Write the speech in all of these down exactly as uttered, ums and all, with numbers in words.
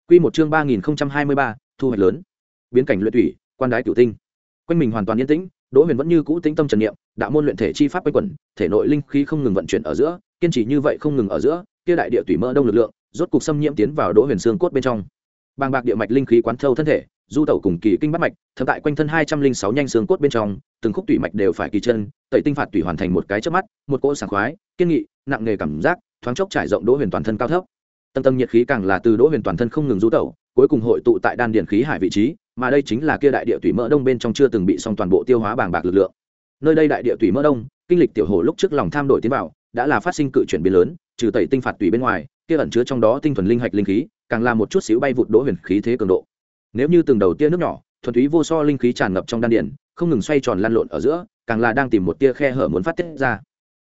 Quy một chương ba nghìn không trăm hai mươi ba, thu hoạch lớn. Biến cảnh luyện thủy, quan đái cửu tinh. Quanh mình hoàn toàn yên tĩnh, Đỗ Huyền vẫn như cũ tĩnh tâm trần niệm, đạo môn luyện thể chi pháp quanh quẩn, thể nội linh khí không ngừng vận chuyển ở giữa, kiên trì như vậy không ngừng ở giữa, kia đại địa tủy mỡ đông lực lượng, rốt cục xâm nhiễm tiến vào Đỗ Huyền xương cốt bên trong. Bàng bạc địa mạch linh khí quán thâu thân thể, du tẩu cùng kỳ kinh bắt mạch, thấm tại quanh thân hai trăm linh sáu nhanh xương cốt bên trong, từng khúc tủy mạch đều phải kỳ chân, tẩy tinh phạt tủy hoàn thành một cái chớp mắt, một cỗ sảng khoái, kiên nghị, nặng nề cảm giác, thoáng chốc trải rộng Đỗ Huyền toàn thân cao thấp. Tầng tầng nhiệt khí càng là từ Đỗ Huyền toàn thân không ngừng du tẩu, cuối cùng hội tụ tại đan điền khí hải vị trí, mà đây chính là kia đại địa tủy mỡ đông bên trong chưa từng bị xong toàn bộ tiêu hóa bàng bạc lực lượng. Nơi đây đại địa tủy mỡ đông, kinh lịch tiểu hồ lúc trước lòng tham đổi tiến vào, đã là phát sinh cự chuyển biến lớn, trừ tẩy tinh phạt tủy bên ngoài, kia ẩn chứa trong đó tinh thuần linh hạch linh khí, càng là một chút xíu bay vụt Đỗ Huyền khí thế cường độ. Nếu như từng đầu tia nước nhỏ, thuần túy vô so linh khí tràn ngập trong đan điền, không ngừng xoay tròn lăn lộn ở giữa, càng là đang tìm một tia khe hở muốn phát tiết ra.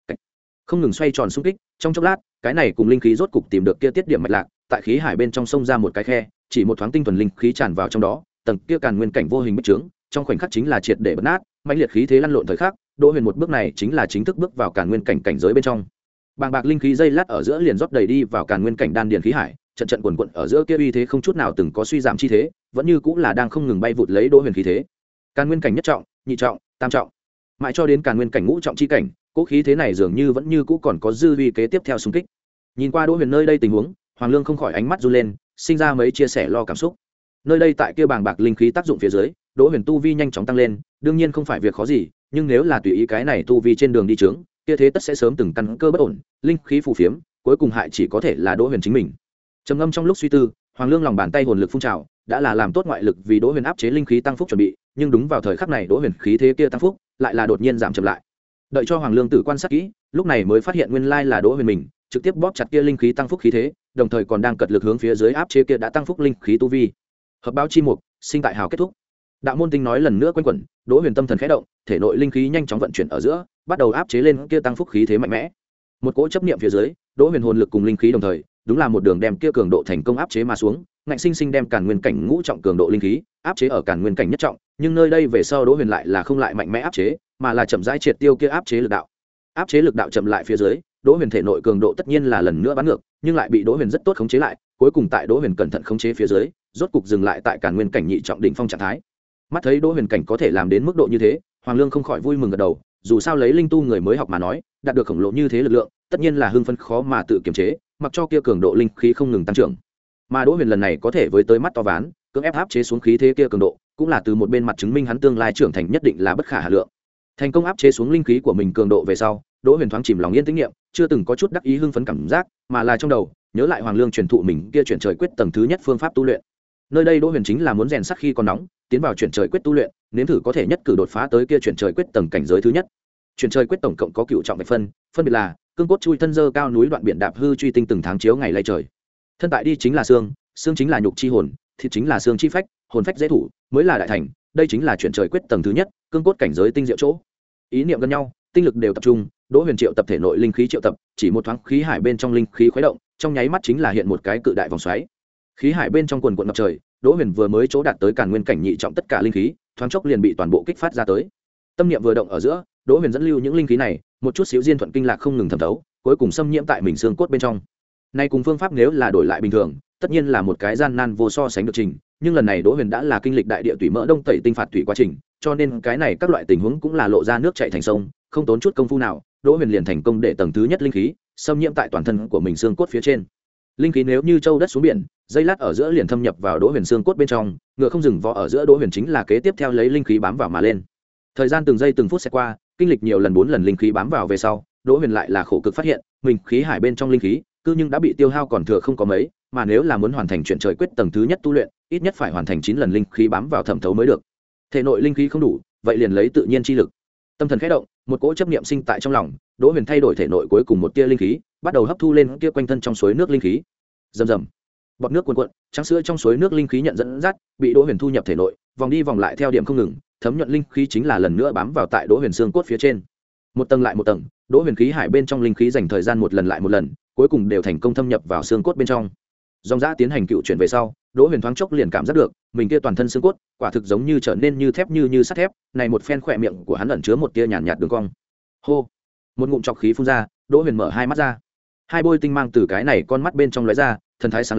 Không ngừng xoay tròn xung kích, trong chốc lát, cái này cùng linh khí rốt cục tìm được kia tiết điểm mạch lạc, tại khí hải bên trong sông ra một cái khe, chỉ một thoáng tinh thuần linh khí tràn vào trong đó, tầng kia càn nguyên cảnh vô hình bích trướng, trong khoảnh khắc chính là triệt để bật nát, mãnh liệt khí thế lăn lộn thời khắc, Đỗ Huyền một bước này chính là chính thức bước vào càn nguyên cảnh cảnh giới bên trong. Bàng bạc linh khí dây lát ở giữa liền rót đầy đi vào càn nguyên cảnh đan điền khí hải, trận trận quần quần ở giữa kia uy thế không chút nào từng có suy giảm chi thế, vẫn như cũng là đang không ngừng bay vụt lấy Đỗ Huyền khí thế. Càn nguyên cảnh nhất trọng, nhị trọng, tam trọng, mãi cho đến càn nguyên cảnh ngũ trọng chi cảnh, cỗ khí thế này dường như vẫn như cũ còn có dư uy kế tiếp theo xung kích. Nhìn qua Đỗ Huyền nơi đây tình huống, Hoàng Lương không khỏi ánh mắt run lên, sinh ra mấy chia sẻ lo cảm xúc. Nơi đây tại kia bàng bạc linh khí tác dụng phía dưới, Đỗ Huyền tu vi nhanh chóng tăng lên, đương nhiên không phải việc khó gì, nhưng nếu là tùy ý cái này tu vi trên đường đi trướng, kia thế tất sẽ sớm từng căn cơ bất ổn, linh khí phù phiếm, cuối cùng hại chỉ có thể là Đỗ Huyền chính mình. Trầm ngâm trong lúc suy tư, Hoàng Lương lòng bàn tay hồn lực phun trào, đã là làm tốt ngoại lực vì Đỗ Huyền áp chế linh khí tăng phúc chuẩn bị, nhưng đúng vào thời khắc này Đỗ Huyền khí thế kia tăng phúc, lại là đột nhiên giảm chậm lại. Đợi cho Hoàng Lương tử quan sát kỹ, lúc này mới phát hiện nguyên lai là Đỗ Huyền mình, trực tiếp bóp chặt kia linh khí tăng phúc khí thế, đồng thời còn đang cật lực hướng phía dưới áp chế kia đã tăng phúc linh khí tu vi. Hợp báo chi mục, sinh tại hào kết thúc. Đạo môn tinh nói lần nữa quanh quẩn, Đỗ Huyền tâm thần khẽ động, thể nội linh khí nhanh chóng vận chuyển ở giữa, bắt đầu áp chế lên kia tăng phúc khí thế mạnh mẽ. Một cỗ chấp niệm phía dưới, Đỗ Huyền hồn lực cùng linh khí đồng thời, đúng là một đường đem kia cường độ thành công áp chế mà xuống, ngạnh sinh sinh đem càn nguyên cảnh ngũ trọng cường độ linh khí áp chế ở càn nguyên cảnh nhất trọng, nhưng nơi đây về sau Đỗ Huyền lại là không lại mạnh mẽ áp chế, mà là chậm rãi triệt tiêu kia áp chế lực đạo. Áp chế lực đạo chậm lại phía dưới, Đỗ Huyền thể nội cường độ tất nhiên là lần nữa bắn ngược, nhưng lại bị Đỗ Huyền rất tốt khống chế lại, cuối cùng tại Đỗ Huyền cẩn thận khống chế phía dưới, rốt cục dừng lại tại càn nguyên cảnh nhị trọng đỉnh phong trạng thái. Mắt thấy Đỗ Huyền cảnh có thể làm đến mức độ như thế, Hoàng Lương không khỏi vui mừng gật đầu, dù sao lấy linh tu người mới học mà nói, đạt được khổng lồ như thế lực lượng, tất nhiên là hưng phấn khó mà tự kiềm chế, mặc cho kia cường độ linh khí không ngừng tăng trưởng. Mà Đỗ Huyền lần này có thể với tới mắt to ván, cưỡng ép áp chế xuống khí thế kia cường độ, cũng là từ một bên mặt chứng minh hắn tương lai trưởng thành nhất định là bất khả hà lượng. Thành công áp chế xuống linh khí của mình cường độ về sau, Đỗ Huyền thoáng chìm lòng yên tĩnh niệm, chưa từng có chút đắc ý hưng phấn cảm giác, mà là trong đầu nhớ lại Hoàng Lương truyền thụ mình kia chuyển trời quyết tầng thứ nhất phương pháp tu luyện. Nơi đây Đỗ Huyền chính là muốn rèn sắt khi còn nóng, tiến vào chuyển trời quyết tu luyện, nếm thử có thể nhất cử đột phá tới kia chuyển trời quyết tầng cảnh giới thứ nhất. Chuyển trời quyết tổng cộng có cựu trọng vạch phân, phân biệt là cương cốt chui thân dơ cao núi đoạn biển đạp hư truy tinh từng tháng chiếu ngày lay trời. Thân tại đi chính là xương, xương chính là nhục chi hồn, thịt chính là xương chi phách, hồn phách dễ thủ, mới là đại thành, đây chính là chuyển trời quyết tầng thứ nhất, cương cốt cảnh giới tinh diệu chỗ. Ý niệm gần nhau, tinh lực đều tập trung, Đỗ Huyền triệu tập thể nội linh khí triệu tập, chỉ một thoáng khí hải bên trong linh khí khuấy động, trong nháy mắt chính là hiện một cái cự đại vòng xoáy. Khí hải bên trong quần quần ngập trời, Đỗ Huyền vừa mới chỗ đạt tới càn nguyên cảnh nhị trọng tất cả linh khí, thoáng chốc liền bị toàn bộ kích phát ra tới. Tâm niệm vừa động ở giữa, Đỗ Huyền dẫn lưu những linh khí này, một chút xíu diên thuận kinh lạc không ngừng thẩm thấu, cuối cùng xâm nhiễm tại mình xương cốt bên trong. Nay cùng phương pháp nếu là đổi lại bình thường, tất nhiên là một cái gian nan vô so sánh được trình, nhưng lần này Đỗ Huyền đã là kinh lịch đại địa tủy mỡ đông tẩy tinh phạt thủy quá trình, cho nên cái này các loại tình huống cũng là lộ ra nước chảy thành sông, không tốn chút công phu nào, Đỗ Huyền liền thành công để tầng thứ nhất linh khí xâm nhiễm tại toàn thân của mình xương cốt phía trên. Linh khí nếu như châu đất xuống biển, dây lát ở giữa liền thâm nhập vào Đỗ Huyền xương cốt bên trong, ngựa không dừng vó ở giữa Đỗ Huyền chính là kế tiếp theo lấy linh khí bám vào mà lên. Thời gian từng giây từng phút sẽ qua, kinh lịch nhiều lần bốn lần linh khí bám vào về sau, Đỗ Huyền lại là khổ cực phát hiện, mình khí hải bên trong linh khí, cứ nhưng đã bị tiêu hao còn thừa không có mấy, mà nếu là muốn hoàn thành chuyển trời quyết tầng thứ nhất tu luyện, ít nhất phải hoàn thành chín lần linh khí bám vào thẩm thấu mới được. Thể nội linh khí không đủ, vậy liền lấy tự nhiên chi lực. Tâm thần khẽ động, một cỗ chấp niệm sinh tại trong lòng, Đỗ Huyền thay đổi thể nội cuối cùng một tia linh khí, bắt đầu hấp thu lên kia quanh thân trong suối nước linh khí. Rầm rầm. Bọt nước cuồn cuộn, trắng sữa trong suối nước linh khí nhận dẫn dắt, bị Đỗ Huyền thu nhập thể nội, vòng đi vòng lại theo điểm không ngừng, thấm nhuận linh khí chính là lần nữa bám vào tại Đỗ Huyền xương cốt phía trên. Một tầng lại một tầng, Đỗ Huyền khí hải bên trong linh khí dành thời gian một lần lại một lần, cuối cùng đều thành công thâm nhập vào xương cốt bên trong. Dòng dã tiến hành cựu chuyển về sau, Đỗ Huyền thoáng chốc liền cảm giác được, mình kia toàn thân xương cốt, quả thực giống như trở nên như thép như như sắt thép, này một phen khỏe miệng của hắn ẩn chứa một tia nhàn nhạt đường cong. Hô, một ngụm trọc khí phun ra, Đỗ Huyền mở hai mắt ra. Hai bôi tinh mang từ cái này con mắt bên trong lóe ra, thần thái sáng láng,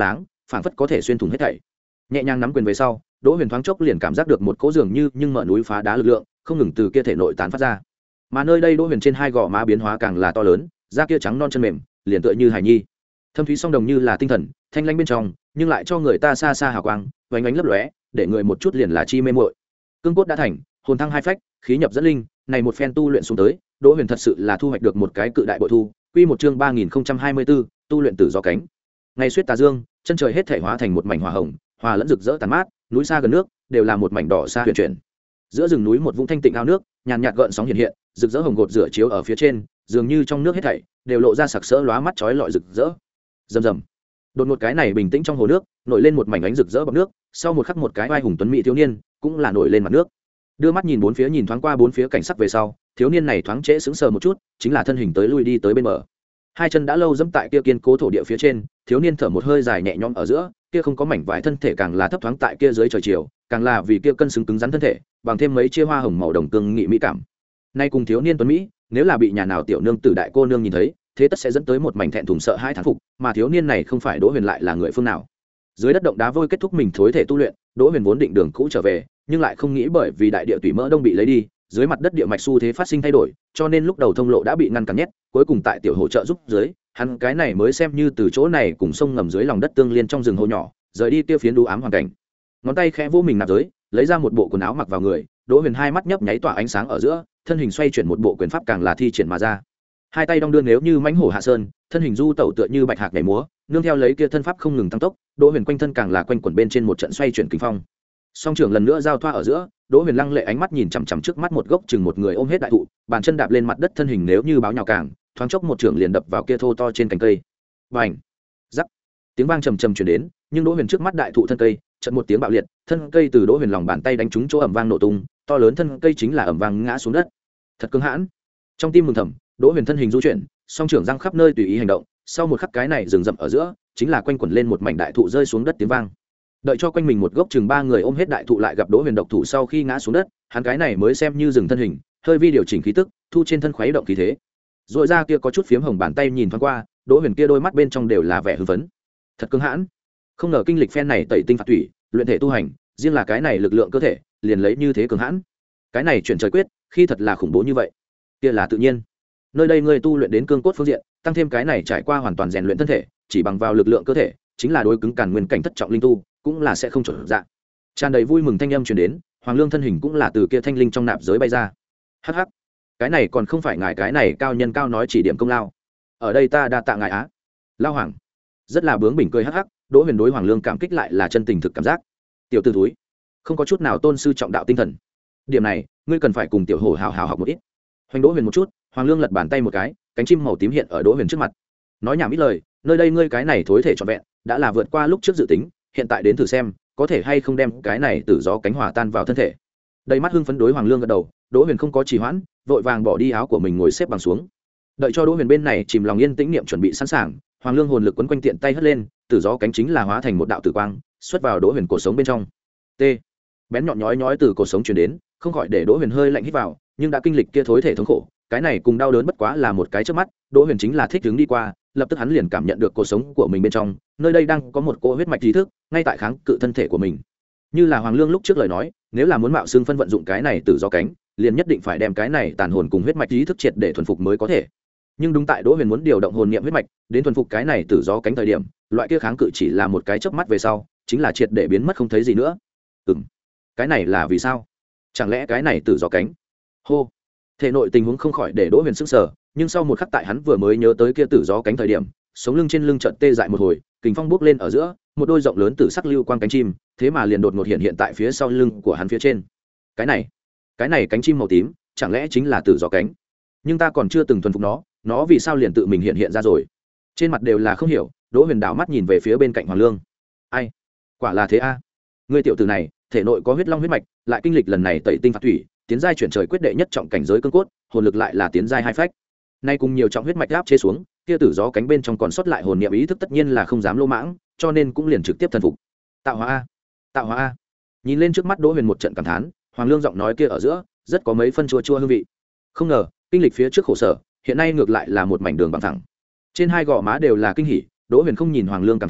phảng phất có thể xuyên thủng hết thảy. Nhẹ nhàng nắm quyền về sau, Đỗ Huyền thoáng chốc liền cảm giác được một cỗ dường như nhưng mở núi phá đá lực lượng không ngừng từ kia thể nội tán phát ra. Mà nơi đây Đỗ Huyền trên hai gò má biến hóa càng là to lớn, da kia trắng non chân mềm, liền tựa như hài nhi. Thâm thúy song đồng như là tinh thần, thanh lãnh bên trong, nhưng lại cho người ta xa xa hào quang, vánh ánh lấp lóe, để người một chút liền là chi mê muội. Cương cốt đã thành, hồn thăng hai phách, khí nhập dẫn linh, này một phen tu luyện xuống tới, Đỗ Huyền thật sự là thu hoạch được một cái cự đại bội thu. Quy một chương ba nghìn không trăm hai mươi tư, tu luyện tử gió cánh. Ngày xuyết tà dương, chân trời hết thảy hóa thành một mảnh hỏa hồng, hòa lẫn rực rỡ tàn mát, núi xa gần nước đều là một mảnh đỏ xa huyền chuyển. Giữa rừng núi một vũng thanh tịnh ao nước, nhàn nhạt gợn sóng hiện hiện, rực rỡ hồng gột rửa chiếu ở phía trên, dường như trong nước hết thảy đều lộ ra sặc sỡ lóa mắt chói lọi rực rỡ. Rầm rầm. Đột ngột cái này bình tĩnh trong hồ nước, nổi lên một mảnh ánh rực rỡ bọt nước, sau một khắc một cái vai hùng tuấn mỹ thiếu niên cũng là nổi lên mặt nước. Đưa mắt nhìn bốn phía, nhìn thoáng qua bốn phía cảnh sắc về sau, thiếu niên này thoáng trễ sững sờ một chút, chính là thân hình tới lui đi tới bên bờ. Hai chân đã lâu dẫm tại kia kiên cố thổ địa phía trên, thiếu niên thở một hơi dài nhẹ nhõm ở giữa, kia không có mảnh vải thân thể càng là thấp thoáng tại kia dưới trời chiều, càng là vì kia cân xứng cứng rắn thân thể, bằng thêm mấy chia hoa hồng màu đồng cương nghị mỹ cảm. Nay cùng thiếu niên tuấn mỹ, nếu là bị nhà nào tiểu nương tử đại cô nương nhìn thấy, thế tất sẽ dẫn tới một mảnh thẹn thùng sợ hãi thán phục, mà thiếu niên này không phải Đỗ Huyền lại là người phương nào. Dưới đất động đá vôi kết thúc mình thối thể tu luyện, Đỗ Huyền vốn định đường cũ trở về, nhưng lại không nghĩ bởi vì đại địa tủy mỡ đông bị lấy đi, dưới mặt đất địa mạch xu thế phát sinh thay đổi, cho nên lúc đầu thông lộ đã bị ngăn cản nhét, cuối cùng tại tiểu hỗ trợ giúp dưới, hắn cái này mới xem như từ chỗ này cùng sông ngầm dưới lòng đất tương liên trong rừng hồ nhỏ, rời đi tiêu phiến đú ám hoàn cảnh. Ngón tay khẽ vô mình nạp giới, lấy ra một bộ quần áo mặc vào người, Đỗ Huyền hai mắt nhấp nháy tỏa ánh sáng ở giữa, thân hình xoay chuyển một bộ quyền pháp càng là thi triển mà ra. Hai tay đong đưa nếu như mãnh hổ hạ sơn, thân hình du tẩu tựa như bạch hạc nhảy múa, nương theo lấy kia thân pháp không ngừng tăng tốc, Đỗ Huyền quanh thân càng là quanh quẩn bên trên một trận xoay chuyển kinh phong. Song trưởng lần nữa giao thoa ở giữa, Đỗ Huyền lăng lệ ánh mắt nhìn chằm chằm trước mắt một gốc chừng một người ôm hết đại thụ, bàn chân đạp lên mặt đất, thân hình nếu như báo nhào càng, thoáng chốc một trưởng liền đập vào kia thô to trên cành cây. Bành! Rắc! Tiếng vang trầm trầm truyền đến, nhưng Đỗ Huyền trước mắt đại thụ thân cây, chợt một tiếng bạo liệt, thân cây từ Đỗ Huyền lòng bàn tay đánh trúng chỗ ầm vang nổ tung, to lớn thân cây chính là ầm vang ngã xuống đất. Thật cứng hãn. Trong tim mừng thầm, Đỗ Huyền thân hình du chuyển, song trưởng răng khắp nơi tùy ý hành động, sau một khắc cái này rừng rậm ở giữa, chính là quanh quẩn lên một mảnh đại thụ rơi xuống đất tiếng vang. Đợi cho quanh mình một gốc chừng ba người ôm hết đại thụ lại gặp Đỗ Huyền độc thủ sau khi ngã xuống đất, hắn cái này mới xem như dừng thân hình, hơi vi điều chỉnh khí tức, thu trên thân khuấy động khí thế. Rồi ra kia có chút phiếm hồng bàn tay nhìn thoáng qua, Đỗ Huyền kia đôi mắt bên trong đều là vẻ hưng phấn. Thật cứng hãn. Không ngờ kinh lịch phen này tẩy tinh phạt thủy, luyện thể tu hành, riêng là cái này lực lượng cơ thể, liền lấy như thế cường hãn. Cái này chuyển trời quyết, khi thật là khủng bố như vậy. Kia là tự nhiên. Nơi đây ngươi tu luyện đến cương cốt phương diện, tăng thêm cái này trải qua hoàn toàn rèn luyện thân thể, chỉ bằng vào lực lượng cơ thể, chính là đối cứng càn nguyên cảnh thất trọng linh tu, cũng là sẽ không chuẩn dạng. Tràn đầy vui mừng thanh âm truyền đến, Hoàng Lương thân hình cũng là từ kia thanh linh trong nạp giới bay ra. Hắc hắc, cái này còn không phải ngài cái này cao nhân cao nói chỉ điểm công lao. Ở đây ta đa tạ ngài á. Lao Hoàng rất là bướng bỉnh cười hắc hắc, Đỗ Huyền đối Hoàng Lương cảm kích lại là chân tình thực cảm giác. Tiểu tử túi, không có chút nào tôn sư trọng đạo tinh thần. Điểm này, ngươi cần phải cùng tiểu hổ hào hào học một ít. Hoành Đỗ Huyền một chút, Hoàng Lương lật bàn tay một cái, cánh chim màu tím hiện ở Đỗ Huyền trước mặt. Nói nhảm ít lời, nơi đây ngươi cái này thối thể trọn vẹn, đã là vượt qua lúc trước dự tính, hiện tại đến thử xem, có thể hay không đem cái này tử gió cánh hòa tan vào thân thể. Đầy mắt hưng phấn đối Hoàng Lương gật đầu, Đỗ Huyền không có trì hoãn, vội vàng bỏ đi áo của mình ngồi xếp bằng xuống. Đợi cho Đỗ Huyền bên này chìm lòng yên tĩnh niệm chuẩn bị sẵn sàng, Hoàng Lương hồn lực quấn quanh tiện tay hất lên, tử gió cánh chính là hóa thành một đạo tử quang, xuất vào Đỗ Huyền cổ sống bên trong. T. Bén nhọn nhói nhói từ cổ sống truyền đến, không khỏi để Đỗ Huyền hơi lạnh hít vào, nhưng đã kinh lịch kia thối thể thống khổ, cái này cùng đau đớn bất quá là một cái chớp mắt, Đỗ Huyền chính là thích ứng đi qua, lập tức hắn liền cảm nhận được cuộc sống của mình bên trong, nơi đây đang có một cỗ huyết mạch trí thức, ngay tại kháng cự thân thể của mình. Như là Hoàng Lương lúc trước lời nói, nếu là muốn mạo xương phân vận dụng cái này tử gió cánh, liền nhất định phải đem cái này tàn hồn cùng huyết mạch trí thức triệt để thuần phục mới có thể. Nhưng đúng tại Đỗ Huyền muốn điều động hồn niệm huyết mạch, đến thuần phục cái này tử gió cánh thời điểm, loại kia kháng cự chỉ là một cái chớp mắt về sau, chính là triệt để biến mất không thấy gì nữa. Ừm, cái này là vì sao? Chẳng lẽ cái này tử gió cánh? Hô. Thể nội tình huống không khỏi để Đỗ Huyền sững sờ, nhưng sau một khắc tại hắn vừa mới nhớ tới kia tử gió cánh thời điểm, sống lưng trên lưng chợt tê dại một hồi, kình phong bốc lên ở giữa, một đôi rộng lớn tử sắc lưu quang cánh chim, thế mà liền đột ngột hiện hiện tại phía sau lưng của hắn phía trên. Cái này, cái này cánh chim màu tím, chẳng lẽ chính là tử gió cánh? Nhưng ta còn chưa từng thuần phục nó, nó vì sao liền tự mình hiện hiện ra rồi? Trên mặt đều là không hiểu, Đỗ Huyền đảo mắt nhìn về phía bên cạnh Hoàng Lương. Ai? Quả là thế a. À? Ngươi tiểu tử này, thể nội có huyết long huyết mạch, lại kinh lịch lần này tẩy tinh phạt thủy, tiến giai chuyển trời quyết đệ nhất trọng cảnh giới cương cốt, hồn lực lại là tiến giai hai phách. Nay cùng nhiều trọng huyết mạch áp chế xuống, kia tử gió cánh bên trong còn sót lại hồn niệm ý thức tất nhiên là không dám lô mãng, cho nên cũng liền trực tiếp thần phục. Tạo hóa a, tạo hóa a. Nhìn lên trước mắt Đỗ Huyền một trận cảm thán, Hoàng Lương giọng nói kia ở giữa, rất có mấy phân chua chua hương vị. Không ngờ, kinh lịch phía trước khổ sở, hiện nay ngược lại là một mảnh đường bằng thẳng. Trên hai gò má đều là kinh hỉ, Đỗ Huyền không nhìn Hoàng Lương cảm thán,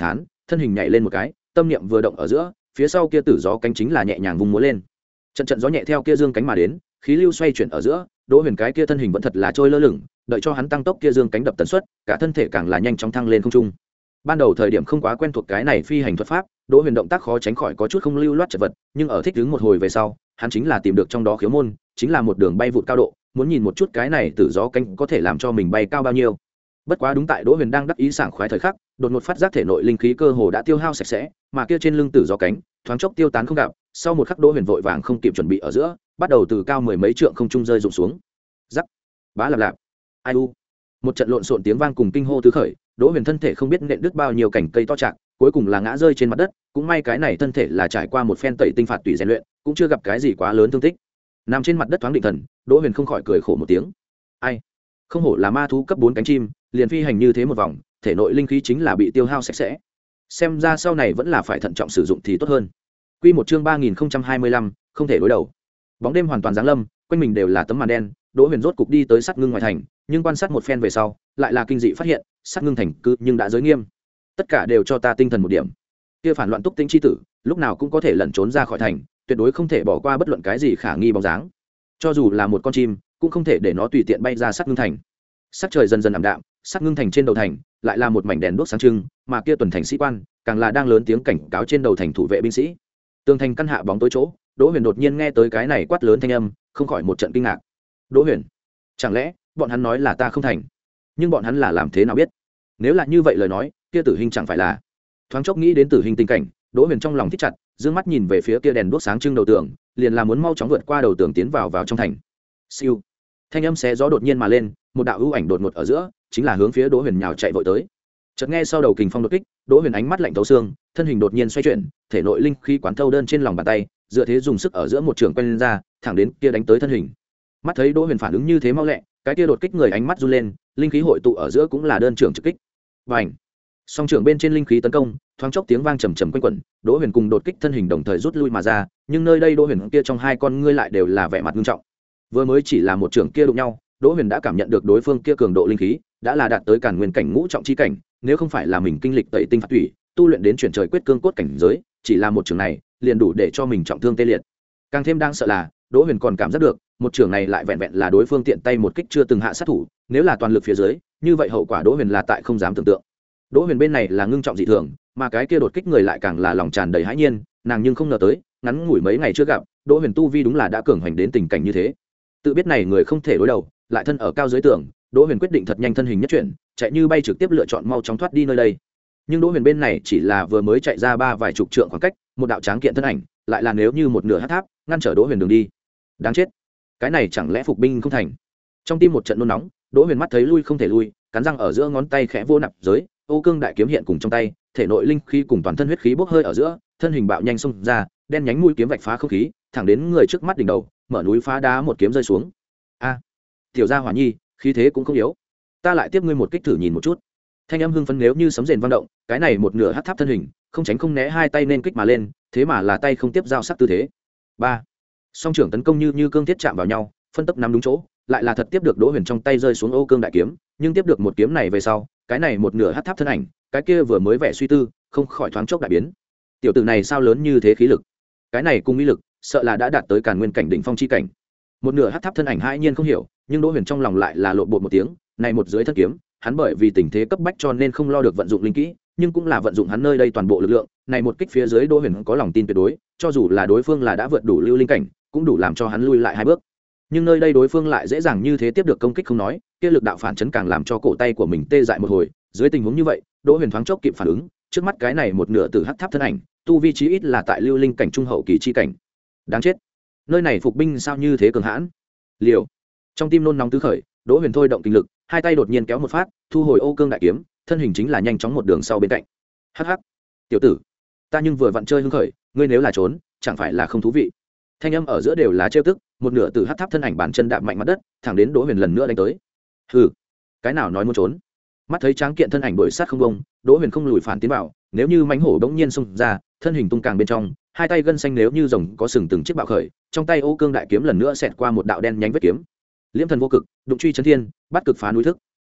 thân hình nhảy lên một cái, tâm niệm vừa động ở giữa, phía sau kia tử gió cánh chính là nhẹ nhàng vung múa lên. Trận trận gió nhẹ theo kia dương cánh mà đến, khí lưu xoay chuyển ở giữa, Đỗ Huyền cái kia thân hình vẫn thật là trôi lơ lửng, đợi cho hắn tăng tốc kia dương cánh đập tần suất, cả thân thể càng là nhanh chóng thăng lên không trung. Ban đầu thời điểm không quá quen thuộc cái này phi hành thuật pháp, Đỗ Huyền động tác khó tránh khỏi có chút không lưu loát chật vật, nhưng ở thích ứng một hồi về sau, hắn chính là tìm được trong đó khiếu môn, chính là một đường bay vụt cao độ, muốn nhìn một chút cái này tử gió cánh có thể làm cho mình bay cao bao nhiêu. Bất quá đúng tại Đỗ Huyền đang đắc ý sảng khoái thời khắc, đột ngột phát giác thể nội linh khí cơ hồ đã tiêu hao sạch sẽ, mà kia trên lưng tử gió cánh, thoáng chốc tiêu tán không gặp, sau một khắc Đỗ Huyền vội vàng không kịp chuẩn bị ở giữa, bắt đầu từ cao mười mấy trượng không trung rơi rụng xuống. Rắc, bá lạp lạp, ai u. Một trận lộn xộn tiếng vang cùng kinh hô tứ khởi, Đỗ Huyền thân thể không biết nện đứt bao nhiêu cành cây to trạng, cuối cùng là ngã rơi trên mặt đất, cũng may cái này thân thể là trải qua một phen tẩy tinh phạt tùy rèn luyện, cũng chưa gặp cái gì quá lớn thương tích. Nằm trên mặt đất thoáng định thần, Đỗ Huyền không khỏi cười khổ một tiếng. Ai, không hổ là ma thú cấp bốn cánh chim, liền phi hành như thế một vòng, thể nội linh khí chính là bị tiêu hao sạch sẽ. Xem ra sau này vẫn là phải thận trọng sử dụng thì tốt hơn. Quy một chương ba nghìn không trăm hai mươi lăm, không thể đối đầu. Bóng đêm hoàn toàn giáng lâm, quanh mình đều là tấm màn đen, Đỗ Huyền rốt cục đi tới Sắt Ngưng ngoài thành, nhưng quan sát một phen về sau, lại là kinh dị phát hiện, Sắt Ngưng thành cư nhưng đã giới nghiêm. Tất cả đều cho ta tinh thần một điểm. Kia phản loạn túc tĩnh chi tử, lúc nào cũng có thể lẩn trốn ra khỏi thành, tuyệt đối không thể bỏ qua bất luận cái gì khả nghi bóng dáng. Cho dù là một con chim, cũng không thể để nó tùy tiện bay ra Sắt Ngưng thành. Sắc trời dần dần ảm đạm, Sắt Ngưng thành trên đầu thành, lại là một mảnh đèn đuốc sáng trưng, mà kia tuần thành sĩ quan, càng là đang lớn tiếng cảnh cáo trên đầu thành thủ vệ binh sĩ. Tường thành căn hạ bóng tối chỗ, Đỗ Huyền đột nhiên nghe tới cái này quát lớn thanh âm, không khỏi một trận kinh ngạc. Đỗ Huyền, chẳng lẽ bọn hắn nói là ta không thành? Nhưng bọn hắn là làm thế nào biết? Nếu là như vậy lời nói, kia Tử Hình chẳng phải là? Thoáng chốc nghĩ đến Tử Hình tình cảnh, Đỗ Huyền trong lòng thích chặt, dương mắt nhìn về phía kia đèn đuốc sáng trưng đầu tường, liền là muốn mau chóng vượt qua đầu tường tiến vào vào trong thành. Siêu, thanh âm xé gió đột nhiên mà lên, một đạo ưu ảnh đột ngột ở giữa, chính là hướng phía Đỗ Huyền nhào chạy vội tới. Chợt nghe sau đầu kình phong đột kích, Đỗ Huyền ánh mắt lạnh thấu xương, thân hình đột nhiên xoay chuyển, thể nội linh khí quán thâu đơn trên lòng bàn tay, dựa thế dùng sức ở giữa một trường quanh lên ra, thẳng đến kia đánh tới thân hình. Mắt thấy Đỗ Huyền phản ứng như thế mau lẹ, cái kia đột kích người ánh mắt run lên, linh khí hội tụ ở giữa cũng là đơn trường trực kích. Bành! Song trường bên trên linh khí tấn công, thoáng chốc tiếng vang trầm trầm quanh quẩn, Đỗ Huyền cùng đột kích thân hình đồng thời rút lui mà ra, nhưng nơi đây Đỗ Huyền kia trong hai con ngươi lại đều là vẻ mặt nghiêm trọng. Vừa mới chỉ là một trường kia đụng nhau, Đỗ Huyền đã cảm nhận được đối phương kia cường độ linh khí, đã là đạt tới càn nguyên cảnh ngũ trọng chi cảnh, nếu không phải là mình kinh lịch tẩy tinh phạt thủy, tu luyện đến chuyển trời quyết cương cốt cảnh giới, chỉ là một trường này, liền đủ để cho mình trọng thương tê liệt. Càng thêm đang sợ là, Đỗ Huyền còn cảm giác được, một trường này lại vẹn vẹn là đối phương tiện tay một kích chưa từng hạ sát thủ, nếu là toàn lực phía dưới, như vậy hậu quả Đỗ Huyền là tại không dám tưởng tượng. Đỗ Huyền bên này là ngưng trọng dị thường, mà cái kia đột kích người lại càng là lòng tràn đầy hãi nhiên, nàng nhưng không ngờ tới, ngắn ngủi mấy ngày chưa gặp, Đỗ Huyền tu vi đúng là đã cường hành đến tình cảnh như thế. Tự biết này người không thể đối đầu, lại thân ở cao dưới tường, Đỗ Huyền quyết định thật nhanh thân hình nhất chuyển, chạy như bay trực tiếp lựa chọn mau chóng thoát đi nơi đây. Nhưng Đỗ Huyền bên này chỉ là vừa mới chạy ra ba vài chục trượng khoảng cách, một đạo tráng kiện thân ảnh, lại là nếu như một nửa hắc tháp, ngăn trở Đỗ Huyền đường đi. Đáng chết, cái này chẳng lẽ phục binh không thành? Trong tim một trận nôn nóng, Đỗ Huyền mắt thấy lui không thể lui, cắn răng ở giữa ngón tay khẽ vô nạp giới, Ô Cương đại kiếm hiện cùng trong tay, thể nội linh khí cùng toàn thân huyết khí bốc hơi ở giữa, thân hình bạo nhanh xông ra, đen nhánh mũi kiếm vạch phá không khí, thẳng đến người trước mắt đỉnh đầu, mở núi phá đá một kiếm rơi xuống. A, tiểu gia hỏa nhi, khí thế cũng không yếu, ta lại tiếp ngươi một kích thử nhìn một chút. Thanh âm hưng phấn nếu như sấm rền vang động, cái này một nửa hắc tháp thân hình, không tránh không né hai tay nên kích mà lên, thế mà là tay không tiếp giao sắc tư thế. Ba, song trưởng tấn công như như cương thiết chạm vào nhau, phân tốc nắm đúng chỗ, lại là thật tiếp được Đỗ Huyền trong tay rơi xuống Ô Cương đại kiếm, nhưng tiếp được một kiếm này về sau, cái này một nửa hắc tháp thân ảnh, cái kia vừa mới vẻ suy tư, không khỏi thoáng chốc đại biến. Tiểu tử này sao lớn như thế khí lực? Cái này cùng uy lực, sợ là đã đạt tới càn nguyên cảnh đỉnh phong chi cảnh. Một nửa hắc tháp thân ảnh hai nhiên không hiểu, nhưng Đỗ Huyền trong lòng lại là lộn bột một tiếng, này một dưới thân kiếm, hắn bởi vì tình thế cấp bách cho nên không lo được vận dụng linh kỹ, nhưng cũng là vận dụng hắn nơi đây toàn bộ lực lượng, này một kích phía dưới Đỗ Huyền có lòng tin tuyệt đối, cho dù là đối phương là đã vượt đủ lưu linh cảnh, cũng đủ làm cho hắn lui lại hai bước. Nhưng nơi đây đối phương lại dễ dàng như thế tiếp được công kích không nói, kia lực đạo phản chấn càng làm cho cổ tay của mình tê dại một hồi, dưới tình huống như vậy, Đỗ Huyền thoáng chốc kịp phản ứng, trước mắt cái này một nửa từ hắc tháp thân ảnh, tu vi chí ít là tại lưu linh cảnh trung hậu kỳ chi cảnh. Đáng chết, nơi này phục binh sao như thế cường hãn? Liều. Trong tim nôn nóng tứ khởi, Đỗ Huyền thôi động kinh lực, hai tay đột nhiên kéo một phát, thu hồi Ô Cương đại kiếm, thân hình chính là nhanh chóng một đường sau bên cạnh. Hắc hắc, tiểu tử, ta nhưng vừa vặn chơi hưng khởi, ngươi nếu là trốn, chẳng phải là không thú vị. Thanh âm ở giữa đều là trêu tức, một nửa từ hắc tháp thân ảnh bàn chân đạp mạnh mặt đất, thẳng đến Đỗ Huyền lần nữa đánh tới. Hừ, cái nào nói muốn trốn? Mắt thấy tráng kiện thân ảnh đuổi sát không bông, Đỗ Huyền không lùi phản tiến vào, nếu như mãnh hổ bỗng nhiên xông ra, thân hình tung càng bên trong, hai tay gân xanh nếu như rồng có sừng từng chiếc bạo khởi, trong tay Ô Cương đại kiếm lần nữa xẹt qua một đạo đen nhánh vết kiếm. Liễm thần vô cực, đụng truy chấn thiên, bắt cực phá núi thức.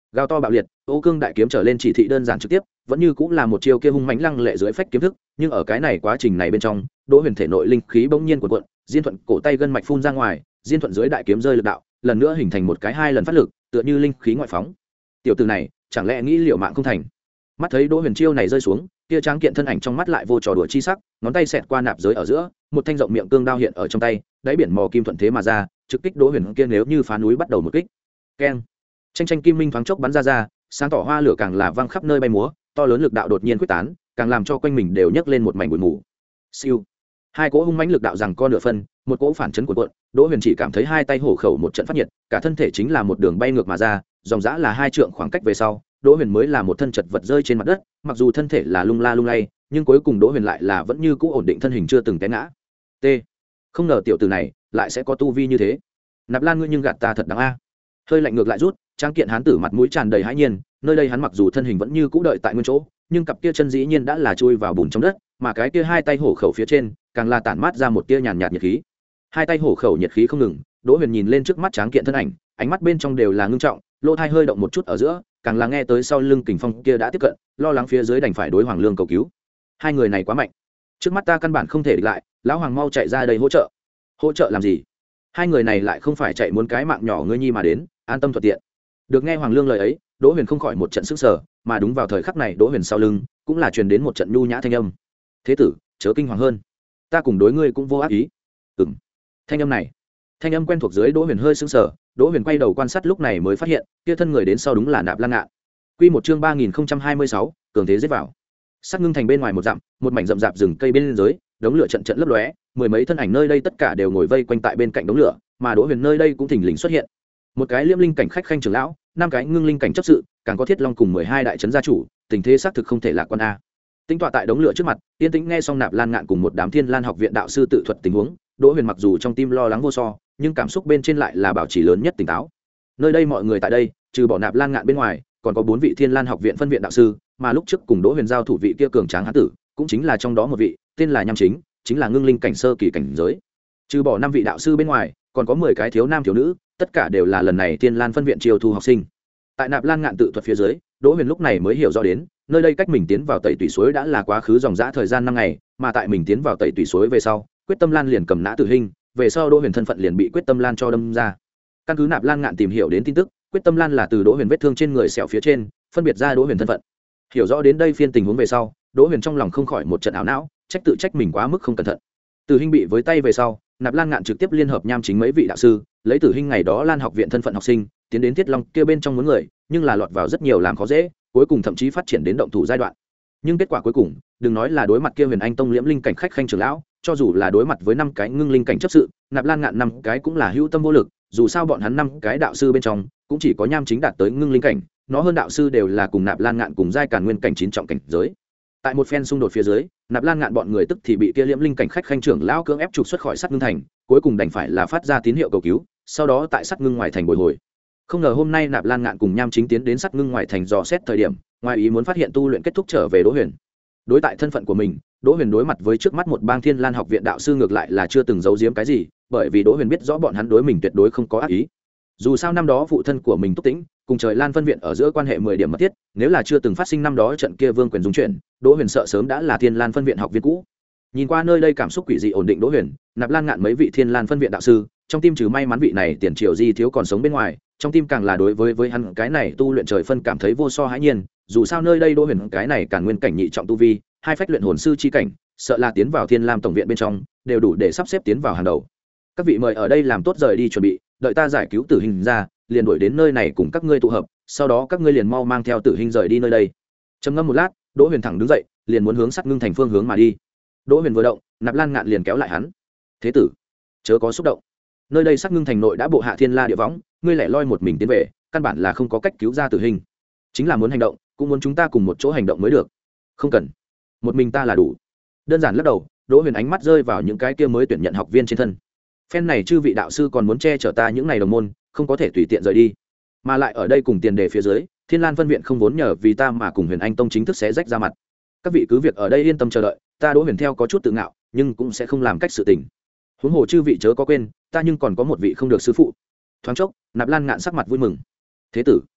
Gào to bạo liệt, ô cương đại kiếm trở lên chỉ thị đơn giản trực tiếp, vẫn như cũng là một chiêu kia hung mãnh lăng lệ dưới phách kiếm thức, nhưng ở cái này quá trình này bên trong, Đỗ Huyền thể nội linh khí bỗng nhiên cuộn cuộn, diên thuận cổ tay gân mạch phun ra ngoài, diên thuận dưới đại kiếm rơi lực đạo, lần nữa hình thành một cái hai lần phát lực, tựa như linh khí ngoại phóng. Tiểu tử này, chẳng lẽ nghĩ liệu mạng không thành? Mắt thấy Đỗ Huyền chiêu này rơi xuống, kia tráng kiện thân ảnh trong mắt lại vô trò đùa chi sắc, ngón tay xẹt qua nạp giới ở giữa, một thanh rộng miệng cương đao hiện ở trong tay, đáy biển mò kim thuận thế mà ra, trực kích Đỗ Huyền kia nếu như phá núi bắt đầu một kích. Keng! Tranh tranh kim minh thoáng chốc bắn ra ra, sáng tỏ hoa lửa càng là văng khắp nơi bay múa, to lớn lực đạo đột nhiên quyết tán, càng làm cho quanh mình đều nhấc lên một mảnh bụi mù. Siêu! Hai cỗ hung mãnh lực đạo rằng co nửa phân, một cỗ phản chấn cuộn cuộn, Đỗ Huyền chỉ cảm thấy hai tay hổ khẩu một trận phát nhiệt, cả thân thể chính là một đường bay ngược mà ra, dòng dã là hai trượng khoảng cách về sau, Đỗ Huyền mới là một thân chật vật rơi trên mặt đất, mặc dù thân thể là lung la lung lay, nhưng cuối cùng Đỗ Huyền lại là vẫn như cũ ổn định thân hình chưa từng té ngã. T. Không ngờ tiểu tử này lại sẽ có tu vi như thế. Nạp Lan ngươi nhưng gạt ta thật đáng a. Hơi lạnh ngược lại rút, trang kiện hán tử mặt mũi tràn đầy hãi nhiên, nơi đây hắn mặc dù thân hình vẫn như cũ đợi tại nguyên chỗ, nhưng cặp kia chân dĩ nhiên đã là chui vào bùn trong đất, mà cái kia hai tay hổ khẩu phía trên, càng là tản mát ra một tia nhàn nhạt nhiệt khí. Hai tay hổ khẩu nhiệt khí không ngừng, Đỗ Huyền nhìn lên trước mắt tráng kiện thân ảnh, ánh mắt bên trong đều là ngưng trọng, lỗ tai hơi động một chút ở giữa, càng là nghe tới sau lưng kình phong kia đã tiếp cận, lo lắng phía dưới đành phải đối Hoàng Lương cầu cứu. Hai người này quá mạnh, trước mắt ta căn bản không thể địch lại, lão Hoàng mau chạy ra đây hỗ trợ. Hỗ trợ làm gì? Hai người này lại không phải chạy muốn cái mạng nhỏ ngươi nhi mà đến, an tâm thuận tiện. Được nghe Hoàng Lương lời ấy, Đỗ Huyền không khỏi một trận sức sở, mà đúng vào thời khắc này Đỗ Huyền sau lưng cũng là truyền đến một trận nhu nhã thanh âm. Thế tử, chớ kinh hoàng hơn, ta cùng đối ngươi cũng vô ác ý. Ừm. Thanh âm này, thanh âm quen thuộc dưới Đỗ Huyền hơi sững sờ, Đỗ Huyền quay đầu quan sát lúc này mới phát hiện, kia thân người đến sau đúng là Nạp Lan Ngạn. Quy một chương ba nghìn không trăm hai mươi sáu, cường thế giết vào. Sát ngưng thành bên ngoài một dặm, một mảnh rậm rạp rừng cây bên dưới, đống lửa trận trận lấp lóe, mười mấy thân ảnh nơi đây tất cả đều ngồi vây quanh tại bên cạnh đống lửa, mà Đỗ Huyền nơi đây cũng thình lình xuất hiện. Một cái liêm linh cảnh khách khanh trưởng lão, năm cái ngưng linh cảnh chấp sự, càng có Thiết Long cùng mười hai đại trấn gia chủ, tình thế xác thực không thể lạc quan a. Tính tọa tại đống lửa trước mặt, yên tĩnh nghe xong Nạp Lan Ngạn cùng một đám Thiên Lan học viện đạo sư tự thuật tình huống, Đỗ Huyền mặc dù trong tim lo lắng vô so, nhưng cảm xúc bên trên lại là bảo trì lớn nhất tỉnh táo. Nơi đây mọi người tại đây, trừ bỏ Nạp Lan Ngạn bên ngoài, còn có bốn vị Thiên Lan học viện phân viện đạo sư, mà lúc trước cùng Đỗ Huyền giao thủ vị kia cường tráng hán tử, cũng chính là trong đó một vị, tên là Nham Chính, chính là ngưng linh cảnh sơ kỳ cảnh giới. Trừ bỏ năm vị đạo sư bên ngoài, còn có mười cái thiếu nam thiếu nữ, tất cả đều là lần này Thiên Lan phân viện chiêu thu học sinh. Tại Nạp Lan Ngạn tự thuật phía dưới, Đỗ Huyền lúc này mới hiểu rõ đến, nơi đây cách mình tiến vào Tẩy Tủy suối đã là quá khứ dòng dã thời gian năm ngày, mà tại mình tiến vào Tẩy Tủy suối về sau, Quyết Tâm Lan liền cầm nã tử hình, về sau Đỗ Huyền thân phận liền bị Quyết Tâm Lan cho đâm ra. Căn cứ Nạp Lan Ngạn tìm hiểu đến tin tức, Quyết Tâm Lan là từ Đỗ Huyền vết thương trên người sẹo phía trên, phân biệt ra Đỗ Huyền thân phận. Hiểu rõ đến đây phiên tình huống về sau, Đỗ Huyền trong lòng không khỏi một trận ảo não, trách tự trách mình quá mức không cẩn thận. Tử Hinh bị với tay về sau, Nạp Lan Ngạn trực tiếp liên hợp Nham Chính mấy vị đạo sư, lấy Tử Hinh ngày đó Lan học viện thân phận học sinh, tiến đến Thiết Long kia bên trong muốn người, nhưng là lọt vào rất nhiều làm khó dễ, cuối cùng thậm chí phát triển đến động thủ giai đoạn. Nhưng kết quả cuối cùng, đừng nói là đối mặt kia Huyền Anh Tông Liễm Linh cảnh khách khanh trưởng lão, cho dù là đối mặt với năm cái ngưng linh cảnh chấp sự, Nạp Lan Ngạn năm cái cũng là hữu tâm vô lực, dù sao bọn hắn năm cái đạo sư bên trong, cũng chỉ có Nham Chính đạt tới ngưng linh cảnh, nó hơn đạo sư đều là cùng Nạp Lan Ngạn cùng giai càn nguyên cảnh chín trọng cảnh giới. Tại một phen xung đột phía dưới, Nạp Lan Ngạn bọn người tức thì bị kia Liễm Linh cảnh khách khanh trưởng lão cưỡng ép trục xuất khỏi Sắt Ngưng thành, cuối cùng đành phải là phát ra tín hiệu cầu cứu, sau đó tại Sắt Ngưng ngoài thành bồi hồi. Không ngờ hôm nay Nạp Lan Ngạn cùng Nham Chính tiến đến Sắt Ngưng ngoài thành dò xét thời điểm, ngoài ý muốn phát hiện tu luyện kết thúc trở về Đỗ Huyền. Đối tại thân phận của mình, Đỗ Huyền đối mặt với trước mắt một bang Thiên Lan học viện đạo sư ngược lại là chưa từng giấu giếm cái gì, bởi vì Đỗ Huyền biết rõ bọn hắn đối mình tuyệt đối không có ác ý. Dù sao năm đó phụ thân của mình Túc Tĩnh cùng Trời Lan phân viện ở giữa quan hệ mười điểm mật thiết, nếu là chưa từng phát sinh năm đó trận kia vương quyền dung chuyển, Đỗ Huyền sợ sớm đã là Thiên Lan phân viện học viên cũ. Nhìn qua nơi đây cảm xúc quỷ dị ổn định Đỗ Huyền, Nạp Lan Ngạn mấy vị Thiên Lan phân viện đạo sư, trong tim trừ may mắn vị này tiền triều di thiếu còn sống bên ngoài, trong tim càng là đối với với hắn cái này tu luyện trời phân cảm thấy vô so hãi nhiên, dù sao nơi đây Đỗ Huyền cái này càng nguyên cảnh nhị trọng tu vi, hai phách luyện hồn sư chi cảnh, sợ là tiến vào Thiên Lam tổng viện bên trong, đều đủ để sắp xếp tiến vào hàng đầu. Các vị mời ở đây làm tốt rời đi chuẩn bị, đợi ta giải cứu Tử Hình ra, liền đuổi đến nơi này cùng các ngươi tụ hợp, sau đó các ngươi liền mau mang theo Tử Hình rời đi nơi đây. Trầm ngâm một lát, Đỗ Huyền thẳng đứng dậy, liền muốn hướng Sắt Ngưng thành phương hướng mà đi. Đỗ Huyền vừa động, Nạp Lan Ngạn liền kéo lại hắn. "Thế tử, chớ có xúc động. Nơi đây Sắt Ngưng thành nội đã bộ hạ Thiên La địa võng, ngươi lẻ loi một mình tiến về, căn bản là không có cách cứu ra Tử Hình. Chính là muốn hành động, cũng muốn chúng ta cùng một chỗ hành động mới được. Không cần, một mình ta là đủ." Đơn giản lắc đầu, Đỗ Huyền ánh mắt rơi vào những cái kia mới tuyển nhận học viên trên thân. Phen này chư vị đạo sư còn muốn che chở ta những này đồng môn, không có thể tùy tiện rời đi. Mà lại ở đây cùng tiền đề phía dưới, Thiên Lan phân viện không vốn nhờ vì ta mà cùng Huyền Anh Tông chính thức sẽ rách ra mặt. Các vị cứ việc ở đây yên tâm chờ đợi, ta Đỗ Huyền theo có chút tự ngạo, nhưng cũng sẽ không làm cách sự tình. Huống hồ chư vị chớ có quên, ta nhưng còn có một vị không được sư phụ. Thoáng chốc, Nạp Lan Ngạn sắc mặt vui mừng. "Thế tử,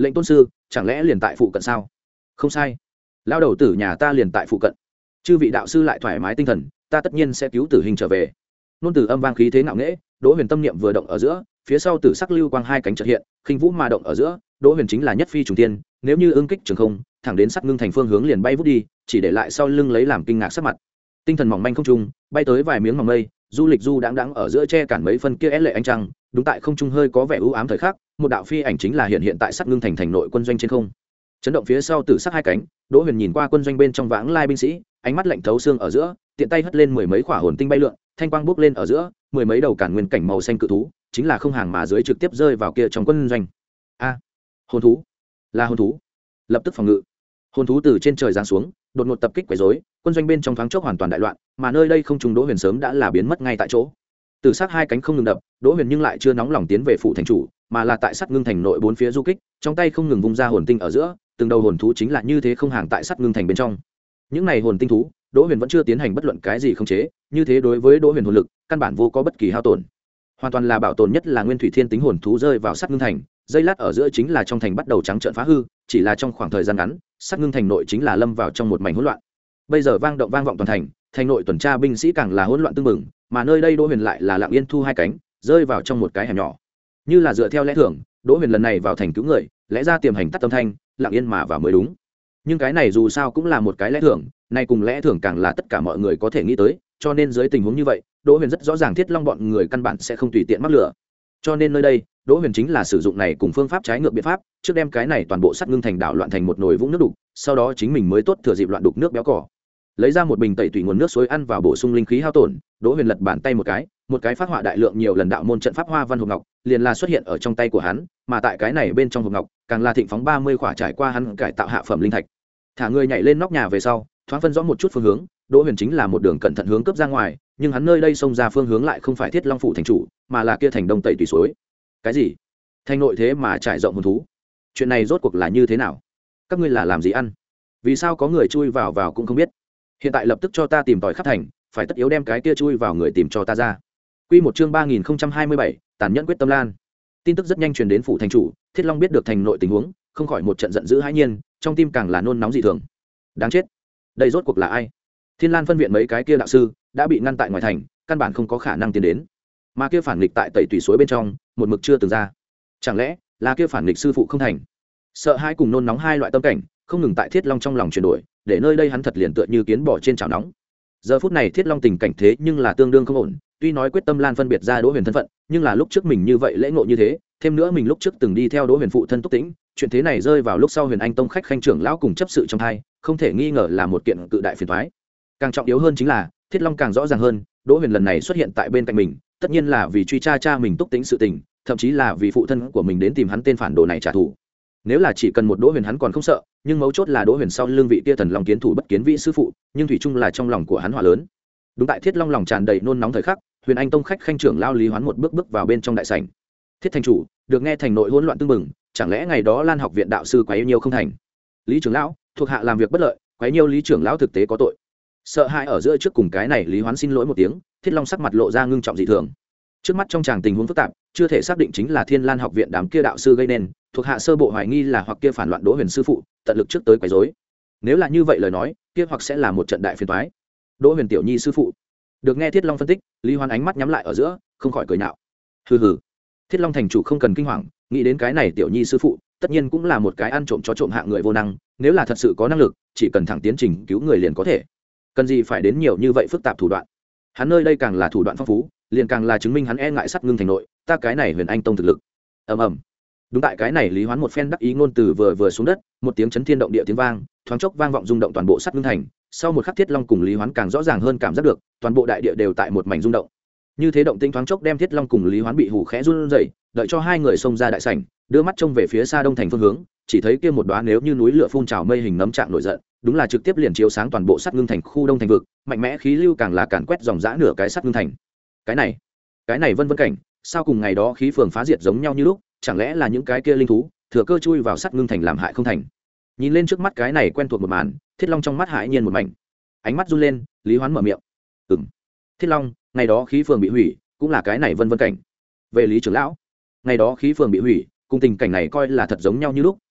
lệnh tôn sư chẳng lẽ liền tại phụ cận sao? Không sai, lao đầu tử nhà ta liền tại phụ cận. Chư vị đạo sư lại thoải mái tinh thần, ta tất nhiên sẽ cứu tử hình trở về. Nôn từ âm vang khí thế ngạo nghễ, Đỗ Huyền tâm niệm vừa động ở giữa, phía sau tử sắc lưu quang hai cánh chợt hiện, khinh vũ mà động ở giữa, Đỗ Huyền chính là nhất phi trùng thiên, nếu như ưng kích trường không, thẳng đến sắt ngưng thành phương hướng liền bay vút đi, chỉ để lại sau lưng lấy làm kinh ngạc sắc mặt. Tinh thần mỏng manh không trung, bay tới vài miếng mỏng mây, du lịch du đãng đãng ở giữa che cản mấy phân kia é lệ ánh trăng, đúng tại không trung hơi có vẻ u ám thời khắc, một đạo phi ảnh chính là hiện hiện tại sắt ngưng thành thành nội quân doanh trên không. Chấn động phía sau tử sắc hai cánh, Đỗ Huyền nhìn qua quân doanh bên trong vãng lai binh sĩ, ánh mắt lạnh thấu xương ở giữa, tiện tay hất lên mười mấy quả hồn tinh bay lượn, thanh quang bốc lên ở giữa, mười mấy đầu cản nguyên cảnh màu xanh cự thú, chính là không hàng mà dưới trực tiếp rơi vào kia trong quân doanh. A, hồn thú, là hồn thú. Lập tức phòng ngự. Hồn thú từ trên trời giáng xuống, đột ngột tập kích quấy rối, quân doanh bên trong thoáng chốc hoàn toàn đại loạn, mà nơi đây không trung Đỗ Huyền sớm đã là biến mất ngay tại chỗ. Từ sát hai cánh không ngừng đập, Đỗ Huyền nhưng lại chưa nóng lòng tiến về phủ thành chủ, mà là tại sắt ngưng thành nội bốn phía du kích, trong tay không ngừng vung ra hồn tinh ở giữa, từng đầu hồn thú chính là như thế không hàng tại sắt ngưng thành bên trong. Những này hồn tinh thú, Đỗ Huyền vẫn chưa tiến hành bất luận cái gì khống chế, như thế đối với Đỗ Huyền hồn lực, căn bản vô có bất kỳ hao tổn. Hoàn toàn là bảo tồn nhất là nguyên thủy thiên tính hồn thú rơi vào sắt ngưng thành, dây lát ở giữa chính là trong thành bắt đầu trắng trợn phá hư, chỉ là trong khoảng thời gian ngắn, sắt ngưng thành nội chính là lâm vào trong một mảnh hỗn loạn. Bây giờ vang động vang vọng toàn thành, thành nội tuần tra binh sĩ càng là hỗn loạn tương mừng, mà nơi đây Đỗ Huyền lại là lặng yên thu hai cánh, rơi vào trong một cái hẻm nhỏ. Như là dựa theo lẽ thường, Đỗ Huyền lần này vào thành cứu người, lẽ ra tiềm hành tắt tâm thanh, lặng yên mà vào mới đúng. Nhưng cái này dù sao cũng là một cái lẽ thường, nay cùng lẽ thường càng là tất cả mọi người có thể nghĩ tới, cho nên dưới tình huống như vậy, Đỗ Huyền rất rõ ràng Thiết Long bọn người căn bản sẽ không tùy tiện mắc lửa. Cho nên nơi đây, Đỗ Huyền chính là sử dụng này cùng phương pháp trái ngược biện pháp, trước đem cái này toàn bộ sắt ngưng thành đảo loạn thành một nồi vũng nước đục, sau đó chính mình mới tốt thừa dịp loạn đục nước béo cỏ. Lấy ra một bình tẩy tủy nguồn nước suối ăn vào bổ sung linh khí hao tổn, Đỗ Huyền lật bàn tay một cái, một cái phát họa đại lượng nhiều lần đạo môn trận pháp hoa văn hộp ngọc, liền là xuất hiện ở trong tay của hắn, mà tại cái này bên trong hộp ngọc, càng là thịnh phóng ba mươi khỏa trải qua hắn cải tạo hạ phẩm linh thạch. Thả người nhảy lên nóc nhà về sau, thoáng phân rõ một chút phương hướng, Đỗ Huyền chính là một đường cẩn thận hướng cấp ra ngoài, nhưng hắn nơi đây xông ra phương hướng lại không phải Thiết Long phủ thành chủ, mà là kia thành đông tẩy tùy suối. Cái gì? Thành nội thế mà trải rộng hồn thú? Chuyện này rốt cuộc là như thế nào? Các ngươi là làm gì ăn? Vì sao có người chui vào vào cũng không biết? Hiện tại lập tức cho ta tìm tòi khắp thành, phải tất yếu đem cái kia chui vào người tìm cho ta ra. Quy một chương ba nghìn không trăm hai mươi bảy, tàn nhẫn quyết tâm lan. Tin tức rất nhanh truyền đến phủ thành chủ, Thiết Long biết được thành nội tình huống, không khỏi một trận giận dữ hãi nhiên, trong tim càng là nôn nóng dị thường. Đáng chết, đây rốt cuộc là ai? Thiên Lan phân viện mấy cái kia đạo sư đã bị ngăn tại ngoài thành, căn bản không có khả năng tiến đến. Mà kia phản nghịch tại tẩy tùy suối bên trong, một mực chưa từng ra. Chẳng lẽ là kia phản nghịch sư phụ không thành? Sợ hãi cùng nôn nóng hai loại tâm cảnh, không ngừng tại Thiết Long trong lòng chuyển đổi, để nơi đây hắn thật liền tựa như kiến bò trên chảo nóng. Giờ phút này Thiết Long tình cảnh thế nhưng là tương đương không ổn, tuy nói quyết tâm Lan phân biệt ra Đỗ Huyền thân phận, nhưng là lúc trước mình như vậy lễ ngộ như thế, thêm nữa mình lúc trước từng đi theo Đỗ Huyền phụ thân Túc Tĩnh, chuyện thế này rơi vào lúc sau Huyền Anh tông khách khanh trưởng lão cùng chấp sự trong thai, không thể nghi ngờ là một kiện cự đại phiền toái. Càng trọng yếu hơn chính là, Thiết Long càng rõ ràng hơn, Đỗ Huyền lần này xuất hiện tại bên cạnh mình, tất nhiên là vì truy tra cha mình Túc Tĩnh sự tình, thậm chí là vì phụ thân của mình đến tìm hắn tên phản đồ này trả thù. Nếu là chỉ cần một Đỗ Huyền hắn còn không sợ, nhưng mấu chốt là Đỗ Huyền sau lưng vị kia thần long kiến thủ bất kiến vị sư phụ, nhưng thủy chung là trong lòng của hắn hỏa lớn. Đúng tại Thiết Long lòng tràn đầy nôn nóng thời khắc, Huyền Anh tông khách khanh trưởng lao Lý Hoán một bước bước vào bên trong đại sảnh. Thiết thành chủ, được nghe thành nội hỗn loạn tương mừng, chẳng lẽ ngày đó Lan học viện đạo sư quấy nhiêu không thành? Lý trưởng lão, thuộc hạ làm việc bất lợi, quấy nhiêu Lý trưởng lão thực tế có tội. Sợ hãi ở giữa trước cùng cái này Lý Hoán xin lỗi một tiếng, Thiết Long sắc mặt lộ ra ngưng trọng dị thường. Trước mắt trong tràng tình huống phức tạp, chưa thể xác định chính là Thiên Lan học viện đám kia đạo sư gây nên, thuộc hạ sơ bộ hoài nghi là hoặc kia phản loạn Đỗ Huyền sư phụ, tận lực trước tới quấy rối. Nếu là như vậy lời nói, kia hoặc sẽ là một trận đại phiền toái. Đỗ Huyền tiểu nhi sư phụ. Được nghe Thiết Long phân tích, Lý Hoán ánh mắt nhắm lại ở giữa, không khỏi cười nhạo. Hừ hừ. Thiết Long thành chủ không cần kinh hoàng, nghĩ đến cái này tiểu nhi sư phụ, tất nhiên cũng là một cái ăn trộm chó trộm hạng người vô năng, nếu là thật sự có năng lực, chỉ cần thẳng tiến trình cứu người liền có thể. Cần gì phải đến nhiều như vậy phức tạp thủ đoạn. Hắn nơi đây càng là thủ đoạn phong phú, liền càng là chứng minh hắn e ngại sắt ngưng thành nội, ta cái này Huyền Anh tông thực lực. Ầm ầm. Đúng tại cái này Lý Hoán một phen đắc ý ngôn từ vừa vừa xuống đất, một tiếng chấn thiên động địa tiếng vang, thoáng chốc vang vọng rung động toàn bộ sắt ngưng thành. Sau một khắc Thiết Long cùng Lý Hoán càng rõ ràng hơn cảm giác được, toàn bộ đại địa đều tại một mảnh rung động. Như thế động tĩnh thoáng chốc đem Thiết Long cùng Lý Hoán bị hù khẽ run rẩy, đợi cho hai người xông ra đại sảnh, đưa mắt trông về phía xa đông thành phương hướng, chỉ thấy kia một đóa nếu như núi lửa phun trào mây hình nấm trạng nổi giận, đúng là trực tiếp liền chiếu sáng toàn bộ sắt ngưng thành khu đông thành vực, mạnh mẽ khí lưu càng là càn quét dòng dã nửa cái sắt ngưng thành. Cái này, cái này vân vân cảnh, sao cùng ngày đó khí phường phá diệt giống nhau như lúc, chẳng lẽ là những cái kia linh thú thừa cơ chui vào sắt ngưng thành làm hại không thành? Nhìn lên trước mắt cái này quen thuộc một màn, Thiết Long trong mắt hãi nhiên một mảnh, ánh mắt run lên. Lý Hoán mở miệng, ừm, Thiết Long, ngày đó khí phường bị hủy, cũng là cái này vân vân cảnh. Về Lý trưởng lão, ngày đó khí phường bị hủy, cùng tình cảnh này coi là thật giống nhau như lúc,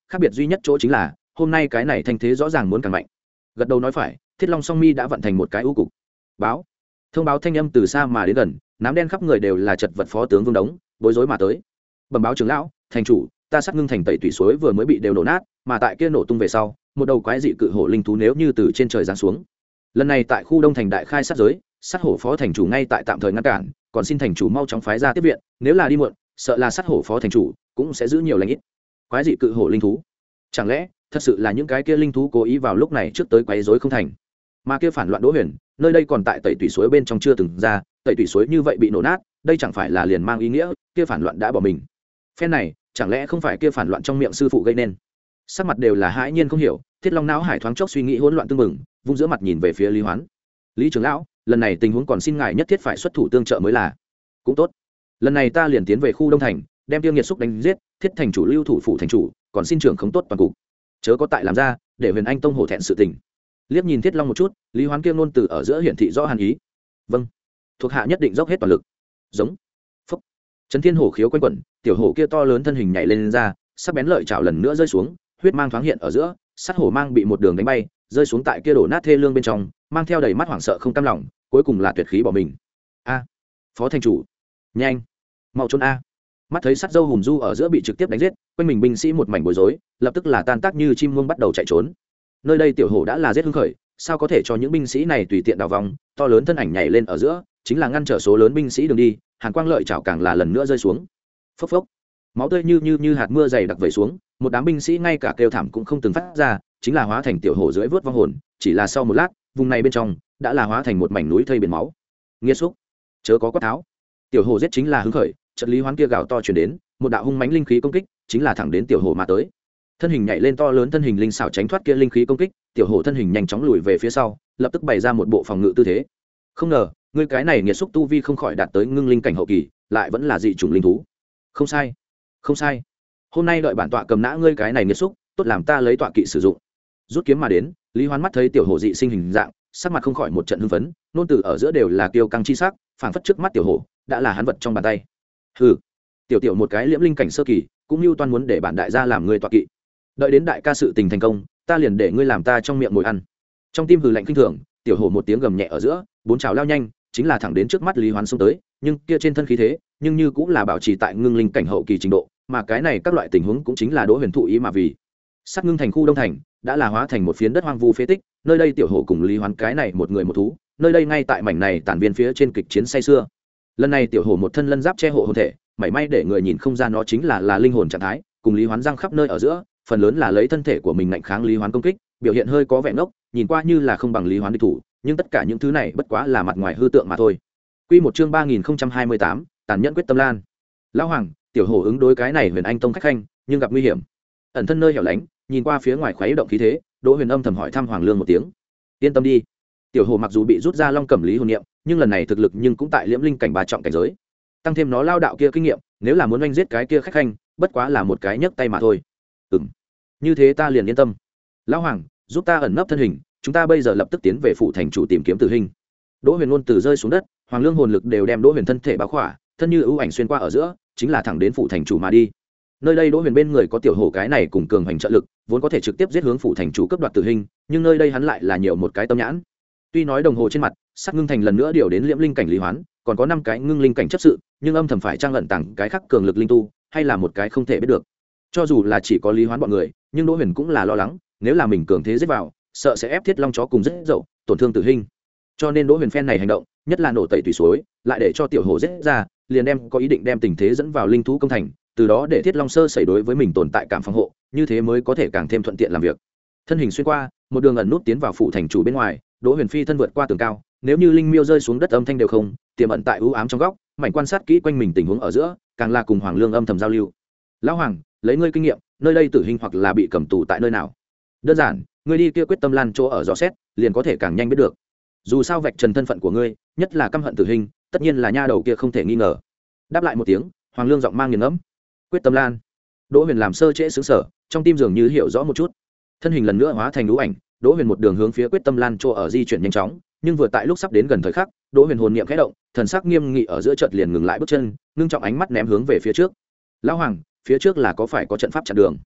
khác biệt duy nhất chỗ chính là hôm nay cái này thanh thế rõ ràng muốn càng mạnh. Gật đầu nói phải, Thiết Long song mi đã vận thành một cái ưu cục. Báo. Thông báo thanh âm từ xa mà đến gần, nám đen khắp người đều là chật vật phó tướng Vương Đống, bối rối mà tới. Bẩm báo trưởng lão, thành chủ, ta sát ngưng thành tẩy tủy suối vừa mới bị đều nổ nát, mà tại kia nổ tung về sau, một đầu quái dị cự hổ linh thú nếu như từ trên trời giáng xuống. Lần này tại khu Đông thành đại khai sát giới, sát hổ phó thành chủ ngay tại tạm thời ngăn cản, còn xin thành chủ mau chóng phái ra tiếp viện, nếu là đi muộn, sợ là sát hổ phó thành chủ cũng sẽ giữ nhiều lành ít. Quái dị cự hổ linh thú, chẳng lẽ thật sự là những cái kia linh thú cố ý vào lúc này trước tới quấy rối không thành? Mà kia phản loạn Đỗ Huyền, nơi đây còn tại tẩy tủy suối bên trong chưa từng ra, tẩy tủy suối như vậy bị nổ nát, đây chẳng phải là liền mang ý nghĩa kia phản loạn đã bỏ mình? Phen này, chẳng lẽ không phải kia phản loạn trong miệng sư phụ gây nên? Sắc mặt đều là hãi nhiên không hiểu, Thiết Long não hải thoáng chốc suy nghĩ hỗn loạn tương mừng, vung giữa mặt nhìn về phía Lý Hoán. Lý trưởng lão, lần này tình huống còn xin ngài nhất thiết phải xuất thủ tương trợ mới là. Cũng tốt. Lần này ta liền tiến về khu Đông thành, đem tiêu nghiệt xúc đánh giết, Thiết thành chủ lưu thủ phủ thành chủ, còn xin trưởng khống tốt toàn cục. Chớ có tại làm ra, để Huyền Anh tông hổ thẹn sự tình. Liếc nhìn Thiết Long một chút, Lý Hoán kia ngôn từ ở giữa hiển thị rõ hàn ý. Vâng, thuộc hạ nhất định dốc hết toàn lực. Giống. Phúc. Trấn Thiên hổ khiếu quanh quẩn, tiểu hổ kia to lớn thân hình nhảy lên, lên ra, sắc bén lợi chảo lần nữa rơi xuống, huyết mang thoáng hiện ở giữa, sát hổ mang bị một đường đánh bay, rơi xuống tại kia đổ nát thê lương bên trong, mang theo đầy mắt hoảng sợ không cam lòng, cuối cùng là tuyệt khí bỏ mình. A, phó thành chủ, nhanh, mau trốn a! Mắt thấy sát dâu hùm du ở giữa bị trực tiếp đánh giết, quanh mình binh sĩ một mảnh bối rối, lập tức là tan tác như chim muông bắt đầu chạy trốn. Nơi đây tiểu hổ đã là giết hưng khởi, sao có thể cho những binh sĩ này tùy tiện đào vòng? To lớn thân ảnh nhảy lên ở giữa, chính là ngăn trở số lớn binh sĩ đường đi. Hàn quang lợi chảo càng là lần nữa rơi xuống. Phốc phốc, máu tươi như như như hạt mưa dày đặc vẩy xuống, một đám binh sĩ ngay cả kêu thảm cũng không từng phát ra, chính là hóa thành tiểu hổ dưới vớt vong hồn. Chỉ là sau một lát, vùng này bên trong đã là hóa thành một mảnh núi thây biển máu. Nghiệt xúc, chớ có quát tháo! Tiểu hổ giết chính là hứng khởi, trận Lý Hoán kia gào to truyền đến, một đạo hung mãnh linh khí công kích, chính là thẳng đến tiểu hổ mà tới. Thân hình nhảy lên to lớn thân hình linh xảo tránh thoát kia linh khí công kích, tiểu hổ thân hình nhanh chóng lùi về phía sau, lập tức bày ra một bộ phòng ngự tư thế. Không ngờ, ngươi cái này nghiệt xúc tu vi không khỏi đạt tới ngưng linh cảnh hậu kỳ, lại vẫn là dị chủng linh thú. Không sai, không sai. Hôm nay đợi bản tọa cầm nã ngươi cái này nghiệt xúc, tốt làm ta lấy tọa kỵ sử dụng. Rút kiếm mà đến, Lý Hoán mắt thấy tiểu hổ dị sinh hình dạng, sắc mặt không khỏi một trận hưng phấn, nôn từ ở giữa đều là kiêu căng chi sắc, phảng phất trước mắt tiểu hổ đã là hắn vật trong bàn tay. Hừ, tiểu tiểu một cái liễm linh cảnh sơ kỳ, cũng như toan muốn để bản đại gia làm người tọa kỵ. Đợi đến đại ca sự tình thành công, ta liền để ngươi làm ta trong miệng ngồi ăn. Trong tim hừ lạnh kinh thường, tiểu hổ một tiếng gầm nhẹ ở giữa, bốn trào lao nhanh, chính là thẳng đến trước mắt Lý Hoán xông tới, nhưng kia trên thân khí thế, nhưng như cũng là bảo trì tại ngưng linh cảnh hậu kỳ trình độ, mà cái này các loại tình huống cũng chính là Đỗ Huyền thụ ý mà vì. Sát ngưng thành khu Đông thành, đã là hóa thành một phiến đất hoang vu phế tích, nơi đây tiểu hổ cùng Lý Hoán cái này một người một thú, nơi đây ngay tại mảnh này tản viên phía trên kịch chiến say xưa. Lần này tiểu hổ một thân lân giáp che hộ hồn thể, mảy may để người nhìn không ra nó chính là là linh hồn trạng thái, cùng Lý Hoán răng khắp nơi ở giữa, phần lớn là lấy thân thể của mình ngạnh kháng Lý Hoán công kích, biểu hiện hơi có vẻ ngốc, nhìn qua như là không bằng Lý Hoán địch thủ, nhưng tất cả những thứ này bất quá là mặt ngoài hư tượng mà thôi. Quy một chương ba nghìn không trăm hai mươi tám, tàn nhẫn quyết tâm lan. Lão hoàng, tiểu hổ ứng đối cái này Huyền Anh tông khách khanh, nhưng gặp nguy hiểm. Ẩn thân nơi hẻo lánh, nhìn qua phía ngoài khuấy động khí thế, Đỗ Huyền âm thầm hỏi thăm Hoàng Lương một tiếng. Yên tâm đi. Tiểu hổ mặc dù bị rút ra long cẩm lý hồn niệm, nhưng lần này thực lực nhưng cũng tại liễm linh cảnh ba trọng cảnh giới. Tăng thêm nó lao đạo kia kinh nghiệm, nếu là muốn oanh giết cái kia khách khanh, bất quá là một cái nhấc tay mà thôi. Ừm. Như thế ta liền yên tâm. Lão hoàng, giúp ta ẩn nấp thân hình, chúng ta bây giờ lập tức tiến về phủ thành chủ tìm kiếm tử hình. Đỗ Huyền luôn từ rơi xuống đất, Hoàng Lương hồn lực đều đem Đỗ Huyền thân thể bao khỏa, thân như ưu ảnh xuyên qua ở giữa, chính là thẳng đến phủ thành chủ mà đi. Nơi đây Đỗ Huyền bên người có tiểu hổ cái này cùng cường hành trợ lực, vốn có thể trực tiếp giết hướng phủ thành chủ cấp đoạt tử hình, nhưng nơi đây hắn lại là nhiều một cái tâm nhãn. Tuy nói đồng hồ trên mặt, sắc ngưng thành lần nữa điều đến liễm linh cảnh Lý Hoán, còn có năm cái ngưng linh cảnh chấp sự, nhưng âm thầm phải trang ẩn tàng cái khác cường lực linh tu, hay là một cái không thể biết được. Cho dù là chỉ có Lý Hoán bọn người, nhưng Đỗ Huyền cũng là lo lắng, nếu là mình cường thế giết vào, sợ sẽ ép Thiết Long chó cùng rất dậu, tổn thương tử hình. Cho nên Đỗ Huyền phen này hành động, nhất là nổ tẩy tùy suối, lại để cho tiểu hổ giết ra, liền đem có ý định đem tình thế dẫn vào linh thú công thành, từ đó để Thiết Long sơ xảy đối với mình tồn tại cảm phòng hộ, như thế mới có thể càng thêm thuận tiện làm việc. Thân hình xuyên qua, một đường ẩn nút tiến vào phủ thành chủ bên ngoài, Đỗ Huyền phi thân vượt qua tường cao, nếu như linh miêu rơi xuống đất âm thanh đều không, tiềm ẩn tại u ám trong góc, mảnh quan sát kỹ quanh mình tình huống ở giữa, càng là cùng Hoàng Lương âm thầm giao lưu. Lão hoàng, lấy ngươi kinh nghiệm, nơi đây tử hình hoặc là bị cầm tù tại nơi nào? Đơn giản, ngươi đi kia quyết tâm lan chỗ ở dò xét, liền có thể càng nhanh biết được. Dù sao vạch trần thân phận của ngươi, nhất là căm hận tử hình, tất nhiên là nha đầu kia không thể nghi ngờ. Đáp lại một tiếng, Hoàng Lương giọng mang nghiền ngẫm. Quyết tâm lan. Đỗ Huyền làm sơ trễ sướng sở, trong tim dường như hiểu rõ một chút. Thân hình lần nữa hóa thành lũ ảnh, Đỗ Huyền một đường hướng phía quyết tâm lan chỗ ở di chuyển nhanh chóng, nhưng vừa tại lúc sắp đến gần thời khắc, Đỗ Huyền hồn niệm khẽ động, thần sắc nghiêm nghị ở giữa chợt liền ngừng lại bước chân, ngưng trọng ánh mắt ném hướng về phía trước. Lão hoàng, phía trước là có phải có trận pháp chặn đường?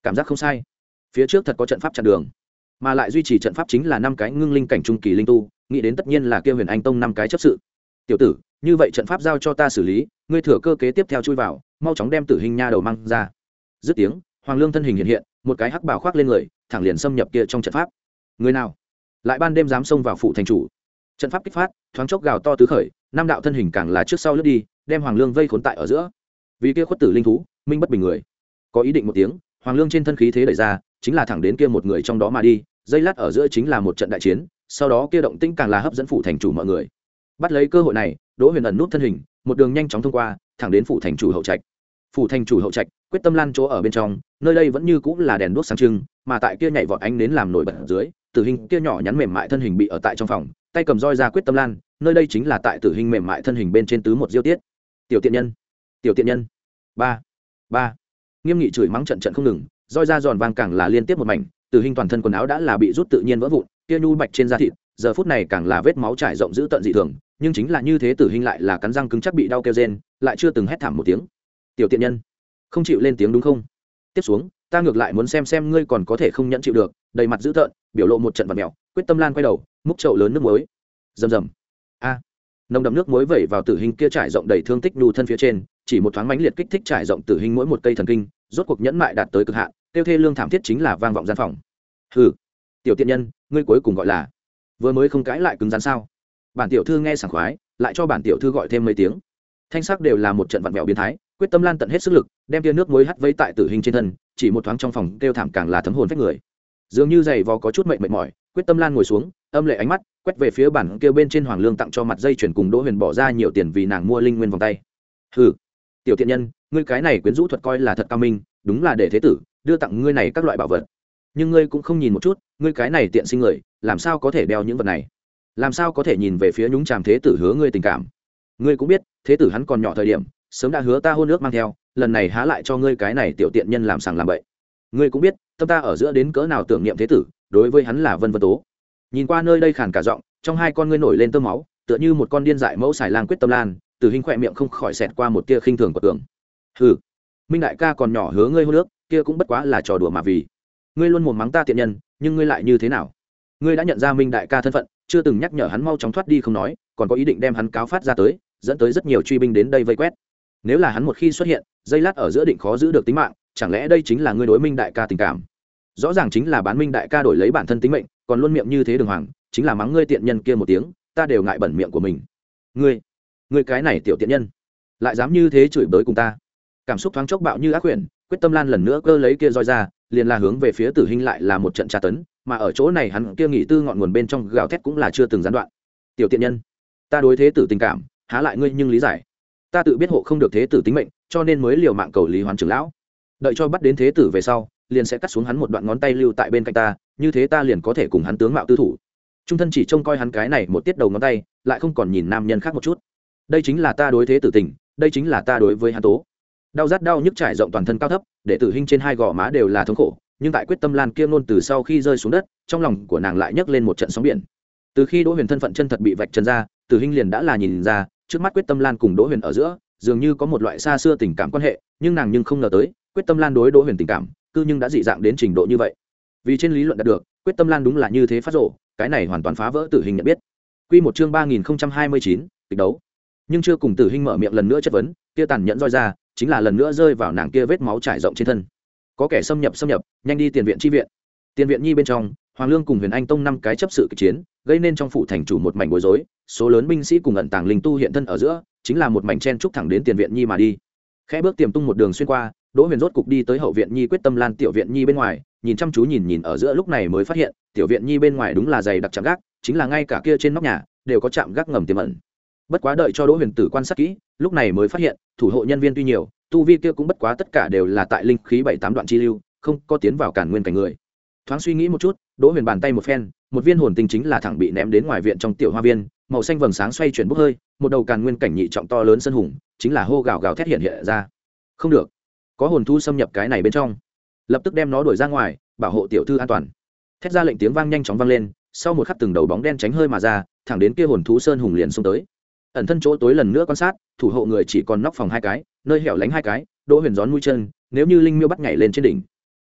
cảm giác không sai. Phía trước thật có trận pháp chặn đường, mà lại duy trì trận pháp chính là năm cái ngưng linh cảnh trung kỳ linh tu, nghĩ đến tất nhiên là kia Huyền Anh Tông năm cái chấp sự. Tiểu tử, như vậy trận pháp giao cho ta xử lý, ngươi thừa cơ kế tiếp theo chui vào, mau chóng đem Tử Hình nha đầu mang ra. Dứt tiếng, Hoàng Lương thân hình hiện hiện, một cái hắc bào khoác lên người, thẳng liền xâm nhập kia trong trận pháp. Người nào lại ban đêm dám xông vào phủ thành chủ? Trận pháp kích phát, thoáng chốc gào to tứ khởi, năm đạo thân hình càng là trước sau lướt đi, đem Hoàng Lương vây khốn tại ở giữa. Vì kia khuất tử linh thú, minh bất bình người. Có ý định một tiếng, Hoàng Lương trên thân khí thế đẩy ra, chính là thẳng đến kia một người trong đó mà đi, dây lát ở giữa chính là một trận đại chiến, sau đó kia động tĩnh càng là hấp dẫn phủ thành chủ mọi người. Bắt lấy cơ hội này, Đỗ Huyền ẩn nút thân hình, một đường nhanh chóng thông qua, thẳng đến phủ thành chủ hậu trạch. Phủ thành chủ hậu trạch, Quyết Tâm Lan chỗ ở bên trong, nơi đây vẫn như cũng là đèn đuốc sáng trưng, mà tại kia nhảy vọt ánh nến làm nổi bật ở dưới, Tử Hình kia nhỏ nhắn mềm mại thân hình bị ở tại trong phòng, tay cầm roi ra Quyết Tâm Lan, nơi đây chính là tại Tử Hình mềm mại thân hình bên trên tứ một diêu tiết. Tiểu tiện nhân, tiểu tiện nhân. Ba, ba. Nghiêm nghị chửi mắng trận trận không ngừng, roi ra giòn vang càng là liên tiếp một mảnh, Tử Hình toàn thân quần áo đã là bị rút tự nhiên vỡ vụn, kia nhu bạch trên da thịt, giờ phút này càng là vết máu trải rộng dữ tận dị thường, nhưng chính là như thế Tử Hình lại là cắn răng cứng chắc bị đau kêu rên, lại chưa từng hét thảm một tiếng. Tiểu tiện nhân, không chịu lên tiếng đúng không? Tiếp xuống, ta ngược lại muốn xem xem ngươi còn có thể không nhẫn chịu được. Đầy mặt dữ tợn, biểu lộ một trận vặn mèo, Quyết Tâm Lan quay đầu, múc chậu lớn nước muối. Rầm rầm. A. Nồng đậm nước muối vẩy vào Tử Hình kia trải rộng đầy thương tích nhu thân phía trên, chỉ một thoáng mãnh liệt kích thích trải rộng Tử Hình mỗi một cây thần kinh, rốt cuộc nhẫn mại đạt tới cực hạn, tiêu thê lương thảm thiết chính là vang vọng gian phòng. Hừ, tiểu tiện nhân, ngươi cuối cùng gọi là vừa mới không cãi lại cứng rắn sao? Bản tiểu thư nghe sảng khoái, lại cho bản tiểu thư gọi thêm mấy tiếng. Thanh sắc đều là một trận vặn vẹo biến thái, Quyết Tâm Lan tận hết sức lực, đem tia nước muối hắt vây tại Tử Hình trên thân, chỉ một thoáng trong phòng kêu thảm càng là thấm hồn phách người. Dường như giày vò có chút mệt mệt mỏi, Quyết Tâm Lan ngồi xuống, âm lệ ánh mắt quét về phía bản kêu bên trên Hoàng Lương tặng cho mặt dây chuyển cùng Đỗ Huyền bỏ ra nhiều tiền vì nàng mua linh nguyên vòng tay. Hừ, tiểu thiện nhân, ngươi cái này quyến rũ thuật coi là thật cao minh, đúng là để thế tử đưa tặng ngươi này các loại bảo vật. Nhưng ngươi cũng không nhìn một chút, ngươi cái này tiện sinh người, làm sao có thể đeo những vật này? Làm sao có thể nhìn về phía nhúng chàm thế tử hứa ngươi tình cảm? Ngươi cũng biết, thế tử hắn còn nhỏ thời điểm, sớm đã hứa ta hôn ước mang theo, lần này há lại cho ngươi cái này tiểu tiện nhân làm sàng làm bậy. Ngươi cũng biết, tâm ta ở giữa đến cỡ nào tưởng niệm thế tử, đối với hắn là vân vân tố. Nhìn qua nơi đây khàn cả giọng, trong hai con ngươi nổi lên tơ máu, tựa như một con điên dại mẫu xài lang Quyết Tâm Lan, Tử Hình khỏe miệng không khỏi xẹt qua một tia khinh thường của tưởng. Hừ, Minh đại ca còn nhỏ hứa ngươi hôn ước, kia cũng bất quá là trò đùa mà vì. Ngươi luôn mồm mắng ta tiện nhân, nhưng ngươi lại như thế nào? Ngươi đã nhận ra Minh đại ca thân phận, chưa từng nhắc nhở hắn mau chóng thoát đi không nói, còn có ý định đem hắn cáo phát ra tới, dẫn tới rất nhiều truy binh đến đây vây quét. Nếu là hắn một khi xuất hiện, dây lát ở giữa định khó giữ được tính mạng, chẳng lẽ đây chính là ngươi đối Minh đại ca tình cảm? Rõ ràng chính là bán Minh đại ca đổi lấy bản thân tính mệnh, còn luôn miệng như thế đường hoàng, chính là mắng ngươi tiện nhân kia một tiếng, ta đều ngại bẩn miệng của mình. Ngươi, ngươi cái này tiểu tiện nhân, lại dám như thế chửi bới cùng ta. Cảm xúc thoáng chốc bạo như ác quyển, Quyết Tâm Lan lần nữa cơ lấy kia roi ra, liền là hướng về phía Tử Hình lại là một trận tra tấn, mà ở chỗ này hắn kia nghỉ tư ngọn nguồn bên trong gào thét cũng là chưa từng gián đoạn. Tiểu tiện nhân, ta đối thế tử tình cảm, há lại ngươi nhưng lý giải. Ta tự biết hộ không được thế tử tính mệnh, cho nên mới liều mạng cầu Lý Hoán trưởng lão. Đợi cho bắt đến thế tử về sau, liền sẽ cắt xuống hắn một đoạn ngón tay lưu tại bên cạnh ta, như thế ta liền có thể cùng hắn tướng mạo tư thủ. Trung thân chỉ trông coi hắn cái này một tiết đầu ngón tay, lại không còn nhìn nam nhân khác một chút. Đây chính là ta đối thế tử tình, đây chính là ta đối với hắn tố. Đau rát đau nhức trải rộng toàn thân cao thấp, để Tử Hình trên hai gò má đều là thống khổ, nhưng tại Quyết Tâm Lan kia nôn từ sau khi rơi xuống đất, trong lòng của nàng lại nhấc lên một trận sóng biển. Từ khi Đỗ Huyền thân phận chân thật bị vạch trần ra, Tử Hình liền đã là nhìn ra, trước mắt Quyết Tâm Lan cùng Đỗ Huyền ở giữa, dường như có một loại xa xưa tình cảm quan hệ, nhưng nàng nhưng không ngờ tới, Quyết Tâm Lan đối Đỗ Huyền tình cảm, cư nhưng đã dị dạng đến trình độ như vậy. Vì trên lý luận đạt được, Quyết Tâm Lan đúng là như thế phát rồ, cái này hoàn toàn phá vỡ Tử Hình nhận biết. Quy một chương ba nghìn không trăm hai mươi chín, kịch đấu. Nhưng chưa cùng Tử Hình mở miệng lần nữa chất vấn, kia tàn nhẫn roi ra, chính là lần nữa rơi vào nàng kia vết máu trải rộng trên thân. Có kẻ xâm nhập xâm nhập, nhanh đi tiền viện chi viện. Tiền viện nhi bên trong, Hoàng Lương cùng Huyền Anh Tông năm cái chấp sự kịch chiến, gây nên trong phủ thành chủ một mảnh bối rối, số lớn binh sĩ cùng ẩn tàng linh tu hiện thân ở giữa, chính là một mảnh chen trúc thẳng đến tiền viện nhi mà đi. Khẽ bước tiềm tung một đường xuyên qua, Đỗ Huyền rốt cục đi tới hậu viện nhi Quyết Tâm Lan tiểu viện nhi bên ngoài, nhìn chăm chú nhìn nhìn ở giữa lúc này mới phát hiện, tiểu viện nhi bên ngoài đúng là dày đặc chạm gác, chính là ngay cả kia trên nóc nhà đều có chạm gác ngầm tiềm ẩn. Bất quá đợi cho Đỗ Huyền tử quan sát kỹ, lúc này mới phát hiện, thủ hộ nhân viên tuy nhiều, tu vi kia cũng bất quá tất cả đều là tại linh khí bảy tám đoạn chi lưu, không có tiến vào cản nguyên cảnh người. Thoáng suy nghĩ một chút, Đỗ Huyền bàn tay một phen, một viên hồn tinh chính là thẳng bị ném đến ngoài viện trong tiểu hoa viên, màu xanh vầng sáng xoay chuyển bốc hơi, một đầu càn nguyên cảnh nhị trọng to lớn sân hùng, chính là hô gào gào thét hiện hiện ra. Không được, có hồn thú xâm nhập cái này bên trong, lập tức đem nó đuổi ra ngoài, bảo hộ tiểu thư an toàn. Thét ra lệnh tiếng vang nhanh chóng vang lên, sau một khắc từng đầu bóng đen tránh hơi mà ra, thẳng đến kia hồn thú sơn hùng liền xông tới. Ẩn thân chỗ tối lần nữa quan sát, thủ hộ người chỉ còn nóc phòng hai cái, nơi hẻo lánh hai cái, Đỗ Huyền gión mũi chân, nếu như linh miêu bắt nhảy lên trên đỉnh.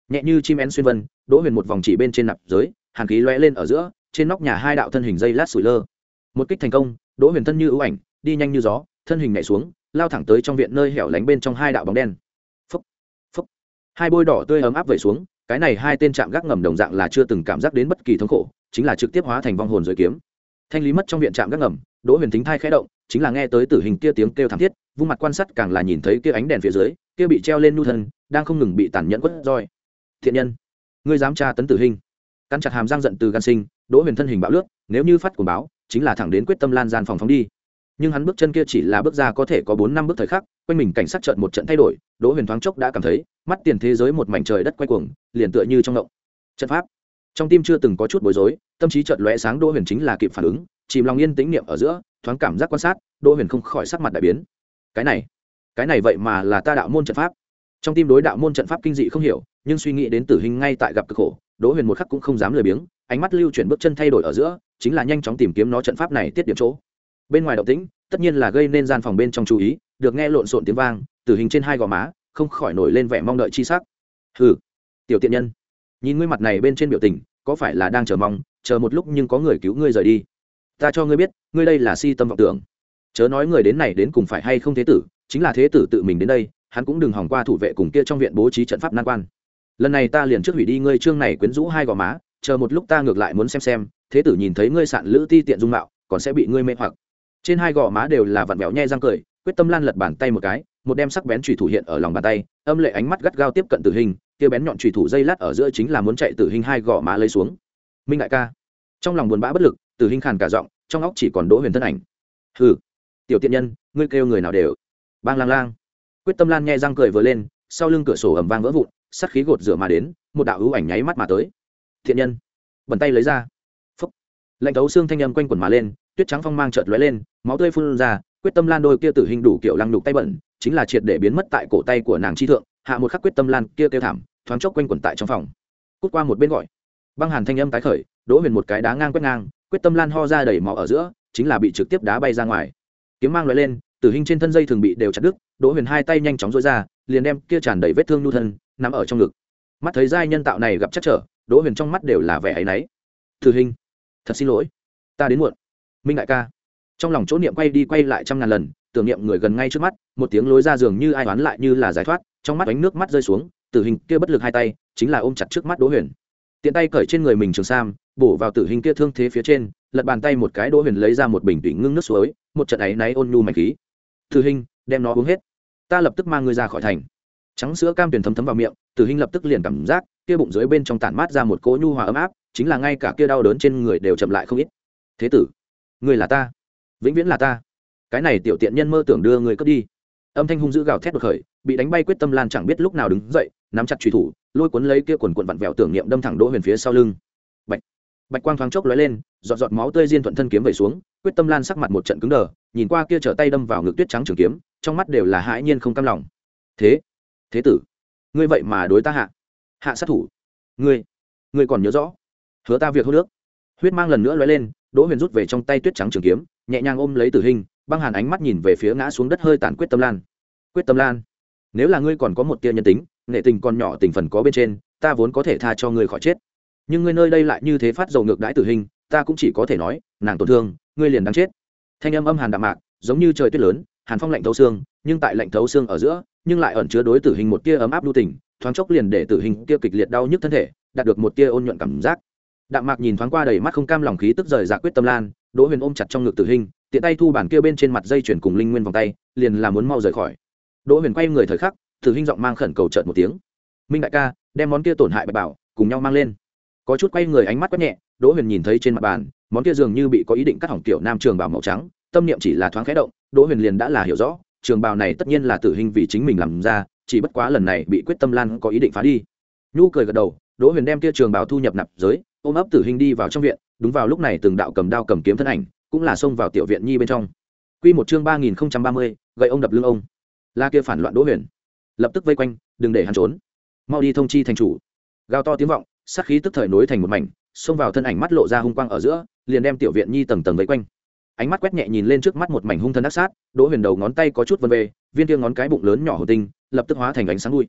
nhẹ như chim én xuyên vân. Đỗ Huyền một vòng chỉ bên trên nạp giới, hàn khí lóe lên ở giữa, trên nóc nhà hai đạo thân hình dây lát sủi lơ. Một kích thành công, Đỗ Huyền thân như ưu ảnh, đi nhanh như gió, thân hình nhảy xuống, lao thẳng tới trong viện nơi hẻo lánh bên trong hai đạo bóng đen. Phốc, phốc. Hai bôi đỏ tươi ấm áp vẩy xuống, cái này hai tên chạm gác ngầm đồng dạng là chưa từng cảm giác đến bất kỳ thống khổ, chính là trực tiếp hóa thành vong hồn dưới kiếm. Thanh lý mất trong viện chạm gác ngầm, Đỗ Huyền thính thai khẽ động, chính là nghe tới tử hình kia tiếng kêu thảm thiết, vung mặt quan sát càng là nhìn thấy kia ánh đèn phía dưới, kia bị treo lên nu thân, đang không ngừng bị tàn nhẫn quất roi. Thiện nhân, ngươi dám tra tấn tử hình? Cắn chặt hàm răng giận từ gan sinh, Đỗ Huyền thân hình bạo lướt, nếu như phát cuồng báo, chính là thẳng đến quyết tâm lan gian phòng phóng đi. Nhưng hắn bước chân kia chỉ là bước ra có thể có bốn năm bước thời khắc, quanh mình cảnh sắc chợt một trận thay đổi, Đỗ Huyền thoáng chốc đã cảm thấy, mắt tiền thế giới một mảnh trời đất quay cuồng, liền tựa như trong ngộng. Trận pháp. Trong tim chưa từng có chút bối rối, tâm trí chợt lóe sáng, Đỗ Huyền chính là kịp phản ứng, chìm lòng yên tĩnh niệm ở giữa, thoáng cảm giác quan sát, Đỗ Huyền không khỏi sắc mặt đại biến. Cái này, cái này vậy mà là ta đạo môn trận pháp. Trong tim đối đạo môn trận pháp kinh dị không hiểu, nhưng suy nghĩ đến tử hình ngay tại gặp cực khổ, Đỗ Huyền một khắc cũng không dám lười biếng, ánh mắt lưu chuyển bước chân thay đổi ở giữa, chính là nhanh chóng tìm kiếm nó trận pháp này tiết điểm chỗ. Bên ngoài động tĩnh, tất nhiên là gây nên gian phòng bên trong chú ý, được nghe lộn xộn tiếng vang, tử hình trên hai gò má không khỏi nổi lên vẻ mong đợi chi sắc. Hừ, tiểu tiện nhân, nhìn ngươi mặt này bên trên biểu tình, có phải là đang chờ mong, chờ một lúc nhưng có người cứu ngươi rời đi? Ta cho ngươi biết, ngươi đây là si tâm vọng tưởng. Chớ nói người đến này đến cùng phải hay không thế tử, chính là thế tử tự mình đến đây, hắn cũng đừng hòng qua thủ vệ cùng kia trong viện bố trí trận pháp nan quan. Lần này ta liền trước hủy đi ngươi chương này quyến rũ hai gò má, chờ một lúc ta ngược lại muốn xem xem, thế tử nhìn thấy ngươi sạn lữ ti tiện dung mạo, còn sẽ bị ngươi mê hoặc. Trên hai gò má đều là vặn vẹo nhe răng cười, quyết tâm lan lật bàn tay một cái, một đem sắc bén chủy thủ hiện ở lòng bàn tay, âm lệ ánh mắt gắt gao tiếp cận tử hình, kia bén nhọn chủy thủ dây lát ở giữa chính là muốn chạy tử hình hai gò má lấy xuống. Minh đại ca, trong lòng buồn bã bất lực, tử hình khàn cả giọng, trong óc chỉ còn Đỗ Huyền thân ảnh. Hừ, tiểu tiện nhân, ngươi kêu người nào đều. Bang lang lang. Quyết tâm lan nhe răng cười vừa lên, sau lưng cửa sổ ầm vang vỡ vụn, sát khí gột rửa mà đến, một đạo hữu ảnh nháy mắt mà tới. Thiện nhân, bẩn tay lấy ra. Phúc. Lạnh thấu xương thanh âm quanh quẩn mà lên, tuyết trắng phong mang chợt lóe lên, máu tươi phun ra, quyết tâm lan đôi kia tử hình đủ kiểu lăng đục tay bẩn, chính là triệt để biến mất tại cổ tay của nàng chi thượng, hạ một khắc quyết tâm lan kia kêu thảm, thoáng chốc quanh quẩn tại trong phòng. Cút qua một bên gọi. Băng hàn thanh âm tái khởi, Đỗ Huyền một cái đá ngang quét ngang, quyết tâm lan ho ra đầy máu ở giữa, chính là bị trực tiếp đá bay ra ngoài. Kiếm mang lóe lên, tử hình trên thân dây thường bị đều chặt đứt, Đỗ Huyền hai tay nhanh chóng duỗi ra, liền đem kia tràn đầy vết thương nu thân nằm ở trong ngực. Mắt thấy giai nhân tạo này gặp chắc trở, Đỗ Huyền trong mắt đều là vẻ áy náy. Tử hình, thật xin lỗi, ta đến muộn. Minh đại ca. Trong lòng chỗ niệm quay đi quay lại trăm ngàn lần, tưởng niệm người gần ngay trước mắt, một tiếng lối ra giường như ai oán lại như là giải thoát, trong mắt ánh nước mắt rơi xuống, tử hình kia bất lực hai tay, chính là ôm chặt trước mắt Đỗ Huyền. Tiện tay cởi trên người mình trường sam, bổ vào tử hình kia thương thế phía trên, lật bàn tay một cái, Đỗ Huyền lấy ra một bình thủy ngưng nước suối, một trận áy náy ôn nhu mạch khí. Tử hình, đem nó uống hết, ta lập tức mang ngươi ra khỏi thành. Trắng sữa cam tuyển thấm thấm vào miệng, tử hình lập tức liền cảm giác kia bụng dưới bên trong tản mát ra một cỗ nhu hòa ấm áp, chính là ngay cả kia đau đớn trên người đều chậm lại không ít. Thế tử, ngươi là ta, vĩnh viễn là ta. Cái này tiểu tiện nhân mơ tưởng đưa người cướp đi. Âm thanh hung dữ gào thét đột khởi, bị đánh bay quyết tâm lan chẳng biết lúc nào đứng dậy, nắm chặt chủy thủ, lôi cuốn lấy kia quần quần vặn vẹo tưởng niệm đâm thẳng Đỗ Huyền phía sau lưng. Bạch, bạch quang thoáng chốc lóe lên, giọt giọt máu tươi diên thuận thân kiếm về xuống, quyết tâm lan sắc mặt một trận cứng đờ, nhìn qua kia trở tay đâm vào ngực tuyết trắng trường kiếm, trong mắt đều là hãi nhiên không cam lòng. Thế, thế tử, ngươi vậy mà đối ta hạ, hạ sát thủ, ngươi, ngươi còn nhớ rõ, hứa ta việc hôn nước. Huyết mang lần nữa lóe lên, Đỗ Huyền rút về trong tay tuyết trắng trường kiếm, nhẹ nhàng ôm lấy tử hình, băng hàn ánh mắt nhìn về phía ngã xuống đất hơi tàn quyết tâm lan. Quyết tâm lan, nếu là ngươi còn có một tia nhân tính, nghệ tình còn nhỏ tình phần có bên trên, ta vốn có thể tha cho ngươi khỏi chết, nhưng ngươi nơi đây lại như thế phát dầu ngược đãi tử hình, ta cũng chỉ có thể nói, nàng tổn thương, ngươi liền đáng chết. Thanh âm âm hàn đạm mạc, giống như trời tuyết lớn, hàn phong lạnh thấu xương, nhưng tại lạnh thấu xương ở giữa, nhưng lại ẩn chứa đối tử hình một tia ấm áp lưu tình, thoáng chốc liền để tử hình kia kịch liệt đau nhức thân thể, đạt được một tia ôn nhuận cảm giác. Đạm mạc nhìn thoáng qua đầy mắt không cam lòng khí tức rời dạ quyết tâm lan, Đỗ Huyền ôm chặt trong ngực tử hình, tiện tay thu bản kia bên trên mặt dây chuyển cùng linh nguyên vòng tay, liền là muốn mau rời khỏi. Đỗ Huyền quay người thời khắc, tử hình giọng mang khẩn cầu chợt một tiếng. Minh đại ca, đem món kia tổn hại bạch bảo cùng nhau mang lên. Có chút quay người ánh mắt quét nhẹ, Đỗ Huyền nhìn thấy trên mặt bàn, món kia dường như bị có ý định cắt hỏng tiểu nam trường bào màu trắng, tâm niệm chỉ là thoáng khẽ động, Đỗ Huyền liền đã là hiểu rõ, trường bào này tất nhiên là tử hình vì chính mình làm ra, chỉ bất quá lần này bị quyết tâm lan có ý định phá đi. Nhu cười gật đầu, Đỗ Huyền đem kia trường bào thu nhập nạp giới, ôm ấp tử hình đi vào trong viện. Đúng vào lúc này từng đạo cầm đao cầm kiếm thân ảnh cũng là xông vào tiểu viện nhi bên trong. Quy một chương ba nghìn không trăm ba mươi, gậy ông đập lưng ông. La kia phản loạn Đỗ Huyền, lập tức vây quanh, đừng để hắn trốn, mau đi thông chi thành chủ. Gào to tiếng vọng, sát khí tức thời nối thành một mảnh, xông vào thân ảnh mắt lộ ra hung quang ở giữa, liền đem tiểu viện nhi tầng tầng vây quanh. Ánh mắt quét nhẹ nhìn lên trước mắt một mảnh hung thân ác sát, Đỗ Huyền đầu ngón tay có chút vân về, viên kia ngón cái bụng lớn nhỏ hồn tinh, lập tức hóa thành ánh sáng đuôi.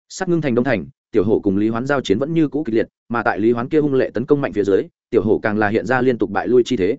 Sát ngưng thành đông thành, tiểu hổ cùng lý hoán giao chiến vẫn như cũ kịch liệt, mà tại lý hoán kia hung lệ tấn công mạnh phía dưới, tiểu hổ càng là hiện ra liên tục bại lui chi thế.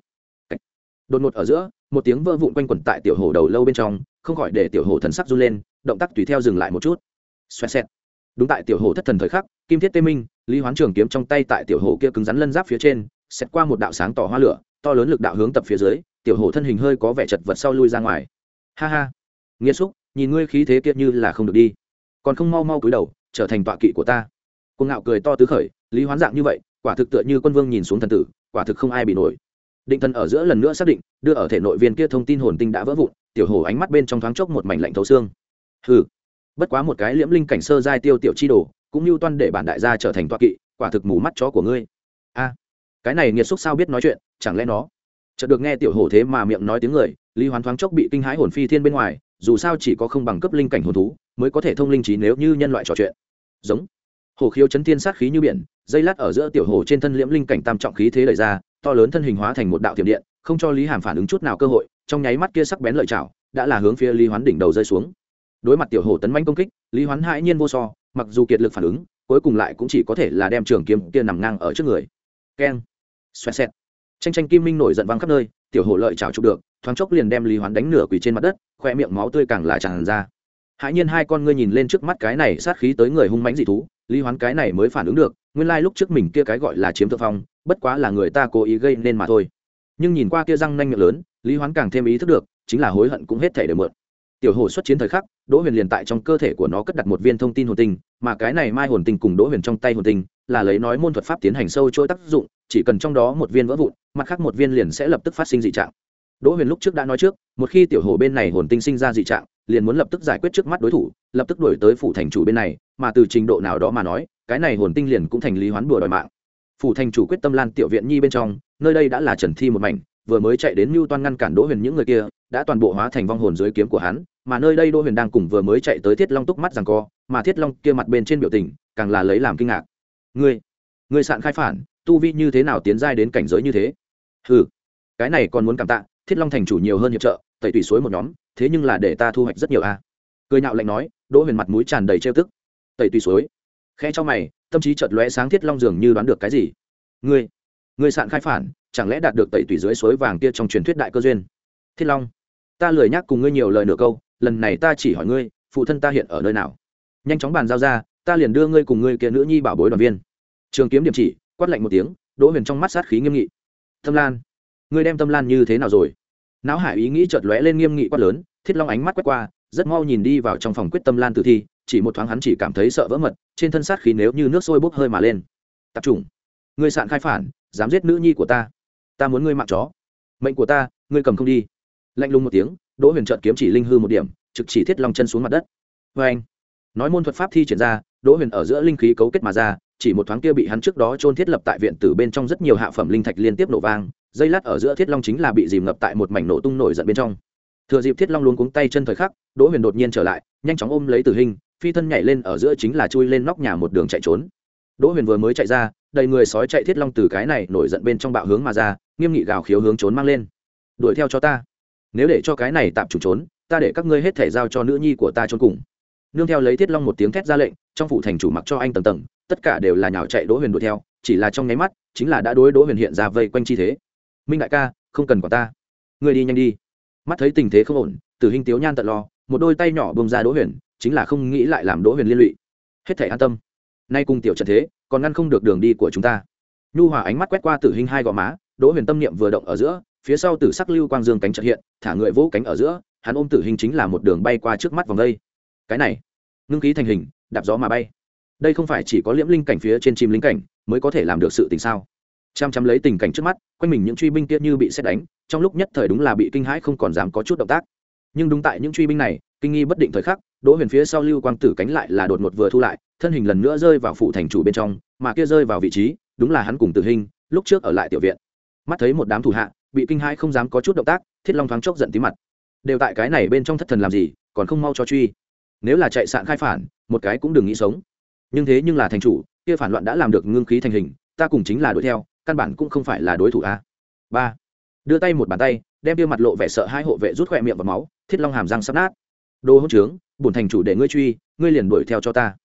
Đột ngột ở giữa, một tiếng vỡ vụn quanh quẩn tại tiểu hổ đầu lâu bên trong, không khỏi để tiểu hổ thần sắc run lên, động tác tùy theo dừng lại một chút. Xoẹt xẹt. Đúng tại tiểu hổ thất thần thời khắc, kim thiết tê minh, lý hoán trường kiếm trong tay tại tiểu hổ kia cứng rắn lân giáp phía trên, xét qua một đạo sáng tỏ hoa lửa, to lớn lực đạo hướng tập phía dưới, tiểu hổ thân hình hơi có vẻ chật vật sau lui ra ngoài. Ha ha, nghĩa xúc, nhìn ngươi khí thế kia như là không được đi, còn không mau mau cúi đầu trở thành tọa kỵ của ta. Cuồng ngạo cười to tứ khởi, lý hoán dạng như vậy, quả thực tựa như quân vương nhìn xuống thần tử, quả thực không ai bị nổi. Định thần ở giữa lần nữa xác định, đưa ở thể nội viên kia thông tin hồn tinh đã vỡ vụn, tiểu hổ ánh mắt bên trong thoáng chốc một mảnh lạnh thấu xương. Hừ, bất quá một cái liễm linh cảnh sơ giai tiêu tiểu chi đồ, cũng như toan để bản đại gia trở thành tọa kỵ, quả thực mù mắt chó của ngươi. A, cái này nghiệt xúc sao biết nói chuyện, chẳng lẽ nó chợt được nghe tiểu hổ thế mà miệng nói tiếng người, lý hoán thoáng chốc bị kinh hãi hồn phi thiên bên ngoài, dù sao chỉ có không bằng cấp linh cảnh hồn thú mới có thể thông linh trí nếu như nhân loại trò chuyện. Giống hổ khiếu chấn thiên sát khí như biển, dây lát ở giữa tiểu hổ trên thân liễm linh cảnh tam trọng khí thế đẩy ra, to lớn thân hình hóa thành một đạo tiềm điện, không cho lý hàm phản ứng chút nào cơ hội, trong nháy mắt kia sắc bén lợi chảo đã là hướng phía lý hoán đỉnh đầu rơi xuống. Đối mặt tiểu hổ tấn mãnh công kích, lý hoán hãi nhiên vô so, mặc dù kiệt lực phản ứng, cuối cùng lại cũng chỉ có thể là đem trường kiếm kia nằm ngang ở trước người. Keng, xoẹt xẹt, tranh tranh kim minh nổi giận vang khắp nơi, tiểu hổ lợi chảo chụp được, thoáng chốc liền đem lý hoán đánh nửa quỳ trên mặt đất, khoe miệng máu tươi càng là tràn ra. Hãi nhiên hai con ngươi nhìn lên trước mắt cái này sát khí tới người hung mãnh dị thú, lý hoán cái này mới phản ứng được, nguyên lai lúc trước mình kia cái gọi là chiếm thượng phong, bất quá là người ta cố ý gây nên mà thôi. Nhưng nhìn qua kia răng nanh miệng lớn, lý hoán càng thêm ý thức được, chính là hối hận cũng hết thể đều mượn. Tiểu hổ xuất chiến thời khắc, Đỗ Huyền liền tại trong cơ thể của nó cất đặt một viên thông tin hồn tinh, mà cái này mai hồn tinh cùng Đỗ Huyền trong tay hồn tinh là lấy nói môn thuật pháp tiến hành sâu chuỗi tác dụng, chỉ cần trong đó một viên vỡ vụn, mặt khác một viên liền sẽ lập tức phát sinh dị trạng. Đỗ Huyền lúc trước đã nói trước, một khi tiểu hổ bên này hồn tinh sinh ra dị trạng, liền muốn lập tức giải quyết trước mắt đối thủ, lập tức đuổi tới phủ thành chủ bên này, mà từ trình độ nào đó mà nói, cái này hồn tinh liền cũng thành lý hoán bùa đòi mạng. Phủ thành chủ quyết tâm Lan tiểu viện nhi bên trong, nơi đây đã là trần thi một mảnh, vừa mới chạy đến mưu toan ngăn cản Đỗ Huyền những người kia, đã toàn bộ hóa thành vong hồn dưới kiếm của hắn, mà nơi đây Đỗ Huyền đang cùng vừa mới chạy tới Thiết Long túc mắt giằng co, mà Thiết Long kia mặt bên trên biểu tình, càng là lấy làm kinh ngạc. Ngươi, ngươi sạn khai phản, tu vi như thế nào tiến giai đến cảnh giới như thế? Hừ, cái này còn muốn cảm tạ, Thiết Long thành chủ nhiều hơn hiệp trợ, tẩy tùy suối một nhóm, thế nhưng là để ta thu hoạch rất nhiều a. Cười nhạo lạnh nói, Đỗ Huyền mặt mũi tràn đầy trêu tức. Tẩy tùy suối? Khẽ cho mày, tâm trí chợt lóe sáng, Thiết Long dường như đoán được cái gì. Ngươi, ngươi sạn khai phản, chẳng lẽ đạt được tẩy tùy dưới suối vàng kia trong truyền thuyết đại cơ duyên? Thiết Long, ta lười nhắc cùng ngươi nhiều lời nửa câu, lần này ta chỉ hỏi ngươi, phụ thân ta hiện ở nơi nào? Nhanh chóng bàn giao ra, ta liền đưa ngươi cùng ngươi kia nữ nhi bảo bối đoàn viên. Trường kiếm điểm chỉ, quát lạnh một tiếng, Đỗ Huyền trong mắt sát khí nghiêm nghị. Tâm Lan, ngươi đem Tâm Lan như thế nào rồi? Náo hải ý nghĩ chợt lóe lên nghiêm nghị quát lớn, Thiết Long ánh mắt quét qua, rất mau nhìn đi vào trong phòng quyết Tâm Lan tử thi, chỉ một thoáng hắn chỉ cảm thấy sợ vỡ mật, trên thân sát khí nếu như nước sôi bốc hơi mà lên. Tập trung, ngươi sạn khai phản, dám giết nữ nhi của ta, ta muốn ngươi mạng chó, mệnh của ta, ngươi cầm không đi. Lạnh lùng một tiếng, Đỗ Huyền chợt kiếm chỉ linh hư một điểm, trực chỉ Thiết Long chân xuống mặt đất. Và anh, nói môn thuật pháp thi triển ra, Đỗ Huyền ở giữa linh khí cấu kết mà ra, chỉ một thoáng kia bị hắn trước đó chôn thiết lập tại viện tử bên trong rất nhiều hạ phẩm linh thạch liên tiếp nổ vang, dây lát ở giữa Thiết Long chính là bị dìm ngập tại một mảnh nổ tung nổi giận bên trong. Thừa dịp Thiết Long luống cuống tay chân thời khắc, Đỗ Huyền đột nhiên trở lại, nhanh chóng ôm lấy Tử Hình, phi thân nhảy lên ở giữa chính là chui lên nóc nhà một đường chạy trốn. Đỗ Huyền vừa mới chạy ra, đầy người sói chạy Thiết Long từ cái này nổi giận bên trong bạo hướng mà ra, nghiêm nghị gào khiếu hướng trốn mang lên. Đuổi theo cho ta, nếu để cho cái này tạm chủ trốn, ta để các ngươi hết thể giao cho nữ nhi của ta trốn cùng. Nương theo lấy Thiết Long một tiếng thét ra lệnh, trong phủ thành chủ mặc cho anh tầng tầng, tất cả đều là nhào chạy Đỗ Huyền đuổi theo, chỉ là trong nháy mắt, chính là đã đối Đỗ Huyền hiện ra vây quanh chi thế. Minh đại ca, không cần quản ta, ngươi đi nhanh đi. Mắt thấy tình thế không ổn, Tử Hình tiếu nhan tận lo, một đôi tay nhỏ bông ra Đỗ Huyền, chính là không nghĩ lại làm Đỗ Huyền liên lụy. Hết thảy an tâm, nay cùng tiểu trận thế, còn ngăn không được đường đi của chúng ta. Nhu hòa ánh mắt quét qua Tử Hình hai gò má, Đỗ Huyền tâm niệm vừa động ở giữa, phía sau tử sắc lưu quang dương cánh chợt hiện, thả người vỗ cánh ở giữa, hắn ôm Tử Hình chính là một đường bay qua trước mắt vòng đây. Cái này, ngưng khí thành hình, đạp gió mà bay. Đây không phải chỉ có liễm linh cảnh phía trên chim linh cảnh mới có thể làm được sự tình sao? Chăm chăm lấy tình cảnh trước mắt, quanh mình những truy binh kia như bị sét đánh, trong lúc nhất thời đúng là bị kinh hãi không còn dám có chút động tác. Nhưng đúng tại những truy binh này, kinh nghi bất định thời khắc, Đỗ Huyền phía sau lưu quang tử cánh lại là đột ngột vừa thu lại, thân hình lần nữa rơi vào phủ thành chủ bên trong, mà kia rơi vào vị trí, đúng là hắn cùng Tử Hình, lúc trước ở lại tiểu viện. Mắt thấy một đám thủ hạ bị kinh hãi không dám có chút động tác, Thiết Long thoáng chốc giận tí mặt. Đều tại cái này bên trong thất thần làm gì, còn không mau cho truy. Nếu là chạy sạn khai phản, một cái cũng đừng nghĩ sống. Nhưng thế nhưng là thành chủ, kia phản loạn đã làm được ngưng khí thành hình, ta cùng chính là đuổi theo, căn bản cũng không phải là đối thủ a. Ba, đưa tay một bàn tay, đem kia mặt lộ vẻ sợ hai hộ vệ rút khỏe miệng vào máu, Thiết Long hàm răng sắp nát. Đồ hỗn trướng, bổn thành chủ để ngươi truy, ngươi liền đuổi theo cho ta.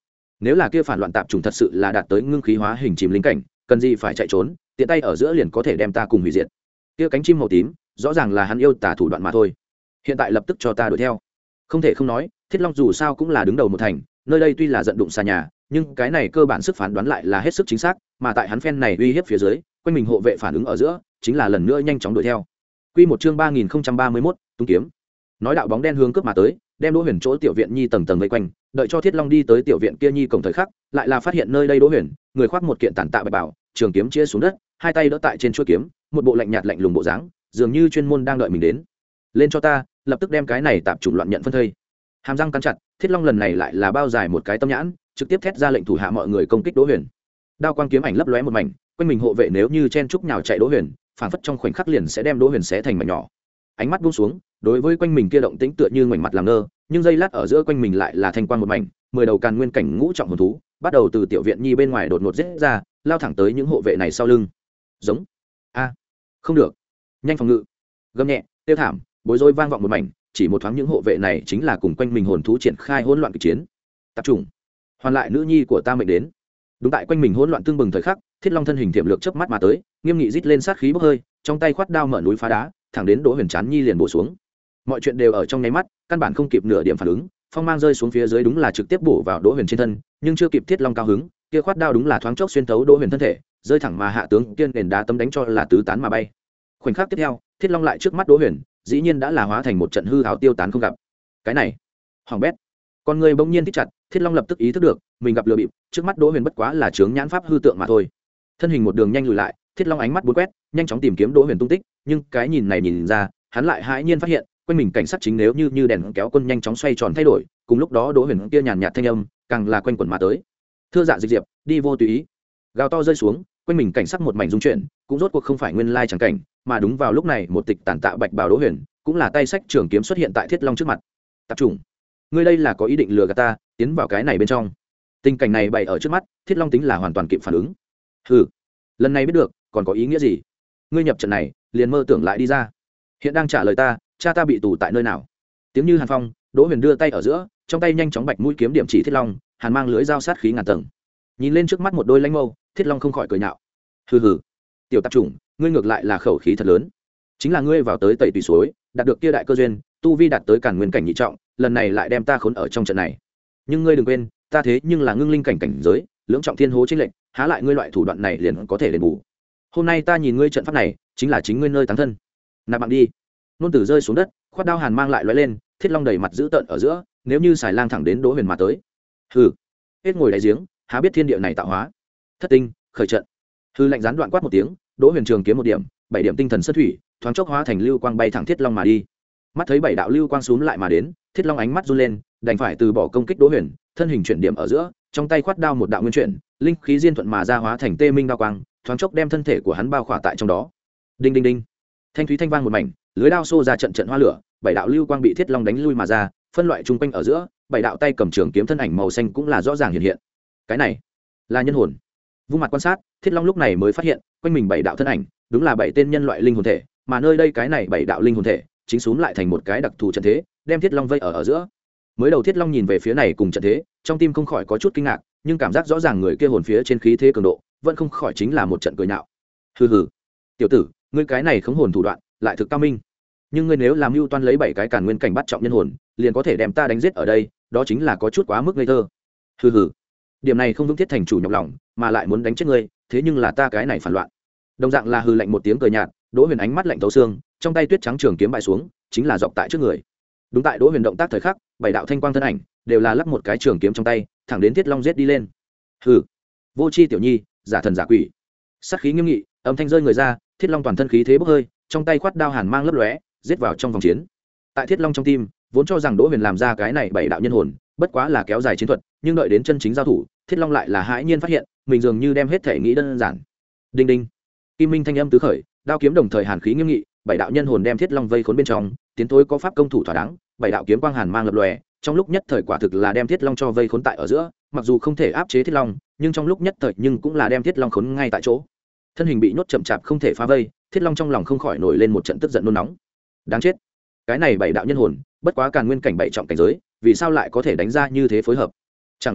nếu là kia phản loạn tạp trùng thật sự là đạt tới ngưng khí hóa hình chìm linh cảnh, cần gì phải chạy trốn, tiện tay ở giữa liền có thể đem ta cùng hủy diệt. Kia cánh chim màu tím rõ ràng là hắn yêu tả thủ đoạn mà thôi, hiện tại lập tức cho ta đuổi theo. Không thể không nói, Thiết Long dù sao cũng là đứng đầu một thành, nơi đây tuy là giận đụng xa nhà, nhưng cái này cơ bản sức phán đoán lại là hết sức chính xác, mà tại hắn phen này uy hiếp phía dưới, quanh mình hộ vệ phản ứng ở giữa, chính là lần nữa nhanh chóng đuổi theo. Quy một chương ba nghìn không trăm ba mươi mốt, tung kiếm. Nói đạo bóng đen hướng cướp mà tới, đem Đỗ Huyền chỗ tiểu viện nhi tầng tầng vây quanh, đợi cho Thiết Long đi tới tiểu viện kia nhi cổng thời khắc, lại là phát hiện nơi đây Đỗ Huyền, người khoác một kiện tản tạ bạch bảo, trường kiếm chia xuống đất, hai tay đỡ tại trên chuôi kiếm, một bộ lạnh nhạt lạnh lùng bộ dáng, dường như chuyên môn đang đợi mình đến. Lên cho ta, lập tức đem cái này tạp chủng loạn nhận phân thây. Hàm răng cắn chặt, Thiết Long lần này lại là bao dài một cái tâm nhãn, trực tiếp thét ra lệnh thủ hạ mọi người công kích Đỗ Huyền. Đao quang kiếm ảnh lấp lóe một mảnh, quanh mình hộ vệ nếu như chen chúc nhào chạy Đỗ Huyền, phản phất trong khoảnh khắc liền sẽ đem Đỗ Huyền xé thành mảnh nhỏ. Ánh mắt buông xuống, đối với quanh mình kia động tĩnh tựa như ngoảnh mặt làm ngơ, nhưng giây lát ở giữa quanh mình lại là thanh quang một mảnh, mười đầu càn nguyên cảnh ngũ trọng hồn thú, bắt đầu từ tiểu viện nhi bên ngoài đột ngột giết ra, lao thẳng tới những hộ vệ này sau lưng. Giống. A. không được. Nhanh phòng ngự. Gầm nhẹ, tiêu thảm, bối rối vang vọng một mảnh, chỉ một thoáng những hộ vệ này chính là cùng quanh mình hồn thú triển khai hỗn loạn kịch chiến. Tập trung. Hoàn lại nữ nhi của ta mệnh đến. Đúng tại quanh mình hỗn loạn tương bừng thời khắc, Thiết Long thân hình tiềm lược chớp mắt mà tới, nghiêm nghị rít lên sát khí bốc hơi, trong tay khoát đao mở núi phá đá, thẳng đến Đỗ Huyền chán nhi liền bổ xuống. Mọi chuyện đều ở trong nháy mắt, căn bản không kịp nửa điểm phản ứng, phong mang rơi xuống phía dưới đúng là trực tiếp bổ vào Đỗ Huyền trên thân, nhưng chưa kịp Thiết Long cao hứng, kia khoát đao đúng là thoáng chốc xuyên thấu Đỗ Huyền thân thể, rơi thẳng mà hạ tướng tiên nền đá tấm đánh cho là tứ tán mà bay. Khoảnh khắc tiếp theo, Thiết Long lại trước mắt Đỗ Huyền, dĩ nhiên đã là hóa thành một trận hư ảo tiêu tán không gặp. Cái này, hoàng bét. Con người bỗng nhiên thích chặt, Thiết Long lập tức ý thức được, mình gặp lừa bịp, trước mắt Đỗ Huyền bất quá là chướng nhãn pháp hư tượng mà thôi. Thân hình một đường nhanh lùi lại, Thiết Long ánh mắt bốn quét, nhanh chóng tìm kiếm Đỗ Huyền tung tích, nhưng cái nhìn này nhìn ra, hắn lại hãi nhiên phát hiện, quanh mình cảnh sát chính nếu như như đèn kéo quân nhanh chóng xoay tròn thay đổi, cùng lúc đó Đỗ Huyền kia nhàn nhạt thanh âm, càng là quanh quẩn mà tới. Thưa dạ dịch diệp, đi vô tùy ý. Gào to rơi xuống, quanh mình cảnh sắc một mảnh rung chuyển, cũng rốt cuộc không phải nguyên lai chẳng cảnh, mà đúng vào lúc này một tịch tàn tạ bạch bào Đỗ Huyền, cũng là tay sách trường kiếm xuất hiện tại Thiết Long trước mặt. Tập trung. Ngươi đây là có ý định lừa gạt ta, tiến vào cái này bên trong. Tình cảnh này bày ở trước mắt, Thiết Long tính là hoàn toàn kịp phản ứng. Hừ, lần này biết được, còn có ý nghĩa gì? Ngươi nhập trận này, liền mơ tưởng lại đi ra. Hiện đang trả lời ta, cha ta bị tù tại nơi nào? Tiếng như hàn phong, Đỗ Huyền đưa tay ở giữa, trong tay nhanh chóng bạch mũi kiếm điểm chỉ Thiết Long, hàn mang lưới dao sát khí ngàn tầng. Nhìn lên trước mắt một đôi lanh mâu, Thiết Long không khỏi cười nhạo. Hừ hừ, tiểu tạp chủng, ngươi ngược lại là khẩu khí thật lớn. Chính là ngươi vào tới tẩy tùy suối, đạt được kia đại cơ duyên, tu vi đạt tới càn nguyên cảnh nhị trọng, lần này lại đem ta khốn ở trong trận này. Nhưng ngươi đừng quên, ta thế nhưng là ngưng linh cảnh cảnh giới, lưỡng trọng thiên hố trên lệnh, há lại ngươi loại thủ đoạn này liền có thể đền bù. Hôm nay ta nhìn ngươi trận pháp này, chính là chính ngươi nơi táng thân. Nạp mạng đi. Nôn tử rơi xuống đất, khoát đao hàn mang lại lóe lên, Thiết Long đầy mặt dữ tợn ở giữa, nếu như xài lang thẳng đến Đỗ Huyền mà tới. Hừ, hết ngồi đáy giếng, há biết thiên địa này tạo hóa. Thất tinh, khởi trận. Hư lạnh gián đoạn quát một tiếng, Đỗ Huyền trường kiếm một điểm, bảy điểm tinh thần xuất thủy, thoáng chốc hóa thành lưu quang bay thẳng Thiết Long mà đi. Mắt thấy bảy đạo lưu quang xúm lại mà đến, Thiết Long ánh mắt run lên, đành phải từ bỏ công kích Đỗ Huyền, thân hình chuyển điểm ở giữa, trong tay khoát đao một đạo nguyên chuyển, linh khí diên thuận mà ra hóa thành tê minh đao quang, thoáng chốc đem thân thể của hắn bao khỏa tại trong đó. Đinh đinh đinh, thanh thúy thanh vang một mảnh, lưới đao xô ra trận trận hoa lửa, bảy đạo lưu quang bị Thiết Long đánh lui mà ra, phân loại trung quanh ở giữa, bảy đạo tay cầm trường kiếm thân ảnh màu xanh cũng là rõ ràng hiện hiện. Cái này là nhân hồn. Vung mặt quan sát, Thiết Long lúc này mới phát hiện, quanh mình bảy đạo thân ảnh, đúng là bảy tên nhân loại linh hồn thể, mà nơi đây cái này bảy đạo linh hồn thể, chính súm lại thành một cái đặc thù trận thế, đem Thiết Long vây ở ở giữa. Mới đầu Thiết Long nhìn về phía này cùng trận thế, trong tim không khỏi có chút kinh ngạc, nhưng cảm giác rõ ràng người kia hồn phía trên khí thế cường độ, vẫn không khỏi chính là một trận cười nhạo. Hừ hừ, tiểu tử, ngươi cái này khống hồn thủ đoạn, lại thực cao minh. Nhưng ngươi nếu làm mưu toan lấy bảy cái càn nguyên cảnh bắt trọng nhân hồn, liền có thể đem ta đánh giết ở đây, đó chính là có chút quá mức ngây thơ. Hừ hừ, điểm này không vững thiết thành chủ nhọc lòng, mà lại muốn đánh chết ngươi, thế nhưng là ta cái này phản loạn. Đồng dạng là hừ lạnh một tiếng cười nhạt, Đỗ Huyền ánh mắt lạnh thấu xương, trong tay tuyết trắng trường kiếm bại xuống, chính là dọc tại trước người. Đúng tại Đỗ Huyền động tác thời khắc, bảy đạo thanh quang thân ảnh đều là lắp một cái trường kiếm trong tay, thẳng đến Thiết Long giết đi lên. Hừ, vô tri tiểu nhi, giả thần giả quỷ. Sát khí nghiêm nghị, âm thanh rơi người ra, Thiết Long toàn thân khí thế bốc hơi, trong tay khoát đao hàn mang lấp lóe, giết vào trong vòng chiến. Tại Thiết Long trong tim, vốn cho rằng Đỗ Huyền làm ra cái này bảy đạo nhân hồn, bất quá là kéo dài chiến thuật, nhưng đợi đến chân chính giao thủ, Thiết Long lại là hãi nhiên phát hiện, mình dường như đem hết thể nghĩ đơn giản. Đinh đinh, kim minh thanh âm tứ khởi, đao kiếm đồng thời hàn khí nghiêm nghị, bảy đạo nhân hồn đem Thiết Long vây khốn bên trong, tiến thối có pháp công thủ thỏa đáng, bảy đạo kiếm quang hàn mang lập lòe, trong lúc nhất thời quả thực là đem Thiết Long cho vây khốn tại ở giữa, mặc dù không thể áp chế Thiết Long, nhưng trong lúc nhất thời nhưng cũng là đem Thiết Long khốn ngay tại chỗ. Thân hình bị nhốt chậm chạp không thể phá vây, Thiết Long trong lòng không khỏi nổi lên một trận tức giận nôn nóng. Đáng chết, cái này bảy đạo nhân hồn, bất quá càn nguyên cảnh bảy trọng cảnh giới, vì sao lại có thể đánh ra như thế phối hợp? Chẳng lẽ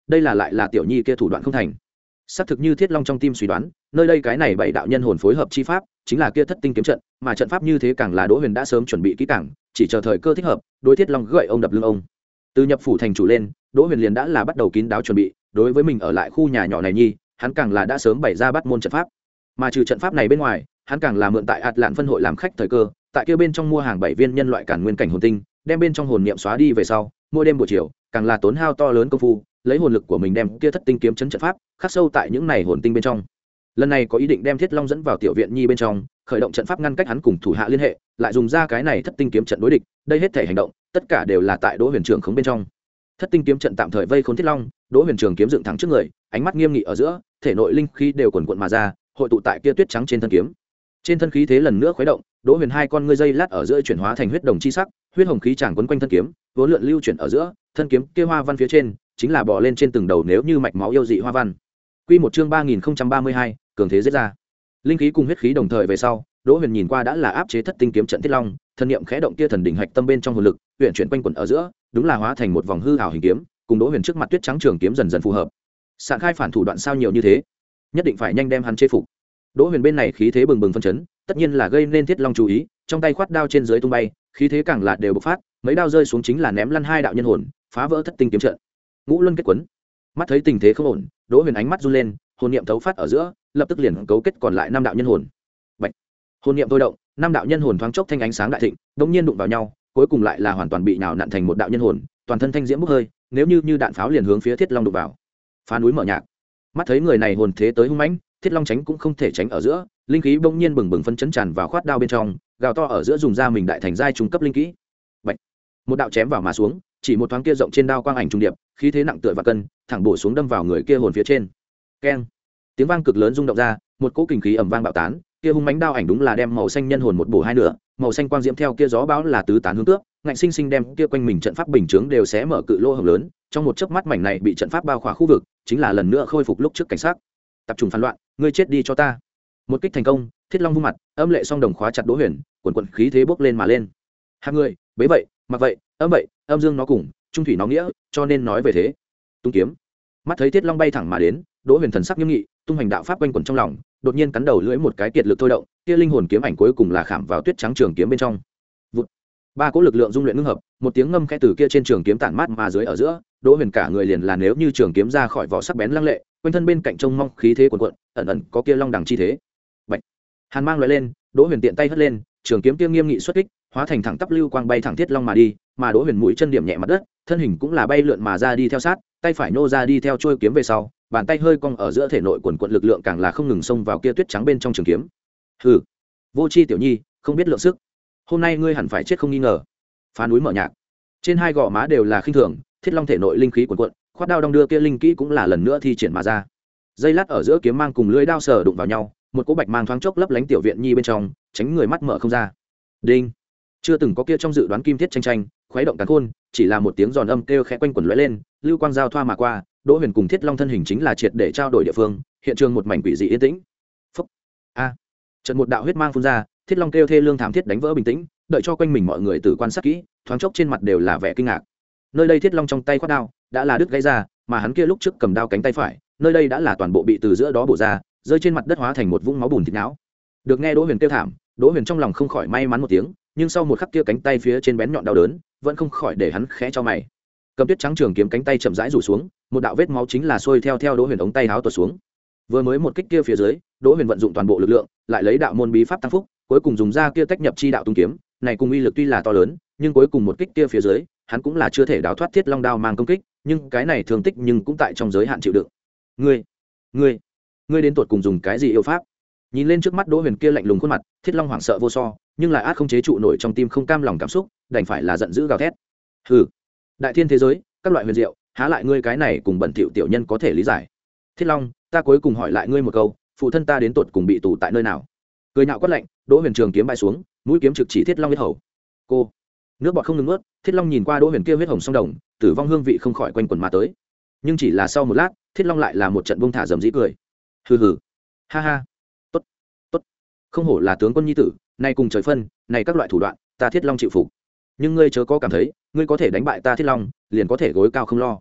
đây là lại là tiểu nhi kia thủ đoạn không thành. Xác thực như Thiết Long trong tim suy đoán, nơi đây cái này bảy đạo nhân hồn phối hợp chi pháp chính là kia thất tinh kiếm trận, mà trận pháp như thế càng là Đỗ Huyền đã sớm chuẩn bị kỹ càng, chỉ chờ thời cơ thích hợp, đối Thiết Long gậy ông đập lưng ông. Từ nhập phủ thành chủ lên, Đỗ Huyền liền đã là bắt đầu kín đáo chuẩn bị, đối với mình ở lại khu nhà nhỏ này nhi, hắn càng là đã sớm bày ra bắt môn trận pháp. Mà trừ trận pháp này bên ngoài, hắn càng là mượn tại Ạt Lạn phân hội làm khách thời cơ, tại kia bên trong mua hàng bảy viên nhân loại cản nguyên cảnh hồn tinh, đem bên trong hồn niệm xóa đi về sau, mỗi đêm buổi chiều, càng là tốn hao to lớn công phu, lấy hồn lực của mình đem kia thất tinh kiếm chấn trận pháp khắc sâu tại những này hồn tinh bên trong. Lần này có ý định đem Thiết Long dẫn vào tiểu viện nhi bên trong, khởi động trận pháp ngăn cách hắn cùng thủ hạ liên hệ, lại dùng ra cái này thất tinh kiếm trận đối địch, đây hết thể hành động, tất cả đều là tại Đỗ Huyền Trường khống bên trong. Thất tinh kiếm trận tạm thời vây khốn Thiết Long, Đỗ Huyền Trường kiếm dựng thẳng trước người, ánh mắt nghiêm nghị ở giữa, thể nội linh khí đều quần quật mà ra, hội tụ tại kia tuyết trắng trên thân kiếm. Trên thân khí thế lần nữa khuấy động, Đỗ Huyền hai con ngươi dây lát ở giữa chuyển hóa thành huyết đồng chi sắc, huyết hồng khí tràn quấn quanh thân kiếm, vốn lượn lưu chuyển ở giữa, thân kiếm kia hoa văn phía trên, chính là bò lên trên từng đầu nếu như mạch máu yêu dị hoa văn. Quy một chương ba nghìn không trăm ba mươi hai, cường thế giết ra. Linh khí cùng huyết khí đồng thời về sau, Đỗ Huyền nhìn qua đã là áp chế thất tinh kiếm trận Thiết Long, thần niệm khẽ động kia thần đỉnh hạch tâm bên trong hồn lực, huyền chuyển quanh quẩn ở giữa, đúng là hóa thành một vòng hư ảo hình kiếm, cùng Đỗ Huyền trước mặt tuyết trắng trường kiếm dần dần phù hợp. Sạn khai phản thủ đoạn sao nhiều như thế, nhất định phải nhanh đem hắn chế phục. Đỗ Huyền bên này khí thế bừng bừng phân chấn, tất nhiên là gây nên Thiết Long chú ý, trong tay khoát đao trên dưới tung bay, khí thế càng là đều bộc phát, mấy đao rơi xuống chính là ném lăn hai đạo nhân hồn, phá vỡ thất tinh kiếm trận. Ngũ luân kết quấn. Mắt thấy tình thế không ổn, Đỗ Huyền ánh mắt run lên, hồn niệm thấu phát ở giữa, lập tức liền cấu kết còn lại năm đạo nhân hồn. Bạch. Hồn niệm thôi động, năm đạo nhân hồn thoáng chốc thanh ánh sáng đại thịnh, đống nhiên đụng vào nhau, cuối cùng lại là hoàn toàn bị nhào nặn thành một đạo nhân hồn, toàn thân thanh diễm bốc hơi, nếu như như đạn pháo liền hướng phía Thiết Long đụng vào. Phá núi mở nhạc. Mắt thấy người này hồn thế tới hung mãnh, Thiết Long tránh cũng không thể tránh ở giữa, linh khí bỗng nhiên bừng bừng phân chấn tràn vào khoát đao bên trong, gào to ở giữa dùng ra mình đại thành giai trung cấp linh kỹ. Bạch. Một đạo chém vào mà xuống, chỉ một thoáng kia rộng trên đao quang ảnh trung điệp, khí thế nặng tựa và cân, thẳng bổ xuống đâm vào người kia hồn phía trên. Keng. Tiếng vang cực lớn rung động ra, một cỗ kình khí ầm vang bạo tán, kia hung mãnh đao ảnh đúng là đem màu xanh nhân hồn một bổ hai nửa, màu xanh quang diễm theo kia gió bão là tứ tán hướng cướp, ngạnh sinh sinh đem kia quanh mình trận pháp bình chướng đều xé mở cự lỗ hổng lớn, trong một chớp mắt mảnh này bị trận pháp bao khỏa khu vực, chính là lần nữa khôi phục lúc trước cảnh sắc. Tập trung phản loạn, ngươi chết đi cho ta. Một kích thành công, Thiết Long vung mặt, âm lệ song đồng khóa chặt Đỗ Huyền, quần quần khí thế bốc lên mà lên. Hai người, bế vậy, mặc vậy, âm vậy, âm dương nó cùng, trung thủy nó nghĩa, cho nên nói về thế. Tung kiếm. Mắt thấy Thiết Long bay thẳng mà đến, Đỗ Huyền thần sắc nghiêm nghị, tung hành đạo pháp quanh quẩn trong lòng, đột nhiên cắn đầu lưỡi một cái kiệt lực thôi động, kia linh hồn kiếm ảnh cuối cùng là khảm vào tuyết trắng trường kiếm bên trong. Vụt. Ba cỗ lực lượng dung luyện ngưng hợp, một tiếng ngâm khẽ từ kia trên trường kiếm tản mát mà dưới ở giữa, Đỗ Huyền cả người liền là nếu như trường kiếm ra khỏi vỏ sắc bén lăng lệ, quanh thân bên cạnh trông mong khí thế cuồn cuộn, ẩn ẩn có kia long đằng chi thế. Bạch. Hàn mang lóe lên, Đỗ Huyền tiện tay hất lên, trường kiếm kia nghiêm nghị xuất kích, hóa thành thẳng tắp lưu quang bay thẳng Thiết Long mà đi, mà Đỗ Huyền mũi chân điểm nhẹ mặt đất, thân hình cũng là bay lượn mà ra đi theo sát, tay phải nô ra đi theo trôi kiếm về sau, bàn tay hơi cong ở giữa thể nội quần quận lực lượng càng là không ngừng xông vào kia tuyết trắng bên trong trường kiếm. Hừ, vô chi tiểu nhi, không biết lượng sức, hôm nay ngươi hẳn phải chết không nghi ngờ. Phá núi mở nhạc, trên hai gò má đều là khinh thường, Thiết Long thể nội linh khí quần quận, khoát đao đong đưa kia linh kỹ cũng là lần nữa thi triển mà ra. Dây lát ở giữa kiếm mang cùng lưỡi đao sờ đụng vào nhau, một cỗ bạch mang thoáng chốc lấp lánh tiểu viện nhi bên trong, tránh người mắt mở không ra. Đinh. Chưa từng có kia trong dự đoán kim thiết tranh tranh, khuấy động càn khôn, chỉ là một tiếng giòn âm kêu khẽ quanh quẩn lóe lên, lưu quang giao thoa mà qua, Đỗ Huyền cùng Thiết Long thân hình chính là triệt để trao đổi địa phương, hiện trường một mảnh quỷ dị yên tĩnh. Phốc. A. À. Chợt một đạo huyết mang phun ra, Thiết Long kêu thê lương thảm thiết đánh vỡ bình tĩnh, đợi cho quanh mình mọi người tử quan sát kỹ, thoáng chốc trên mặt đều là vẻ kinh ngạc. Nơi đây Thiết Long trong tay khoát đao đã là đứt gãy ra, mà hắn kia lúc trước cầm đao cánh tay phải, nơi đây đã là toàn bộ bị từ giữa đó bổ ra, rơi trên mặt đất hóa thành một vũng máu bùn thịt não. Được nghe Đỗ Huyền kêu thảm, Đỗ Huyền trong lòng không khỏi may mắn một tiếng, nhưng sau một khắc kia cánh tay phía trên bén nhọn đau đớn, vẫn không khỏi để hắn khẽ cho mày. Cầm tuyết trắng trường kiếm cánh tay chậm rãi rủ xuống, một đạo vết máu chính là xuôi theo theo Đỗ Huyền ống tay áo tuột xuống. Vừa mới một kích kia phía dưới, Đỗ Huyền vận dụng toàn bộ lực lượng, lại lấy đạo môn bí pháp tăng phúc, cuối cùng dùng ra kia tách nhập chi đạo tung kiếm, này cùng uy lực tuy là to lớn, nhưng cuối cùng một kích kia phía dưới, hắn cũng là chưa thể đào thoát Thiết Long đao mang công kích, nhưng cái này thương tích nhưng cũng tại trong giới hạn chịu đựng. Ngươi, ngươi, ngươi đến tuột cùng dùng cái gì yêu pháp? Nhìn lên trước mắt Đỗ Huyền kia lạnh lùng khuôn mặt, Thiết Long hoảng sợ vô so, nhưng lại át không chế trụ nổi trong tim không cam lòng cảm xúc, đành phải là giận dữ gào thét. Hừ, đại thiên thế giới, các loại huyền diệu, há lại ngươi cái này cùng bẩn thỉu tiểu nhân có thể lý giải. Thiết Long, ta cuối cùng hỏi lại ngươi một câu, phụ thân ta đến tuột cùng bị tù tại nơi nào? Cười nhạo quát lạnh, Đỗ Huyền trường kiếm bay xuống, mũi kiếm trực chỉ Thiết Long huyết hầu. Cô, nước bọt không ngừng ướt, Thiết Long nhìn qua Đỗ Huyền kia huyết hồng song đồng, tử vong hương vị không khỏi quanh quẩn mà tới. Nhưng chỉ là sau một lát, Thiết Long lại là một trận buông thả dầm dĩ cười. Hừ hừ, ha ha, tốt, tốt, không hổ là tướng quân nhi tử, nay cùng trời phân, này các loại thủ đoạn, ta Thiết Long chịu phục. Nhưng ngươi chớ có cảm thấy, ngươi có thể đánh bại ta Thiết Long, liền có thể gối cao không lo.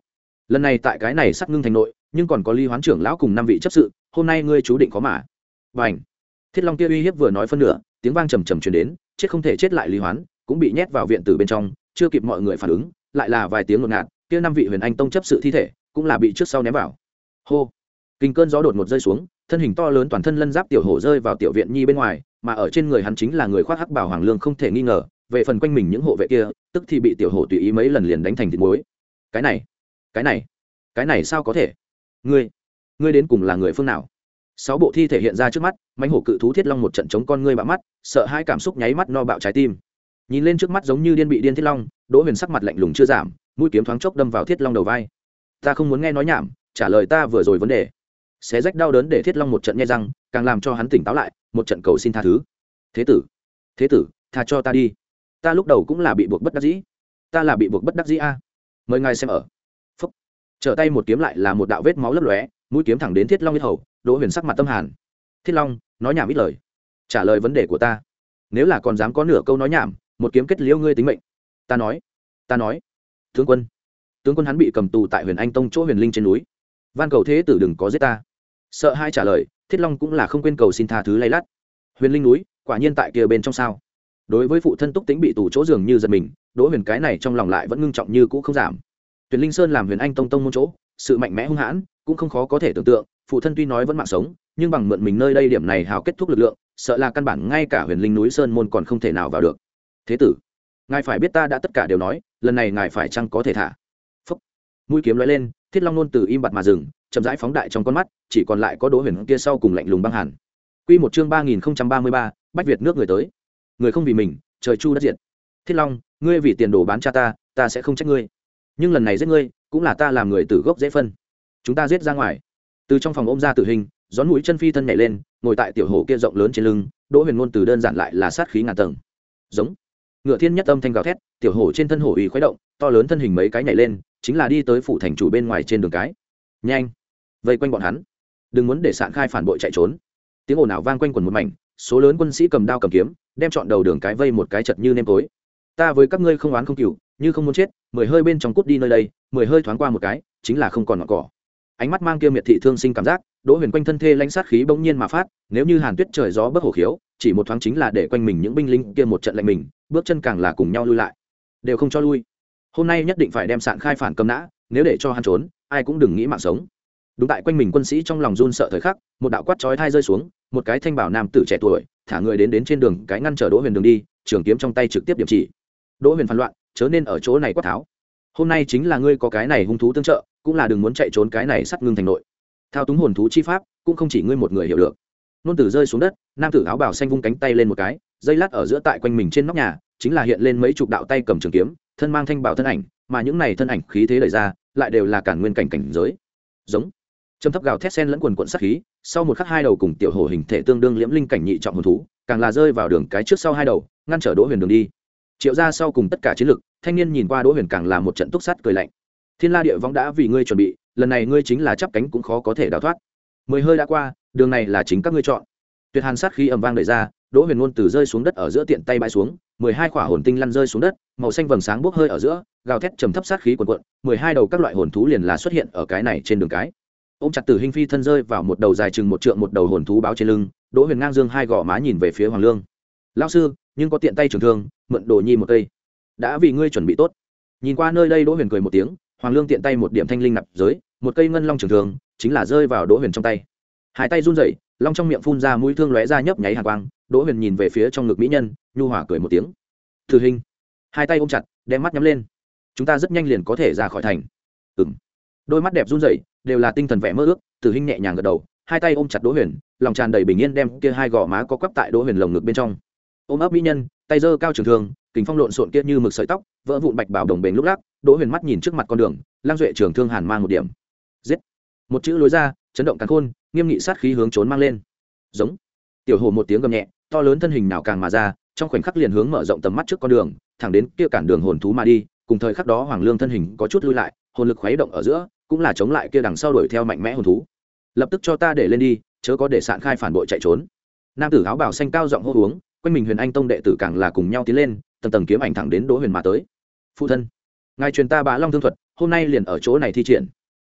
lần này tại cái này sắc ngưng thành nội nhưng còn có Lý Hoán trưởng lão cùng năm vị chấp sự, hôm nay ngươi chú định có mà. Bành! Thiết Long kia uy hiếp vừa nói phân nửa, tiếng vang trầm trầm truyền đến, chết không thể chết lại Lý Hoán, cũng bị nhét vào viện tử bên trong, chưa kịp mọi người phản ứng, lại là vài tiếng ngột ngạt, kia năm vị Huyền Anh tông chấp sự thi thể, cũng là bị trước sau ném vào. Hô! Kinh cơn gió đột ngột rơi xuống, thân hình to lớn toàn thân lân giáp tiểu hổ rơi vào tiểu viện nhi bên ngoài, mà ở trên người hắn chính là người khoác hắc bào Hoàng Lương không thể nghi ngờ, về phần quanh mình những hộ vệ kia, tức thì bị tiểu hổ tùy ý mấy lần liền đánh thành thịt muối. Cái này, cái này, cái này sao có thể? Ngươi, ngươi đến cùng là người phương nào? Sáu bộ thi thể hiện ra trước mắt, mãnh hổ cự thú Thiết Long một trận chống con ngươi bạo mắt, sợ hai cảm xúc nháy mắt no bạo trái tim. Nhìn lên trước mắt giống như điên bị điên Thiết Long, Đỗ Huyền sắc mặt lạnh lùng chưa giảm, mũi kiếm thoáng chốc đâm vào Thiết Long đầu vai. Ta không muốn nghe nói nhảm, trả lời ta vừa rồi vấn đề. Xé rách đau đớn để Thiết Long một trận nhe răng, càng làm cho hắn tỉnh táo lại, một trận cầu xin tha thứ. Thế tử, thế tử, tha cho ta đi. Ta lúc đầu cũng là bị buộc bất đắc dĩ. Ta là bị buộc bất đắc dĩ a. Mời ngài xem ở. Phúc. Trở tay một kiếm lại là một đạo vết máu lấp lóe, mũi kiếm thẳng đến Thiết Long huyết hầu. Đỗ Huyền sắc mặt tâm hàn. Thiết Long, nói nhảm ít lời, trả lời vấn đề của ta. Nếu là còn dám có nửa câu nói nhảm, một kiếm kết liễu ngươi tính mệnh. Ta nói, ta nói. Tướng quân, tướng quân hắn bị cầm tù tại Huyền Anh tông chỗ Huyền Linh trên núi. Van cầu thế tử đừng có giết ta. Sợ hai trả lời, Thiết Long cũng là không quên cầu xin tha thứ lay lắt. Huyền Linh núi, quả nhiên tại kia bên trong sao? Đối với phụ thân Túc Tĩnh bị tù chỗ dường như giật mình, Đỗ Huyền cái này trong lòng lại vẫn ngưng trọng như cũ không giảm. Tuyển Linh Sơn làm Huyền Anh tông tông môn chỗ, sự mạnh mẽ hung hãn, cũng không khó có thể tưởng tượng, phụ thân tuy nói vẫn mạng sống, nhưng bằng mượn mình nơi đây điểm này hào kết thúc lực lượng, sợ là căn bản ngay cả Huyền Linh núi sơn môn còn không thể nào vào được. Thế tử, ngài phải biết ta đã tất cả đều nói, lần này ngài phải chăng có thể thả? Phúc. Mũi kiếm lóe lên, Thiết Long nôn từ im bặt mà dừng, chậm rãi phóng đại trong con mắt, chỉ còn lại có Đỗ Huyền kia sau cùng lạnh lùng băng hàn. Quy một chương ba nghìn không trăm ba mươi ba, Bách Việt nước người tới. Người không vì mình, trời chu đất diệt. Thiết Long, ngươi vì tiền đồ bán cha ta, ta sẽ không trách ngươi. Nhưng lần này giết ngươi, cũng là ta làm người tử gốc dễ phân. Chúng ta giết ra ngoài. Từ trong phòng ôm ra tử hình, gión mũi chân phi thân nhảy lên, ngồi tại tiểu hổ kia rộng lớn trên lưng, Đỗ Huyền ngôn từ đơn giản lại là sát khí ngàn tầng. Giống. Ngựa thiên nhất âm thanh gào thét, tiểu hổ trên thân hổ uy khuấy động, to lớn thân hình mấy cái nhảy lên, chính là đi tới phủ thành chủ bên ngoài trên đường cái. Nhanh, vây quanh bọn hắn, đừng muốn để Sạn Khai phản bội chạy trốn. Tiếng ồn ào vang quanh quần một mảnh, số lớn quân sĩ cầm đao cầm kiếm, đem chọn đầu đường cái vây một cái chật như nêm tối. Ta với các ngươi không oán không cừu, như không muốn chết, mười hơi bên trong cút đi nơi đây, mười hơi thoáng qua một cái, chính là không còn ngọn cỏ. Ánh mắt mang kia miệt thị thương sinh cảm giác, Đỗ Huyền quanh thân thê lãnh sát khí bỗng nhiên mà phát, nếu như Hàn Tuyết trời gió bất hổ khiếu, chỉ một thoáng chính là để quanh mình những binh lính kia một trận lạnh mình, bước chân càng là cùng nhau lui lại, đều không cho lui. Hôm nay nhất định phải đem Sạn Khai phản cầm nã, nếu để cho hắn trốn, ai cũng đừng nghĩ mạng sống. Đúng tại quanh mình quân sĩ trong lòng run sợ thời khắc, một đạo quát chói tai rơi xuống, một cái thanh bảo nam tử trẻ tuổi, thả người đến đến trên đường cái ngăn trở Đỗ Huyền đường đi, trường kiếm trong tay trực tiếp điểm chỉ. Đỗ Huyền phản loạn, chớ nên ở chỗ này quát tháo. Hôm nay chính là ngươi có cái này hung thú tương trợ, cũng là đừng muốn chạy trốn cái này sắt ngưng thành nội. Thao túng hồn thú chi pháp, cũng không chỉ ngươi một người hiểu được. Nôn tử rơi xuống đất, nam tử áo bào xanh vung cánh tay lên một cái, dây lát ở giữa tại quanh mình trên nóc nhà, chính là hiện lên mấy chục đạo tay cầm trường kiếm, thân mang thanh bảo thân ảnh, mà những này thân ảnh khí thế đẩy ra, lại đều là cản nguyên cảnh cảnh giới. Giống. Trầm thấp gào thét sen lẫn quần quần sát khí, sau một khắc hai đầu cùng tiểu hổ hình thể tương đương liễm linh cảnh nhị trọng hồn thú, càng là rơi vào đường cái trước sau hai đầu, ngăn trở Đỗ Huyền đường đi. Triệu ra sau cùng tất cả chiến lực, thanh niên nhìn qua Đỗ Huyền càng là một trận túc sát cười lạnh. Thiên La địa võng đã vì ngươi chuẩn bị, lần này ngươi chính là chắp cánh cũng khó có thể đào thoát. Mười hơi đã qua, đường này là chính các ngươi chọn. Tuyệt hàn sát khí ầm vang đẩy ra, Đỗ Huyền ngôn từ rơi xuống đất ở giữa tiện tay bãi xuống, mười hai quả hồn tinh lăn rơi xuống đất, màu xanh vầng sáng bốc hơi ở giữa, gào thét trầm thấp sát khí cuồn cuộn, mười hai đầu các loại hồn thú liền là xuất hiện ở cái này trên đường cái. Ôm chặt Tử Hình phi thân rơi vào một đầu dài chừng một trượng một đầu hồn thú báo trên lưng, Đỗ Huyền ngang dương hai gò má nhìn về phía Hoàng Lương. Lão sư, nhưng có tiện tay trường thương, mượn đồ nhi một cây. Đã vì ngươi chuẩn bị tốt. Nhìn qua nơi đây Đỗ Huyền cười một tiếng, Hoàng Lương tiện tay một điểm thanh linh nạp giới, một cây ngân long trường thương, chính là rơi vào Đỗ Huyền trong tay. Hai tay run rẩy, long trong miệng phun ra mũi thương lóe ra nhấp nháy hàn quang, Đỗ Huyền nhìn về phía trong ngực mỹ nhân, nhu hòa cười một tiếng. Tử Hình, hai tay ôm chặt, đem mắt nhắm lên. Chúng ta rất nhanh liền có thể ra khỏi thành. Ừm. Đôi mắt đẹp run rẩy, đều là tinh thần vẻ mơ ước. Tử Hình nhẹ nhàng gật đầu, hai tay ôm chặt Đỗ Huyền, lòng tràn đầy bình yên đem kia hai gò má có quắp tại Đỗ Huyền lồng ngực bên trong. Ôm ấp mỹ nhân, tay giơ cao trường thương, kình phong lộn xộn kia như mực sợi tóc, vỡ vụn bạch bảo đồng bền lúc lắc. Đỗ Huyền mắt nhìn trước mặt con đường, lang duệ trường thương hàn mang một điểm. Giết. Một chữ lối ra, chấn động càn khôn, nghiêm nghị sát khí hướng trốn mang lên. Giống. Tiểu hổ một tiếng gầm nhẹ, to lớn thân hình nào càng mà ra, trong khoảnh khắc liền hướng mở rộng tầm mắt trước con đường, thẳng đến kia cản đường hồn thú mà đi. Cùng thời khắc đó Hoàng Lương thân hình có chút lui lại, hồn lực khuấy động ở giữa, cũng là chống lại kia đằng sau đuổi theo mạnh mẽ hồn thú. Lập tức cho ta để lên đi, chớ có để Sạn Khai phản bội chạy trốn. Nam tử áo bào xanh cao giọng hô uống, quanh mình Huyền Anh tông đệ tử càng là cùng nhau tiến lên, tầng tầng kiếm ảnh thẳng đến Đỗ Huyền mà tới. Phụ thân, ngài truyền ta Bá Long thương thuật, hôm nay liền ở chỗ này thi triển.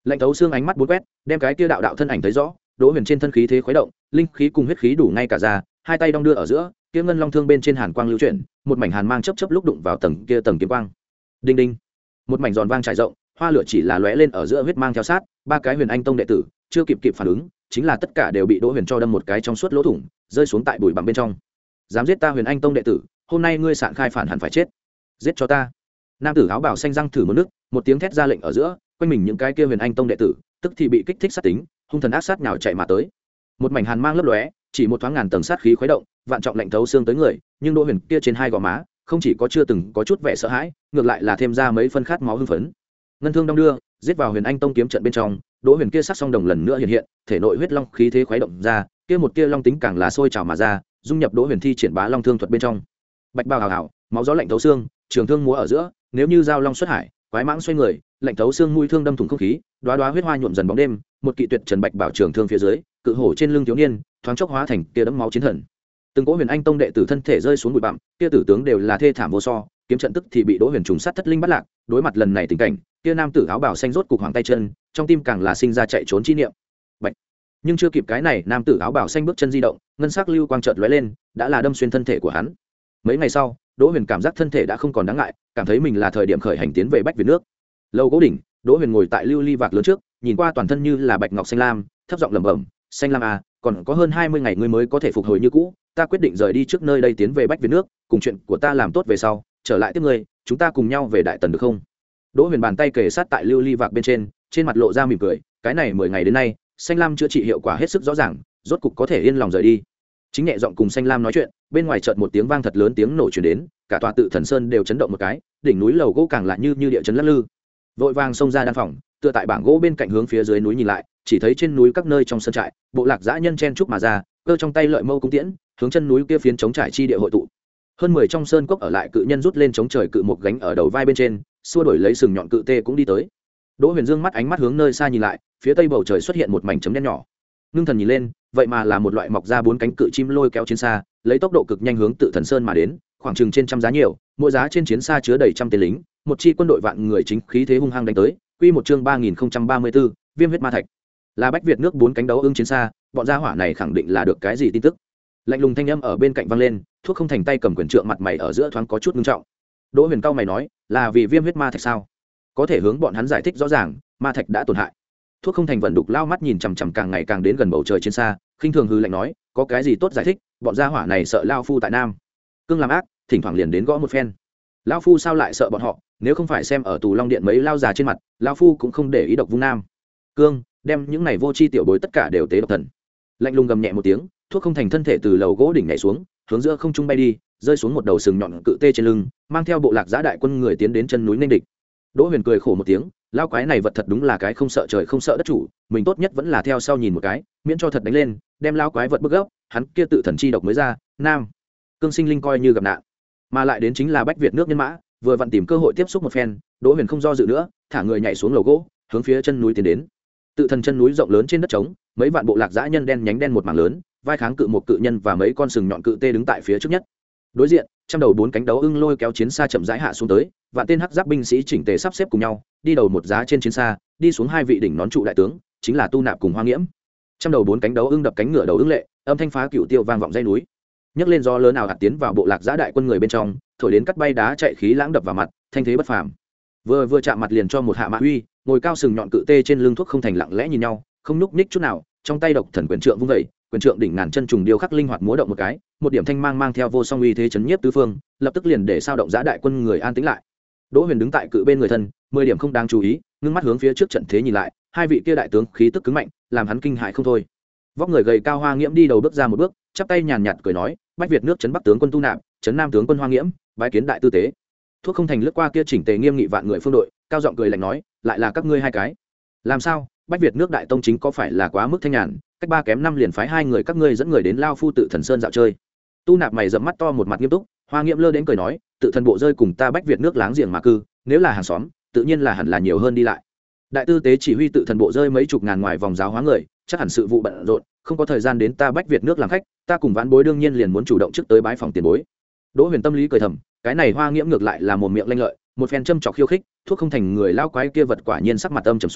Lạnh thấu xương ánh mắt bốn quét, đem cái kia đạo đạo thân ảnh thấy rõ, Đỗ Huyền trên thân khí thế khuấy động, linh khí cùng huyết khí đủ ngay cả ra, hai tay đong đưa ở giữa, kia ngân long thương bên trên hàn quang lưu chuyển, một mảnh hàn mang chớp chớp lúc đụng vào tầng kia tầng kiếm quang. Đinh đinh, một mảnh giòn vang trải rộng, hoa lửa chỉ là lóe lên ở giữa huyết mang theo sát, ba cái Huyền Anh tông đệ tử chưa kịp kịp phản ứng, chính là tất cả đều bị Đỗ Huyền cho đâm một cái trong suốt lỗ thủng, rơi xuống tại bụi bặm bên trong. Dám giết ta Huyền Anh tông đệ tử, hôm nay ngươi sạn khai phản hẳn phải chết. Giết cho ta. Nam tử áo bào xanh răng thử một nước, một tiếng thét ra lệnh ở giữa, quanh mình những cái kia Huyền Anh tông đệ tử, tức thì bị kích thích sát tính, hung thần ác sát nhào chạy mà tới. Một mảnh hàn mang lấp lóe, chỉ một thoáng ngàn tầng sát khí khuấy động, vạn trọng lạnh thấu xương tới người, nhưng Đỗ Huyền kia trên hai gò má, không chỉ có chưa từng có chút vẻ sợ hãi, ngược lại là thêm ra mấy phân khát máu hưng phấn. Ngân thương đong đưa, giết vào Huyền Anh tông kiếm trận bên trong, Đỗ Huyền kia sắc song đồng lần nữa hiện hiện, thể nội huyết long khí thế khuấy động ra, kia một kia long tính càng là sôi trào mà ra, dung nhập Đỗ Huyền thi triển bá long thương thuật bên trong. Bạch bào hào hào, máu gió lạnh thấu xương, trường thương múa ở giữa, nếu như dao long xuất hải, quái mãng xoay người, lạnh thấu xương mũi thương đâm thủng không khí, đóa đóa huyết hoa nhuộm dần bóng đêm, một kỵ tuyệt trần bạch bảo trường thương phía dưới, cự hổ trên lưng thiếu niên, thoáng chốc hóa thành kia đẫm máu chiến thần. Từng cỗ Huyền Anh tông đệ tử thân thể rơi xuống bụi bặm, kia tử tướng đều là thê thảm vô so, kiếm trận tức thì bị Đỗ Huyền trùng sát thất linh bắt lạc, đối mặt lần này tình cảnh, kia nam tử áo bào xanh rốt cục hoàng tay chân, trong tim càng là sinh ra chạy trốn chi niệm. Bạch. Nhưng chưa kịp cái này, nam tử áo bào xanh bước chân di động, ngân sắc lưu quang chợt lóe lên, đã là đâm xuyên thân thể của hắn. Mấy ngày sau, Đỗ Huyền cảm giác thân thể đã không còn đáng ngại, cảm thấy mình là thời điểm khởi hành tiến về Bách Việt nước. Lâu Gỗ đỉnh, Đỗ Huyền ngồi tại lưu ly vạc lớn trước, nhìn qua toàn thân như là bạch ngọc xanh lam, thấp giọng lẩm bẩm, "Xanh lam à, còn có hơn hai mươi ngày ngươi mới có thể phục hồi như cũ, ta quyết định rời đi trước nơi đây tiến về Bách Việt nước, cùng chuyện của ta làm tốt về sau, trở lại tiếp ngươi, chúng ta cùng nhau về Đại Tần được không?" Đỗ Huyền bàn tay kề sát tại lưu ly vạc bên trên, trên mặt lộ ra mỉm cười, cái này mười ngày đến nay, xanh lam chữa trị hiệu quả hết sức rõ ràng, rốt cục có thể yên lòng rời đi. Chính nhẹ giọng cùng xanh lam nói chuyện, bên ngoài chợt một tiếng vang thật lớn, tiếng nổ truyền đến, cả tòa Tự Thần Sơn đều chấn động một cái, đỉnh núi lầu gỗ càng lại như như địa chấn lắc lư. Vội vàng xông ra đan phòng, tựa tại bảng gỗ bên cạnh hướng phía dưới núi nhìn lại, chỉ thấy trên núi các nơi trong sân trại, bộ lạc dã nhân chen chúc mà ra, cơ trong tay lợi mâu cung tiễn, hướng chân núi kia phiến chống trải chi địa hội tụ. Hơn mười trong sơn cốc ở lại cự nhân rút lên chống trời cự một gánh ở đầu vai bên trên, xua đổi lấy sừng nhọn cự tê cũng đi tới. Đỗ Huyền dương mắt ánh mắt hướng nơi xa nhìn lại, phía tây bầu trời xuất hiện một mảnh chấm đen nhỏ. Ngưng thần nhìn lên, vậy mà là một loại mọc ra bốn cánh cự chim lôi kéo chiến xa, lấy tốc độ cực nhanh hướng Tự Thần Sơn mà đến, khoảng chừng trên trăm giá nhiều, mỗi giá trên chiến xa chứa đầy trăm tên lính, một chi quân đội vạn người chính khí thế hung hăng đánh tới. Quy một chương ba nghìn không trăm ba mươi tư, Viêm huyết ma thạch. Là Bách Việt nước bốn cánh đấu ưng chiến xa, bọn gia hỏa này khẳng định là được cái gì tin tức. Lạnh lùng thanh âm ở bên cạnh vang lên, Thuốc Không Thành tay cầm quyền trượng, mặt mày ở giữa thoáng có chút nghiêm trọng. Đỗ Huyền cao mày nói, là vì Viêm huyết ma thạch sao? Có thể hướng bọn hắn giải thích rõ ràng, ma thạch đã tổn hại. Thuốc Không Thành vận đục lao mắt nhìn chằm chằm càng ngày càng đến gần bầu trời trên xa, khinh thường hư lạnh nói, có cái gì tốt giải thích, bọn gia hỏa này sợ lao phu tại Nam Cương làm ác, thỉnh thoảng liền đến gõ một phen. Lao phu sao lại sợ bọn họ, nếu không phải xem ở Tù Long Điện mấy lao già trên mặt, lao phu cũng không để ý độc vung Nam Cương, đem những này vô chi tiểu bối tất cả đều tế độc thần. Lạnh lùng gầm nhẹ một tiếng, Thuốc Không Thành thân thể từ lầu gỗ đỉnh nhảy xuống, hướng giữa không trung bay đi, rơi xuống một đầu sừng nhọn cự tê trên lưng, mang theo bộ lạc giã đại quân người tiến đến chân núi nên địch. Đỗ Huyền cười khổ một tiếng, lao quái này vật thật đúng là cái không sợ trời không sợ đất chủ, mình tốt nhất vẫn là theo sau nhìn một cái, miễn cho thật đánh lên, đem lao quái vật bức gốc, hắn kia tự thần chi độc mới ra, Nam Cương sinh linh coi như gặp nạn, mà lại đến chính là Bách Việt nước nhân mã, vừa vặn tìm cơ hội tiếp xúc một phen. Đỗ Huyền không do dự nữa, thả người nhảy xuống lầu gỗ, hướng phía chân núi tiến đến. Tự thần chân núi rộng lớn trên đất trống, mấy vạn bộ lạc dã nhân đen nhánh đen một mảng lớn, vai kháng cự một cự nhân và mấy con sừng nhọn cự tê đứng tại phía trước nhất. Đối diện, trăm đầu bốn cánh đấu ưng lôi kéo chiến xa chậm rãi hạ xuống tới, vạn tên hắc giáp binh sĩ chỉnh tề sắp xếp cùng nhau, đi đầu một giá trên chiến xa, đi xuống hai vị đỉnh nón trụ đại tướng, chính là Tu Nạp cùng Hoa Nghiễm. Trăm đầu bốn cánh đấu ưng đập cánh ngựa đầu ưng lệ, âm thanh phá cựu tiêu vang vọng dãy núi. Nhấc lên gió lớn nào hạt tiến vào bộ lạc giã đại quân người bên trong, thổi đến cắt bay đá chạy khí lãng đập vào mặt, thanh thế bất phàm. Vừa vừa chạm mặt liền cho một hạ mã uy, ngồi cao sừng nhọn cự tê trên lưng Thuốc Không Thành lặng lẽ nhìn nhau, không nhúc nhích chút nào, trong tay độc thần quyền trượng vung vẩy, quyền trượng đỉnh ngàn chân trùng điêu khắc linh hoạt múa động một cái, một điểm thanh mang mang theo vô song uy thế chấn nhiếp tứ phương, lập tức liền để sao động giã đại quân người an tĩnh lại. Đỗ Huyền đứng tại cự bên người thân, mười điểm không đáng chú ý, ngưng mắt hướng phía trước trận thế nhìn lại, hai vị kia đại tướng khí tức cứng mạnh, làm hắn kinh hãi không thôi. Vóc người gầy cao Hoa Nghiễm đi đầu bước ra một bước, chắp tay nhàn nhạt cười nói, Bách Việt nước trấn Bắc tướng quân Tu Nạp, trấn Nam tướng quân Hoa Nghiễm, bái kiến đại tư tế. Thuốc Không Thành lướt qua kia chỉnh tề nghiêm nghị vạn người phương đội, cao giọng cười lạnh nói, lại là các ngươi hai cái. Làm sao? Bách Việt nước đại tông chính có phải là quá mức thanh nhàn, cách ba kém năm liền phái hai người các ngươi dẫn người đến lao phu Tự Thần Sơn dạo chơi. Tu Nạp mày rậm mắt to một mặt nghiêm túc, Hoa Nghiễm lơ đến cười nói, Tự thần bộ rơi cùng ta Bách Việt nước láng giềng mà cư, nếu là hàng xóm, tự nhiên là hẳn là nhiều hơn đi lại. Đại tư tế chỉ huy Tự thần bộ rơi mấy chục ngàn ngoài vòng giáo hóa người, chắc hẳn sự vụ bận rộn, không có thời gian đến ta Bách Việt nước làm khách, ta cùng vãn bối đương nhiên liền muốn chủ động trước tới bái phòng tiền bối. Đỗ Huyền tâm lý cười thầm, cái này Hoa Nghiễm ngược lại là một miệng lanh lợi, một phen châm chọc khiêu khích. Thuốc Không Thành người lao quái kia vật quả nhiên sắc mặt âm trầm xuống,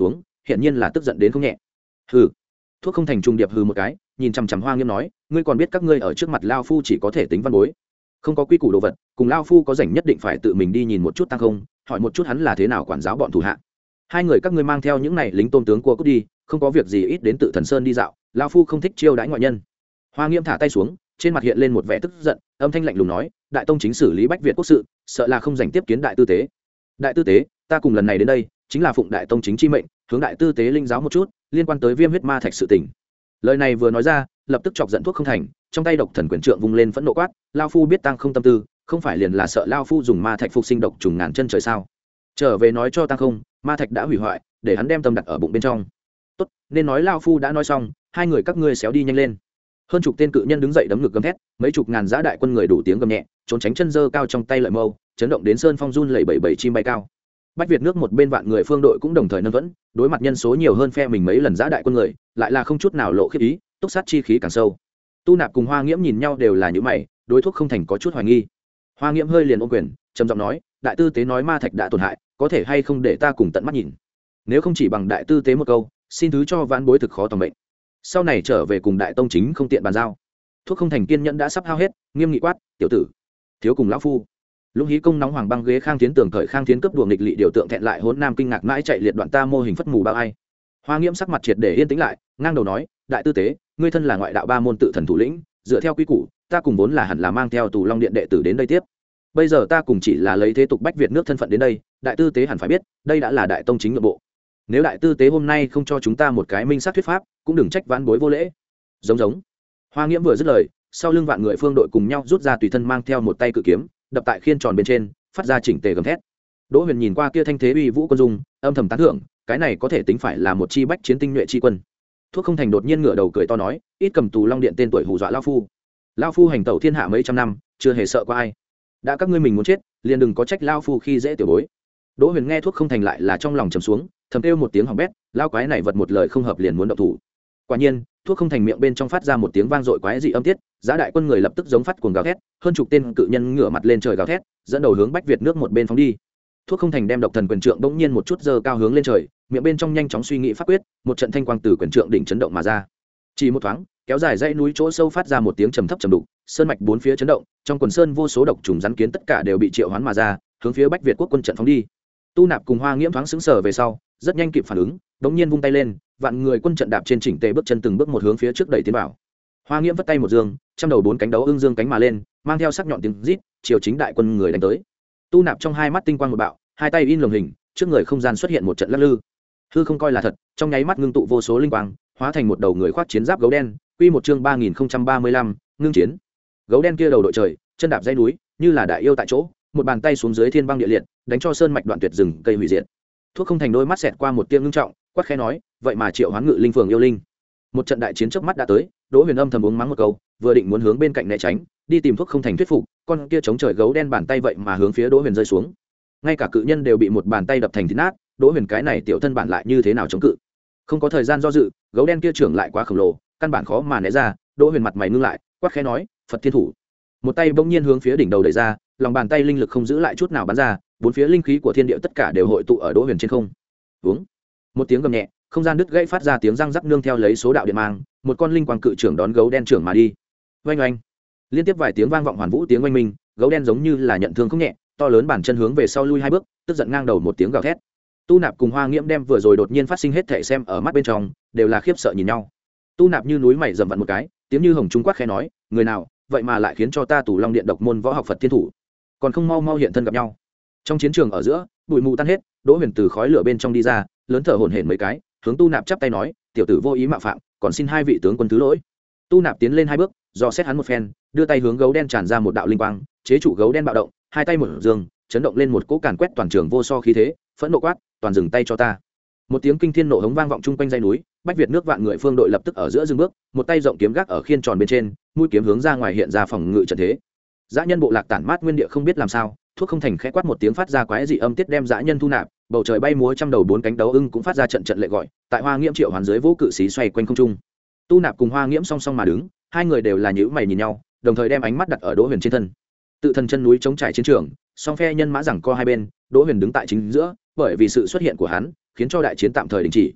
hiện nhiên là tức giận đến không nhẹ. Hừ. Thuốc không thành trung điệp hừ một cái, nhìn chằm chằm Hoa Nghiêm nói, ngươi còn biết các ngươi ở trước mặt lao phu chỉ có thể tính văn bối, không có quy củ đồ vật, cùng lao phu có rảnh nhất định phải tự mình đi nhìn một chút tăng không, hỏi một chút hắn là thế nào quản giáo bọn thủ hạ. Hai người các ngươi mang theo những này lính tôn tướng cua cút đi, không có việc gì ít đến tự Thần Sơn đi dạo, lao phu không thích chiêu đãi ngoại nhân. Hoa Nghiêm thả tay xuống, trên mặt hiện lên một vẻ tức giận, âm thanh lạnh lùng nói, đại tông chính xử lý bách Việt quốc sự, sợ là không dành tiếp kiến đại tư tế. Đại tư tế, ta cùng lần này đến đây chính là phụng đại tông chính chi mệnh, hướng đại tư tế linh giáo một chút liên quan tới viêm huyết ma thạch sự tình. Lời này vừa nói ra, lập tức chọc giận Thuốc không thành, trong tay độc thần quyền trượng vung lên phẫn nộ quát, lao phu biết tăng không tâm tư, không phải liền là sợ lao phu dùng ma thạch phục sinh độc trùng ngàn chân trời sao? Trở về nói cho tăng không, ma thạch đã hủy hoại, để hắn đem tâm đặt ở bụng bên trong. Tốt, nên nói lao phu đã nói xong, hai người các ngươi xéo đi nhanh lên. Hơn chục tên cự nhân đứng dậy đấm ngực gầm thét, mấy chục ngàn giã đại quân người đủ tiếng gầm nhẹ, trốn tránh chân dơ cao trong tay lợi mâu, chấn động đến sơn phong run lẩy bẩy bẩy chim bay cao. Bách Việt nước một bên vạn người phương đội cũng đồng thời nâng vẫn, đối mặt nhân số nhiều hơn phe mình mấy lần giã đại quân người, lại là không chút nào lộ khiếp ý, túc sát chi khí càng sâu. Tu Nạp cùng Hoa Nghiễm nhìn nhau đều là những mày, đối Thuốc không thành có chút hoài nghi. Hoa Nghiễm hơi liền ôm quyền, trầm giọng nói, đại tư tế nói ma thạch đã tổn hại, có thể hay không để ta cùng tận mắt nhìn. Nếu không chỉ bằng đại tư tế một câu, xin thứ cho vãn bối thực khó tòng mệnh. Sau này trở về cùng đại tông chính không tiện bàn giao. Thuốc không thành kiên nhẫn đã sắp hao hết, nghiêm nghị quát, tiểu tử, thiếu cùng lão phu. Lũng Hí công nóng hoàng băng ghế Khang Thiến tưởng cởi Khang Thiến cấp đùa nghịch lị điều tượng thẹn lại hỗn nam kinh ngạc mãi chạy liệt đoạn ta mô hình phất mù bao ai. Hoa Nghiễm sắc mặt triệt để yên tĩnh lại, ngang đầu nói, đại tư tế, ngươi thân là ngoại đạo ba môn tự thần thủ lĩnh, dựa theo quy củ, ta cùng vốn là hẳn là mang theo Tù Long Điện đệ tử đến đây tiếp. Bây giờ ta cùng chỉ là lấy thế tục bách Việt nước thân phận đến đây, đại tư tế hẳn phải biết, đây đã là đại tông chính nội bộ. Nếu đại tư tế hôm nay không cho chúng ta một cái minh xác thuyết pháp, cũng đừng trách vãn bối vô lễ. Giống giống. Hoa Nghiễm vừa dứt lời, sau lưng vạn người phương đội cùng nhau rút ra tùy thân mang theo một tay cự kiếm, đập tại khiên tròn bên trên, phát ra chỉnh tề gầm thét. Đỗ Huyền nhìn qua kia thanh thế uy vũ quân dung, âm thầm tán thưởng, cái này có thể tính phải là một chi bách chiến tinh nhuệ chi quân. Thuốc không thành đột nhiên ngửa đầu cười to nói, ít cầm Tù Long Điện tên tuổi hù dọa lão phu. Lão phu hành tẩu thiên hạ mấy trăm năm, chưa hề sợ qua ai. Đã các ngươi mình muốn chết, liền đừng có trách lão phu khi dễ tiểu bối. Đỗ Huyền nghe Thuốc không thành lại là trong lòng trầm xuống, thầm kêu một tiếng hỏng bét, lão quái này vật một lời không hợp liền muốn động thủ. Quả nhiên, Thuốc không thành miệng bên trong phát ra một tiếng vang dội quái dị âm tiết, giá đại quân người lập tức giống phát cuồng gào thét, hơn chục tên cự nhân ngửa mặt lên trời gào thét, dẫn đầu hướng bách Việt nước một bên phóng đi. Thuốc không thành đem độc thần quyền trượng bỗng nhiên một chút giơ cao hướng lên trời, miệng bên trong nhanh chóng suy nghĩ pháp quyết, một trận thanh quang từ quyền trượng đỉnh chấn động mà ra. Chỉ một thoáng, kéo dài dãy núi chỗ sâu phát ra một tiếng trầm thấp trầm đục, sơn mạch bốn phía chấn động, trong quần sơn vô số độc trùng rắn kiến tất cả đều bị triệu hoán mà ra, hướng phía bách Việt quốc quân trận phóng đi. Tu Nạp cùng Hoa Nghiễm thoáng sững sờ về sau, rất nhanh kịp phản ứng, bỗng nhiên vung tay lên, vạn người quân trận đạp trên chỉnh tề bước chân từng bước một hướng phía trước đẩy tiến vào. Hoa Nghiễm vất tay một dương, trăm đầu bốn cánh đấu ưng dương cánh mà lên, mang theo sắc nhọn tiếng rít, chiều chính đại quân người đánh tới. Tu Nạp trong hai mắt tinh quang một bạo, hai tay in lồng hình, trước người không gian xuất hiện một trận lắc lư. Hư không coi là thật, trong nháy mắt ngưng tụ vô số linh quang, hóa thành một đầu người khoác chiến giáp gấu đen. Quy một chương ba nghìn không trăm ba mươi lăm, ngưng chiến. Gấu đen kia đầu đội trời, chân đạp dãy núi, như là đại yêu tại chỗ, một bàn tay xuống dưới thiên băng địa liệt, đánh cho sơn mạch đoạn tuyệt rừng cây hủy diệt. Thuốc không thành đôi mắt xẹt qua một tia ngưng trọng, quát khẽ nói, vậy mà triệu hoán ngự linh phường yêu linh. Một trận đại chiến trước mắt đã tới, Đỗ Huyền âm thầm uống mắng một câu, vừa định muốn hướng bên cạnh né tránh, đi tìm Thuốc không thành thuyết phục, con kia chống trời gấu đen bàn tay vậy mà hướng phía Đỗ Huyền rơi xuống. Ngay cả cự nhân đều bị một bàn tay đập thành thít nát, Đỗ Huyền cái này tiểu thân bản lại như thế nào chống cự? Không có thời gian do dự, gấu đen kia trưởng lại quá khổng lồ, căn bản khó mà né ra. Đỗ Huyền mặt mày ngưng lại, quát khẽ nói, Phật Thiên Thủ. Một tay bỗng nhiên hướng phía đỉnh đầu đẩy ra, lòng bàn tay linh lực không giữ lại chút nào bắn ra, bốn phía linh khí của thiên địa tất cả đều hội tụ ở Đỗ Huyền trên không. Uống. Một tiếng gầm nhẹ, không gian đứt gãy phát ra tiếng răng rắc nương theo lấy số đạo điện mang, một con linh quang cự trưởng đón gấu đen trưởng mà đi. Oanh oanh. Liên tiếp vài tiếng vang vọng hoàn vũ tiếng oanh minh, gấu đen giống như là nhận thương không nhẹ, to lớn bản chân hướng về sau lui hai bước, tức giận ngang đầu một tiếng gào thét. Tu Nạp cùng Hoa Nghiễm đem vừa rồi đột nhiên phát sinh hết thảy xem ở mắt bên trong, đều là khiếp sợ nhìn nhau. Tu Nạp như núi mày rậm vặn một cái, tiếng như hồng trung quát khẽ nói, người nào, vậy mà lại khiến cho ta Tù Long Điện độc môn võ học Phật Thiên Thủ, còn không mau mau hiện thân gặp nhau. Trong chiến trường ở giữa, bụi mù tan hết, Đỗ Huyền từ khói lửa bên trong đi ra, lớn thở hổn hển mấy cái, hướng Tu Nạp chắp tay nói, tiểu tử vô ý mạo phạm, còn xin hai vị tướng quân thứ lỗi. Tu Nạp tiến lên hai bước, dò xét hắn một phen, đưa tay hướng gấu đen tràn ra một đạo linh quang, chế trụ gấu đen bạo động, hai tay mở giường, chấn động lên một cỗ càn quét toàn trường vô so khí thế, phẫn nộ quát, toàn dừng tay cho ta. Một tiếng kinh thiên nộ hống vang vọng chung quanh dãy núi, bách Việt nước vạn người phương đội lập tức ở giữa dừng bước, một tay rộng kiếm gác ở khiên tròn bên trên, mũi kiếm hướng ra ngoài hiện ra phòng ngự trận thế. Dã nhân bộ lạc tản mát nguyên địa không biết làm sao, Thuốc không thành khẽ quát một tiếng phát ra quái dị âm tiết đem dã nhân thu nạp, bầu trời bay múa trăm đầu bốn cánh đấu ưng cũng phát ra trận trận lệ gọi, tại Hoa Nghiễm triệu hoàn dưới vũ cự sĩ xoay quanh không trung. Tu Nạp cùng Hoa Nghiễm song song mà đứng, hai người đều là nhíu mày nhìn nhau, đồng thời đem ánh mắt đặt ở Đỗ Huyền trên thân. Tự thân chân núi chống trải chiến trường, song phe nhân mã giằng co hai bên, Đỗ Huyền đứng tại chính giữa, bởi vì sự xuất hiện của hắn, khiến cho đại chiến tạm thời đình chỉ.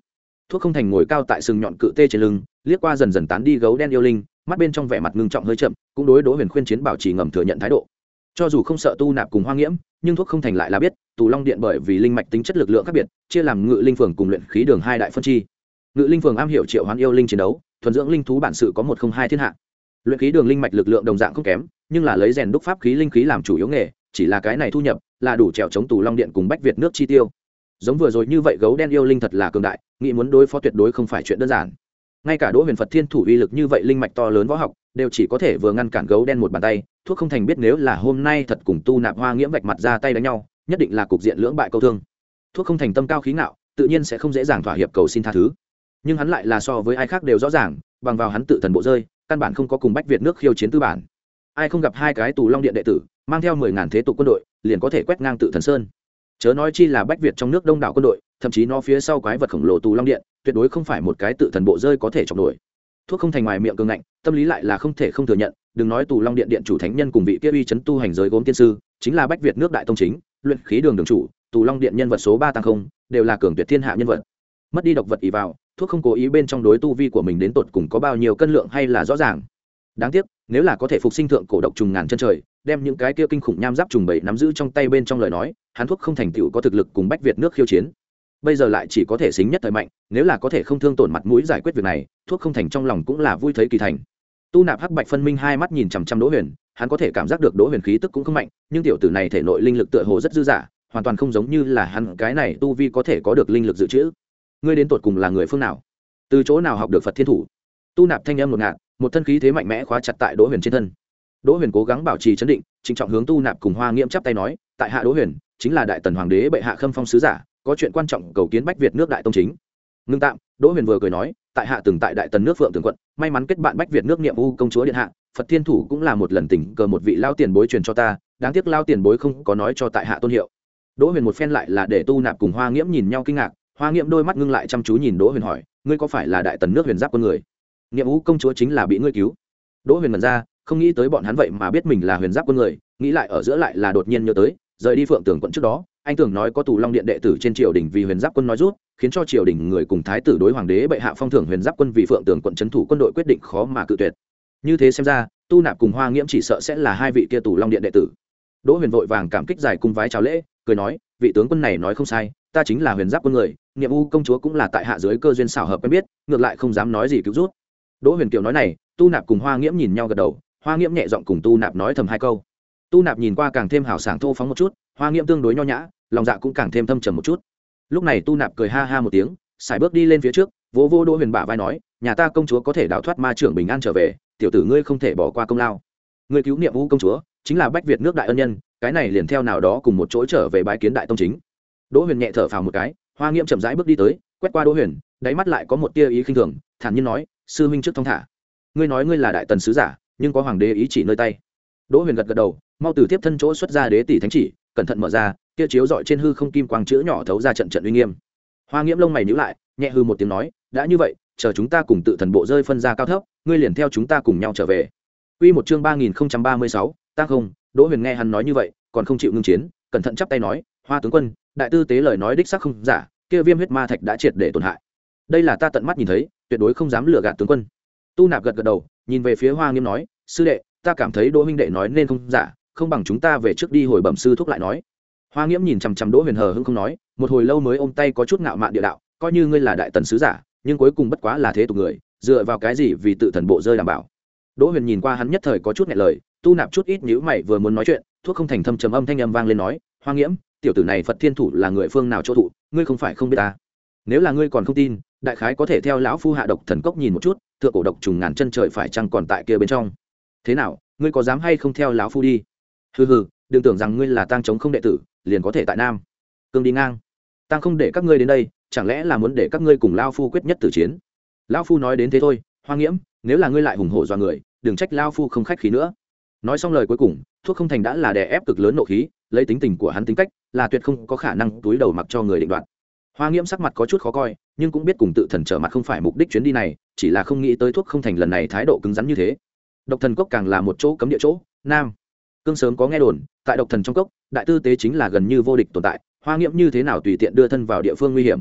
Thuốc không thành ngồi cao tại sừng nhọn cự tê trên lưng, liếc qua dần dần tán đi gấu đen yêu linh, mắt bên trong vẻ mặt ngưng trọng hơi chậm, cũng đối Đỗ Huyền khuyên chiến bảo trì ngầm thừa nhận thái độ. Cho dù không sợ tu nạp cùng Hoa Nghiễm, nhưng Thuốc không thành lại là biết, Tù Long Điện bởi vì linh mạch tính chất lực lượng khác biệt, chia làm Ngự Linh Phường cùng Luyện Khí Đường hai đại phân chi. Ngự Linh Phường am hiểu triệu hoán yêu linh chiến đấu, thuần dưỡng linh thú bản sự có một không hai thiên hạ. Luyện Khí Đường linh mạch lực lượng đồng dạng không kém, nhưng là lấy rèn đúc pháp khí linh khí làm chủ yếu nghề, chỉ là cái này thu nhập là đủ trèo chống Tù Long Điện cùng Bách Việt nước chi tiêu. Giống vừa rồi như vậy gấu đen yêu linh thật là cường đại, nghĩ muốn đối phó tuyệt đối không phải chuyện đơn giản. Ngay cả Đỗ Huyền Phật Thiên Thủ uy lực như vậy linh mạch to lớn võ học, đều chỉ có thể vừa ngăn cản gấu đen một bàn tay. Thuốc không thành biết nếu là hôm nay thật cùng tu nạp Hoa Nghiễm vạch mặt ra tay đánh nhau, nhất định là cục diện lưỡng bại câu thương. Thuốc không thành tâm cao khí ngạo, tự nhiên sẽ không dễ dàng thỏa hiệp cầu xin tha thứ. Nhưng hắn lại là so với ai khác đều rõ ràng, bằng vào hắn tự thần bộ rơi, căn bản không có cùng Bách Việt nước khiêu chiến tư bản. Ai không gặp hai cái Tù Long Điện đệ tử mang theo mười ngàn thế tục quân đội, liền có thể quét ngang tự thần sơn. Chớ nói chi là Bách Việt trong nước đông đảo quân đội, thậm chí nó phía sau quái vật khổng lồ Tù Long Điện, tuyệt đối không phải một cái tự thần bộ rơi có thể chọc nổi. Thuốc không thành ngoài miệng cường ngạnh, tâm lý lại là không thể không thừa nhận, đừng nói Tù Long Điện điện chủ thánh nhân cùng vị kia uy chấn tu hành giới gốm tiên sư, chính là Bách Việt nước đại tông chính, Luyện Khí Đường đường chủ, Tù Long Điện nhân vật số ba tăng không, đều là cường tuyệt thiên hạ nhân vật. Mất đi độc vật ỷ vào, thuốc không cố ý bên trong đối tu vi của mình đến tột cùng có bao nhiêu cân lượng hay là rõ ràng. Đáng tiếc, nếu là có thể phục sinh thượng cổ độc trùng ngàn chân trời, đem những cái kia kinh khủng nham giáp trùng bảy nắm giữ trong tay bên trong lời nói, hắn thuốc không thành tựu có thực lực cùng Bách Việt nước khiêu chiến. Bây giờ lại chỉ có thể xính nhất thời mạnh, nếu là có thể không thương tổn mặt mũi giải quyết việc này, thuốc không thành trong lòng cũng là vui thấy kỳ thành. Tu nạp hắc bạch phân minh hai mắt nhìn chằm chằm Đỗ Huyền, hắn có thể cảm giác được Đỗ Huyền khí tức cũng không mạnh, nhưng tiểu tử này thể nội linh lực tựa hồ rất dư dả, hoàn toàn không giống như là hắn cái này tu vi có thể có được linh lực dự trữ. Ngươi đến tột cùng là người phương nào? Từ chỗ nào học được Phật Thiên Thủ? Tu nạp thanh âm ngột ngạt, một thân khí thế mạnh mẽ khóa chặt tại Đỗ Huyền trên thân. Đỗ Huyền cố gắng bảo trì trấn định, trịnh trọng hướng Tu nạp cùng Hoa Nghiễm chắp tay nói, tại hạ Đỗ Huyền, chính là đại tần hoàng đế bệ hạ khâm phong sứ giả, có chuyện quan trọng cầu kiến Bách Việt nước đại tông chính. Ngưng tạm, Đỗ Huyền vừa cười nói, tại hạ từng tại đại tần nước Phượng Tường quận, may mắn kết bạn Bách Việt nước Niệm U công chúa điện hạ, Phật Thiên Thủ cũng là một lần tình cờ một vị lao tiền bối truyền cho ta, đáng tiếc lao tiền bối không có nói cho tại hạ tôn hiệu. Đỗ Huyền một phen lại là để Tu nạp cùng Hoa Nghiễm nhìn nhau kinh ngạc, Hoa Nghiễm đôi mắt ngưng lại chăm chú nhìn Đỗ Huyền hỏi, ngươi có phải là đại tần nước Huyền Giáp quân người? Niệm U công chúa chính là bị ngươi cứu. Đỗ Huyền mẩn ra, không nghĩ tới bọn hắn vậy mà biết mình là Huyền Giáp quân người, nghĩ lại ở giữa lại là đột nhiên nhớ tới, rời đi Phượng Tường quận trước đó, anh tưởng nói có Tù Long Điện đệ tử trên triều đình vì Huyền Giáp quân nói rút, khiến cho triều đình người cùng thái tử đối hoàng đế bệ hạ phong thưởng Huyền Giáp quân vì Phượng Tường quận trấn thủ quân đội quyết định khó mà cự tuyệt. Như thế xem ra, Tu nạp cùng Hoa Nghiễm chỉ sợ sẽ là hai vị kia Tù Long Điện đệ tử. Đỗ Huyền vội vàng cảm kích giải cung vái chào lễ, cười nói, vị tướng quân này nói không sai, ta chính là Huyền Giáp quân người, Niệm U công chúa cũng là tại hạ dưới cơ duyên xảo hợp quen biết, ngược lại không dám nói gì cứu rút. Đỗ Huyền kiều nói này, Tu nạp cùng Hoa Nghiễm nhìn nhau gật đầu, Hoa Nghiễm nhẹ giọng cùng Tu nạp nói thầm hai câu. Tu nạp nhìn qua càng thêm hào sảng thô phóng một chút, Hoa Nghiễm tương đối nho nhã, lòng dạ cũng càng thêm thâm trầm một chút. Lúc này Tu nạp cười ha ha một tiếng, xài bước đi lên phía trước, vỗ vỗ Đỗ Huyền bả vai nói, nhà ta công chúa có thể đào thoát ma trưởng bình an trở về, tiểu tử ngươi không thể bỏ qua công lao. Ngươi cứu Niệm U công chúa, chính là Bách Việt nước đại ân nhân, cái này liền theo nào đó cùng một chỗ trở về bái kiến đại tông chính. Đỗ Huyền nhẹ thở phào một cái, Hoa Nghiễm chậm rãi bước đi tới, quét qua Đỗ Huyền, đáy mắt lại có một tia ý khinh thường, thản nhiên nói, sư huynh trước thông thả. Ngươi nói ngươi là đại tần sứ giả, nhưng có hoàng đế ý chỉ nơi tay. Đỗ Huyền gật gật đầu, mau từ tiếp thân chỗ xuất ra đế tỷ thánh chỉ, cẩn thận mở ra, kia chiếu dọi trên hư không kim quang chữ nhỏ thấu ra trận trận uy nghiêm. Hoa Nghiễm lông mày nhíu lại, nhẹ hư một tiếng nói, đã như vậy, chờ chúng ta cùng tự thần bộ rơi phân ra cao thấp, ngươi liền theo chúng ta cùng nhau trở về. Quy một chương ba nghìn không trăm ba mươi sáu, tăng không. Đỗ Huyền nghe hắn nói như vậy, còn không chịu ngưng chiến, cẩn thận chắp tay nói, Hoa tướng quân, đại tư tế lời nói đích xác không giả, kia viêm huyết ma thạch đã triệt để tổn hại. Đây là ta tận mắt nhìn thấy, tuyệt đối không dám lừa gạt tướng quân. Tu nạp gật gật đầu, nhìn về phía Hoa Nghiễm nói, sư đệ, ta cảm thấy Đỗ huynh đệ nói nên không giả, không bằng chúng ta về trước đi hồi bẩm sư thúc lại nói. Hoa Nghiễm nhìn chằm chằm Đỗ Huyền hờ hững không nói, một hồi lâu mới ôm tay có chút ngạo mạn địa đạo, coi như ngươi là đại tần sứ giả, nhưng cuối cùng bất quá là thế tục người, dựa vào cái gì vì tự thần bộ rơi đảm bảo. Đỗ Huyền nhìn qua hắn nhất thời có chút nghẹn lời, Tu nạp chút ít nhíu mày vừa muốn nói chuyện, thuốc không thành thâm trầm âm thanh âm vang lên nói, Hoa Nghiễm, tiểu tử này Phật Thiên Thủ là người phương nào chỗ thụ, ngươi không phải không biết ta. Nếu là ngươi còn không tin, đại khái có thể theo lão phu hạ độc thần cốc nhìn một chút, thượng cổ độc trùng ngàn chân trời phải chăng còn tại kia bên trong. Thế nào, ngươi có dám hay không theo lão phu đi? Hừ hừ, đừng tưởng rằng ngươi là tang chống không đệ tử, liền có thể tại Nam Cương đi ngang. Tang không để các ngươi đến đây, chẳng lẽ là muốn để các ngươi cùng lão phu quyết nhất tử chiến? Lão phu nói đến thế thôi, Hoa Nghiễm, nếu là ngươi lại hùng hổ dọa người, đừng trách lão phu không khách khí nữa. Nói xong lời cuối cùng, thuốc không thành đã là đè ép cực lớn nộ khí, lấy tính tình của hắn tính cách, là tuyệt không có khả năng túi đầu mặc cho người định đoạt. Hoa Nghiễm sắc mặt có chút khó coi, nhưng cũng biết cùng tự thần trở mặt không phải mục đích chuyến đi này, chỉ là không nghĩ tới thuốc không thành lần này thái độ cứng rắn như thế. Độc thần cốc càng là một chỗ cấm địa chỗ, Nam Cương sớm có nghe đồn, tại độc thần trong cốc, đại tư tế chính là gần như vô địch tồn tại, Hoa Nghiễm như thế nào tùy tiện đưa thân vào địa phương nguy hiểm.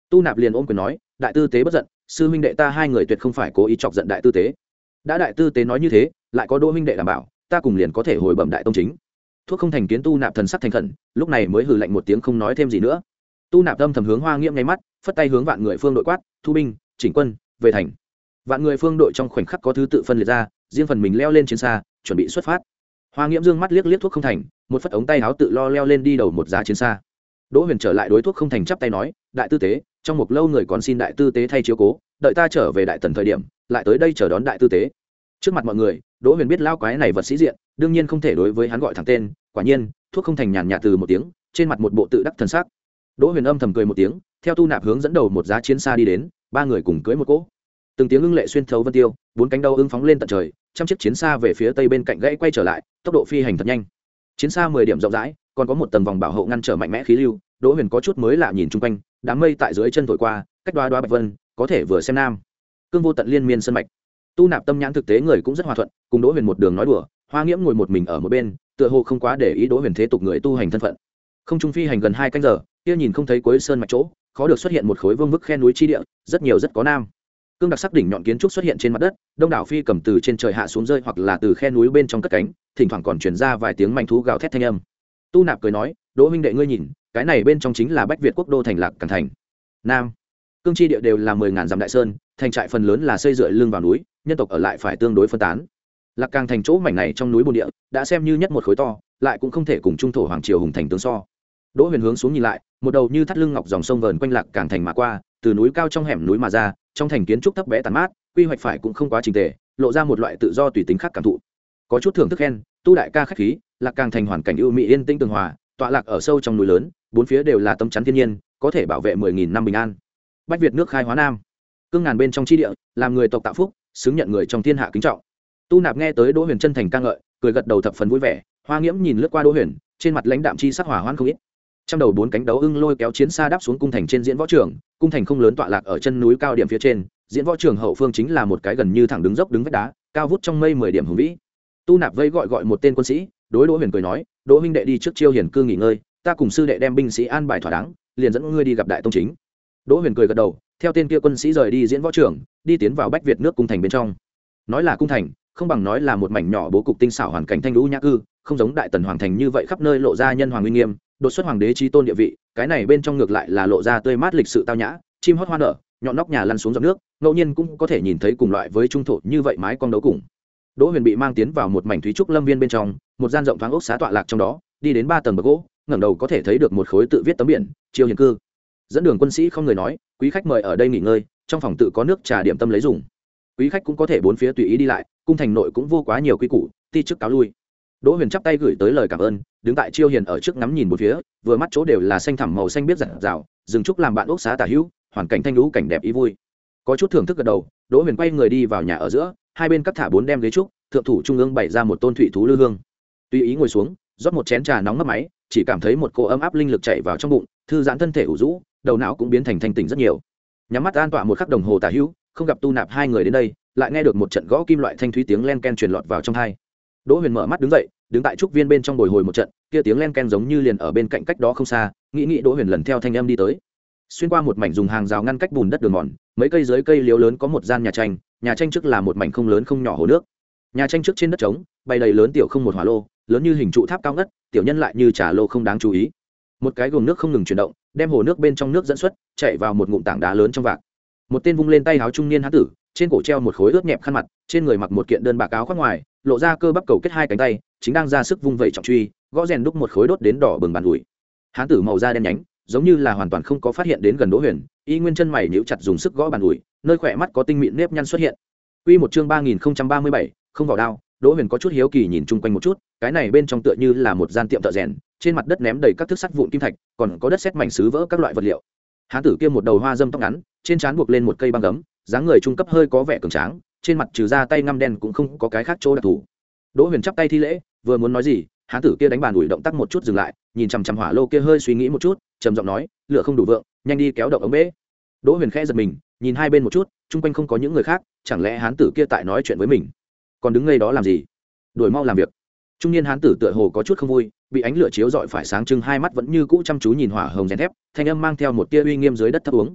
Tu Nạp liền ôm quyền nói, đại tư tế bất giận, sư huynh đệ ta hai người tuyệt không phải cố ý chọc giận đại tư tế. Đã đại tư tế nói như thế, lại có Đỗ huynh đệ đảm bảo, ta cùng liền có thể hồi bẩm đại tông chính. Thuốc không thành kiến Tu Nạp thần sắc thành khẩn, lúc này mới hừ lạnh một tiếng không nói thêm gì nữa. Tu Nạp âm thầm hướng Hoa Nghiễm nháy mắt, phất tay hướng vạn người phương đội quát, thu binh, chỉnh quân, về thành. Vạn người phương đội trong khoảnh khắc có thứ tự phân liệt ra, riêng phần mình leo lên chiến xa, chuẩn bị xuất phát. Hoa Nghiễm dương mắt liếc liếc Thuốc không thành, một phất ống tay áo tự lo leo lên đi đầu một giá chiến xa. Đỗ Huyền trở lại đối Thuốc không thành chắp tay nói, đại tư tế, trong một lâu người còn xin đại tư tế thay chiếu cố, đợi ta trở về đại tần thời điểm, lại tới đây chờ đón đại tư tế. Trước mặt mọi người, Đỗ Huyền biết lao quái này vật sĩ diện, đương nhiên không thể đối với hắn gọi thẳng tên. Quả nhiên, Thuốc không thành nhàn nhạt từ một tiếng, trên mặt một bộ tự đắc thần sắc. Đỗ Huyền âm thầm cười một tiếng, theo Tu Nạp hướng dẫn đầu một giá chiến xa đi đến, ba người cùng cưỡi một cỗ. Từng tiếng ưng lệ xuyên thấu vân tiêu, bốn cánh đầu ưng phóng lên tận trời, trăm chiếc chiến xa về phía tây bên cạnh gãy quay trở lại, tốc độ phi hành thật nhanh. Chiến xa mười điểm rộng rãi, còn có một tầng vòng bảo hộ ngăn trở mạnh mẽ khí lưu. Đỗ Huyền có chút mới lạ nhìn chung quanh, đám mây tại dưới chân thổi qua, cách đoá đoá bạch vân, có thể vừa xem nam cương vô tận liên miên sơn mạch. Tu Nạp tâm nhãn thực tế người cũng rất hòa thuận, cùng Đỗ Huyền một đường nói đùa. Hoa Nghiễm ngồi một mình ở một bên, tựa hồ không quá để ý Đỗ Huyền thế tục người tu hành thân phận. Không trung phi hành gần hai canh giờ, kia nhìn không thấy cuối sơn mạch chỗ, khó được xuất hiện một khối vương vức khe núi chi địa, rất nhiều rất có nam cương đặc sắc đỉnh nhọn kiến trúc xuất hiện trên mặt đất, đông đảo phi cầm từ trên trời hạ xuống rơi hoặc là từ khe núi bên trong cất cánh, thỉnh thoảng còn truyền ra vài tiếng manh thú gào thét thanh âm. Tu Nạp cười nói, Đỗ huynh đệ ngươi nhìn, cái này bên trong chính là Bách Việt quốc đô thành Lạc Cảng thành. Nam cương chi địa đều là mười ngàn dặm đại sơn, thành trại phần lớn là xây dựa lưng vào núi, nhân tộc ở lại phải tương đối phân tán. Lạc Cảng thành chỗ mảnh này trong núi bồn địa, đã xem như nhất một khối to, lại cũng không thể cùng trung thổ hoàng triều hùng thành tương so. Đỗ Huyền hướng xuống nhìn lại, một đầu như thắt lưng ngọc dòng sông vờn quanh Lạc Cảng thành mà qua, từ núi cao trong hẻm núi mà ra, trong thành kiến trúc thấp bé tàn mát, quy hoạch phải cũng không quá chỉnh tề, lộ ra một loại tự do tùy tính khác cảm thụ. Có chút thưởng thức khen, Tu đại ca khách khí, Lạc Cảng thành hoàn cảnh ưu mỹ yên tĩnh tường hòa, tọa lạc ở sâu trong núi lớn, bốn phía đều là tấm chắn thiên nhiên, có thể bảo vệ mười nghìn năm bình an. Bách Việt nước khai hóa nam, cương ngàn bên trong chi địa, làm người tộc tạo phúc, xứng nhận người trong thiên hạ kính trọng. Tu Nạp nghe tới Đỗ Huyền chân thành ca ngợi, cười gật đầu thập phần vui vẻ. Hoa Nghiễm nhìn lướt qua Đỗ Huyền, trên mặt lãnh đạm chi sắc hòa hoãn không ít. Trăm đầu bốn cánh đấu ưng lôi kéo chiến xa đáp xuống cung thành trên diễn võ trường, cung thành không lớn tọa lạc ở chân núi cao điểm phía trên, diễn võ trường hậu phương chính là một cái gần như thẳng đứng dốc đứng vách đá, cao vút trong mây mười điểm hùng vĩ. Tu Nạp vây gọi gọi một tên quân sĩ, đối Đỗ Huyền cười nói, Đỗ huynh đệ đi trước chiêu hiển cư nghỉ ngơi, ta cùng sư đệ đem binh sĩ an bài thỏa đáng, liền dẫn ngươi đi gặp đại tông chính. Đỗ Huyền cười gật đầu, theo tên kia quân sĩ rời đi diễn võ trường, đi tiến vào Bách Việt nước cung thành bên trong. Nói là cung thành, không bằng nói là một mảnh nhỏ bố cục tinh xảo hoàn cảnh thanh lũ nhã cư, không giống đại tần hoàng thành như vậy khắp nơi lộ ra nhân hoàng uy nghiêm, đột xuất hoàng đế chí tôn địa vị. Cái này bên trong ngược lại là lộ ra tươi mát lịch sự tao nhã, chim hót hoa nở, nhọn nóc nhà lăn xuống giọt nước, ngẫu nhiên cũng có thể nhìn thấy cùng loại với trung thổ như vậy mái cong đấu cùng. Đỗ Huyền bị mang tiến vào một mảnh thúy trúc lâm viên bên trong, một gian rộng thoáng ốc xá tọa lạc trong đó, đi đến ba tầng bậc gỗ, ngẩng đầu có thể thấy được một khối tự viết tấm biển, chiêu hiền cư. Dẫn đường quân sĩ không người nói, quý khách mời ở đây nghỉ ngơi, trong phòng tự có nước trà điểm tâm lấy dùng. Quý khách cũng có thể bốn phía tùy ý đi lại, cung thành nội cũng vô quá nhiều quy củ, ti chức cáo lui. Đỗ Huyền chắp tay gửi tới lời cảm ơn, đứng tại chiêu hiền ở trước ngắm nhìn một phía, vừa mắt chỗ đều là xanh thẳm màu xanh biết rạng rào, rừng trúc làm bạn ốc xá tả hữu, hoàn cảnh thanh lũ cảnh đẹp ý vui. Có chút thưởng thức gật đầu, Đỗ Huyền quay người đi vào nhà ở giữa, hai bên cắt thả bốn đem ghế trúc, thượng thủ trung ương bày ra một tôn thủy thú lư hương. Tùy ý ngồi xuống, rót một chén trà nóng ngấp máy, chỉ cảm thấy một cỗ ấm áp linh lực chảy vào trong bụng, thư giãn thân thể ủ rũ, đầu não cũng biến thành thanh tỉnh rất nhiều. Nhắm mắt an tọa một khắc đồng hồ tả hữu, không gặp Tu Nạp hai người đến đây, lại nghe được một trận gõ kim loại thanh thúy tiếng len ken truyền lọt vào trong tai. Đỗ Huyền mở mắt đứng dậy, đứng tại trúc viên bên trong bồi hồi một trận, kia tiếng len ken giống như liền ở bên cạnh cách đó không xa, nghĩ nghĩ Đỗ Huyền lần theo thanh âm đi tới. Xuyên qua một mảnh dùng hàng rào ngăn cách bùn đất đường mòn, mấy cây dưới cây liễu lớn có một gian nhà tranh, nhà tranh trước là một mảnh không lớn không nhỏ hồ nước. Nhà tranh trước trên đất trống, bày đầy lớn tiểu không một hỏa lô, lớn như hình trụ tháp cao ngất, tiểu nhân lại như trà lô không đáng chú ý. Một cái gồm nước không ngừng chuyển động, đem hồ nước bên trong nước dẫn xuất, chạy vào một ngụm tảng đá lớn trong vạc. Một tên vung lên tay áo trung niên hán tử, trên cổ treo một khối ướt nhẹp khăn mặt, trên người mặc một kiện đơn bạc áo khoác ngoài, lộ ra cơ bắp cầu kết hai cánh tay, chính đang ra sức vung vẩy trọng truy, gõ rèn đúc một khối đốt đến đỏ bừng bàn ủi. Hán tử màu da đen nhánh, giống như là hoàn toàn không có phát hiện đến gần Đỗ Huyền, y nguyên chân mày nhíu chặt dùng sức gõ bàn ủi, nơi khỏe mắt có tinh mịn nếp nhăn xuất hiện. Quy một chương ba nghìn không trăm ba mươi bảy, không vào đao. Đỗ Huyền có chút hiếu kỳ nhìn chung quanh một chút, cái này bên trong tựa như là một gian tiệm thợ rèn, trên mặt đất ném đầy các thước sắt vụn kim thạch, còn có đất sét mảnh sứ vỡ các loại vật liệu. Hán tử kia một đầu hoa dâm tóc ngắn, trên trán buộc lên một cây băng gấm, dáng người trung cấp hơi có vẻ cường tráng, trên mặt trừ ra tay ngăm đen cũng không có cái khác chỗ đặc thù. Đỗ Huyền chắp tay thi lễ, vừa muốn nói gì, hán tử kia đánh bàn ủi động tác một chút dừng lại, nhìn chằm chằm hỏa lô kia hơi suy nghĩ một chút, trầm giọng nói, lửa không đủ vượng, nhanh đi kéo động ống bể. Đỗ Huyền khẽ giật mình, nhìn hai bên một chút, chung quanh không có những người khác, chẳng lẽ hán tử kia tại nói chuyện với mình? Còn đứng ngây đó làm gì? Đuổi mau làm việc. Trung niên hán tử tựa hồ có chút không vui, bị ánh lửa chiếu rọi phải sáng trưng hai mắt vẫn như cũ chăm chú nhìn hỏa hồng rèn thép, thanh âm mang theo một tia uy nghiêm dưới đất thấp uống.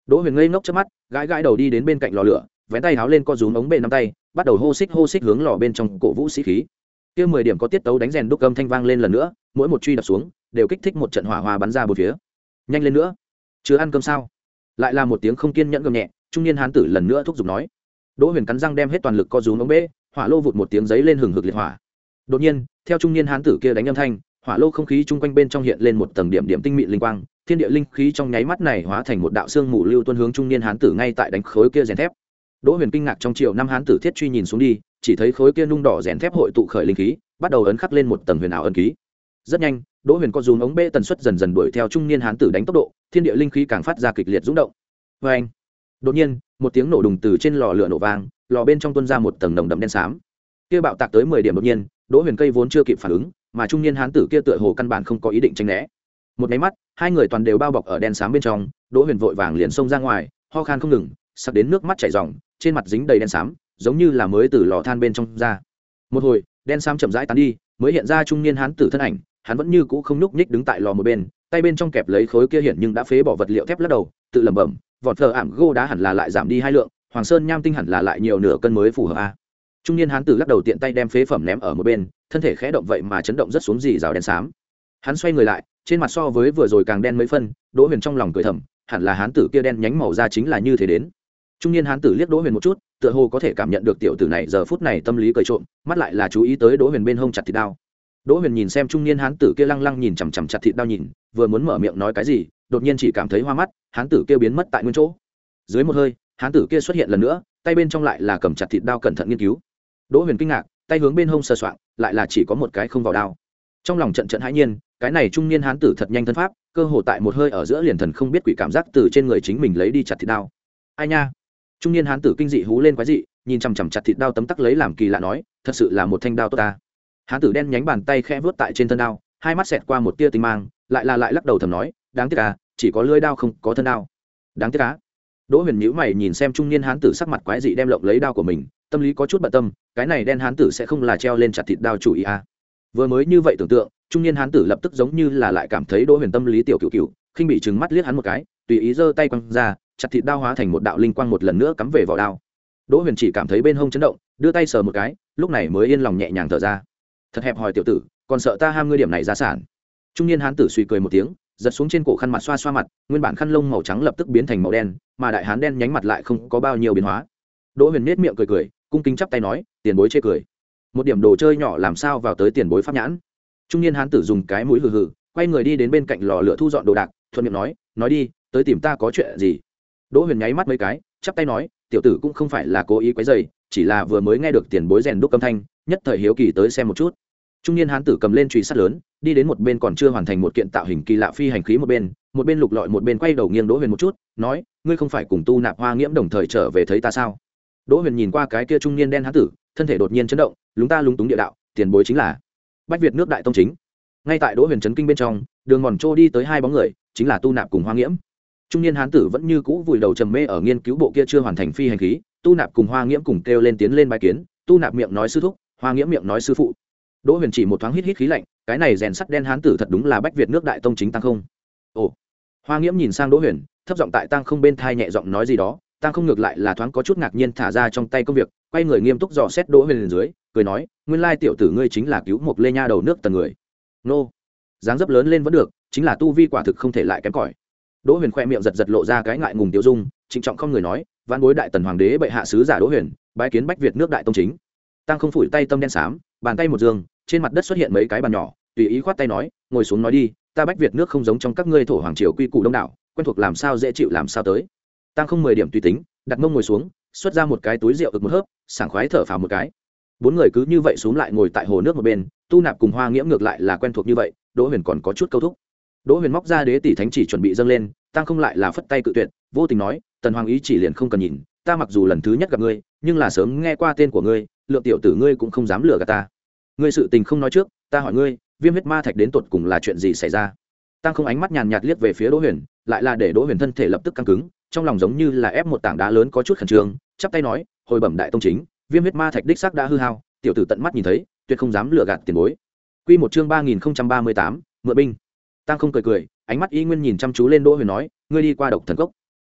Đỗ Huyền ngây ngốc trước mắt, gãi gãi đầu đi đến bên cạnh lò lửa, vén tay háo lên co rúm ống bệ nắm tay, bắt đầu hô xích hô xích hướng lò bên trong cổ vũ sĩ khí. Kia mười điểm có tiết tấu đánh rèn đúc âm thanh vang lên lần nữa, mỗi một truy đập xuống, đều kích thích một trận hỏa hoa bắn ra bốn phía. Nhanh lên nữa, chưa ăn cơm sao? Lại là một tiếng không kiên nhẫn gầm nhẹ, trung niên hán tử lần nữa thúc giục nói. Đỗ Huyền cắn răng đem hết toàn lực co rúm ống bệ, hỏa lô vụt một tiếng giấy lên hừng hực liệt hỏa. Đột nhiên, theo trung niên hán tử kia đánh âm thanh, hỏa lô không khí chung quanh bên trong hiện lên một tầng điểm điểm tinh mịn linh quang, thiên địa linh khí trong nháy mắt này hóa thành một đạo xương mù lưu tuôn hướng trung niên hán tử ngay tại đánh khối kia rèn thép. Đỗ Huyền kinh ngạc trong chiều năm hán tử thiết truy nhìn xuống đi, chỉ thấy khối kia nung đỏ rèn thép hội tụ khởi linh khí, bắt đầu ấn khắc lên một tầng huyền ảo ấn ký. Rất nhanh, Đỗ Huyền co dùm ống bê tần suất dần dần đuổi theo trung niên hán tử đánh tốc độ, thiên địa linh khí càng phát ra kịch liệt rung động. Và anh, đột nhiên, một tiếng nổ đùng từ trên lò lửa nổ vang, lò bên trong tuôn ra một tầng nồng đậm đen xám. Kia bạo tạc tới mười điểm đột nhiên, Đỗ Huyền cây vốn chưa kịp phản ứng, mà trung niên hán tử kia tựa hồ căn bản không có ý định tránh né. Một cái mắt, hai người toàn đều bao bọc ở đen xám bên trong, Đỗ Huyền vội vàng liền xông ra ngoài, ho khan không ngừng, sặc đến nước mắt chảy ròng, trên mặt dính đầy đen xám, giống như là mới từ lò than bên trong ra. Một hồi, đen xám chậm rãi tán đi, mới hiện ra trung niên hán tử thân ảnh, hắn vẫn như cũ không nhúc nhích đứng tại lò một bên, tay bên trong kẹp lấy khối kia hiện nhưng đã phế bỏ vật liệu thép lắc đầu, tự lẩm bẩm, vọt phở ảm gô đá hẳn là lại giảm đi hai lượng, Hoàng Sơn nham tinh hẳn là lại nhiều nửa cân mới phù hợp a. Trung niên hán tử lắc đầu tiện tay đem phế phẩm ném ở một bên, thân thể khẽ động vậy mà chấn động rất xuống dì rào đen xám. Hắn xoay người lại, trên mặt so với vừa rồi càng đen mấy phân, Đỗ Huyền trong lòng cười thầm, hẳn là hán tử kia đen nhánh màu da chính là như thế đến. Trung niên hán tử liếc Đỗ Huyền một chút, tựa hồ có thể cảm nhận được tiểu tử này giờ phút này tâm lý cười trộm, mắt lại là chú ý tới Đỗ Huyền bên hông chặt thịt đao. Đỗ Huyền nhìn xem trung niên hán tử kia lăng lăng nhìn chằm chằm chặt thịt đao nhìn, vừa muốn mở miệng nói cái gì, đột nhiên chỉ cảm thấy hoa mắt, hán tử kia biến mất tại nguyên chỗ. Dưới một hơi, hán tử kia xuất hiện lần nữa, tay bên trong lại là cầm chặt thịt đao cẩn thận nghiên cứu. Đỗ Huyền kinh ngạc, tay hướng bên hông sờ soạng, lại là chỉ có một cái không vào đao. Trong lòng trận trận hãi nhiên, cái này trung niên hán tử thật nhanh thân pháp, cơ hồ tại một hơi ở giữa liền thần không biết quỷ cảm giác từ trên người chính mình lấy đi chặt thịt đao. Ai nha? Trung niên hán tử kinh dị hú lên quái dị, nhìn chằm chằm chặt thịt đao tấm tắc lấy làm kỳ lạ nói, thật sự là một thanh đao tốt ta. Hán tử đen nhánh bàn tay khẽ vuốt tại trên thân đao, hai mắt xẹt qua một tia tinh mang, lại là lại lắc đầu thầm nói, đáng tiếc à, chỉ có lưỡi đao không có thân đao. Đáng tiếc á. Đỗ Huyền nhíu mày nhìn xem trung niên hán tử sắc mặt quái dị đem lộng lấy đao của mình, tâm lý có chút bận tâm, cái này đen hán tử sẽ không là treo lên chặt thịt đao chủ ý à. Vừa mới như vậy tưởng tượng, trung niên hán tử lập tức giống như là lại cảm thấy Đỗ Huyền tâm lý tiểu cửu cửu, khinh bị trừng mắt liếc hắn một cái, tùy ý giơ tay quăng ra, chặt thịt đao hóa thành một đạo linh quang một lần nữa cắm về vỏ đao. Đỗ Huyền chỉ cảm thấy bên hông chấn động, đưa tay sờ một cái, lúc này mới yên lòng nhẹ nhàng thở ra. Thật hẹp hòi tiểu tử, còn sợ ta ham ngươi điểm này ra sản. Trung niên hán tử suy cười một tiếng, giật xuống trên cổ khăn mặt xoa xoa mặt, nguyên bản khăn lông màu trắng lập tức biến thành màu đen, mà đại hán đen nhánh mặt lại không có bao nhiêu biến hóa. Đỗ Huyền nhếch miệng cười cười, cung kính chắp tay nói, tiền bối chê cười. Một điểm đồ chơi nhỏ làm sao vào tới tiền bối pháp nhãn. Trung niên hán tử dùng cái mũi hừ hừ, quay người đi đến bên cạnh lò lửa thu dọn đồ đạc, thuận miệng nói, nói đi, tới tìm ta có chuyện gì. Đỗ Huyền nháy mắt mấy cái, chắp tay nói, tiểu tử cũng không phải là cố ý quấy rầy, chỉ là vừa mới nghe được tiền bối rèn đúc âm thanh, nhất thời hiếu kỳ tới xem một chút. Trung niên hán tử cầm lên chùy sắt lớn, đi đến một bên còn chưa hoàn thành một kiện tạo hình kỳ lạ phi hành khí một bên, một bên lục lọi một bên quay đầu nghiêng Đỗ Huyền một chút, nói, ngươi không phải cùng Tu Nạp Hoa Nghiễm đồng thời trở về thấy ta sao? Đỗ Huyền nhìn qua cái kia trung niên đen hán tử, thân thể đột nhiên chấn động, lúng ta lúng túng địa đạo, tiền bối chính là Bách Việt nước đại tông chính. Ngay tại Đỗ Huyền chấn kinh bên trong, đường mòn trô đi tới hai bóng người, chính là Tu Nạp cùng Hoa Nghiễm. Trung niên hán tử vẫn như cũ vùi đầu trầm mê ở nghiên cứu bộ kia chưa hoàn thành phi hành khí, Tu Nạp cùng Hoa Nghiễm cùng kêu lên tiến lên bái kiến, Tu Nạp miệng nói sư thúc, Hoa Nghiễm miệng nói sư phụ. Đỗ Huyền chỉ một thoáng hít hít khí lạnh, cái này rèn sắt đen hán tử thật đúng là Bách Việt nước đại tông chính tăng không. Ồ. Hoa Nghiễm nhìn sang Đỗ Huyền, thấp giọng tại tăng không bên thai nhẹ giọng nói gì đó, tăng không ngược lại là thoáng có chút ngạc nhiên thả ra trong tay công việc, quay người nghiêm túc dò xét Đỗ Huyền lên dưới, cười nói, nguyên lai tiểu tử ngươi chính là cứu một lê nha đầu nước tần người. Nô. Dáng dấp lớn lên vẫn được, chính là tu vi quả thực không thể lại kém cỏi. Đỗ Huyền khoe miệng giật giật lộ ra cái ngại ngùng tiêu dung, trịnh trọng không người nói, vạn bối đại tần hoàng đế bệ hạ sứ giả Đỗ Huyền, bái kiến Bách Việt nước đại tông chính. Tăng không phủi tay tâm đen xám, bàn tay một giường, trên mặt đất xuất hiện mấy cái bàn nhỏ, tùy ý khoát tay nói, ngồi xuống nói đi, ta Bách Việt nước không giống trong các ngươi thổ hoàng triều quy củ đông đảo, quen thuộc làm sao dễ chịu làm sao tới. Tăng không mười điểm tùy tính, đặt mông ngồi xuống, xuất ra một cái túi rượu ực một hớp, sảng khoái thở phào một cái. Bốn người cứ như vậy xuống lại ngồi tại hồ nước một bên, Tu Nạp cùng Hoa Nghiễm ngược lại là quen thuộc như vậy, Đỗ Huyền còn có chút câu thúc. Đỗ Huyền móc ra đế tỷ thánh chỉ chuẩn bị dâng lên, Tăng không lại là phất tay cự tuyệt, vô tình nói, tần hoàng ý chỉ liền không cần nhìn, ta mặc dù lần thứ nhất gặp ngươi, nhưng là sớm nghe qua tên của ngươi, lượng tiểu tử ngươi cũng không dám lừa gạt ta. Ngươi sự tình không nói trước, ta hỏi ngươi, viêm huyết ma thạch đến tột cùng là chuyện gì xảy ra? Tăng không ánh mắt nhàn nhạt liếc về phía Đỗ Huyền, lại là để Đỗ Huyền thân thể lập tức căng cứng, trong lòng giống như là ép một tảng đá lớn có chút khẩn trương, chắp tay nói, hồi bẩm đại tông chính, viêm huyết ma thạch đích xác đã hư hao, tiểu tử tận mắt nhìn thấy, tuyệt không dám lừa gạt tiền bối. Quy một chương ba nghìn không trăm ba mươi tám, mượn binh. Tăng không cười cười, ánh mắt y nguyên nhìn chăm chú lên Đỗ Huyền nói, ngươi đi qua độc thần cốc.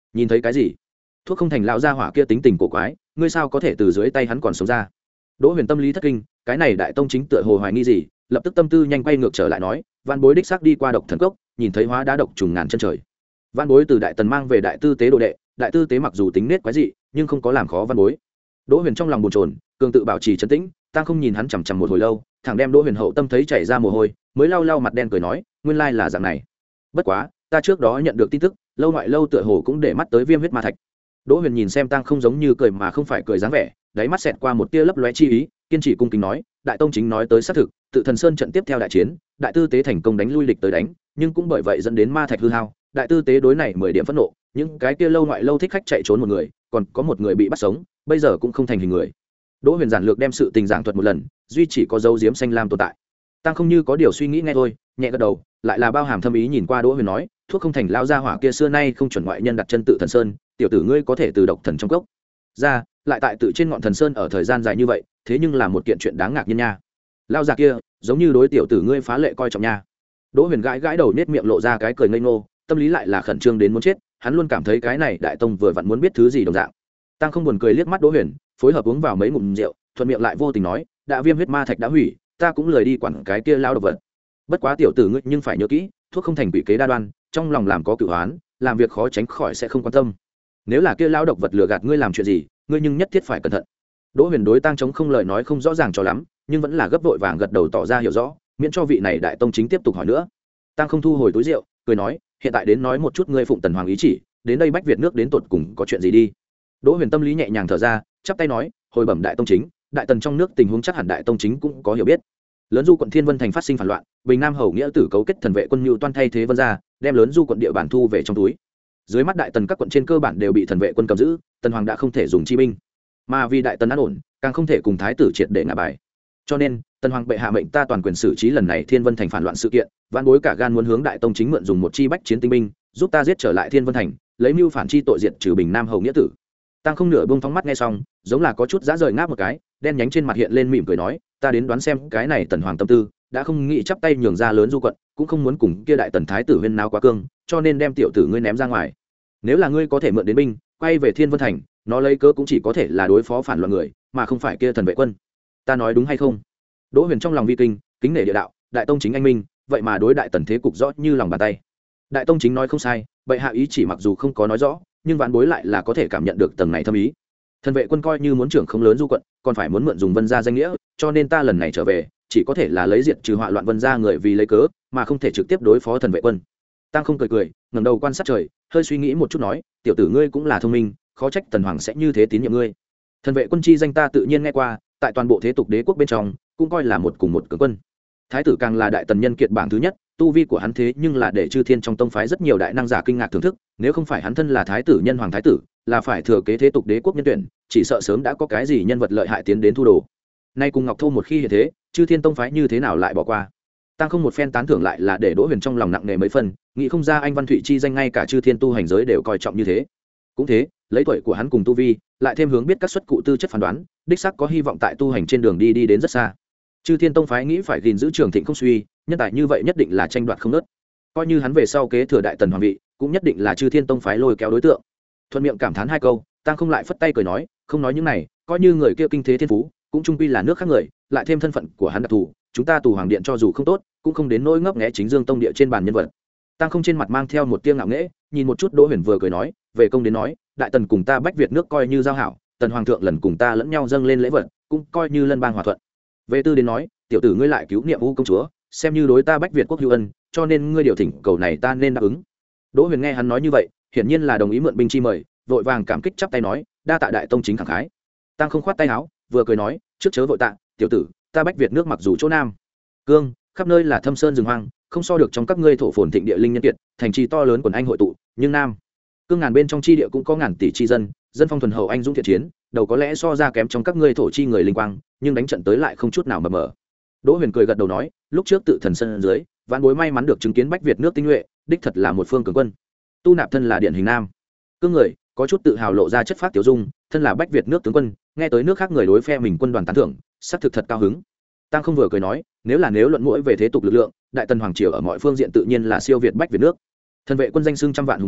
nhìn thấy cái gì? Thuốc không thành lão gia hỏa kia tính tình cổ quái, ngươi sao có thể từ dưới tay hắn còn sống ra? Đỗ Huyền tâm lý thất kinh, cái này đại tông chính tựa hồ hoài nghi gì, lập tức tâm tư nhanh quay ngược trở lại nói, Vạn Bối đích xác đi qua độc thần cốc, nhìn thấy hóa đá độc trùng ngàn chân trời. Vạn Bối từ đại tần mang về đại tư tế đồ đệ, đại tư tế mặc dù tính nết quái dị, nhưng không có làm khó Vạn Bối. Đỗ Huyền trong lòng bồn chồn, cường tự bảo trì trấn tĩnh, tăng không nhìn hắn chằm chằm một hồi lâu, thẳng đem Đỗ Huyền hậu tâm thấy chảy ra mồ hôi, mới lau lau mặt đen cười nói, nguyên lai là dạng này. Bất quá, ta trước đó nhận được tin tức, lâu ngoại lâu tựa hồ cũng để mắt tới Viêm huyết ma thạch. Đỗ Huyền nhìn xem tăng không giống như cười mà không phải cười dáng vẻ, đáy mắt xẹt qua một tia lấp lóe chi ý, kiên trì cung kính nói, đại tông chính nói tới xác thực, tự thần sơn trận tiếp theo đại chiến, đại tư tế thành công đánh lui địch tới đánh, nhưng cũng bởi vậy dẫn đến ma thạch hư hao, đại tư tế đối này mười điểm phẫn nộ, những cái kia lâu ngoại lâu thích khách chạy trốn một người, còn có một người bị bắt sống, bây giờ cũng không thành hình người. Đỗ Huyền giản lược đem sự tình giảng thuật một lần, duy chỉ có dấu diếm xanh lam tồn tại. Tăng không như có điều suy nghĩ nghe thôi, nhẹ gật đầu, lại là bao hàm thâm ý nhìn qua Đỗ Huyền nói, thuốc không thành lao gia hỏa kia xưa nay không chuẩn ngoại nhân đặt chân tự thần sơn, tiểu tử ngươi có thể từ độc thần trong cốc ra, lại tại tự trên ngọn thần sơn ở thời gian dài như vậy, thế nhưng là một kiện chuyện đáng ngạc nhiên nha. Lao già kia, giống như đối tiểu tử ngươi phá lệ coi trọng nha. Đỗ Huyền gãi gãi đầu nết miệng lộ ra cái cười ngây ngô, tâm lý lại là khẩn trương đến muốn chết, hắn luôn cảm thấy cái này đại tông vừa vặn muốn biết thứ gì đồng dạng. Tăng không buồn cười liếc mắt Đỗ Huyền, phối hợp uống vào mấy ngụm rượu, thuận miệng lại vô tình nói, đã Viêm huyết ma thạch đã hủy, ta cũng lười đi quản cái kia lao độc vật. Bất quá tiểu tử ngươi nhưng phải nhớ kỹ, thuốc không thành quỷ kế đa đoan, trong lòng làm có cửu hoán, làm việc khó tránh khỏi sẽ không quan tâm. Nếu là kia lao độc vật lừa gạt ngươi làm chuyện gì, ngươi nhưng nhất thiết phải cẩn thận. Đỗ Huyền đối Tăng chống không lời nói không rõ ràng cho lắm, nhưng vẫn là gấp vội vàng gật đầu tỏ ra hiểu rõ, miễn cho vị này đại tông chính tiếp tục hỏi nữa. Tăng không thu hồi túi rượu, cười nói, hiện tại đến nói một chút ngươi phụng tần hoàng ý chỉ, đến đây bách Việt nước đến tột cùng có chuyện gì đi. Đỗ Huyền tâm lý nhẹ nhàng thở ra, chắp tay nói, hồi bẩm đại tông chính, đại tần trong nước tình huống chắc hẳn đại tông chính cũng có hiểu biết. Lớn du quận Thiên Vân thành phát sinh phản loạn, Bình Nam hầu nghĩa tử cấu kết thần vệ quân nhu toan thay thế vân gia, đem lớn du quận địa bản thu về trong túi. Dưới mắt đại tần các quận trên cơ bản đều bị thần vệ quân cầm giữ, tần hoàng đã không thể dùng chi binh, mà vì đại tần an ổn, càng không thể cùng thái tử triệt để ngả bài. Cho nên tần hoàng bệ hạ mệnh ta toàn quyền xử trí lần này Thiên Vân thành phản loạn sự kiện, vạn bối cả gan muốn hướng đại tông chính mượn dùng một chi bách chiến tinh binh, giúp ta giết trở lại Thiên Vân thành, lấy mưu phản chi tội diệt trừ Bình Nam hầu nghĩa tử. Tăng không nửa buông phóng mắt nghe xong, giống là có chút dã rời ngáp một cái, đen nhánh trên mặt hiện lên mỉm cười nói, ta đến đoán xem cái này tần hoàng tâm tư, đã không nghĩ chắp tay nhường ra lớn du quận, cũng không muốn cùng kia đại tần thái tử huyên náo quá cương, cho nên đem tiểu tử ngươi ném ra ngoài. Nếu là ngươi có thể mượn đến binh, quay về Thiên Vân thành, nó lấy cớ cũng chỉ có thể là đối phó phản loạn người, mà không phải kia thần vệ quân. Ta nói đúng hay không? Đỗ Huyền trong lòng vi kinh, kính nể địa đạo, đại tông chính anh minh, vậy mà đối đại tần thế cục rõ như lòng bàn tay. Đại tông chính nói không sai, bệ hạ ý chỉ mặc dù không có nói rõ, nhưng vạn bối lại là có thể cảm nhận được tầng này thâm ý. Thần vệ quân coi như muốn trưởng không lớn du quận, còn phải muốn mượn dùng vân gia danh nghĩa, cho nên ta lần này trở về, chỉ có thể là lấy diệt trừ họa loạn vân gia người vì lấy cớ, mà không thể trực tiếp đối phó thần vệ quân. Tăng không cười cười, ngẩng đầu quan sát trời, hơi suy nghĩ một chút nói, tiểu tử ngươi cũng là thông minh, khó trách tần hoàng sẽ như thế tín nhiệm ngươi. Thần vệ quân chi danh ta tự nhiên nghe qua, tại toàn bộ thế tục đế quốc bên trong, cũng coi là một cùng một cường quân. Thái tử càng là đại tần nhân kiệt bảng thứ nhất, tu vi của hắn thế nhưng là để chư thiên trong tông phái rất nhiều đại năng giả kinh ngạc thưởng thức, nếu không phải hắn thân là thái tử nhân hoàng thái tử, là phải thừa kế thế tục đế quốc nhân tuyển, chỉ sợ sớm đã có cái gì nhân vật lợi hại tiến đến thu đồ. Nay cùng Ngọc Thô một khi hiện thế, chư thiên tông phái như thế nào lại bỏ qua. Tăng không một phen tán thưởng lại là để Đỗ Huyền trong lòng nặng nề mấy phần, nghĩ không ra anh Văn Thụy chi danh ngay cả chư thiên tu hành giới đều coi trọng như thế. Cũng thế, lấy tuổi của hắn cùng tu vi, lại thêm hướng biết các xuất cụ tư chất phán đoán, đích xác có hy vọng tại tu hành trên đường đi đi đến rất xa. Chư thiên tông phái nghĩ phải gìn giữ trường thịnh không suy, nhân tài như vậy nhất định là tranh đoạt không nớt. Coi như hắn về sau kế thừa đại tần hoàng vị, cũng nhất định là chư thiên tông phái lôi kéo đối tượng. Thuận miệng cảm thán hai câu, Tăng không lại phất tay cười nói, không nói những này, coi như người kia kinh thế thiên phú, cũng trung quy là nước khác người, lại thêm thân phận của hắn đặc thù, chúng ta tù hoàng điện cho dù không tốt, cũng không đến nỗi ngấp nghé chính dương tông địa trên bàn nhân vật. Tăng không trên mặt mang theo một tia ngạo nghễ, nhìn một chút Đỗ Huyền vừa cười nói, về công đến nói, đại tần cùng ta bách Việt nước coi như giao hảo, tần hoàng thượng lần cùng ta lẫn nhau dâng lên lễ vật, cũng coi như lân bang hòa thuận. Về tư đến nói, tiểu tử ngươi lại cứu niệm u công chúa, xem như đối ta bách Việt quốc hữu ân, cho nên ngươi điều thỉnh cầu này ta nên đáp ứng. Đỗ Huyền nghe hắn nói như vậy, hiển nhiên là đồng ý mượn binh chi mời, vội vàng cảm kích chắp tay nói, đa tạ đại tông chính khẳng khái. Tăng không khoát tay áo, vừa cười nói, trước chớ vội tạ, tiểu tử, ta bách Việt nước mặc dù chỗ nam cương, khắp nơi là thâm sơn rừng hoang, không so được trong các ngươi thổ phồn thịnh địa linh nhân kiệt, thành trì to lớn quần anh hội tụ, nhưng nam cương ngàn bên trong chi địa cũng có ngàn tỷ chi dân, dân phong thuần hậu anh dũng thiện chiến, đầu có lẽ so ra kém trong các ngươi thổ chi người linh quang, nhưng đánh trận tới lại không chút nào mờ mờ. Đỗ Huyền cười gật đầu nói, lúc trước tự thần sân dưới, vạn bối may mắn được chứng kiến bách Việt nước tinh nhuệ, đích thật là một phương cường quân. Tu Nạp thân là điển hình nam cương người, có chút tự hào lộ ra chất phát tiểu dung, thân là bách Việt nước tướng quân, nghe tới nước khác người đối phe mình quân đoàn tán thưởng, sắc thực thật cao hứng. Tăng không vừa cười nói, nếu là nếu luận mũi về thế tục lực lượng, đại tần hoàng triều ở mọi phương diện tự nhiên là siêu việt bách Việt nước. Thần vệ quân danh xưng trăm vạn hùng binh,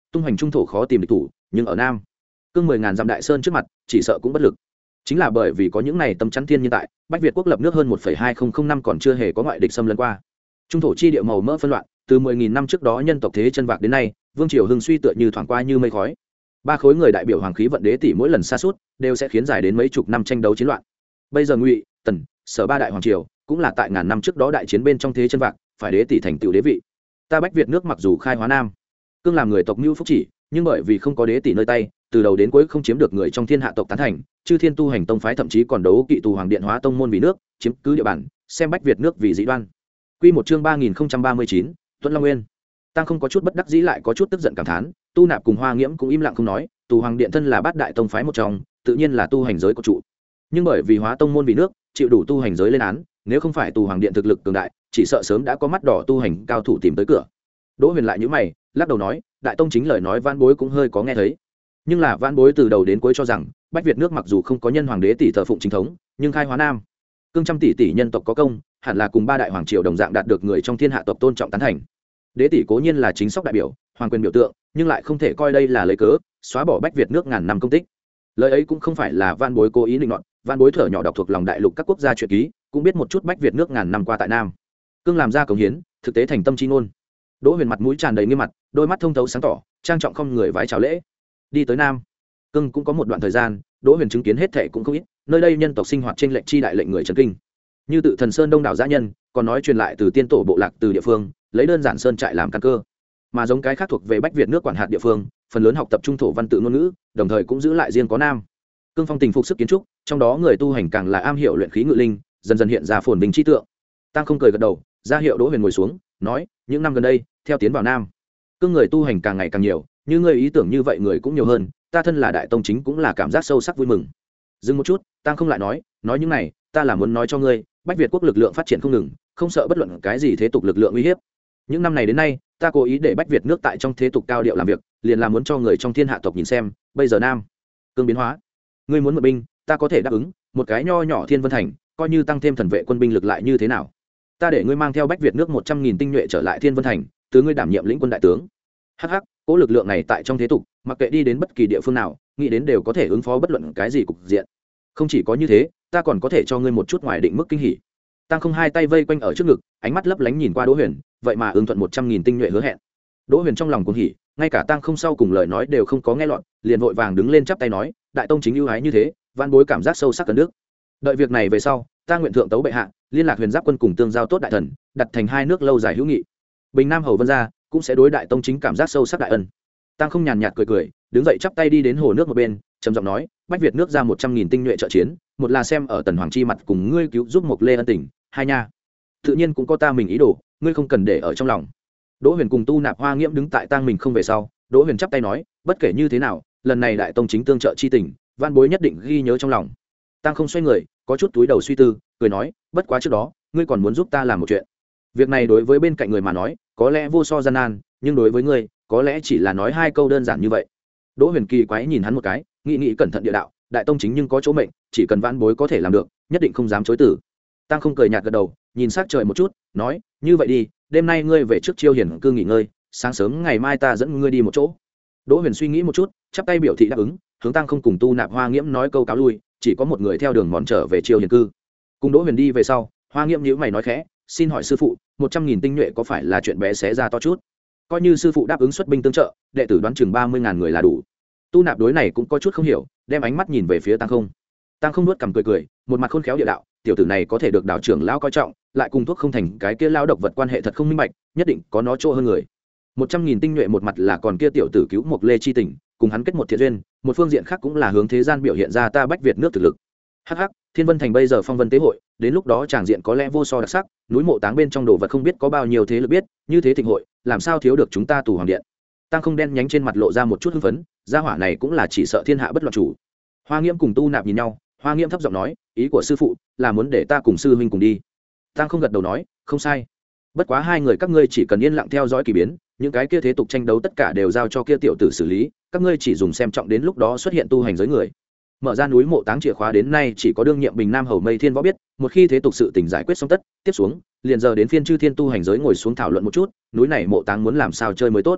tung hoành trung thổ khó tìm địch thủ, nhưng ở nam cương mười ngàn dặm đại sơn trước mặt chỉ sợ cũng bất lực. Chính là bởi vì có những này tấm chắn thiên nhiên tại, Bách Việt quốc lập nước hơn một phẩy hai không không năm còn chưa hề có ngoại địch xâm lấn qua. Trung thổ chi địa màu mỡ phân loạn, từ mười nghìn năm trước đó nhân tộc thế chân vạc đến nay, vương triều hưng suy tựa như thoảng qua như mây khói. Ba khối người đại biểu hoàng khí vận đế tỷ mỗi lần xa suốt, đều sẽ khiến dài đến mấy chục năm tranh đấu chiến loạn. Bây giờ Ngụy, Tần, Sở ba đại hoàng triều, cũng là tại ngàn năm trước đó đại chiến bên trong thế chân vạc, phải đế tỷ thành tựu đế vị. Ta Bách Việt nước mặc dù khai hóa nam, cương làm người tộc Nưu Phúc chỉ, nhưng bởi vì không có đế tỷ nơi tay, từ đầu đến cuối không chiếm được người trong thiên hạ tộc tán thành, chư thiên tu hành tông phái thậm chí còn đấu kỵ tù hoàng điện hóa tông môn vì nước, chiếm cứ địa bàn, xem Bách Việt nước vì dị đoan. Quy một chương ba nghìn không trăm ba mươi chín, Tuấn Long Nguyên. Tăng không có chút bất đắc dĩ lại có chút tức giận cảm thán, Tu Nạp cùng Hoa Nghiễm cũng im lặng không nói, tù hoàng điện thân là bát đại tông phái một trong, tự nhiên là tu hành giới của trụ. Nhưng bởi vì hóa tông môn vì nước, chịu đủ tu hành giới lên án, nếu không phải tù hoàng điện thực lực cường đại, chỉ sợ sớm đã có mắt đỏ tu hành cao thủ tìm tới cửa. Đỗ Huyền lại nhíu mày, lắc đầu nói, đại tông chính lời nói Vãn Bối cũng hơi có nghe thấy. Nhưng là Vãn Bối từ đầu đến cuối cho rằng, Bách Việt nước mặc dù không có nhân hoàng đế tỷ thờ phụng chính thống, nhưng khai hóa nam, cương trăm tỷ tỷ nhân tộc có công, hẳn là cùng ba đại hoàng triều đồng dạng đạt được người trong thiên hạ tộc tôn trọng tán thành. Đế tỷ cố nhiên là chính sóc đại biểu, hoàng quyền biểu tượng, nhưng lại không thể coi đây là lấy cớ xóa bỏ Bách Việt nước ngàn năm công tích. Lời ấy cũng không phải là Vãn Bối cố ý định nọt, Vãn Bối thở nhỏ đọc thuộc lòng đại lục các quốc gia truyện ký, cũng biết một chút Bách Việt nước ngàn năm qua tại nam cương làm ra cống hiến, thực tế thành tâm chi ngôn. Đỗ Huyền mặt mũi tràn đầy nghiêm mặt, đôi mắt thông thấu sáng tỏ, trang trọng không người vái chào lễ. Đi tới nam cương cũng có một đoạn thời gian, Đỗ Huyền chứng kiến hết thảy cũng không ít, nơi đây nhân tộc sinh hoạt trên lệnh chi đại lệnh người trấn kinh. Như tự Thần Sơn đông đảo dã nhân, còn nói truyền lại từ tiên tổ bộ lạc từ địa phương, lấy đơn giản sơn trại làm căn cơ. Mà giống cái khác thuộc về Bách Việt nước quản hạt địa phương, phần lớn học tập trung thổ văn tự ngôn ngữ, đồng thời cũng giữ lại riêng có nam cương phong tình phục sức kiến trúc, trong đó người tu hành càng là am hiểu luyện khí ngự linh, dần dần hiện ra phồn vinh chi tượng. Tăng không cười gật đầu, ra hiệu Đỗ Huyền ngồi xuống, nói, những năm gần đây, theo tiến vào nam cương người tu hành càng ngày càng nhiều, như ngươi ý tưởng như vậy người cũng nhiều hơn, ta thân là đại tông chính cũng là cảm giác sâu sắc vui mừng. Dừng một chút, Tăng không lại nói, nói những này, ta là muốn nói cho ngươi, Bách Việt quốc lực lượng phát triển không ngừng, không sợ bất luận cái gì thế tục lực lượng uy hiếp. Những năm này đến nay, ta cố ý để Bách Việt nước tại trong thế tục cao điệu làm việc, liền là muốn cho người trong thiên hạ tộc nhìn xem, bây giờ nam cương biến hóa. Ngươi muốn mượn binh, ta có thể đáp ứng, một cái nho nhỏ Thiên Vân thành, coi như tăng thêm thần vệ quân binh lực lại như thế nào? Ta để ngươi mang theo Bách Việt nước một trăm nghìn tinh nhuệ trở lại Thiên Vân thành, từ ngươi đảm nhiệm lĩnh quân đại tướng. Hắc hắc, cố lực lượng này tại trong thế tục, mặc kệ đi đến bất kỳ địa phương nào, nghĩ đến đều có thể ứng phó bất luận cái gì cục diện. Không chỉ có như thế, ta còn có thể cho ngươi một chút ngoài định mức kinh hỉ. Tăng không hai tay vây quanh ở trước ngực, ánh mắt lấp lánh nhìn qua Đỗ Huyền, vậy mà ứng thuận một trăm nghìn tinh nhuệ hứa hẹn. Đỗ Huyền trong lòng cuồng hỉ, ngay cả Tăng không sau cùng lời nói đều không có nghe lọt, liền vội vàng đứng lên chắp tay nói, đại tông chính ưu ái như thế, Vãn Bối cảm giác sâu sắc cần nước. Đợi việc này về sau, ta nguyện thượng tấu bệ hạ, liên lạc Huyền Giáp quân cùng tương giao tốt đại thần, đặt thành hai nước lâu dài hữu nghị. Bình Nam hầu Vân gia cũng sẽ đối đại tông chính cảm giác sâu sắc đại ân. Tăng không nhàn nhạt cười cười, đứng dậy chắp tay đi đến hồ nước một bên, trầm giọng nói, Bách Việt nước ra một trăm nghìn tinh nhuệ trợ chiến, một là xem ở Tần Hoàng chi mặt cùng ngươi cứu giúp Mộc Lê ân tình, hai nha, tự nhiên cũng có ta mình ý đồ, ngươi không cần để ở trong lòng. Đỗ Huyền cùng Tu Nạp Hoa Nghiễm đứng tại tang mình không về sau, Đỗ Huyền chắp tay nói, bất kể như thế nào, lần này đại tông chính tương trợ chi tình, Vãn Bối nhất định ghi nhớ trong lòng. Tăng không xoay người, có chút túi đầu suy tư, cười nói, bất quá trước đó, ngươi còn muốn giúp ta làm một chuyện. Việc này đối với bên cạnh người mà nói, có lẽ vô so gian nan, nhưng đối với ngươi, có lẽ chỉ là nói hai câu đơn giản như vậy. Đỗ Huyền kỳ quái nhìn hắn một cái, nghĩ nghĩ cẩn thận địa đạo, đại tông chính nhưng có chỗ mệnh, chỉ cần Vãn Bối có thể làm được, nhất định không dám chối từ. Tăng không cười nhạt gật đầu, nhìn sát trời một chút, nói, như vậy đi, đêm nay ngươi về trước Chiêu Hiển cư nghỉ ngơi, sáng sớm ngày mai ta dẫn ngươi đi một chỗ. Đỗ Huyền suy nghĩ một chút, chắp tay biểu thị đáp ứng, hướng Tăng không cùng Tu Nạp Hoa Nghiễm nói câu cáo lui, chỉ có một người theo đường mòn trở về Chiêu Hiển cư. Cùng Đỗ Huyền đi về sau, Hoa Nghiễm nhíu mày nói khẽ, xin hỏi sư phụ, một trăm nghìn tinh nhuệ có phải là chuyện bé xé ra to chút? Coi như sư phụ đáp ứng xuất binh tương trợ, đệ tử đoán chừng ba mươi ngàn người là đủ. Tu Nạp đối này cũng có chút không hiểu, đem ánh mắt nhìn về phía Tăng không. Tăng không nuốt cằm cười cười, một mặt khôn khéo địa đạo, tiểu tử này có thể được đạo trưởng lão coi trọng, lại cùng thuốc không thành cái kia lão độc vật quan hệ thật không minh bạch, nhất định có nó chỗ hơn người. Một trăm nghìn tinh nhuệ một mặt là còn kia tiểu tử cứu Mộc Lê chi tình, cùng hắn kết một thiện duyên, một phương diện khác cũng là hướng thế gian biểu hiện ra ta Bách Việt nước thực lực. Hắc hắc, Thiên Vân thành bây giờ phong vân tế hội, đến lúc đó tràng diện có lẽ vô so đặc sắc, núi mộ táng bên trong đồ vật không biết có bao nhiêu thế lực biết, như thế thịnh hội, làm sao thiếu được chúng ta tù hoàng điện. Tăng không đen nhánh trên mặt lộ ra một chút hưng phấn, gia hỏa này cũng là chỉ sợ thiên hạ bất loạn chủ. Hoa Nghiễm cùng Tu Nạp nhìn nhau, Hoa Nghiễm thấp giọng nói, ý của sư phụ là muốn để ta cùng sư huynh cùng đi. Tăng không gật đầu nói, không sai. Bất quá hai người các ngươi chỉ cần yên lặng theo dõi kỳ biến, những cái kia thế tục tranh đấu tất cả đều giao cho kia tiểu tử xử lý, các ngươi chỉ dùng xem trọng đến lúc đó xuất hiện tu hành giới người. Mở ra núi mộ táng chìa khóa đến nay chỉ có đương nhiệm Bình Nam hầu Mây Thiên Võ biết, một khi thế tục sự tình giải quyết xong tất, tiếp xuống, liền giờ đến phiên chư thiên tu hành giới ngồi xuống thảo luận một chút, núi này mộ táng muốn làm sao chơi mới tốt.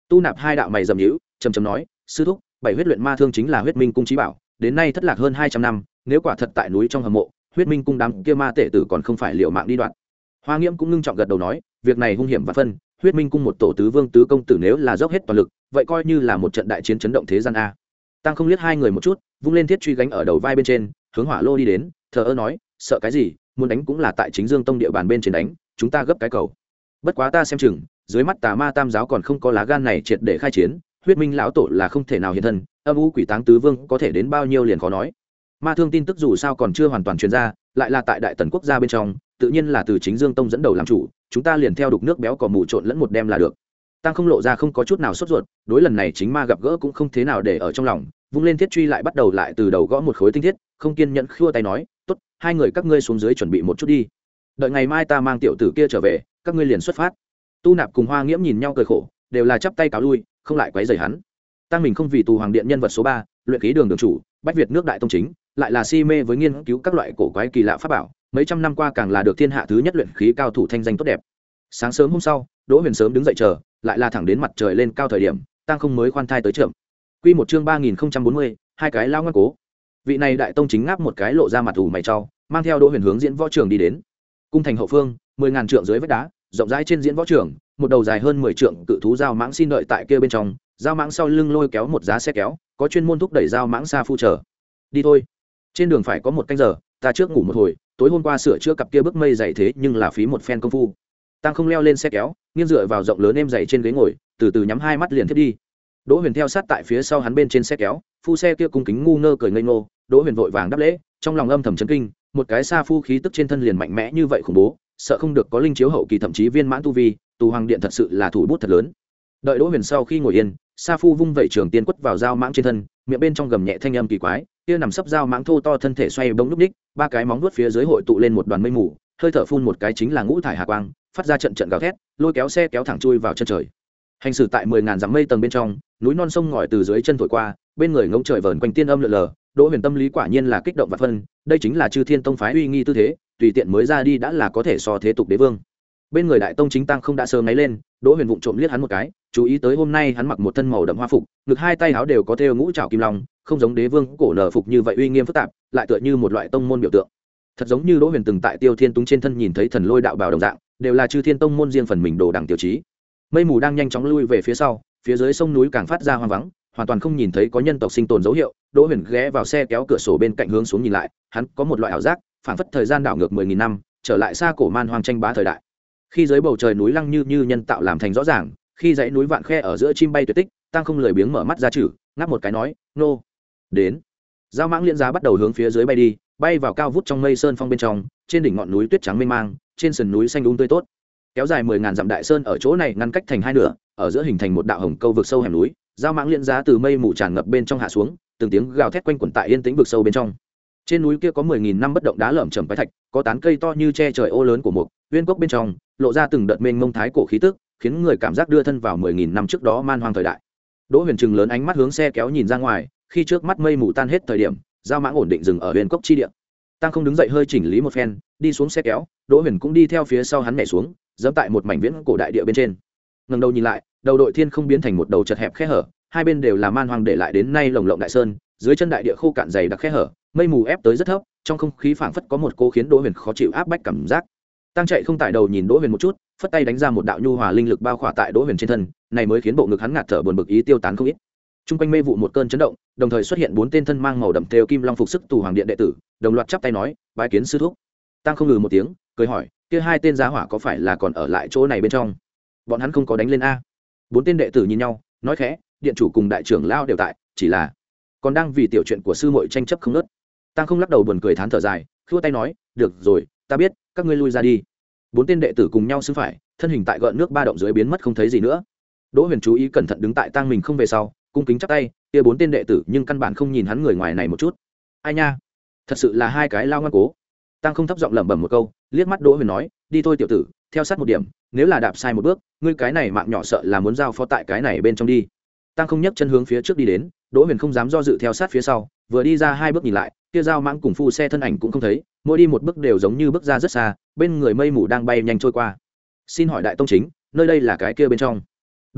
Tu Nạp hai đạo mày rậm nhíu, trầm trầm nói, sư thúc, bảy huyết luyện ma thương chính là huyết minh cung trí bảo, đến nay thất lạc hơn hai trăm năm, nếu quả thật tại núi trong hầm mộ, huyết minh cung đám kia ma tệ tử còn không phải liều mạng đi đoạn. Hoa Nghiễm cũng ngưng trọng gật đầu nói, việc này hung hiểm và phân, huyết minh cung một tổ tứ vương tứ công tử nếu là dốc hết toàn lực, vậy coi như là một trận đại chiến chấn động thế gian a. Tăng không liếc hai người một chút, vung lên thiết truy gánh ở đầu vai bên trên, hướng hỏa lô đi đến, thờ ơ nói, sợ cái gì, muốn đánh cũng là tại chính Dương Tông địa bàn bên trên đánh, chúng ta gấp cái cầu. Bất quá ta xem chừng, dưới mắt tà ma tam giáo còn không có lá gan này triệt để khai chiến, huyết minh lão tổ là không thể nào hiện thân, âm u quỷ táng tứ vương có thể đến bao nhiêu liền khó nói. Ma thương tin tức dù sao còn chưa hoàn toàn truyền ra, lại là tại đại tần quốc gia bên trong, tự nhiên là từ chính Dương Tông dẫn đầu làm chủ, chúng ta liền theo đục nước béo cò mù trộn lẫn một đem là được. Tăng không lộ ra không có chút nào sốt ruột, đối lần này chính ma gặp gỡ cũng không thế nào để ở trong lòng, vung lên thiết truy lại bắt đầu lại từ đầu gõ một khối tinh thiết, không kiên nhẫn khua tay nói, tốt, hai người các ngươi xuống dưới chuẩn bị một chút đi, đợi ngày mai ta mang tiểu tử kia trở về, các ngươi liền xuất phát. Tu Nạp cùng Hoa Nghiễm nhìn nhau cười khổ, đều là chắp tay cáo lui, không lại quấy rầy hắn. Tăng mình không vì tù hoàng điện nhân vật số ba, luyện khí đường đường chủ, bách Việt nước đại tông chính, lại là si mê với nghiên cứu các loại cổ quái kỳ lạ pháp bảo, mấy trăm năm qua càng là được thiên hạ thứ nhất luyện khí cao thủ thanh danh tốt đẹp. Sáng sớm hôm sau, Đỗ Huyền sớm đứng dậy chờ, lại là thẳng đến mặt trời lên cao thời điểm, Tăng không mới khoan thai tới chậm. Quy một chương ba nghìn không trăm bốn mươi, hai cái lao ngoan cố. Vị này đại tông chính ngáp một cái lộ ra mặt ủ mày trao, mang theo Đỗ Huyền hướng diễn võ trường đi đến. Cung thành hậu phương, mười ngàn trượng dưới vách đá, rộng rãi trên diễn võ trường, một đầu dài hơn mười trượng cự thú dao mãng xin đợi tại kia bên trong, dao mãng sau lưng lôi kéo một giá xe kéo, có chuyên môn thúc đẩy dao mãng xa phu chờ. Đi thôi. Trên đường phải có một canh giờ, ta trước ngủ một hồi, tối hôm qua sửa chữa cặp kia bước mây dày thế nhưng là phí một phen công phu. Tăng không leo lên xe kéo, nghiêng dựa vào rộng lớn êm dày trên ghế ngồi, từ từ nhắm hai mắt liền thiết đi. Đỗ Huyền theo sát tại phía sau hắn bên trên xe kéo, phu xe kia cung kính ngu ngơ cười ngây ngô, Đỗ Huyền vội vàng đáp lễ, trong lòng âm thầm chấn kinh, một cái xa phu khí tức trên thân liền mạnh mẽ như vậy khủng bố, sợ không được có linh chiếu hậu kỳ thậm chí viên mãn tu vi, tù hoàng điện thật sự là thủ bút thật lớn. Đợi Đỗ Huyền sau khi ngồi yên, sa phu vung vẩy trường tiên quất vào dao mãng trên thân, miệng bên trong gầm nhẹ thanh âm kỳ quái, kia nằm sấp dao mãng thô to thân thể xoay bỗng lúc ních, ba cái móng vuốt phía dưới hội tụ lên một đoàn mây mù, hơi thở phun một cái chính là ngũ thải hà quang, phát ra trận trận gào thét, lôi kéo xe kéo thẳng chui vào chân trời. Hành xử tại mười ngàn dặm mây tầng bên trong, núi non sông ngòi từ dưới chân thổi qua, bên người ngông trời vờn quanh tiên âm lượn lờ, Đỗ Huyền tâm lý quả nhiên là kích động và phân, đây chính là Chư Thiên Tông phái uy nghi tư thế, tùy tiện mới ra đi đã là có thể so thế tục đế vương. Bên người đại tông chính tăng không đã sớm ngáy lên, Đỗ Huyền vụng trộm liếc hắn một cái, chú ý tới hôm nay hắn mặc một thân màu đậm hoa phục, ngực hai tay áo đều có thêu ngũ trảo kim long, không giống đế vương cổ nở phục như vậy uy nghiêm phức tạp, lại tựa như một loại tông môn biểu tượng. Thật giống như Đỗ Huyền từng tại Tiêu Thiên Túng trên thân nhìn thấy thần lôi đạo bào đồng dạng, đều là Chư Thiên Tông môn riêng phần mình đồ đẳng tiêu chí. Mây mù đang nhanh chóng lui về phía sau, phía dưới sông núi càng phát ra hoang vắng, hoàn toàn không nhìn thấy có nhân tộc sinh tồn dấu hiệu. Đỗ Huyền ghé vào xe kéo cửa sổ bên cạnh hướng xuống nhìn lại, hắn có một loại ảo giác, phảng phất thời gian đảo ngược mười nghìn năm, trở lại xa cổ man hoang tranh bá thời đại. Khi dưới bầu trời núi lăng như như nhân tạo làm thành rõ ràng, khi dãy núi vạn khe ở giữa chim bay tuyệt tích, tăng không lười biếng mở mắt ra chử, ngáp một cái nói, nô, đến. Dao mãng liên giá bắt đầu hướng phía dưới bay đi, bay vào cao vút trong mây sơn phong bên trong, trên đỉnh ngọn núi tuyết trắng mênh mang, trên sườn núi xanh um tươi tốt. Kéo dài mười ngàn dặm đại sơn ở chỗ này ngăn cách thành hai nửa, ở giữa hình thành một đạo hồng câu vực sâu hẻm núi. Dao mãng liên giá từ mây mù tràn ngập bên trong hạ xuống, từng tiếng gào thét quanh quẩn tại yên tĩnh vực sâu bên trong. Trên núi kia có mười nghìn năm bất động đá lởm chởm quái thạch, có tán cây to như che trời ô lớn của một uyên cốc bên trong, lộ ra từng đợt mênh mông thái cổ khí tức, khiến người cảm giác đưa thân vào mười nghìn năm trước đó man hoang thời đại. Đỗ Huyền trừng lớn ánh mắt hướng xe kéo nhìn ra ngoài, khi trước mắt mây mù tan hết thời điểm, dao mãng ổn định dừng ở uyên cốc chi địa. Tăng không đứng dậy hơi chỉnh lý một phen, đi xuống xe kéo, Đỗ Huyền cũng đi theo phía sau hắn nhảy xuống, giẫm tại một mảnh viễn cổ đại địa bên trên. Ngẩng đầu nhìn lại, đầu đội thiên không biến thành một đầu chật hẹp khe hở, hai bên đều là man hoang để lại đến nay lồng lộng đại sơn, dưới chân đại địa khô cạn dày đặc khe hở, mây mù ép tới rất thấp, trong không khí phảng phất có một cô khiến Đỗ Huyền khó chịu áp bách cảm giác. Tăng chạy không tải đầu nhìn Đỗ Huyền một chút, phất tay đánh ra một đạo nhu hòa linh lực bao khỏa tại Đỗ Huyền trên thân, này mới khiến bộ ngực hắn ngạt thở buồn bực ý tiêu tán không ít. Trung quanh mê vụ một cơn chấn động, đồng thời xuất hiện bốn tên thân mang màu đậm thêu kim long phục sức tù hoàng điện đệ tử, đồng loạt chắp tay nói, bái kiến sư thúc. Tăng không ngừ một tiếng, cười hỏi, kia hai tên giá hỏa có phải là còn ở lại chỗ này bên trong? Bọn hắn không có đánh lên a? Bốn tên đệ tử nhìn nhau, nói khẽ, điện chủ cùng đại trưởng lao đều tại, chỉ là còn đang vì tiểu chuyện của sư muội tranh chấp không ngớt. Tăng không lắc đầu buồn cười thán thở dài, khua tay nói, được rồi, ta biết, các ngươi lui ra đi. Bốn tên đệ tử cùng nhau xứng phải, thân hình tại gợn nước ba động dưới biến mất không thấy gì nữa. Đỗ Huyền chú ý cẩn thận đứng tại Tăng mình không về sau, cung kính chắp tay, kia bốn tên đệ tử nhưng căn bản không nhìn hắn người ngoài này một chút. Ai nha, thật sự là hai cái lao ngoan cố. Tăng không thấp giọng lẩm bẩm một câu, liếc mắt Đỗ Huyền nói, đi thôi tiểu tử, theo sát một điểm, nếu là đạp sai một bước, ngươi cái này mạng nhỏ sợ là muốn giao phó tại cái này bên trong đi. Tăng không nhấc chân hướng phía trước đi đến, Đỗ Huyền không dám do dự theo sát phía sau, vừa đi ra hai bước nhìn lại, kia dao mãng cùng phu xe thân ảnh cũng không thấy, mỗi đi một bước đều giống như bước ra rất xa, bên người mây mù đang bay nhanh trôi qua. Xin hỏi đại tông chính, nơi đây là cái kia bên trong?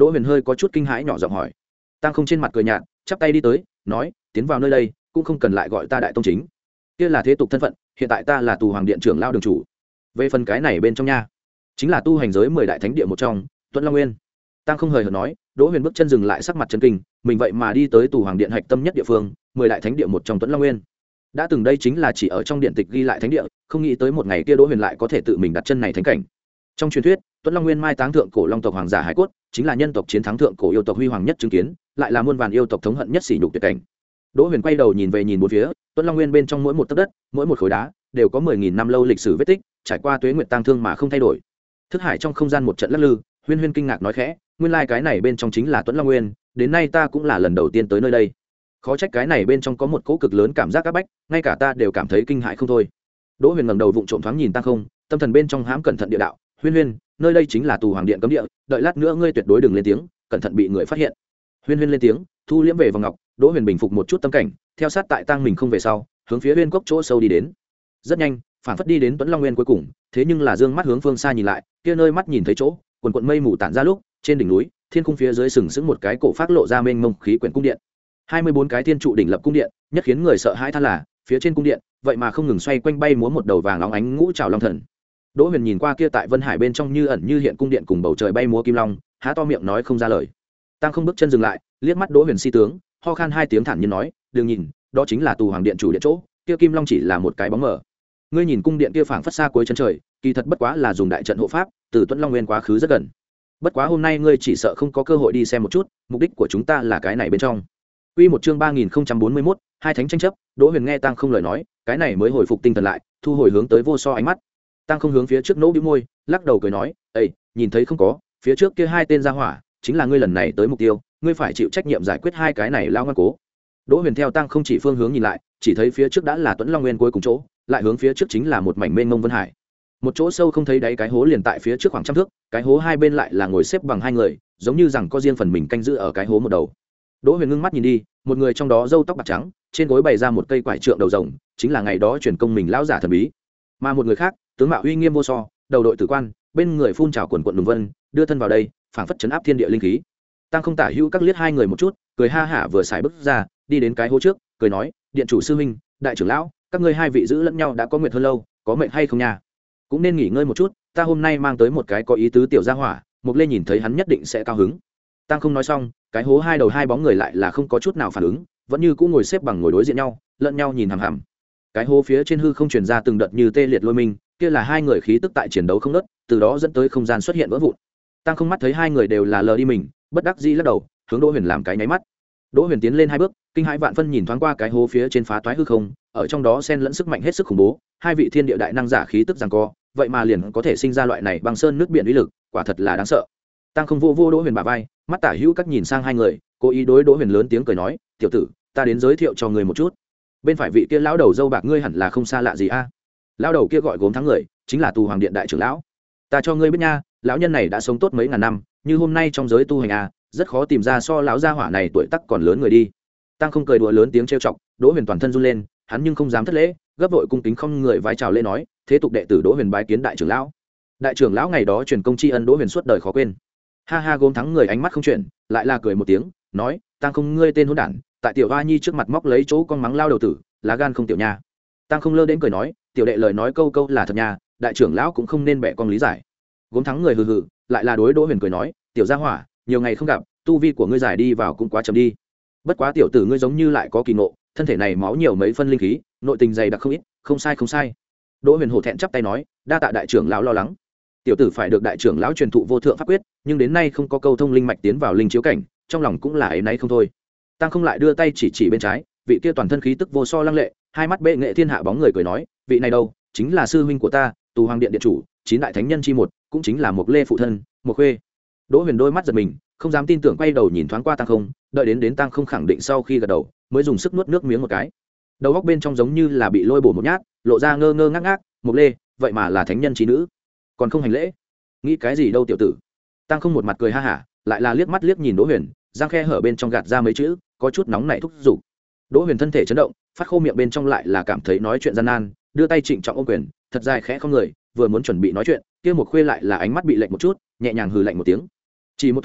Đỗ Huyền hơi có chút kinh hãi nhỏ giọng hỏi. Tăng Không trên mặt cười nhạt, chắp tay đi tới, nói, tiến vào nơi đây cũng không cần lại gọi ta đại tông chính, kia là thế tục thân phận, hiện tại ta là tù hoàng điện trưởng lao đường chủ. Về phần cái này bên trong nha, chính là tu hành giới mười đại thánh địa một trong, Tuấn Long Nguyên. Tăng Không hời hợt nói. Đỗ Huyền bước chân dừng lại, sắc mặt chấn kinh, mình vậy mà đi tới tù hoàng điện hạch tâm nhất địa phương, mười đại thánh địa một trong Tuấn Long Nguyên. Đã từng đây chính là chỉ ở trong điện tịch ghi lại thánh địa, không nghĩ tới một ngày kia Đỗ Huyền lại có thể tự mình đặt chân này thánh cảnh. Trong truyền thuyết, Tuấn Long Nguyên mai táng thượng cổ long tộc hoàng giả hải cốt, chính là nhân tộc chiến thắng thượng cổ yêu tộc huy hoàng nhất chứng kiến, lại là muôn vàn yêu tộc thống hận nhất sỉ nhục tuyệt cảnh. Đỗ Huyền quay đầu nhìn về nhìn bốn phía, Tuấn Long Nguyên bên trong mỗi một tấc đất, mỗi một khối đá, đều có mười nghìn năm lâu lịch sử vết tích, trải qua tuế nguyệt tang thương mà không thay đổi. Thức hải trong không gian một trận lắc lư, Huyên Huyên kinh ngạc nói khẽ, nguyên lai cái này bên trong chính là Tuấn Long Nguyên, đến nay ta cũng là lần đầu tiên tới nơi đây. Khó trách cái này bên trong có một cỗ cực lớn cảm giác áp bách, ngay cả ta đều cảm thấy kinh hãi không thôi. Đỗ Huyền ngẩng đầu vụng trộm thoáng nhìn Tăng Không, tâm thần bên trong hãm cẩn thận địa đạo, Huyên Huyên, nơi đây chính là tù hoàng điện cấm địa, đợi lát nữa ngươi tuyệt đối đừng lên tiếng, cẩn thận bị người phát hiện. Huyên Huyên lên tiếng, thu liễm về vòng ngọc. Đỗ Huyền bình phục một chút tâm cảnh, theo sát tại Tăng mình không về sau, hướng phía Huyên cốc chỗ sâu đi đến. Rất nhanh, phản phất đi đến Tuấn Long Nguyên cuối cùng, thế nhưng là dương mắt hướng phương xa nhìn lại, kia nơi mắt nhìn thấy chỗ, quần quần mây mù tản ra lúc, trên đỉnh núi, thiên khung phía dưới sừng sững một cái cổ phát lộ ra mênh mông khí quyển cung điện. hai mươi bốn cái thiên trụ đỉnh lập cung điện, nhất khiến người sợ hãi than là, phía trên cung điện, vậy mà không ngừng xoay quanh bay múa một đầu vàng óng ánh ngũ trảo long thần. Đỗ Huyền nhìn qua kia tại Vân Hải bên trong như ẩn như hiện cung điện cùng bầu trời bay múa kim long, há to miệng nói không ra lời. Tăng Không bước chân dừng lại, liếc mắt Đỗ Huyền si tướng, ho khan hai tiếng thản nhiên nói, "Đừng nhìn, đó chính là tù hoàng điện chủ điện chỗ, kia kim long chỉ là một cái bóng mờ. Ngươi nhìn cung điện kia phảng phất xa cuối chân trời, kỳ thật bất quá là dùng đại trận hộ pháp, từ Tuấn Long Nguyên quá khứ rất gần. Bất quá hôm nay ngươi chỉ sợ không có cơ hội đi xem một chút, mục đích của chúng ta là cái này bên trong." Quy một chương ba nghìn không trăm bốn mươi mốt, hai thánh tranh chấp. Đỗ Huyền nghe Tăng Không lời nói, cái này mới hồi phục tinh thần lại, thu hồi hướng tới vô so ánh mắt. Tăng Không hướng phía trước nỗ bĩu môi, lắc đầu cười nói, "Ê, nhìn thấy không có, phía trước kia hai tên gia hỏa, chính là ngươi lần này tới mục tiêu, ngươi phải chịu trách nhiệm giải quyết hai cái này lao ngoan cố." Đỗ Huyền theo Tăng Không chỉ phương hướng nhìn lại, chỉ thấy phía trước đã là Tuấn Long Nguyên cuối cùng chỗ, lại hướng phía trước chính là một mảnh mênh mông vân hải. Một chỗ sâu không thấy đáy cái hố liền tại phía trước khoảng trăm thước, cái hố hai bên lại là ngồi xếp bằng hai người, giống như rằng có riêng phần mình canh giữ ở cái hố một đầu. Đỗ Huyền ngưng mắt nhìn đi, một người trong đó râu tóc bạc trắng, trên gối bày ra một cây quải trượng đầu rồng, chính là ngày đó truyền công mình lão giả thần bí. Mà một người khác, tướng mạo uy nghiêm vô so, đầu đội tử quan, bên người phun trào quần quần đường vân, đưa thân vào đây, phảng phất chấn áp thiên địa linh khí. Tăng Không tả hữu các liếc hai người một chút, cười ha hả vừa xài bước ra, đi đến cái hố trước, cười nói, "Điện chủ sư huynh, đại trưởng lão, các ngươi hai vị giữ lẫn nhau đã có nguyện hơn lâu, có mệnh hay không nha? Cũng nên nghỉ ngơi một chút, ta hôm nay mang tới một cái có ý tứ tiểu gia hỏa, Mục Lê nhìn thấy hắn nhất định sẽ cao hứng." Tăng Không nói xong, cái hố hai đầu hai bóng người lại là không có chút nào phản ứng, vẫn như cũ ngồi xếp bằng ngồi đối diện nhau, lẫn nhau nhìn hằm hằm. Cái hố phía trên hư không truyền ra từng đợt như tê liệt lôi minh, kia là hai người khí tức tại chiến đấu không ngớt, từ đó dẫn tới không gian xuất hiện vỡ vụn. Tăng Không mắt thấy hai người đều là lờ đi mình, bất đắc dĩ lắc đầu, hướng Đỗ Huyền làm cái nháy mắt. Đỗ Huyền tiến lên hai bước, kinh hãi vạn phân nhìn thoáng qua cái hố phía trên phá toái hư không, ở trong đó xen lẫn sức mạnh hết sức khủng bố, hai vị thiên địa đại năng giả khí tức giằng co, vậy mà liền có thể sinh ra loại này băng sơn nước biển uy lực, quả thật là đáng sợ. Tăng Không vô vô Đỗ Huyền bả vai, mắt tả hữu các nhìn sang hai người, cố ý đối Đỗ Huyền lớn tiếng cười nói, "Tiểu tử, ta đến giới thiệu cho ngươi một chút. Bên phải vị kia lão đầu râu bạc ngươi hẳn là không xa lạ gì a. Lão đầu kia gọi gốm thắng người, chính là tù hoàng điện đại trưởng lão. Ta cho ngươi biết nha, lão nhân này đã sống tốt mấy ngàn năm, như hôm nay trong giới tu hành a, rất khó tìm ra so lão gia hỏa này tuổi tác còn lớn người đi." Tăng Không cười đùa lớn tiếng trêu chọc, Đỗ Huyền toàn thân run lên, hắn nhưng không dám thất lễ, gấp vội cung kính không người vái chào lễ nói, "Thế tục đệ tử Đỗ Huyền bái kiến đại trưởng lão." Đại trưởng lão ngày đó truyền công tri ân Đỗ Huyền suốt đời khó quên. Ha ha, gốm thắng người ánh mắt không chuyển, lại là cười một tiếng, nói, "Tăng Không ngươi tên hỗn đản, tại tiểu hoa nhi trước mặt móc lấy chỗ con mắng lao đầu tử, lá gan không tiểu nha." Tăng Không lơ đến cười nói, "Tiểu đệ lời nói câu câu là thật nha, đại trưởng lão cũng không nên bẻ con lý giải." Gốm thắng người hừ hừ, lại là đối Đỗ Huyền cười nói, "Tiểu gia hỏa, nhiều ngày không gặp, tu vi của ngươi giải đi vào cũng quá chậm đi. Bất quá tiểu tử ngươi giống như lại có kỳ ngộ, thân thể này máu nhiều mấy phân linh khí, nội tình dày đặc không ít, không sai không sai." Đỗ Huyền hổ thẹn chắp tay nói, "Đa tạ đại trưởng lão lo lắng. Tiểu tử phải được đại trưởng lão truyền thụ vô thượng pháp quyết, nhưng đến nay không có câu thông linh mạch tiến vào linh chiếu cảnh, trong lòng cũng là ấy nấy không thôi." Tăng Không lại đưa tay chỉ chỉ bên trái, vị kia toàn thân khí tức vô so lăng lệ, hai mắt bệ nghệ thiên hạ bóng người cười nói, "Vị này đâu, chính là sư huynh của ta, tù hoàng điện điện chủ, chín đại thánh nhân chi một, cũng chính là Mục Lê phụ thân, Mục Khuê." Đỗ Huyền đôi mắt giật mình, không dám tin tưởng quay đầu nhìn thoáng qua Tăng Không, đợi đến đến Tăng Không khẳng định sau khi gật đầu, mới dùng sức nuốt nước miếng một cái. Đầu góc bên trong giống như là bị lôi bổ một nhát, lộ ra ngơ ngơ ngác ngác, Mục Lê, vậy mà là thánh nhân trí nữ, còn không hành lễ, nghĩ cái gì đâu tiểu tử. Tăng Không một mặt cười ha hả, lại là liếc mắt liếc nhìn Đỗ Huyền, giang khe hở bên trong gạt ra mấy chữ, có chút nóng nảy thúc giục. Đỗ Huyền thân thể chấn động, phát khô miệng bên trong lại là cảm thấy nói chuyện gian nan, đưa tay trịnh trọng ôm quyền, thật dài khẽ không người, vừa muốn chuẩn bị nói chuyện, kia Mục Khuê lại là ánh mắt bị lệch một chút, nhẹ nhàng hừ lạnh một tiếng. Chỉ một thoáng,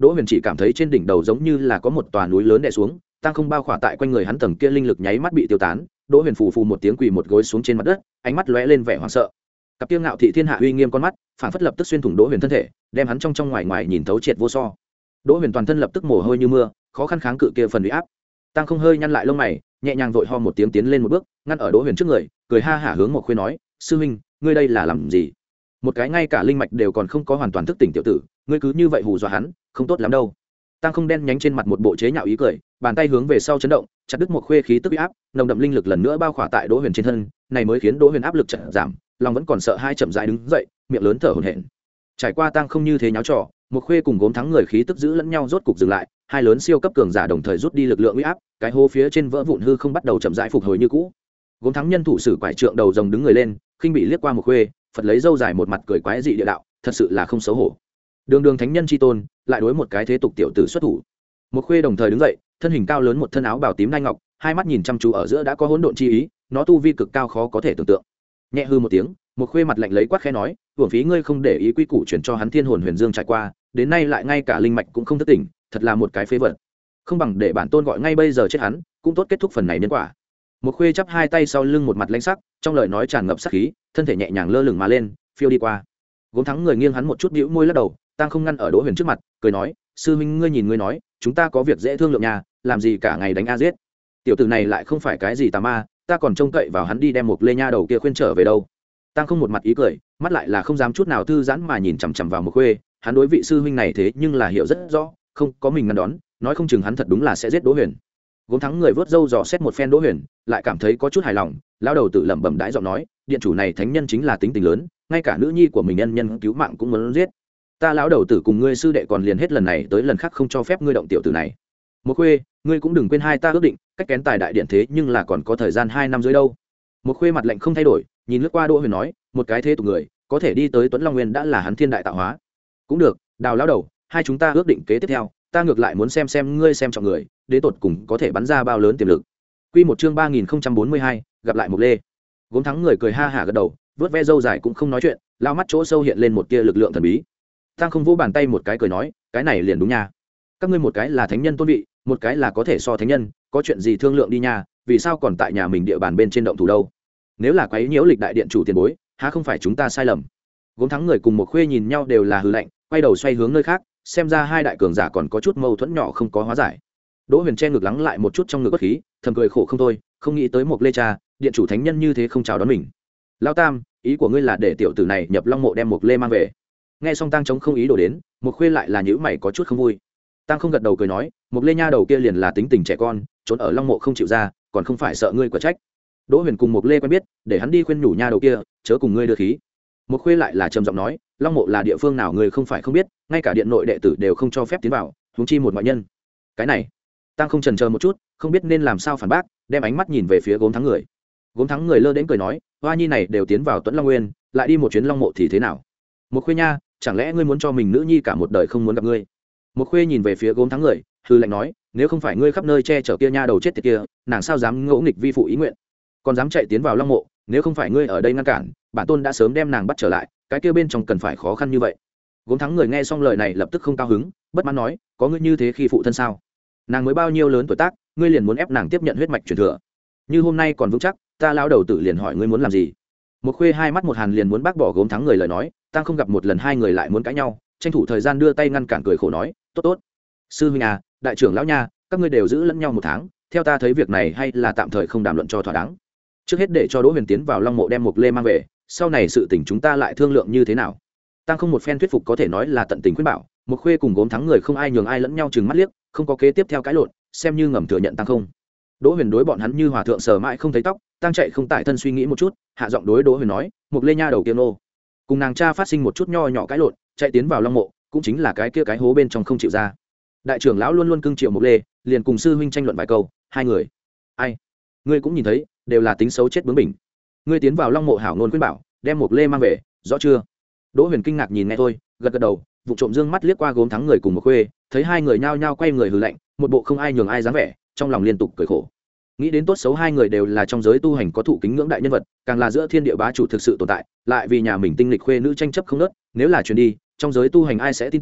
Đỗ Huyền chỉ cảm thấy trên đỉnh đầu giống như là có một tòa núi lớn đè xuống, tăng không bao khỏa tại quanh người hắn tầng kia linh lực nháy mắt bị tiêu tán. Đỗ Huyền phù phù một tiếng quỳ một gối xuống trên mặt đất, ánh mắt lóe lên vẻ hoảng sợ. Cặp kia ngạo thị thiên hạ uy nghiêm con mắt, phản phất lập tức xuyên thủng Đỗ Huyền thân thể, đem hắn trong trong ngoài ngoài nhìn thấu triệt vô so. Đỗ Huyền toàn thân lập tức mồ hôi như mưa, khó khăn kháng cự kia phần uy áp. Tăng không hơi nhăn lại lông mày, nhẹ nhàng vội ho một tiếng tiến lên một bước, ngăn ở Đỗ Huyền trước người, cười ha hả hướng một khuê nói: "Sư huynh, ngươi đây là làm gì? Một cái ngay cả linh mạch đều còn không có hoàn toàn thức tỉnh tiểu tử, ngươi cứ như vậy hù dọa hắn, không tốt lắm đâu." Tăng không đen nhánh trên mặt một bộ chế nhạo ý cười, bàn tay hướng về sau chấn động, chặt đứt một khuê khí tức uy áp, nồng đậm linh lực lần nữa bao khỏa tại Đỗ Huyền trên thân, này mới khiến Đỗ Huyền áp lực chợt giảm, lòng vẫn còn sợ hai chậm rãi đứng dậy, miệng lớn thở hổn hển. Trải qua Tăng không như thế nháo trò, một khuê cùng gốm thắng người khí tức giữ lẫn nhau rốt cục dừng lại, hai lớn siêu cấp cường giả đồng thời rút đi lực lượng uy áp, cái hố phía trên vỡ vụn hư không bắt đầu chậm rãi phục hồi như cũ. Gốm thắng nhân thủ sử quải trượng đầu rồng đứng người lên, khinh bị liếc qua một khuê, phật lấy râu dài một mặt cười quái dị địa đạo, thật sự là không xấu hổ. Đường đường thánh nhân chi tôn, lại đối một cái thế tục tiểu tử xuất thủ. Một khuê đồng thời đứng dậy, thân hình cao lớn một thân áo bào tím nai ngọc, hai mắt nhìn chăm chú ở giữa đã có hỗn độn chi ý, nó tu vi cực cao khó có thể tưởng tượng. Nhẹ hư một tiếng, một khuê mặt lạnh lấy quát khẽ nói: "Hưởng phí ngươi không để ý quy củ chuyển cho hắn thiên hồn huyền dương trải qua, đến nay lại ngay cả linh mạch cũng không thức tỉnh, thật là một cái phế vật. Không bằng để bản tôn gọi ngay bây giờ chết hắn, cũng tốt kết thúc phần này nhân quả." Một khuê chắp hai tay sau lưng một mặt lãnh sắc, trong lời nói tràn ngập sát khí, thân thể nhẹ nhàng lơ lửng mà lên, phiêu đi qua. Gốm thắng người nghiêng hắn một chút bĩu môi lắc đầu, Tăng không ngăn ở Đỗ Huyền trước mặt, cười nói: "Sư huynh ngươi nhìn ngươi nói, chúng ta có việc dễ thương lượng nhà, làm gì cả ngày đánh a giết. Tiểu tử này lại không phải cái gì tà ma, ta còn trông cậy vào hắn đi đem một lê nha đầu kia khuyên trở về đâu." Tăng không một mặt ý cười, mắt lại là không dám chút nào thư giãn mà nhìn chằm chằm vào một khuê, hắn đối vị sư huynh này thế nhưng là hiểu rất rõ, không có mình ngăn đón, nói không chừng hắn thật đúng là sẽ giết Đỗ Huyền. Gốm thắng người vớt râu dò xét một phen Đỗ Huyền, lại cảm thấy có chút hài lòng, lão đầu tự lẩm bẩm đãi giọng nói: "Điện chủ này thánh nhân chính là tính tình lớn, ngay cả nữ nhi của mình nhân nhân cứu mạng cũng muốn giết. Ta lão đầu tử cùng ngươi sư đệ còn liền hết lần này tới lần khác không cho phép ngươi động tiểu tử này. Một khuê, ngươi cũng đừng quên hai ta ước định, cách kén tài đại điện thế nhưng là còn có thời gian hai năm dưới đâu." Một khuê mặt lạnh không thay đổi, nhìn lướt qua Đỗ Huyền nói: "Một cái thế tục người, có thể đi tới Tuấn Long Nguyên đã là hắn thiên đại tạo hóa. Cũng được, Đào lão đầu, hai chúng ta ước định kế tiếp theo, ta ngược lại muốn xem xem ngươi xem trọng người, đến tột cùng có thể bắn ra bao lớn tiềm lực." Quy một chương ba nghìn không trăm bốn mươi hai, gặp lại Mục Lê. Gốm thắng người cười ha hả gật đầu, vớt ve râu dài cũng không nói chuyện, lao mắt chỗ sâu hiện lên một tia lực lượng thần bí. Tăng không vỗ bàn tay một cái cười nói: "Cái này liền đúng nha. Các ngươi một cái là thánh nhân tôn vị, một cái là có thể so thánh nhân, có chuyện gì thương lượng đi nha, vì sao còn tại nhà mình địa bàn bên trên động thủ đâu? Nếu là quấy nhiễu lịch đại điện chủ tiền bối, há không phải chúng ta sai lầm?" Gốm thắng người cùng một khuê nhìn nhau đều là hừ lạnh, quay đầu xoay hướng nơi khác, xem ra hai đại cường giả còn có chút mâu thuẫn nhỏ không có hóa giải. Đỗ Huyền che ngực lắng lại một chút trong ngực bất khí, thầm cười khổ không thôi, không nghĩ tới một lê cha, điện chủ thánh nhân như thế không chào đón mình. Lão Tam, ý của ngươi là để tiểu tử này nhập Long mộ đem một lê mang về? Nghe xong Tăng chống không ý đồ đến, một khuê lại là nhíu mày có chút không vui. Tăng không gật đầu cười nói: "Một lê nha đầu kia liền là tính tình trẻ con, trốn ở Long mộ không chịu ra, còn không phải sợ ngươi quả trách." Đỗ Huyền cùng một lê quen biết, để hắn đi khuyên nhủ nha đầu kia, chớ cùng ngươi đưa khí. Một khuê lại là trầm giọng nói: "Long mộ là địa phương nào ngươi không phải không biết, ngay cả điện nội đệ tử đều không cho phép tiến vào, huống chi một ngoại nhân." Cái này, Tăng không chần chờ một chút, không biết nên làm sao phản bác, đem ánh mắt nhìn về phía Gốm thắng người. Gốm thắng người lơ đến cười nói: "Hoa nhi này đều tiến vào Tuấn Long Nguyên, lại đi một chuyến Long mộ thì thế nào? Một khuê nha, chẳng lẽ ngươi muốn cho mình nữ nhi cả một đời không muốn gặp ngươi?" Một khuê nhìn về phía Gốm thắng người, hư lạnh nói: "Nếu không phải ngươi khắp nơi che chở kia nha đầu chết tiệt kia, nàng sao dám ngỗ nghịch vi phụ ý nguyện, còn dám chạy tiến vào Long mộ, nếu không phải ngươi ở đây ngăn cản, bản tôn đã sớm đem nàng bắt trở lại, cái kia bên trong cần phải khó khăn như vậy." Gốm thắng người nghe xong lời này lập tức không cao hứng, bất mãn nói: "Có ngươi như thế khi phụ thân sao? Nàng mới bao nhiêu lớn tuổi tác, ngươi liền muốn ép nàng tiếp nhận huyết mạch truyền thừa? Như hôm nay còn vững chắc, ta lão đầu tử liền hỏi ngươi muốn làm gì?" Một khuê hai mắt một hàn liền muốn bác bỏ Gốm thắng người lời nói, Tăng không gặp một lần hai người lại muốn cãi nhau, tranh thủ thời gian đưa tay ngăn cản cười khổ nói: "Tốt tốt, sư huynh à, đại trưởng lão nha, các ngươi đều giữ lẫn nhau một tháng, theo ta thấy việc này hay là tạm thời không đàm luận cho thỏa đáng. Trước hết để cho Đỗ Huyền tiến vào Long mộ đem một lê mang về, sau này sự tình chúng ta lại thương lượng như thế nào." Tăng không một phen thuyết phục có thể nói là tận tình khuyên bảo, một khuê cùng Gốm thắng người không ai nhường ai lẫn nhau chừng mắt liếc, không có kế tiếp theo cãi lộn, xem như ngầm thừa nhận Tăng không. Đỗ Huyền đối bọn hắn như hòa thượng sờ mãi không thấy tóc, Tăng chạy không tại thân suy nghĩ một chút, hạ giọng đối Đỗ Huyền nói: "Một lê nha đầu kia nô." Cùng nàng cha phát sinh một chút nho nhỏ cãi lộn, chạy tiến vào Long mộ, cũng chính là cái kia cái hố bên trong không chịu ra. Đại trưởng lão luôn luôn cưng chiều một lê, liền cùng sư huynh tranh luận vài câu, hai người, ai, ngươi cũng nhìn thấy, đều là tính xấu chết bướng bỉnh. Ngươi tiến vào Long mộ hảo ngôn khuyên bảo, đem một lê mang về, rõ chưa? Đỗ Huyền kinh ngạc nhìn nghe thôi, gật gật đầu, vụ trộm dương mắt liếc qua Gốm thắng người cùng một khuê, thấy hai người nhao nhao quay người hừ lạnh, một bộ không ai nhường ai dáng vẻ, trong lòng liên tục cười khổ. Nghĩ đến tốt xấu hai người đều là trong giới tu hành có thụ kính ngưỡng đại nhân vật, càng là giữa thiên địa bá chủ thực sự tồn tại, lại vì nhà mình tinh lịch khuê nữ tranh chấp không nớt, nếu là truyền đi, trong giới tu hành ai sẽ tin tưởng,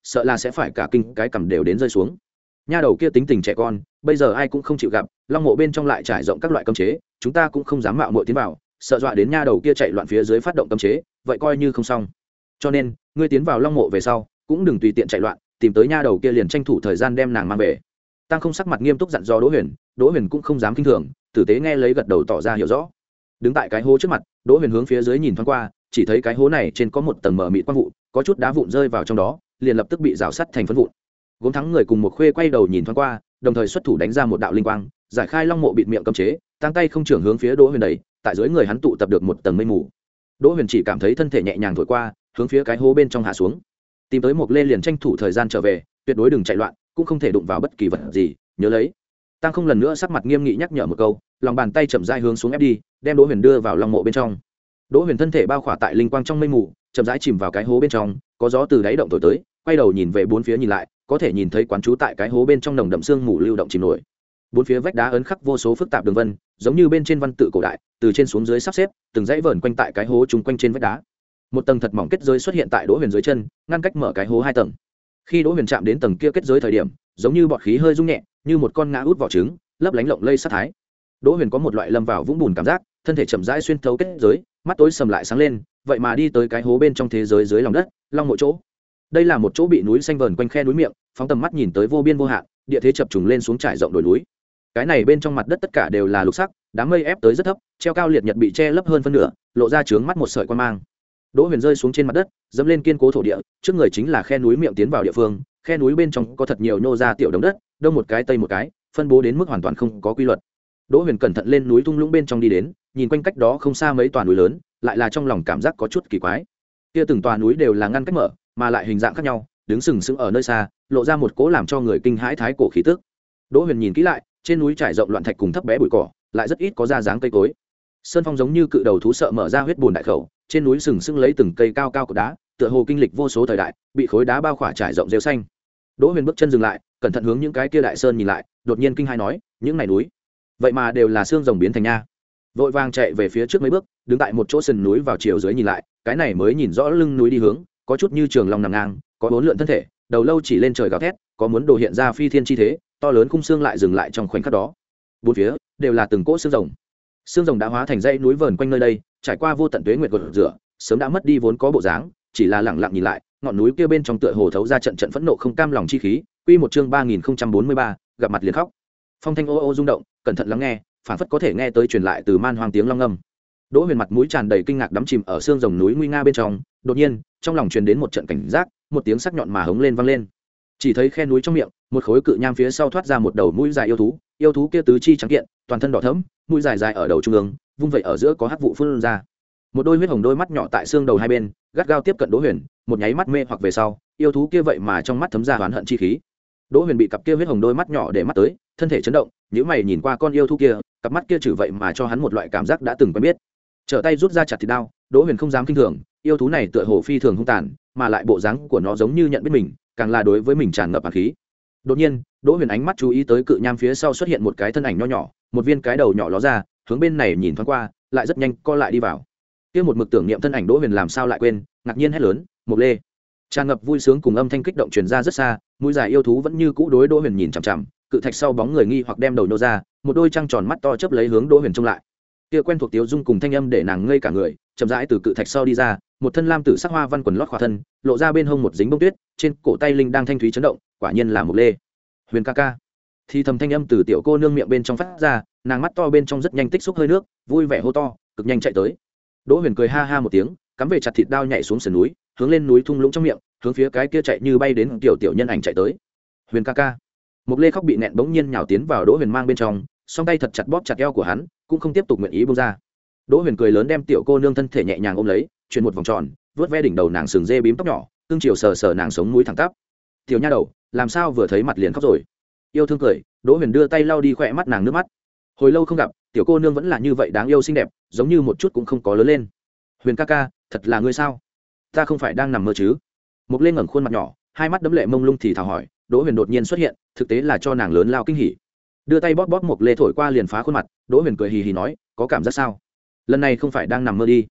sợ là sẽ phải cả kinh cái cầm đều đến rơi xuống. Nha đầu kia tính tình trẻ con, bây giờ ai cũng không chịu gặp, long mộ bên trong lại trải rộng các loại cấm chế, chúng ta cũng không dám mạo muội tiến vào, sợ dọa đến nha đầu kia chạy loạn phía dưới phát động cấm chế, vậy coi như không xong. Cho nên ngươi tiến vào long mộ về sau cũng đừng tùy tiện chạy loạn, tìm tới nha đầu kia liền tranh thủ thời gian đem nàng mang về. Tăng Không sắc mặt nghiêm túc dặn dò Đỗ Huyền, Đỗ Huyền cũng không dám kinh thường, tử tế nghe lấy gật đầu tỏ ra hiểu rõ. Đứng tại cái hố trước mặt, Đỗ Huyền hướng phía dưới nhìn thoáng qua, chỉ thấy cái hố này trên có một tầng mờ mịt quang vụ, có chút đá vụn rơi vào trong đó, liền lập tức bị rào sắt thành phấn vụn. Gốm Thắng người cùng một khuê quay đầu nhìn thoáng qua, đồng thời xuất thủ đánh ra một đạo linh quang, giải khai long mộ bịt miệng cấm chế, tăng tay không trưởng hướng phía Đỗ Huyền đẩy, tại dưới người hắn tụ tập được một tầng mây mù. Đỗ Huyền chỉ cảm thấy thân thể nhẹ nhàng thổi qua, hướng phía cái hố bên trong hạ xuống. Tìm tới một lê liền tranh thủ thời gian trở về, tuyệt đối đừng chạy loạn, cũng không thể đụng vào bất kỳ vật gì, nhớ lấy. Tăng Không lần nữa sắc mặt nghiêm nghị nhắc nhở một câu, lòng bàn tay chậm rãi hướng xuống ép đi, đem Đỗ Huyền đưa vào long mộ bên trong. Đỗ Huyền thân thể bao khỏa tại linh quang trong mây mù, chậm rãi chìm vào cái hố bên trong, có gió từ đáy động thổi tới, quay đầu nhìn về bốn phía nhìn lại, có thể nhìn thấy quán trú tại cái hố bên trong nồng đậm sương mù lưu động chìm nổi. Bốn phía vách đá ấn khắc vô số phức tạp đường vân, giống như bên trên văn tự cổ đại, từ trên xuống dưới sắp xếp, từng dãy vờn quanh tại cái hố chung quanh trên vách đá. Một tầng thật mỏng kết giới xuất hiện tại Đỗ Huyền dưới chân, ngăn cách mở cái hố hai tầng. Khi Đỗ Huyền chạm đến tầng kia kết giới thời điểm, giống như bọt khí hơi rung nhẹ, như một con ngã út vỏ trứng, lấp lánh lộng lây sát thái. Đỗ Huyền có một loại lâm vào vũng bùn cảm giác, thân thể chậm rãi xuyên thấu kết giới, mắt tối sầm lại sáng lên, vậy mà đi tới cái hố bên trong thế giới dưới lòng đất, long mộ chỗ. Đây là một chỗ bị núi xanh vờn quanh khe núi miệng, phóng tầm mắt nhìn tới vô biên vô hạn, địa thế chập trùng lên xuống trải rộng đồi núi. Cái này bên trong mặt đất tất cả đều là lục sắc, đám mây ép tới rất thấp, treo cao liệt nhật bị che lấp hơn phân nửa, lộ ra trướng mắt một sợi quan mang. Đỗ Huyền rơi xuống trên mặt đất, dẫm lên kiên cố thổ địa, trước người chính là khe núi miệng tiến vào địa phương, khe núi bên trong có thật nhiều nhô ra tiểu đống đất, đông một cái tây một cái, phân bố đến mức hoàn toàn không có quy luật. Đỗ Huyền cẩn thận lên núi thung lũng bên trong đi đến, nhìn quanh cách đó không xa mấy tòa núi lớn, lại là trong lòng cảm giác có chút kỳ quái. Kia từng tòa núi đều là ngăn cách mở, mà lại hình dạng khác nhau, đứng sừng sững ở nơi xa, lộ ra một cố làm cho người kinh hãi thái cổ khí tức. Đỗ Huyền nhìn kỹ lại, trên núi trải rộng loạn thạch cùng thấp bé bụi cỏ, lại rất ít có ra dáng cây cối. Sơn phong giống như cự đầu thú sợ mở ra huyết bùn đại khẩu, trên núi sừng sững lấy từng cây cao cao của đá, tựa hồ kinh lịch vô số thời đại, bị khối đá bao khỏa trải rộng rêu xanh. Đỗ Huyền bước chân dừng lại, cẩn thận hướng những cái kia đại sơn nhìn lại, đột nhiên kinh hãi nói, những này núi, vậy mà đều là xương rồng biến thành nha. Vội vàng chạy về phía trước mấy bước, đứng tại một chỗ sườn núi vào chiều dưới nhìn lại, cái này mới nhìn rõ lưng núi đi hướng, có chút như trường long nằm ngang, có bốn lượn thân thể, đầu lâu chỉ lên trời gào thét, có muốn đồ hiện ra phi thiên chi thế, to lớn khung xương lại dừng lại trong khoảnh khắc đó. Bốn phía đều là từng cỗ xương rồng. Xương rồng đã hóa thành dãy núi vờn quanh nơi đây, trải qua vô tận tuế nguyệt gột rửa, sớm đã mất đi vốn có bộ dáng, chỉ là lẳng lặng nhìn lại, ngọn núi kia bên trong tựa hồ thấu ra trận trận phẫn nộ không cam lòng chi khí. Quy một chương ba nghìn không trăm bốn mươi ba, gặp mặt liền khóc. Phong thanh ô ô rung động, cẩn thận lắng nghe, phảng phất có thể nghe tới truyền lại từ man hoang tiếng long ngâm. Đỗ Huyền mặt mũi tràn đầy kinh ngạc đắm chìm ở xương rồng núi nguy nga bên trong, đột nhiên, trong lòng truyền đến một trận cảnh giác, một tiếng sắc nhọn mà hống lên vang lên. Chỉ thấy khe núi trong miệng, một khối cự nham phía sau thoát ra một đầu mũi dài yêu thú, yêu thú kia tứ chi trắng kiện, toàn thân đỏ thẫm, mũi dài dài ở đầu trung ương, vung vậy ở giữa có hắc vụ phun ra. Một đôi huyết hồng đôi mắt nhỏ tại xương đầu hai bên, gắt gao tiếp cận Đỗ Huyền, một nháy mắt mê hoặc về sau, yêu thú kia vậy mà trong mắt thấm ra oán hận chi khí. Đỗ Huyền bị cặp kia huyết hồng đôi mắt nhỏ để mắt tới, thân thể chấn động, nhíu mày nhìn qua con yêu thú kia, cặp mắt kia trừ vậy mà cho hắn một loại cảm giác đã từng quen biết. Trở tay rút ra chặt thịt đao, Đỗ Huyền không dám kinh thường, yêu thú này tựa hồ phi thường hung tàn, mà lại bộ dáng của nó giống như nhận biết mình, càng là đối với mình tràn ngập hàn khí. Đột nhiên, Đỗ Huyền ánh mắt chú ý tới cự nham phía sau xuất hiện một cái thân ảnh nho nhỏ, một viên cái đầu nhỏ ló ra, hướng bên này nhìn thoáng qua, lại rất nhanh co lại đi vào. Kia một mực tưởng niệm thân ảnh Đỗ Huyền làm sao lại quên, ngạc nhiên hét lớn, "Mộc Lê!" Tràn ngập vui sướng cùng âm thanh kích động truyền ra rất xa, mũi dài yêu thú vẫn như cũ đối Đỗ Huyền nhìn chằm chằm, cự thạch sau bóng người nghi hoặc đem đầu nô ra, một đôi trăng tròn mắt to chớp lấy hướng Đỗ Huyền trông lại. Kia quen thuộc tiếu dung cùng thanh âm để nàng ngây cả người, chậm rãi từ cự thạch sau đi ra, một thân lam tử sắc hoa văn quần lót khỏa thân, lộ ra bên hông một dính bông tuyết, trên cổ tay linh đang thanh thúy chấn động, quả nhiên là Mộc Lê. Huyền ca ca. Thì thầm thanh âm từ tiểu cô nương miệng bên trong phát ra, nàng mắt to bên trong rất nhanh tích xúc hơi nước, vui vẻ hô to, cực nhanh chạy tới. Đỗ Huyền cười ha ha một tiếng, cắm về chặt thịt đao nhảy xuống sườn núi, hướng lên núi thung lũng trong miệng, hướng phía cái kia chạy như bay đến tiểu tiểu nhân ảnh chạy tới. Huyền ca ca. Mộc Lê khóc bị nẹn bỗng nhiên nhào tiến vào Đỗ Huyền mang bên trong, song tay thật chặt bóp chặt eo của hắn, cũng không tiếp tục nguyện ý buông ra. Đỗ Huyền cười lớn đem tiểu cô nương thân thể nhẹ nhàng ôm lấy, chuyển một vòng tròn, vớt ve đỉnh đầu nàng sừng dê bím tóc nhỏ, cương chiều sờ sờ nàng sống mũi thẳng tắp. Tiểu nha đầu, làm sao vừa thấy mặt liền khóc rồi? Yêu thương cười, Đỗ Huyền đưa tay lau đi khỏe mắt nàng nước mắt. Hồi lâu không gặp, tiểu cô nương vẫn là như vậy đáng yêu xinh đẹp, giống như một chút cũng không có lớn lên. Huyền ca ca, thật là ngươi sao? Ta không phải đang nằm mơ chứ? Mộc Lê ngẩng khuôn mặt nhỏ, hai mắt đẫm lệ mông lung thì thào hỏi. Đỗ Huyền đột nhiên xuất hiện, thực tế là cho nàng lớn lao kinh hỉ. Đưa tay bóp bóp Mộc Lê thổi qua liền phá khuôn mặt, Đỗ Huyền cười hì hì nói, có cảm giác sao? Lần này không phải đang nằm mơ đi.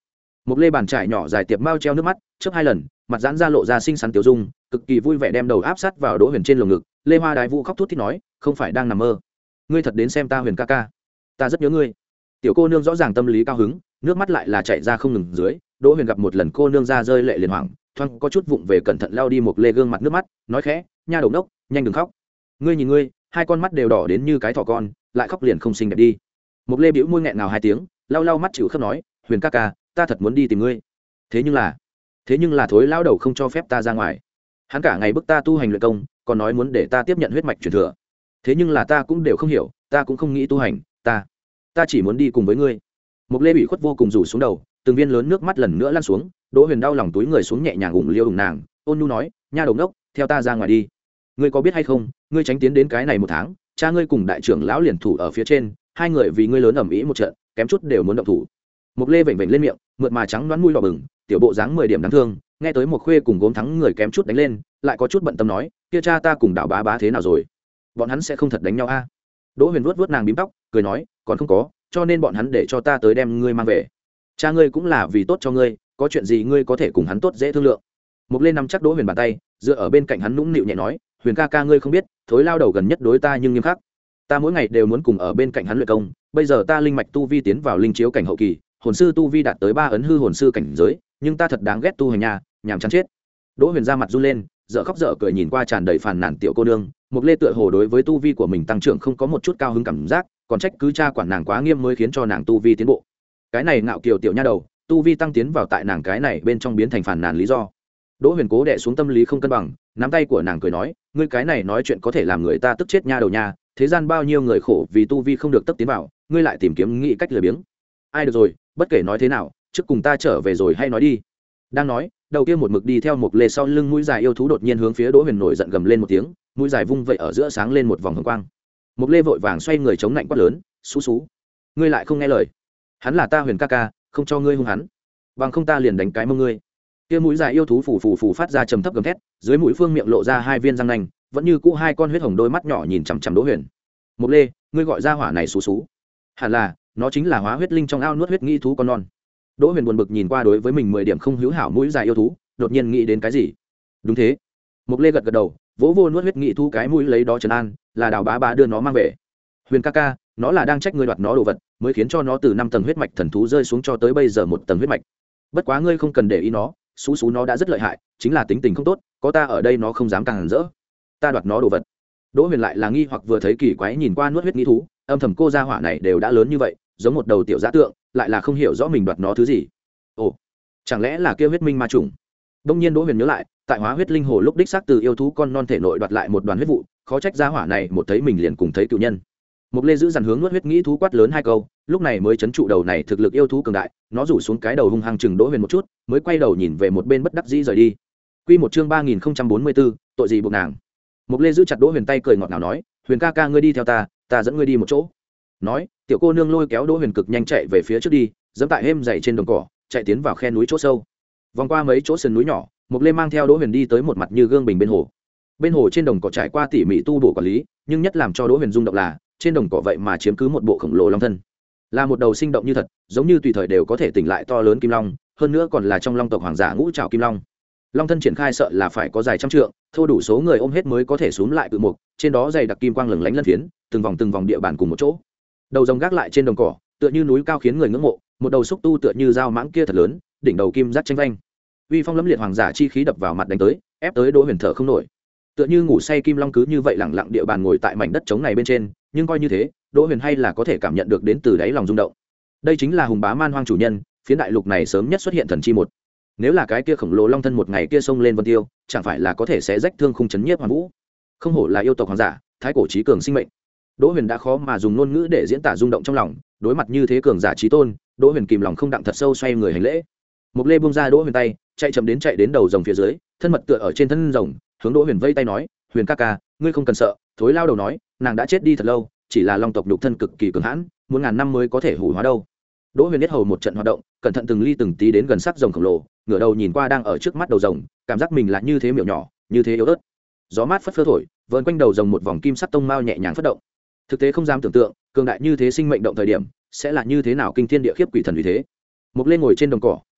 một lê bàn trải nhỏ dài tiệp mao treo nước mắt trước hai lần mặt giãn ra lộ ra xinh xắn tiểu dung cực kỳ vui vẻ đem đầu áp sát vào Đỗ Huyền trên lồng ngực. Lê Hoa Đái Vũ khóc thút thít nói, không phải đang nằm mơ, ngươi thật đến xem ta Huyền ca ca, ta rất nhớ ngươi. Tiểu cô nương rõ ràng tâm lý cao hứng, nước mắt lại là chảy ra không ngừng dưới. Đỗ Huyền gặp một lần cô nương ra rơi lệ liền hoảng, thoáng có chút vụng về cẩn thận lao đi một lê gương mặt nước mắt, nói khẽ, nha đầu đốc, nhanh đừng khóc. Ngươi nhìn ngươi, hai con mắt đều đỏ đến như cái thỏ con, lại khóc liền không xinh đẹp đi. Một lê bĩu môi nghẹn ngào hai tiếng, lau lau mắt chịu khóc nói, Huyền ca ca, ta thật muốn đi tìm ngươi. Thế nhưng là, thế nhưng là thối lao đầu không cho phép ta ra ngoài. Hắn cả ngày bức ta tu hành luyện công, còn nói muốn để ta tiếp nhận huyết mạch truyền thừa. Thế nhưng là ta cũng đều không hiểu, ta cũng không nghĩ tu hành, ta, ta chỉ muốn đi cùng với ngươi. Một lê bị khuất vô cùng rủ xuống đầu, từng viên lớn nước mắt lần nữa lăn xuống. Đỗ Huyền đau lòng túi người xuống nhẹ nhàng ủng liêu ủng nàng, ôn nhu nói, nha đầu ngốc, theo ta ra ngoài đi. Ngươi có biết hay không, ngươi tránh tiến đến cái này một tháng, cha ngươi cùng đại trưởng lão liền thủ ở phía trên, hai người vì ngươi lớn ầm ĩ một trận, kém chút đều muốn động thủ. Một lê vểnh vểnh lên miệng, mượt mà trắng đoán mũi đỏ bừng, tiểu bộ dáng mười điểm đáng thương. Nghe tới một khuê cùng gốm thắng người kém chút đánh lên, lại có chút bận tâm nói, kia cha ta cùng đảo bá bá thế nào rồi, bọn hắn sẽ không thật đánh nhau a? Đỗ Huyền vuốt vuốt nàng bím tóc, cười nói, còn không có, cho nên bọn hắn để cho ta tới đem ngươi mang về. Cha ngươi cũng là vì tốt cho ngươi, có chuyện gì ngươi có thể cùng hắn tốt dễ thương lượng. Một lên nắm chắc Đỗ Huyền bàn tay, dựa ở bên cạnh hắn nũng nịu nhẹ nói, Huyền ca ca ngươi không biết, thối lao đầu gần nhất đối ta nhưng nghiêm khắc, ta mỗi ngày đều muốn cùng ở bên cạnh hắn luyện công. Bây giờ ta linh mạch tu vi tiến vào linh chiếu cảnh hậu kỳ, hồn sư tu vi đạt tới ba ấn hư hồn sư cảnh giới, nhưng ta thật đáng ghét tu hành nhà, nhàm chán chết. Đỗ Huyền ra mặt run lên, dở khóc dở cười nhìn qua tràn đầy phàn nàn tiểu cô nương. Một lê tựa hồ đối với tu vi của mình tăng trưởng không có một chút cao hứng cảm giác, còn trách cứ cha quản nàng quá nghiêm mới khiến cho nàng tu vi tiến bộ. Cái này ngạo kiều tiểu nha đầu, tu vi tăng tiến vào tại nàng cái này bên trong biến thành phàn nàn lý do. Đỗ Huyền cố đè xuống tâm lý không cân bằng, nắm tay của nàng cười nói, ngươi cái này nói chuyện có thể làm người ta tức chết nha đầu nha, thế gian bao nhiêu người khổ vì tu vi không được tấp tiến vào, ngươi lại tìm kiếm nghĩ cách lười biếng. Ai được rồi, bất kể nói thế nào, trước cùng ta trở về rồi hay nói đi. Đang nói, đầu kia một mực đi theo một lê sau lưng mũi dài yêu thú đột nhiên hướng phía Đỗ Huyền nổi giận gầm lên một tiếng, mũi dài vung vậy ở giữa sáng lên một vòng hồng quang. Một lê vội vàng xoay người chống lạnh quát lớn, xú xú, ngươi lại không nghe lời, hắn là ta Huyền ca ca, không cho ngươi hung hắn, bằng không ta liền đánh cái mông ngươi. Kia mũi dài yêu thú phù phù phù phát ra trầm thấp gầm thét, dưới mũi phương miệng lộ ra hai viên răng nanh, vẫn như cũ hai con huyết hồng đôi mắt nhỏ nhìn chằm chằm Đỗ Huyền. Một lê, ngươi gọi ra hỏa này xú xú, hẳn là nó chính là hóa huyết linh trong ao nuốt huyết nghi thú con non. Đỗ Huyền buồn bực nhìn qua đối với mình mười điểm không hữu hảo mũi dài yêu thú, đột nhiên nghĩ đến cái gì. Đúng thế. Một lê gật gật đầu, vỗ vô nuốt huyết nghi thú cái mũi lấy đó trấn an, là đào bá bá đưa nó mang về. Huyền ca ca, nó là đang trách ngươi đoạt nó đồ vật, mới khiến cho nó từ năm tầng huyết mạch thần thú rơi xuống cho tới bây giờ một tầng huyết mạch. Bất quá ngươi không cần để ý nó, xú xú nó đã rất lợi hại, chính là tính tình không tốt, có ta ở đây nó không dám càng rỡ. Ta đoạt nó đồ vật. Đỗ Huyền lại là nghi hoặc vừa thấy kỳ quái nhìn qua nuốt huyết nghi thú, âm thầm cô gia hỏa này đều đã lớn như vậy, giống một đầu tiểu dã tượng, lại là không hiểu rõ mình đoạt nó thứ gì. Ồ, chẳng lẽ là kia huyết minh ma trùng? Đông nhiên Đỗ Huyền nhớ lại, tại hóa huyết linh hồ lúc đích xác từ yêu thú con non thể nội đoạt lại một đoàn huyết vụ, khó trách gia hỏa này một thấy mình liền cùng thấy cựu nhân. Một lê giữ dằn hướng nuốt huyết nghĩ thú quát lớn hai câu, lúc này mới chấn trụ đầu này thực lực yêu thú cường đại, nó rủ xuống cái đầu hung hăng chừng Đỗ Huyền một chút, mới quay đầu nhìn về một bên bất đắc dĩ rời đi. Quy một chương ba nghìn không trăm bốn mươi bốn, tội gì buộc nàng. Một lê giữ chặt Đỗ Huyền tay cười ngọt ngào nói, Huyền ca ca ngươi đi theo ta, ta dẫn ngươi đi một chỗ. Nói, tiểu cô nương lôi kéo Đỗ Huyền cực nhanh chạy về phía trước đi, dẫm tại êm dày trên đồng cỏ, chạy tiến vào khe núi chỗ sâu. Vòng qua mấy chỗ sườn núi nhỏ, Một lê mang theo Đỗ Huyền đi tới một mặt như gương bình bên hồ. Bên hồ trên đồng cỏ trải qua tỉ mỉ tu bổ quản lý, nhưng nhất làm cho Đỗ Huyền rung động là, trên đồng cỏ vậy mà chiếm cứ một bộ khổng lồ long thân, là một đầu sinh động như thật, giống như tùy thời đều có thể tỉnh lại to lớn kim long, hơn nữa còn là trong long tộc hoàng giả ngũ trảo kim long. Long thân triển khai sợ là phải có dài trăm trượng, thô đủ số người ôm hết mới có thể xúm lại cự mục, trên đó dày đặc kim quang lừng lánh lân phiến, từng vòng từng vòng địa bàn cùng một chỗ. Đầu rồng gác lại trên đồng cỏ, tựa như núi cao khiến người ngưỡng mộ, một đầu xúc tu tựa như dao mãng kia thật lớn, đỉnh đầu kim giác tranh vanh, uy phong lẫm liệt hoàng giả chi khí đập vào mặt đánh tới, ép tới Đỗ Huyền thở không nổi. Tựa như ngủ say kim long cứ như vậy lẳng lặng địa bàn ngồi tại mảnh đất trống này bên trên, nhưng coi như thế, Đỗ Huyền hay là có thể cảm nhận được đến từ đáy lòng rung động. Đây chính là hùng bá man hoang chủ nhân, phiến đại lục này sớm nhất xuất hiện thần chi một. Nếu là cái kia khổng lồ long thân một ngày kia xông lên vân tiêu, chẳng phải là có thể sẽ rách thương khung chấn nhiếp hoàn vũ. Không hổ là yêu tộc hoàng giả, thái cổ chí cường sinh mệnh. Đỗ Huyền đã khó mà dùng ngôn ngữ để diễn tả rung động trong lòng, đối mặt như thế cường giả chí tôn, Đỗ Huyền kìm lòng không đặng thật sâu xoay người hành lễ. Một lê buông ra Đỗ Huyền tay, chạy chậm đến chạy đến đầu rồng phía dưới, thân mật tựa ở trên thân rồng, hướng Đỗ Huyền vây tay nói, Huyền ca ca, ngươi không cần sợ. Thối lao đầu nói, nàng đã chết đi thật lâu, chỉ là long tộc nhục thân cực kỳ cường hãn, muốn ngàn năm mới có thể hủ hóa đâu. Đỗ Huyền biết hầu một trận hoạt động, cẩn thận từng ly từng tí đến gần sắc rồng khổng lồ, ngửa đầu nhìn qua đang ở trước mắt đầu rồng, cảm giác mình là như thế miểu nhỏ, như thế yếu ớt. Gió mát phất phơ thổi, vờn quanh đầu rồng một vòng kim sắc tông mao nhẹ nhàng phất động. Thực tế không dám tưởng tượng, cường đại như thế sinh mệnh động thời điểm, sẽ là như thế nào kinh thiên địa khiếp quỷ thần uy thế. Một lên ngồi trên đồng cỏ,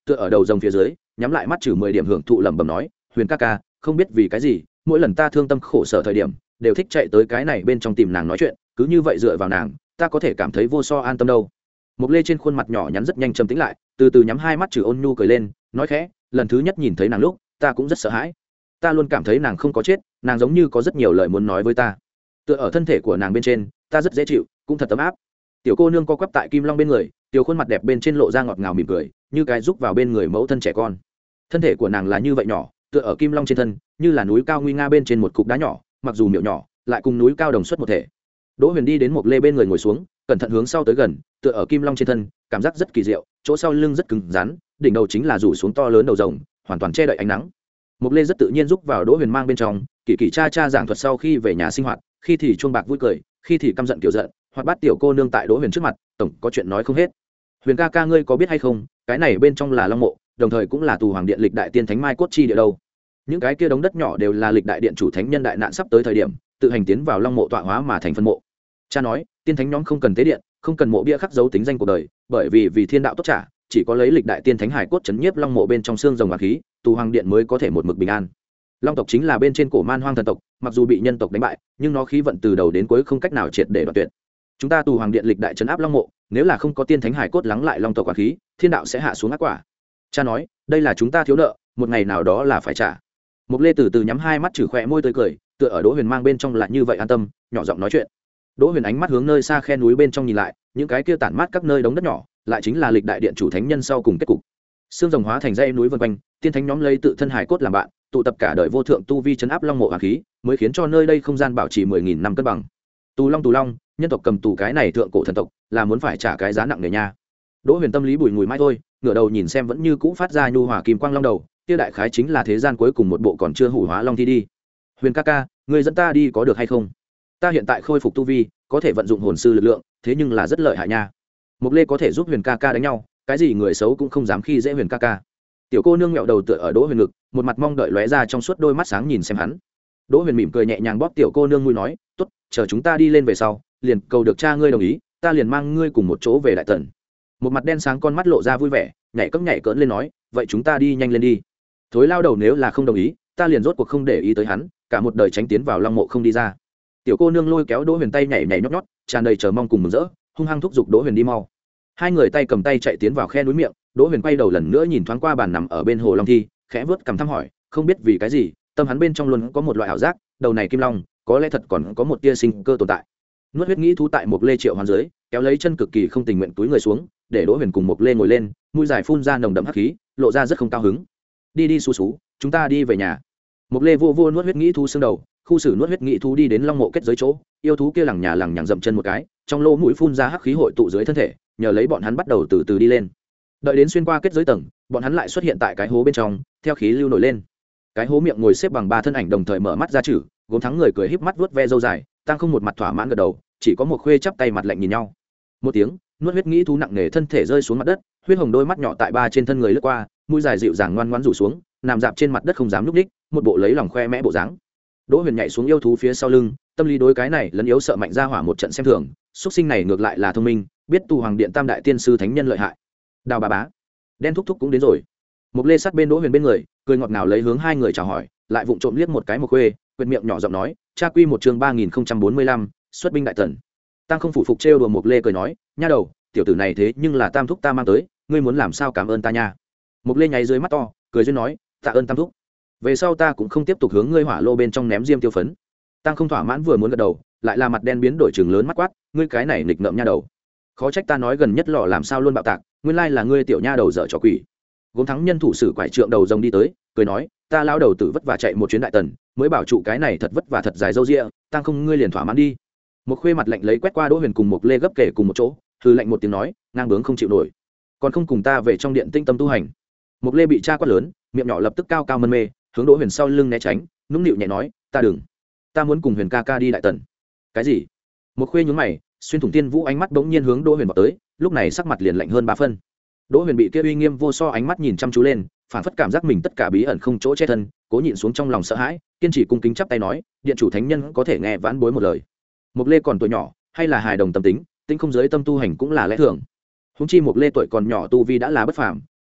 tựa ở đầu rồng phía dưới nhắm lại mắt trừ mười điểm hưởng thụ lẩm bẩm nói huyền ca ca không biết vì cái gì mỗi lần ta thương tâm khổ sở thời điểm đều thích chạy tới cái này bên trong tìm nàng nói chuyện cứ như vậy dựa vào nàng ta có thể cảm thấy vô so an tâm đâu. Mộc Lê trên khuôn mặt nhỏ nhắn rất nhanh trầm tĩnh lại từ từ nhắm hai mắt trừ ôn nhu cười lên nói khẽ lần thứ nhất nhìn thấy nàng lúc ta cũng rất sợ hãi, ta luôn cảm thấy nàng không có chết, nàng giống như có rất nhiều lời muốn nói với ta. Tựa ở thân thể của nàng bên trên ta rất dễ chịu cũng thật ấm áp. Tiểu cô nương co quắp tại Kim Long bên người, tiểu khuôn mặt đẹp bên trên lộ ra ngọt ngào mỉm cười như cái giúp vào bên người mẫu thân trẻ con. Thân thể của nàng là như vậy nhỏ tựa ở Kim Long trên thân như là núi cao nguy nga bên trên một cục đá nhỏ, mặc dù miệu nhỏ lại cùng núi cao đồng xuất một thể. Đỗ Huyền đi đến Mộc Lê bên người ngồi xuống cẩn thận hướng sau tới gần tựa ở Kim Long trên thân cảm giác rất kỳ diệu, chỗ sau lưng rất cứng rắn, đỉnh đầu chính là rủ xuống to lớn đầu rồng hoàn toàn che đậy ánh nắng. Mộc Lê rất tự nhiên giúp vào Đỗ Huyền mang bên trong kỳ kỳ cha cha giảng thuật sau khi về nhà sinh hoạt, khi thì chuông bạc vui cười, khi thì căm giận kiểu giận, hoặc bắt tiểu cô nương tại Đỗ Huyền trước mặt tổng có chuyện nói không hết. Huyền ca ca ngươi có biết hay không, cái này bên trong là Long mộ, đồng thời cũng là tù hoàng điện lịch đại tiên thánh mai cốt chi địa đâu. Những cái kia đống đất nhỏ đều là lịch đại điện chủ thánh nhân đại nạn sắp tới thời điểm tự hành tiến vào Long mộ tọa hóa mà thành phân mộ. Cha nói tiên thánh nhóm không cần tế điện, không cần mộ bia khắc dấu tính danh cuộc đời, bởi vì vì thiên đạo tốt trả, chỉ có lấy lịch đại tiên thánh hải cốt chấn nhiếp Long mộ bên trong xương rồng và khí, tù hoàng điện mới có thể một mực bình an. Long tộc chính là bên trên cổ man hoang thần tộc, mặc dù bị nhân tộc đánh bại nhưng nó khí vận từ đầu đến cuối không cách nào triệt để đoạn tuyệt. Chúng ta tù hoàng điện lịch đại trấn áp Long mộ, nếu là không có tiên thánh hải cốt lắng lại Long tộc quả khí, thiên đạo sẽ hạ xuống ác quả. Cha nói đây là chúng ta thiếu nợ, một ngày nào đó là phải trả. Mộc Lê từ từ nhắm hai mắt trừ khỏe môi tươi cười tựa ở Đỗ Huyền mang bên trong lại như vậy an tâm nhỏ giọng nói chuyện. Đỗ Huyền ánh mắt hướng nơi xa khe núi bên trong nhìn lại, những cái kia tản mát các nơi đống đất nhỏ lại chính là lịch đại điện chủ thánh nhân sau cùng kết cục. Xương rồng hóa thành dãy núi vân quanh, tiên thánh nhóm lấy tự thân hải cốt làm bạn, tụ tập cả đời vô thượng tu vi trấn áp Long mộ hoàng khí, mới khiến cho nơi đây không gian bảo trì mười nghìn năm cân bằng. Tù Long tù Long, nhân tộc cầm tù cái này thượng cổ thần tộc, là muốn phải trả cái giá nặng nề nha. Đỗ Huyền tâm lý bùi ngùi mãi thôi, ngửa đầu nhìn xem vẫn như cũ phát ra nhu hòa kim quang long đầu, kia đại khái chính là thế gian cuối cùng một bộ còn chưa hủ hóa long thi đi. Huyền ca ca, ngươi dẫn ta đi có được hay không? Ta hiện tại khôi phục tu vi, có thể vận dụng hồn sư lực lượng, thế nhưng là rất lợi hại nha. Mộc Lê có thể giúp Huyền ca ca đánh nhau, cái gì người xấu cũng không dám khi dễ Huyền ca ca. Tiểu cô nương ngẹo đầu tựa ở Đỗ Huyền ngực, một mặt mong đợi lóe ra trong suốt đôi mắt sáng nhìn xem hắn. Đỗ Huyền mỉm cười nhẹ nhàng bóp tiểu cô nương mũi nói, "Tốt, chờ chúng ta đi lên về sau, liền cầu được cha ngươi đồng ý, ta liền mang ngươi cùng một chỗ về đại tần." Một mặt đen sáng con mắt lộ ra vui vẻ, nhảy cẫng nhảy cỡn lên nói, "Vậy chúng ta đi nhanh lên đi. Thối lao đầu nếu là không đồng ý, ta liền rốt cuộc không để ý tới hắn, cả một đời tránh tiến vào Long mộ không đi ra." Tiểu cô nương lôi kéo Đỗ Huyền tay nhảy nhảy nhót nhót, tràn đầy chờ mong cùng mừng rỡ, hung hăng thúc giục Đỗ Huyền đi mau. Hai người tay cầm tay chạy tiến vào khe núi miệng, Đỗ Huyền quay đầu lần nữa nhìn thoáng qua bàn nằm ở bên hồ long thi, khẽ vớt cằm thăm hỏi, không biết vì cái gì, tâm hắn bên trong luôn có một loại ảo giác, đầu này kim long, có lẽ thật còn có một tia sinh cơ tồn tại. Nuốt huyết nghĩ thú tại một Lê Triệu Hoán dưới, kéo lấy chân cực kỳ không tình nguyện túi người xuống, để Đỗ Huyền cùng một Lê ngồi lên, mũi dài phun ra nồng đậm hắc khí, lộ ra rất không cao hứng. Đi đi xú xú, chúng ta đi về nhà. Một Lê vô vô nuốt huyết nghĩ thú xương đầu, khu xử nuốt huyết nghĩ thú đi đến long mộ kết giới chỗ, yêu thú kia lằng nhà lằng nhằng dậm chân một cái, trong lỗ mũi phun ra hắc khí hội tụ dưới thân thể, nhờ lấy bọn hắn bắt đầu từ từ đi lên. Đợi đến xuyên qua kết giới tầng, bọn hắn lại xuất hiện tại cái hố bên trong, theo khí lưu nổi lên. Cái hố miệng ngồi xếp bằng ba thân ảnh đồng thời mở mắt ra chử, gốm thắng người cười híp mắt vuốt ve râu dài, tăng không một mặt thỏa mãn gật đầu, chỉ có một khuê chắp tay mặt lạnh nhìn nhau. Một tiếng, nuốt huyết nghĩ thú nặng nề thân thể rơi xuống mặt đất, huyết hồng đôi mắt nhỏ tại ba trên thân người lướt qua, mũi dài dịu dàng ngoan ngoãn rủ xuống, nằm dạp trên mặt đất không dám nhúc nhích, một bộ lấy lòng khoe mẽ bộ dáng. Đỗ Huyền nhảy xuống yêu thú phía sau lưng, tâm lý đối cái này lấn yếu sợ mạnh ra hỏa một trận xem thường, xuất sinh này ngược lại là thông minh, biết tù hoàng điện tam đại tiên sư thánh nhân lợi hại. Đào bà bá, đen thúc thúc cũng đến rồi. Một Lê sát bên Đỗ Huyền bên người, cười ngọt ngào lấy hướng hai người chào hỏi, lại vụng trộm liếc một cái một khuê, quyệt miệng nhỏ giọng nói, "Cha quy một chương ba nghìn không trăm bốn mươi lăm, xuất binh đại tần." Tăng không phủ phục trêu đùa Một Lê cười nói, "Nha đầu, tiểu tử này thế nhưng là tam thúc ta mang tới, ngươi muốn làm sao cảm ơn ta nha." Một Lê nháy dưới mắt to, cười duyên nói, "Tạ ơn tam thúc. Về sau ta cũng không tiếp tục hướng ngươi hỏa lô bên trong ném diêm tiêu phấn." Tăng không thỏa mãn vừa muốn gật đầu, lại là mặt đen biến đổi trừng lớn mắt quát, "Ngươi cái này nghịch ngợm nha đầu. Khó trách ta nói gần nhất lọ làm sao luôn bạo tạc, nguyên lai là ngươi tiểu nha đầu dở trò quỷ." Gốm thắng nhân thủ sử quải trượng đầu rồng đi tới, cười nói, "Ta lao đầu tử vất vả chạy một chuyến đại tần, mới bảo trụ cái này thật vất vả thật dài dâu ria, Tăng không ngươi liền thỏa mãn đi." Một khuê mặt lạnh lấy quét qua Đỗ Huyền cùng một Lê gấp kể cùng một chỗ, hừ lạnh một tiếng nói, ngang bướng không chịu nổi, còn không cùng ta về trong điện tinh tâm tu hành. Một Lê bị cha quát lớn, miệng nhỏ lập tức cao cao mân mê, hướng Đỗ Huyền sau lưng né tránh, nũng nịu nhẹ nói, "Ta đừng, ta muốn cùng Huyền ca ca đi đại tần." "Cái gì?" Một khuê nhún mày, xuyên thủng tiên vũ ánh mắt bỗng nhiên hướng Đỗ Huyền vào tới, lúc này sắc mặt liền lạnh hơn ba phân. Đỗ Huyền bị kia uy nghiêm vô so ánh mắt nhìn chăm chú lên, phản phất cảm giác mình tất cả bí ẩn không chỗ che thân, cố nhịn xuống trong lòng sợ hãi, kiên trì cung kính chắp tay nói, "Điện chủ thánh nhân có thể nghe vãn bối một lời." Một Lê còn tuổi nhỏ, hay là hài đồng tâm tính, tính không giới tâm tu hành cũng là lẽ thường. Huống chi Một Lê tuổi còn nhỏ tu vi đã là bất phàm,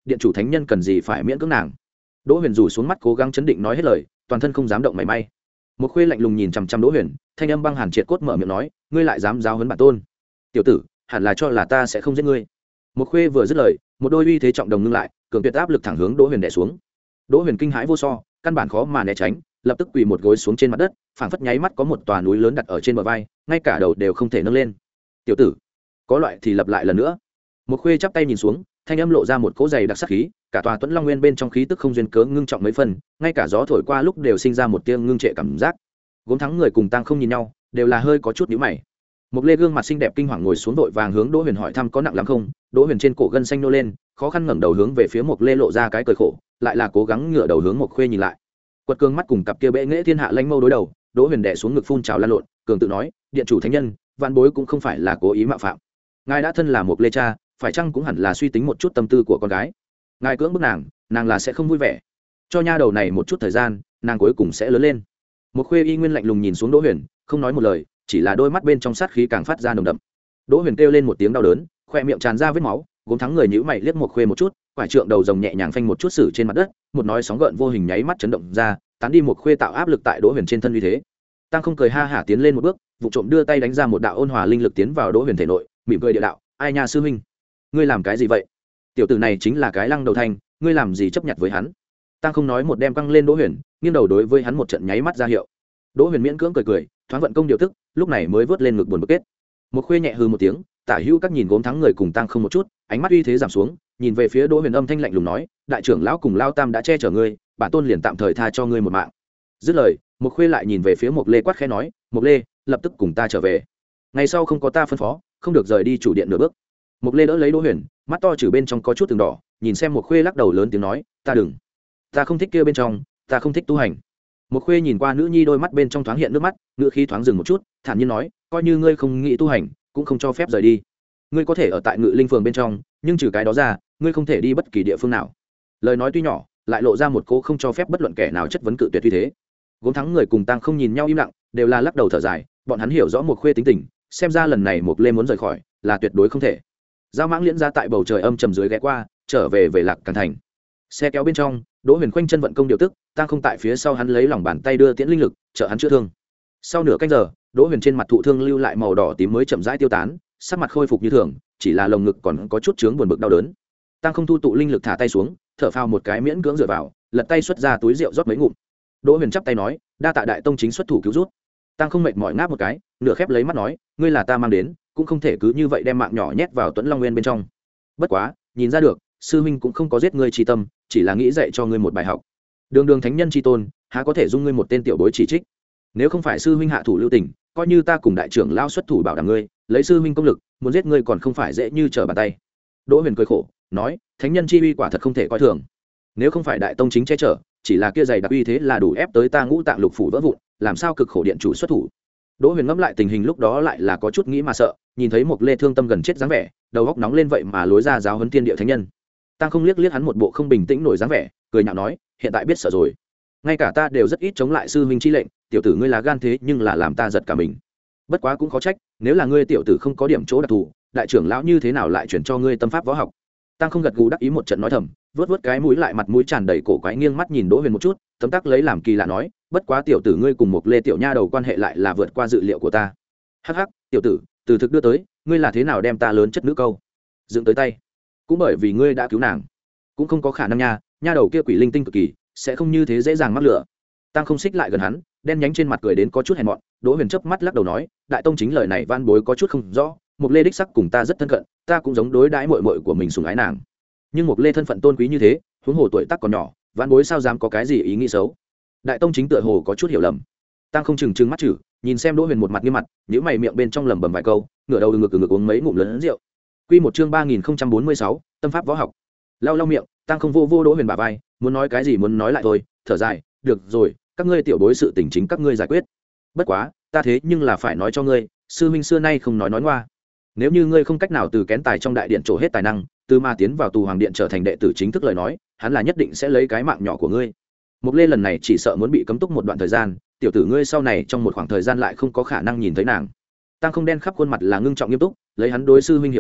điện chủ thánh nhân cần gì phải miễn cưỡng nàng. Đỗ Huyền rủ xuống mắt cố gắng chấn định nói hết lời, toàn thân không dám động mảy may. Một Khuê lạnh lùng nhìn chằm chằm Đỗ Huyền, thanh âm băng hàn triệt cốt mở miệng nói, ngươi lại dám giáo huấn bản tôn? Tiểu tử, hẳn là cho là ta sẽ không giết ngươi. Một Khuê vừa dứt lời, một đôi uy thế trọng đồng ngưng lại, cường tuyệt áp lực thẳng hướng Đỗ Huyền đè xuống. Đỗ Huyền kinh hãi vô so, căn bản khó mà né tránh, lập tức quỳ một gối xuống trên mặt đất, phảng phất nháy mắt có một tòa núi lớn đặt ở trên bờ vai, ngay cả đầu đều không thể nâng lên. Tiểu tử, có loại thì lập lại lần nữa. Một Khuê chắp tay nhìn xuống, thanh âm lộ ra một cỗ dày đặc sát khí, cả tòa Tuấn Long Nguyên bên trong khí tức không duyên cớ ngưng trọng mấy phần, ngay cả gió thổi qua lúc đều sinh ra một tia ngưng trệ cảm giác. Gốm Thắng người cùng Tăng Không nhìn nhau, đều là hơi có chút nhíu mày. Một Lê gương mặt xinh đẹp kinh hoàng ngồi xuống vội vàng hướng Đỗ Huyền hỏi thăm có nặng lắm không. Đỗ Huyền trên cổ gân xanh nô lên, khó khăn ngẩng đầu hướng về phía Một Lê lộ ra cái cười khổ, lại là cố gắng ngửa đầu hướng Một Khuê nhìn lại. Quật Cường mắt cùng cặp kia bệ nghệ thiên hạ lanh mâu đối đầu, Đỗ Huyền đè xuống ngực phun trào lan lộn, cường tự nói, điện chủ thánh nhân, vạn bối cũng không phải là cố ý mạo phạm. Ngài đã thân là Một Lê cha, phải chăng cũng hẳn là suy tính một chút tâm tư của con gái. Ngài cưỡng bức nàng, nàng là sẽ không vui vẻ. Cho nha đầu này một chút thời gian, nàng cuối cùng sẽ lớn lên. Một Khuê y nguyên lạnh lùng nhìn xuống Đỗ Huyền, không nói một lời, chỉ là đôi mắt bên trong sát khí càng phát ra nồng đậm. Đỗ Huyền kêu lên một tiếng đau đớn, khoe miệng tràn ra vết máu. Gốm Thắng người nhíu mày liếc Một Khuê một chút, quải trượng đầu rồng nhẹ nhàng phanh một chút xử trên mặt đất, một nói sóng gợn vô hình nháy mắt chấn động ra, tán đi Một Khuê tạo áp lực tại Đỗ Huyền trên thân uy thế. Tăng Không cười ha hả tiến lên một bước, vụ trộm đưa tay đánh ra một đạo ôn hòa linh lực tiến vào Đỗ Huyền thể nội, mỉm cười địa đạo, ai nha sư huynh, ngươi làm cái gì vậy? Tiểu tử này chính là cái lăng đầu thanh, ngươi làm gì chấp nhận với hắn? Tăng Không nói một đem căng lên Đỗ Huyền, nghiêng đầu đối với hắn một trận nháy mắt ra hiệu. Đỗ Huyền miễn cưỡng cười cười, thoáng vận công điều tức, lúc này mới vớt lên ngực buồn bực kết. Một Khuê nhẹ hừ một tiếng, tả hữu các nhìn Gốm Thắng người cùng Tăng Không một chút, ánh mắt uy thế giảm xuống, nhìn về phía Đỗ Huyền âm thanh lạnh lùng nói, đại trưởng lão cùng Lao Tam đã che chở ngươi, bản tôn liền tạm thời tha cho ngươi một mạng. Dứt lời, Một Khuê lại nhìn về phía Một Lê quát khẽ nói, Một Lê, lập tức cùng ta trở về. Ngày sau không có ta phân phó, không được rời đi chủ điện nửa bước. Một Lê đỡ lấy Đỗ Huyền, mắt to trừ bên trong có chút từng đỏ, nhìn xem Một Khuê lắc đầu lớn tiếng nói, ta đừng, ta không thích kia bên trong, ta không thích tu hành. Một Khuê nhìn qua nữ nhi đôi mắt bên trong thoáng hiện nước mắt, ngữ khí thoáng dừng một chút, thản nhiên nói, coi như ngươi không nghĩ tu hành, cũng không cho phép rời đi. Ngươi có thể ở tại Ngự Linh phường bên trong, nhưng trừ cái đó ra, ngươi không thể đi bất kỳ địa phương nào. Lời nói tuy nhỏ, lại lộ ra một cố không cho phép bất luận kẻ nào chất vấn cự tuyệt uy thế. Gốm Thắng người cùng Tăng Không nhìn nhau im lặng, đều là lắc đầu thở dài, bọn hắn hiểu rõ Một Khuê tính tình, xem ra lần này Một Lê muốn rời khỏi, là tuyệt đối không thể. Giao Mãng liễn ra tại bầu trời âm trầm dưới ghé qua, trở về về Lạc Càn thành. Xe kéo bên trong, Đỗ Huyền khoanh chân vận công điều tức, Tăng Không tại phía sau hắn lấy lòng bàn tay đưa tiễn linh lực, trợ hắn chữa thương. Sau nửa canh giờ, Đỗ Huyền trên mặt thụ thương lưu lại màu đỏ tím mới chậm rãi tiêu tán, sắc mặt khôi phục như thường, chỉ là lồng ngực còn có chút chướng buồn bực đau đớn. Tăng Không thu tụ linh lực thả tay xuống, thở phào một cái miễn cưỡng dựa vào, lật tay xuất ra túi rượu rót mấy ngụm. Đỗ Huyền chắp tay nói, đa tạ đại tông chính xuất thủ cứu rút. Tăng Không mệt mỏi ngáp một cái, nửa khép lấy mắt nói, ngươi là ta mang đến, cũng không thể cứ như vậy đem mạng nhỏ nhét vào Tuấn Long Nguyên bên trong. Bất quá, nhìn ra được, sư huynh cũng không có giết ngươi chi tâm, chỉ là nghĩ dạy cho ngươi một bài học. Đường đường thánh nhân chi tôn, há có thể dung ngươi một tên tiểu bối chỉ trích. Nếu không phải sư huynh hạ thủ lưu tình, coi như ta cùng đại trưởng lao xuất thủ bảo đảm ngươi, lấy sư huynh công lực, muốn giết ngươi còn không phải dễ như trở bàn tay. Đỗ Huyền cười khổ, nói, thánh nhân chi uy quả thật không thể coi thường. Nếu không phải đại tông chính che chở, chỉ là kia dày đặc uy thế là đủ ép tới ta ngũ tạng lục phủ vỡ vụn, làm sao cực khổ điện chủ xuất thủ. Đỗ Huyền ngẫm lại tình hình lúc đó lại là có chút nghĩ mà sợ, nhìn thấy Một Lê thương tâm gần chết dáng vẻ, đầu óc nóng lên vậy mà lối ra giáo huấn tiên địa thánh nhân. Tăng Không liếc liếc hắn một bộ không bình tĩnh nổi dáng vẻ, cười nhạo nói, hiện tại biết sợ rồi. Ngay cả ta đều rất ít chống lại sư huynh chi lệnh, tiểu tử ngươi là gan thế nhưng là làm ta giật cả mình. Bất quá cũng khó trách, nếu là ngươi tiểu tử không có điểm chỗ đặc thù, đại trưởng lão như thế nào lại chuyển cho ngươi tâm pháp võ học. Tăng Không gật gù đắc ý một trận nói thầm, vớt vớt cái mũi lại mặt mũi tràn đầy cổ quái nghiêng mắt nhìn Đỗ Huyền một chút, tấm tắc lấy làm kỳ lạ nói, bất quá tiểu tử ngươi cùng Một Lê tiểu nha đầu quan hệ lại là vượt qua dự liệu của ta. Hắc hắc, tiểu tử, từ thực đưa tới, ngươi là thế nào đem ta lớn chất nữ câu dựng tới tay? Cũng bởi vì ngươi đã cứu nàng. Cũng không có khả năng nha, nha đầu kia quỷ linh tinh cực kỳ, sẽ không như thế dễ dàng mắc lửa. Tăng Không xích lại gần hắn, đen nhánh trên mặt cười đến có chút hèn mọn. Đỗ Huyền chớp mắt lắc đầu nói, đại tông chính lời này van bối có chút không rõ, Một Lê đích sắc cùng ta rất thân cận, ta cũng giống đối đãi muội muội của mình sủng ái nàng. Nhưng Một Lê thân phận tôn quý như thế, huống hồ tuổi tác còn nhỏ, van bối sao dám có cái gì ý nghĩ xấu. Đại tông chính tựa hồ có chút hiểu lầm. Tăng Không chừng chừng mắt chử, nhìn xem Đỗ Huyền một mặt nghiêm mặt, nhíu mày miệng bên trong lẩm bẩm vài câu, ngửa đầu ngực ngực uống mấy ngụm lớn rượu. Quy một chương ba nghìn không trăm bốn mươi sáu, tâm pháp võ học. Lau lau miệng, Tăng Không vô vô Đỗ Huyền bả vai, muốn nói cái gì muốn nói lại thôi, thở dài, được rồi, các ngươi tiểu bối sự tình chính các ngươi giải quyết. Bất quá, ta thế nhưng là phải nói cho ngươi, sư huynh xưa nay không nói nói ngoa. Nếu như ngươi không cách nào từ kén tài trong đại điện trổ hết tài năng, từ mà tiến vào tù hoàng điện trở thành đệ tử chính thức lời nói, hắn là nhất định sẽ lấy cái mạng nhỏ của ngươi. Mục Lê lần này chỉ sợ muốn bị cấm túc một đoạn thời gian, tiểu tử ngươi sau này trong một khoảng thời gian lại không có khả năng nhìn thấy nàng. Tăng Không đen khắp khuôn mặt là ngưng trọng nghiêm túc, lấy hắn đối sư huynh hiểu rõ,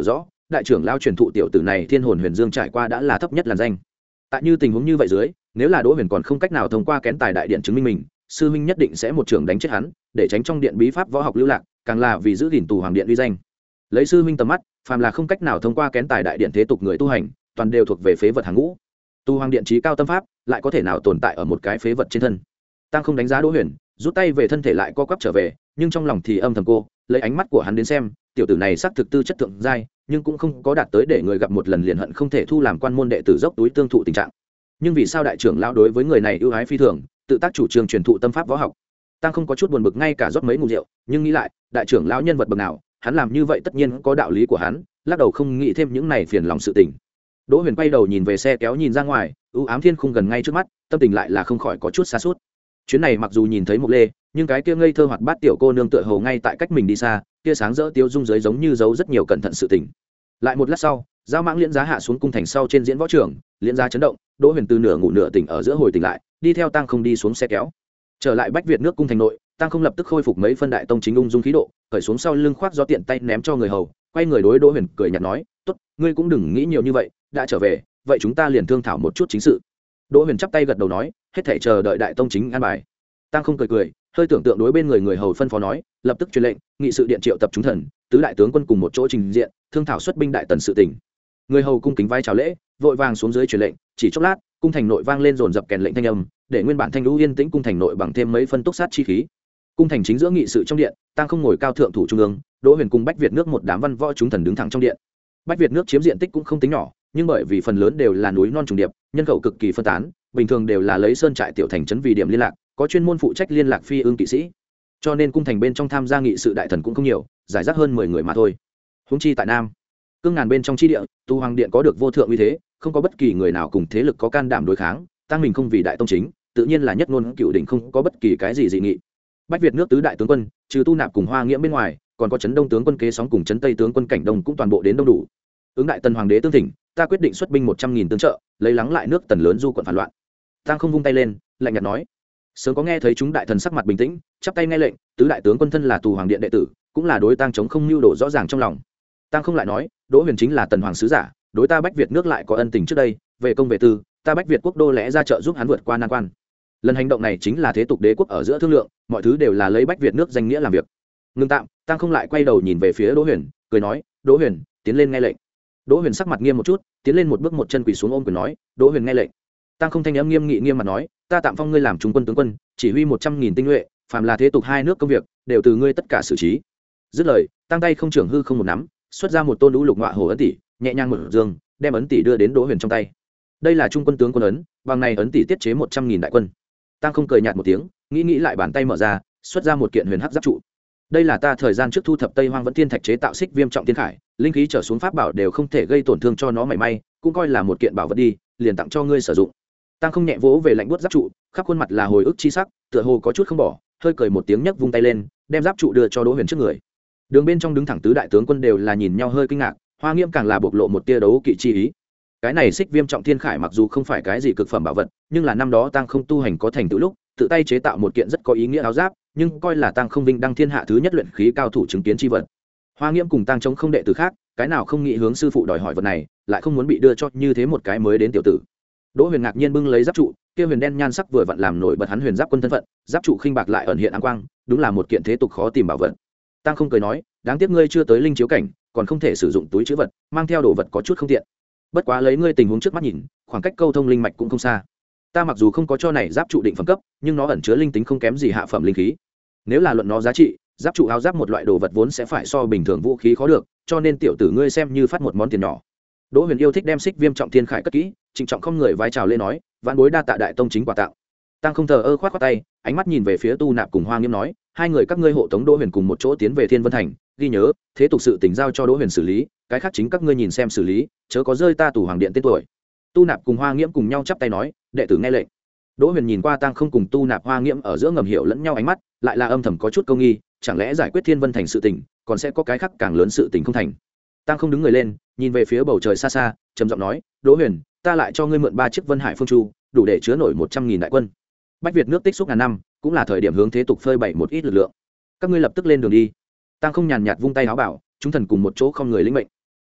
đại trưởng lao truyền thụ tiểu tử này thiên hồn huyền dương trải qua đã là thấp nhất làn danh. Tại như tình huống như vậy dưới, nếu là Đỗ Huyền còn không cách nào thông qua kén tài đại điện chứng minh mình, sư huynh nhất định sẽ một trường đánh chết hắn, để tránh trong điện bí pháp võ học lưu lạc, càng là vì giữ gìn tù hoàng điện uy danh. Lấy sư huynh tầm mắt, phàm là không cách nào thông qua kén tài đại điện thế tục người tu hành, toàn đều thuộc về phế vật hàng ngũ. Tu hoàng điện trí cao tâm pháp, lại có thể nào tồn tại ở một cái phế vật trên thân. Tăng không đánh giá Đỗ Huyền, rút tay về thân thể lại co quắp trở về, nhưng trong lòng thì âm thầm cô, lấy ánh mắt của hắn đến xem, tiểu tử này xác thực tư chất thượng giai, nhưng cũng không có đạt tới để người gặp một lần liền hận không thể thu làm quan môn đệ tử dốc túi tương thụ tình trạng. Nhưng vì sao đại trưởng lão đối với người này ưu ái phi thường, tự tác chủ trương truyền thụ tâm pháp võ học? Tăng không có chút buồn bực, ngay cả rót mấy ngụm rượu, nhưng nghĩ lại, đại trưởng lão nhân vật bậc nào, hắn làm như vậy tất nhiên có đạo lý của hắn, lắc đầu không nghĩ thêm những này phiền lòng sự tình. Đỗ Huyền quay đầu nhìn về xe kéo nhìn ra ngoài, ưu ám thiên khung gần ngay trước mắt, tâm tình lại là không khỏi có chút xa suốt. Chuyến này mặc dù nhìn thấy Mộc Lê, nhưng cái kia ngây thơ hoạt bát tiểu cô nương tựa hồ ngay tại cách mình đi xa, kia sáng rỡ tiêu dung dưới giống như giấu rất nhiều cẩn thận sự tình. Lại một lát sau, giao mãng liễn giá hạ xuống cung thành sau trên diễn võ trường, liễn giá chấn động, Đỗ Huyền từ nửa ngủ nửa tỉnh ở giữa hồi tỉnh lại, đi theo Tăng không đi xuống xe kéo, trở lại Bách Việt nước cung thành nội. Tăng không lập tức khôi phục mấy phân đại tông chính ung dung khí độ, cởi xuống sau lưng khoác gió tiện tay ném cho người hầu, quay người đối Đỗ Huyền cười nhạt nói, tốt, ngươi cũng đừng nghĩ nhiều như vậy, đã trở về, vậy chúng ta liền thương thảo một chút chính sự. Đỗ Huyền chắp tay gật đầu nói, hết thảy chờ đợi đại tông chính an bài. Tăng không cười cười, hơi tưởng tượng đối bên người người hầu phân phó nói, lập tức truyền lệnh, nghị sự điện triệu tập chúng thần, tứ đại tướng quân cùng một chỗ trình diện, thương thảo xuất binh đại tần sự tình. Người hầu cung kính vai chào lễ, vội vàng xuống dưới truyền lệnh, chỉ chốc lát, cung thành nội vang lên dồn dập kèn lệnh thanh âm, để nguyên bản thanh lũ yên tĩnh cung thành nội bằng thêm mấy phân túc sát chi khí. Cung thành chính giữa nghị sự trong điện, Tăng không ngồi cao thượng thủ trung ương, Đỗ Huyền cùng Bách Việt nước một đám văn võ chúng thần đứng thẳng trong điện. Bách Việt nước chiếm diện tích cũng không tính nhỏ, nhưng bởi vì phần lớn đều là núi non trùng điệp, nhân khẩu cực kỳ phân tán, bình thường đều là lấy sơn trại tiểu thành trấn vì điểm liên lạc, có chuyên môn phụ trách liên lạc phi ương kỵ sĩ, cho nên cung thành bên trong tham gia nghị sự đại thần cũng không nhiều, giải rác hơn mười người mà thôi. Huống chi tại Nam cương ngàn bên trong chi địa, tu hoàng điện có được vô thượng uy thế, không có bất kỳ người nào cùng thế lực có can đảm đối kháng, tăng mình không vì đại tông chính, tự nhiên là nhất ngôn cựu đỉnh, không có bất kỳ cái gì dị nghị. Bách Việt nước tứ đại tướng quân, trừ Tu Nạp cùng Hoa Nghĩa bên ngoài, còn có Trấn Đông tướng quân Kế Sóng cùng Trấn Tây tướng quân Cảnh Đông cũng toàn bộ đến đông đủ. Ứng đại tần hoàng đế tương thỉnh, ta quyết định xuất binh một trăm nghìn tướng trợ, lấy lắng lại nước tần lớn du quận phản loạn. Tăng không vung tay lên, lạnh nhạt nói. Sớm có nghe thấy chúng đại thần sắc mặt bình tĩnh, chắp tay nghe lệnh, tứ đại tướng quân thân là tù hoàng điện đệ tử, cũng là đối Tăng chống không mưu đồ rõ ràng trong lòng. Tăng không lại nói, Đỗ Huyền chính là tần hoàng sứ giả, đối ta Bách Việt nước lại có ân tình trước đây, về công về tư, ta Bách Việt quốc đô lẽ ra trợ giúp hắn vượt qua nan quan. Lần hành động này chính là thế tục đế quốc ở giữa thương lượng, mọi thứ đều là lấy Bách Việt nước danh nghĩa làm việc. Ngưng tạm, Tăng không lại quay đầu nhìn về phía Đỗ Huyền, cười nói, Đỗ Huyền, tiến lên nghe lệnh. Đỗ Huyền sắc mặt nghiêm một chút, tiến lên một bước một chân quỳ xuống ôm quyền nói, Đỗ Huyền nghe lệnh. Tăng không thanh âm nghiêm nghị nghiêm mặt nói, ta tạm phong ngươi làm trung quân tướng quân, chỉ huy một trăm nghìn tinh nhuệ, phàm là thế tục hai nước công việc, đều từ ngươi tất cả xử trí. Dứt lời, tăng tay không trưởng hư không một nắm, xuất ra một tôn lũ lục ngọa hồ ấn tỷ, nhẹ nhàng mở dương, đem ấn tỷ đưa đến Đỗ Huyền trong tay. Đây là trung quân tướng quân ấn, bằng này ấn tỷ tiết chế một trăm nghìn đại quân. Tăng không cười nhạt một tiếng, nghĩ nghĩ lại bàn tay mở ra, xuất ra một kiện huyền hắc giáp trụ. Đây là ta thời gian trước thu thập Tây Hoang Vẫn Thiên thạch chế tạo xích viêm trọng thiên khải, linh khí trở xuống pháp bảo đều không thể gây tổn thương cho nó mảy may, cũng coi là một kiện bảo vật đi, liền tặng cho ngươi sử dụng. Tăng không nhẹ vỗ về lạnh buốt giáp trụ, khắp khuôn mặt là hồi ức chi sắc, tựa hồ có chút không bỏ, hơi cười một tiếng nhấc vung tay lên, đem giáp trụ đưa cho Đỗ Huyền trước người. Đường bên trong đứng thẳng tứ đại tướng quân đều là nhìn nhau hơi kinh ngạc, Hoa Nghiêm càng là bộc lộ một tia đấu kỵ chi ý. Cái này xích viêm trọng thiên khải mặc dù không phải cái gì cực phẩm bảo vật, nhưng là năm đó Tăng không tu hành có thành tựu lúc, tự tay chế tạo một kiện rất có ý nghĩa áo giáp, nhưng coi là Tăng không vinh đăng thiên hạ thứ nhất luyện khí cao thủ chứng kiến chi vật. Hoa Nghiêm cùng Tăng chống không đệ tử khác, cái nào không nghĩ hướng sư phụ đòi hỏi vật này, lại không muốn bị đưa cho như thế một cái mới đến tiểu tử. Đỗ Huyền ngạc nhiên bưng lấy giáp trụ, kia huyền đen nhan sắc vừa vặn làm nổi bật hắn huyền giáp quân thân phận, giáp trụ khinh bạc lại ẩn hiện áng quang, đúng là một kiện thế tục khó tìm bảo vật. Tăng không cười nói, đáng tiếc ngươi chưa tới linh chiếu cảnh, còn không thể sử dụng túi trữ vật, mang theo đồ vật có chút không tiện. Bất quá lấy ngươi tình huống trước mắt nhìn, khoảng cách câu thông linh mạch cũng không xa. Ta mặc dù không có cho này giáp trụ định phẩm cấp, nhưng nó ẩn chứa linh tính không kém gì hạ phẩm linh khí. Nếu là luận nó giá trị, giáp trụ áo giáp một loại đồ vật vốn sẽ phải so bình thường vũ khí khó được, cho nên tiểu tử ngươi xem như phát một món tiền nhỏ. Đỗ Huyền yêu thích đem xích viêm trọng thiên khải cất kỹ, trịnh trọng không người vái chào lên nói, vạn bối đa tạ đại tông chính quà tặng. Tăng không thờ ơ khoát khoát tay, ánh mắt nhìn về phía Tu Nạp cùng Hoa Nghiêm nói, hai người các ngươi hộ tống Đỗ Huyền cùng một chỗ tiến về Thiên Vân Thành, ghi nhớ, thế tục sự tình giao cho Đỗ Huyền xử lý, cái khác chính các ngươi nhìn xem xử lý, chớ có rơi ta tù hoàng điện tên tuổi. Tu Nạp cùng Hoa Nghiễm cùng nhau chắp tay nói, đệ tử nghe lệnh. Đỗ Huyền nhìn qua Tăng không cùng Tu Nạp Hoa Nghiễm ở giữa ngầm hiểu lẫn nhau ánh mắt, lại là âm thầm có chút câu nghi, chẳng lẽ giải quyết Thiên Vân Thành sự tình, còn sẽ có cái khác càng lớn sự tình không thành. Tăng không đứng người lên, nhìn về phía bầu trời xa xa, trầm giọng nói, Đỗ Huyền, ta lại cho ngươi mượn ba chiếc Vân Hải Phương Chu, đủ để chứa nổi một trăm nghìn đại quân. Bách Việt nước tích xúc ngàn năm, cũng là thời điểm hướng thế tục phơi bày một ít lực lượng. Các ngươi lập tức lên đường đi. Tăng không nhàn nhạt vung tay áo bảo, chúng thần cùng một chỗ không người lĩnh mệnh.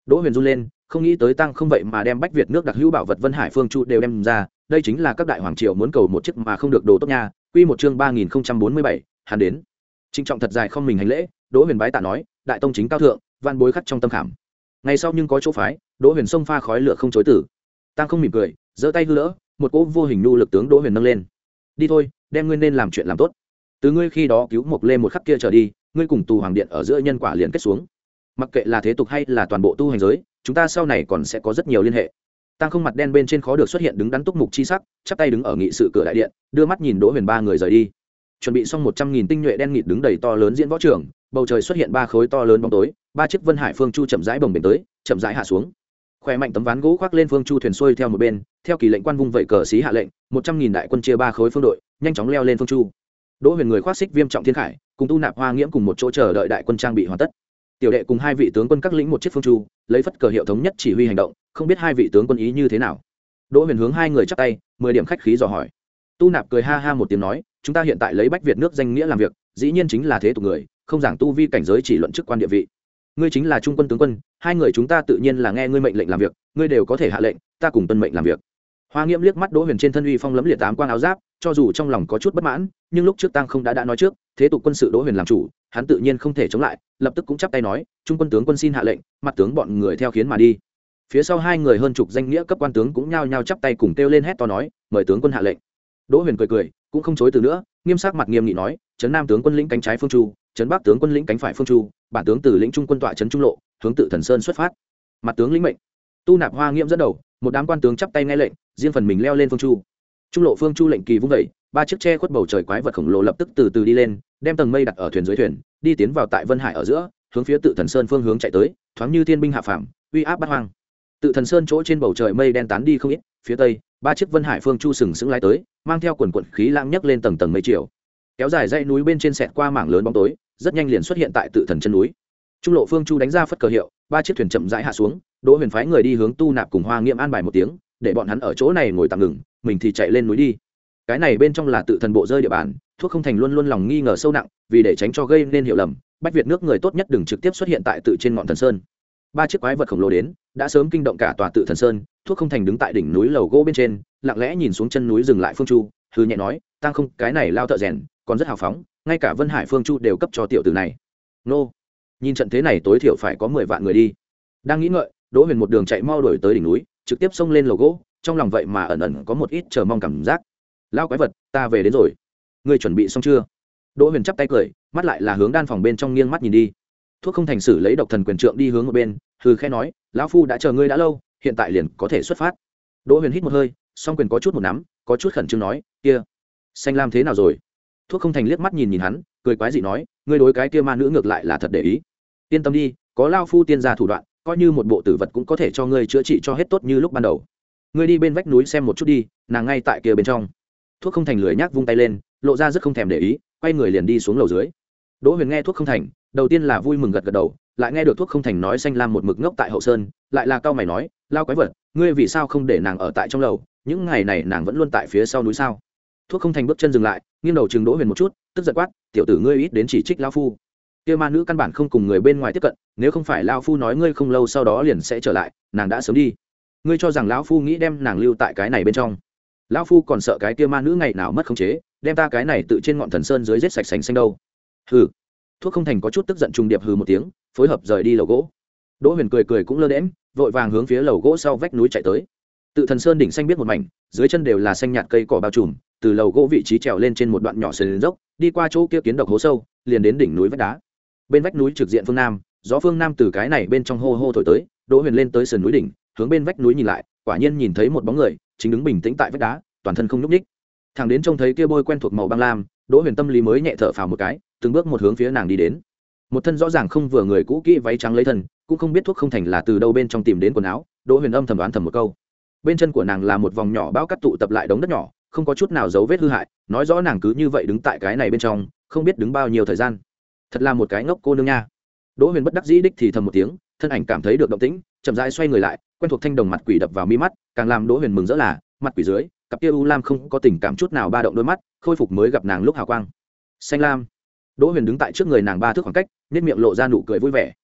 Đỗ Huyền run lên, không nghĩ tới tăng không vậy mà đem bách Việt nước đặc hữu bảo vật Vân Hải Phương Chu đều đem ra, đây chính là các đại hoàng triều muốn cầu một chiếc mà không được đồ tốt nha. Quy một chương ba nghìn bốn mươi bảy, hắn đến. Trịnh trọng thật dài không mình hành lễ, Đỗ Huyền bái tạ nói, đại tông chính cao thượng, van bối khắc trong tâm khảm. Ngày sau nhưng có chỗ phái, Đỗ Huyền sông pha khói lửa không chối từ. Tăng không mỉm cười, giơ tay hư lỡ, một cỗ vô hình nhu lực tướng Đỗ Huyền nâng lên. Đi thôi, đem ngươi nên làm chuyện làm tốt. Từ ngươi khi đó cứu Mộc Lê một khắc kia trở đi, ngươi cùng tù hoàng điện ở giữa nhân quả liền kết xuống. Mặc kệ là thế tục hay là toàn bộ tu hành giới, chúng ta sau này còn sẽ có rất nhiều liên hệ. Tăng không mặt đen bên trên khó được xuất hiện đứng đắn túc mục chi sắc, chắp tay đứng ở nghị sự cửa đại điện, đưa mắt nhìn Đỗ Huyền ba người rời đi. Chuẩn bị xong một trăm nghìn tinh nhuệ đen nghịt đứng đầy to lớn diễn võ trường, bầu trời xuất hiện ba khối to lớn bóng tối, ba chiếc Vân Hải Phương Chu chậm rãi bồng bềnh tới, chậm rãi hạ xuống. Khỏe mạnh tấm ván gỗ khoác lên Phương Chu thuyền xuôi theo một bên, theo kỳ lệnh quan vung vẩy cờ xí hạ lệnh, một trăm nghìn đại quân chia ba khối phương đội, nhanh chóng leo lên Phương Chu. Đỗ Huyền người khoác xích viêm trọng thiên khải, cùng Tu Nạp Hoa Nghiễm cùng một chỗ chờ đợi đại quân trang bị hoàn tất. Tiểu đệ cùng hai vị tướng quân các lĩnh một chiếc phương chu, lấy phất cờ hiệu thống nhất chỉ huy hành động, không biết hai vị tướng quân ý như thế nào. Đỗ Huyền hướng hai người chắp tay, mười điểm khách khí dò hỏi. Tu Nạp cười ha ha một tiếng nói, chúng ta hiện tại lấy bách Việt nước danh nghĩa làm việc, dĩ nhiên chính là thế tục người, không giảng tu vi cảnh giới chỉ luận chức quan địa vị. Ngươi chính là trung quân tướng quân, hai người chúng ta tự nhiên là nghe ngươi mệnh lệnh làm việc, ngươi đều có thể hạ lệnh, ta cùng tuân mệnh làm việc. Hoa Nghiễm liếc mắt Đỗ Huyền trên thân uy phong lẫm liệt tám quang áo giáp, cho dù trong lòng có chút bất mãn, nhưng lúc trước Tăng không đã đã nói trước, thế tục quân sự Đỗ Huyền làm chủ, hắn tự nhiên không thể chống lại, lập tức cũng chắp tay nói, trung quân tướng quân xin hạ lệnh, mặt tướng bọn người theo khiến mà đi. Phía sau hai người hơn chục danh nghĩa cấp quan tướng cũng nhao nhao chắp tay cùng kêu lên hét to nói, mời tướng quân hạ lệnh. Đỗ Huyền cười cười, cũng không chối từ nữa, nghiêm sắc mặt nghiêm nghị nói, trấn Nam tướng quân lĩnh cánh trái phương chu, trấn Bắc tướng quân lĩnh cánh phải phương chu, bản tướng từ lĩnh trung quân tọa trấn trung lộ, hướng tự Thần Sơn xuất phát. Mặt tướng lĩnh mệnh. Tu Nạp Hoa Nghiễm dẫn đầu, một đám quan tướng chắp tay nghe lệnh, riêng phần mình leo lên phương chu. Trung lộ phương chu lệnh kỳ vung vẩy, ba chiếc che khuất bầu trời quái vật khổng lồ lập tức từ từ đi lên, đem tầng mây đặt ở thuyền dưới thuyền, đi tiến vào tại Vân Hải ở giữa, hướng phía tự Thần Sơn phương hướng chạy tới, thoáng như thiên binh hạ phàm, uy áp bát hoang. Tự Thần Sơn chỗ trên bầu trời mây đen tán đi không ít, phía tây, ba chiếc Vân Hải phương chu sừng sững lái tới, mang theo quần quần khí lãng nhấc lên tầng tầng mây chiều. Kéo dài dãy núi bên trên xẹt qua mảng lớn bóng tối, rất nhanh liền xuất hiện tại tự thần chân núi. Trung lộ phương chu đánh ra phất cờ hiệu, ba chiếc thuyền chậm rãi hạ xuống, Đỗ Huyền phái người đi hướng Tu Nạp cùng Hoa Nghiễm an bài một tiếng, để bọn hắn ở chỗ này ngồi tạm ngừng, mình thì chạy lên núi đi. Cái này bên trong là tự thần bộ rơi địa bàn, thuốc không thành luôn luôn lòng nghi ngờ sâu nặng, vì để tránh cho gây nên hiểu lầm, bách Việt nước người tốt nhất đừng trực tiếp xuất hiện tại tự trên ngọn thần sơn. Ba chiếc quái vật khổng lồ đến, đã sớm kinh động cả tòa tự thần sơn, thuốc không thành đứng tại đỉnh núi lầu gỗ bên trên, lặng lẽ nhìn xuống chân núi dừng lại phương chu, hư nhẹ nói, tăng không, cái này lao thợ rèn, còn rất hào phóng, ngay cả Vân Hải phương chu đều cấp cho tiểu tử này. Nô, nhìn trận thế này tối thiểu phải có mười vạn người đi. Đang nghĩ ngợi, Đỗ Huyền một đường chạy mau đuổi tới đỉnh núi, trực tiếp xông lên lầu gỗ, trong lòng vậy mà ẩn ẩn có một ít chờ mong cảm giác. Lao quái vật, ta về đến rồi, ngươi chuẩn bị xong chưa? Đỗ Huyền chắp tay cười, mắt lại là hướng đan phòng bên trong nghiêng mắt nhìn đi. Thuốc không thành sử lấy độc thần quyền trượng đi hướng một bên, hừ khẽ nói, lão phu đã chờ ngươi đã lâu, hiện tại liền có thể xuất phát. Đỗ Huyền hít một hơi, song quyền có chút một nắm, có chút khẩn trương nói, kia, xanh lam thế nào rồi? Thuốc không thành liếc mắt nhìn nhìn hắn, cười quái dị nói, ngươi đối cái kia ma nữ ngược lại là thật để ý. Yên tâm đi, có lao phu tiên gia thủ đoạn, coi như một bộ tử vật cũng có thể cho ngươi chữa trị cho hết tốt như lúc ban đầu. Ngươi đi bên vách núi xem một chút đi, nàng ngay tại kia bên trong. Thuốc không thành lười nhác vung tay lên, lộ ra rất không thèm để ý, quay người liền đi xuống lầu dưới. Đỗ Huyền nghe thuốc không thành, đầu tiên là vui mừng gật gật đầu, lại nghe được thuốc không thành nói xanh lam một mực ngốc tại hậu sơn, lại là cao mày nói, lao quái vật, ngươi vì sao không để nàng ở tại trong lầu, những ngày này nàng vẫn luôn tại phía sau núi sao? Thuốc không thành bước chân dừng lại, nghiêng đầu chừng Đỗ Huyền một chút, tức giận quát, tiểu tử ngươi ít đến chỉ trích lao phu. Kia ma nữ căn bản không cùng người bên ngoài tiếp cận, nếu không phải lao phu nói ngươi không lâu sau đó liền sẽ trở lại, nàng đã sớm đi. Ngươi cho rằng lão phu nghĩ đem nàng lưu tại cái này bên trong? Lão phu còn sợ cái kia ma nữ ngày nào mất khống chế, đem ta cái này tự trên ngọn thần sơn dưới giết sạch sành xanh đâu. Hừ. Thuốc không thành có chút tức giận trùng điệp hừ một tiếng, phối hợp rời đi lầu gỗ. Đỗ Huyền cười cười cũng lơ đễnh, vội vàng hướng phía lầu gỗ sau vách núi chạy tới. Tự thần sơn đỉnh xanh biết một mảnh, dưới chân đều là xanh nhạt cây cỏ bao trùm, từ lầu gỗ vị trí trèo lên trên một đoạn nhỏ sườn dốc, đi qua chỗ kia kiến độc hố sâu, liền đến đỉnh núi vách đá. Bên vách núi trực diện phương nam, gió phương nam từ cái này bên trong hô hô thổi tới, Đỗ Huyền lên tới sườn núi đỉnh, hướng bên vách núi nhìn lại, quả nhiên nhìn thấy một bóng người, chính đứng bình tĩnh tại vách đá, toàn thân không nhúc nhích. Thằng đến trông thấy kia bôi quen thuộc màu băng lam, Đỗ Huyền tâm lý mới nhẹ thở phào một cái, từng bước một hướng phía nàng đi đến. Một thân rõ ràng không vừa người cũ kỹ váy trắng lấy thân, cũng không biết thuốc không thành là từ đâu bên trong tìm đến quần áo, Đỗ Huyền âm thầm đoán thầm một câu. Bên chân của nàng là một vòng nhỏ bão cát tụ tập lại đống đất nhỏ, không có chút nào dấu vết hư hại, nói rõ nàng cứ như vậy đứng tại cái này bên trong, không biết đứng bao nhiêu thời gian. Thật là một cái ngốc cô nương nha. Đỗ Huyền bất đắc dĩ đích thì thầm một tiếng, thân ảnh cảm thấy được động tĩnh, chậm rãi xoay người lại, quen thuộc thanh đồng mặt quỷ đập vào mi mắt, càng làm Đỗ Huyền mừng rỡ là, mặt quỷ dưới, cặp kia u lam không có tình cảm chút nào ba động đôi mắt, khôi phục mới gặp nàng lúc hào quang. Xanh lam. Đỗ Huyền đứng tại trước người nàng ba thước khoảng cách, nhếch miệng lộ ra nụ cười vui vẻ.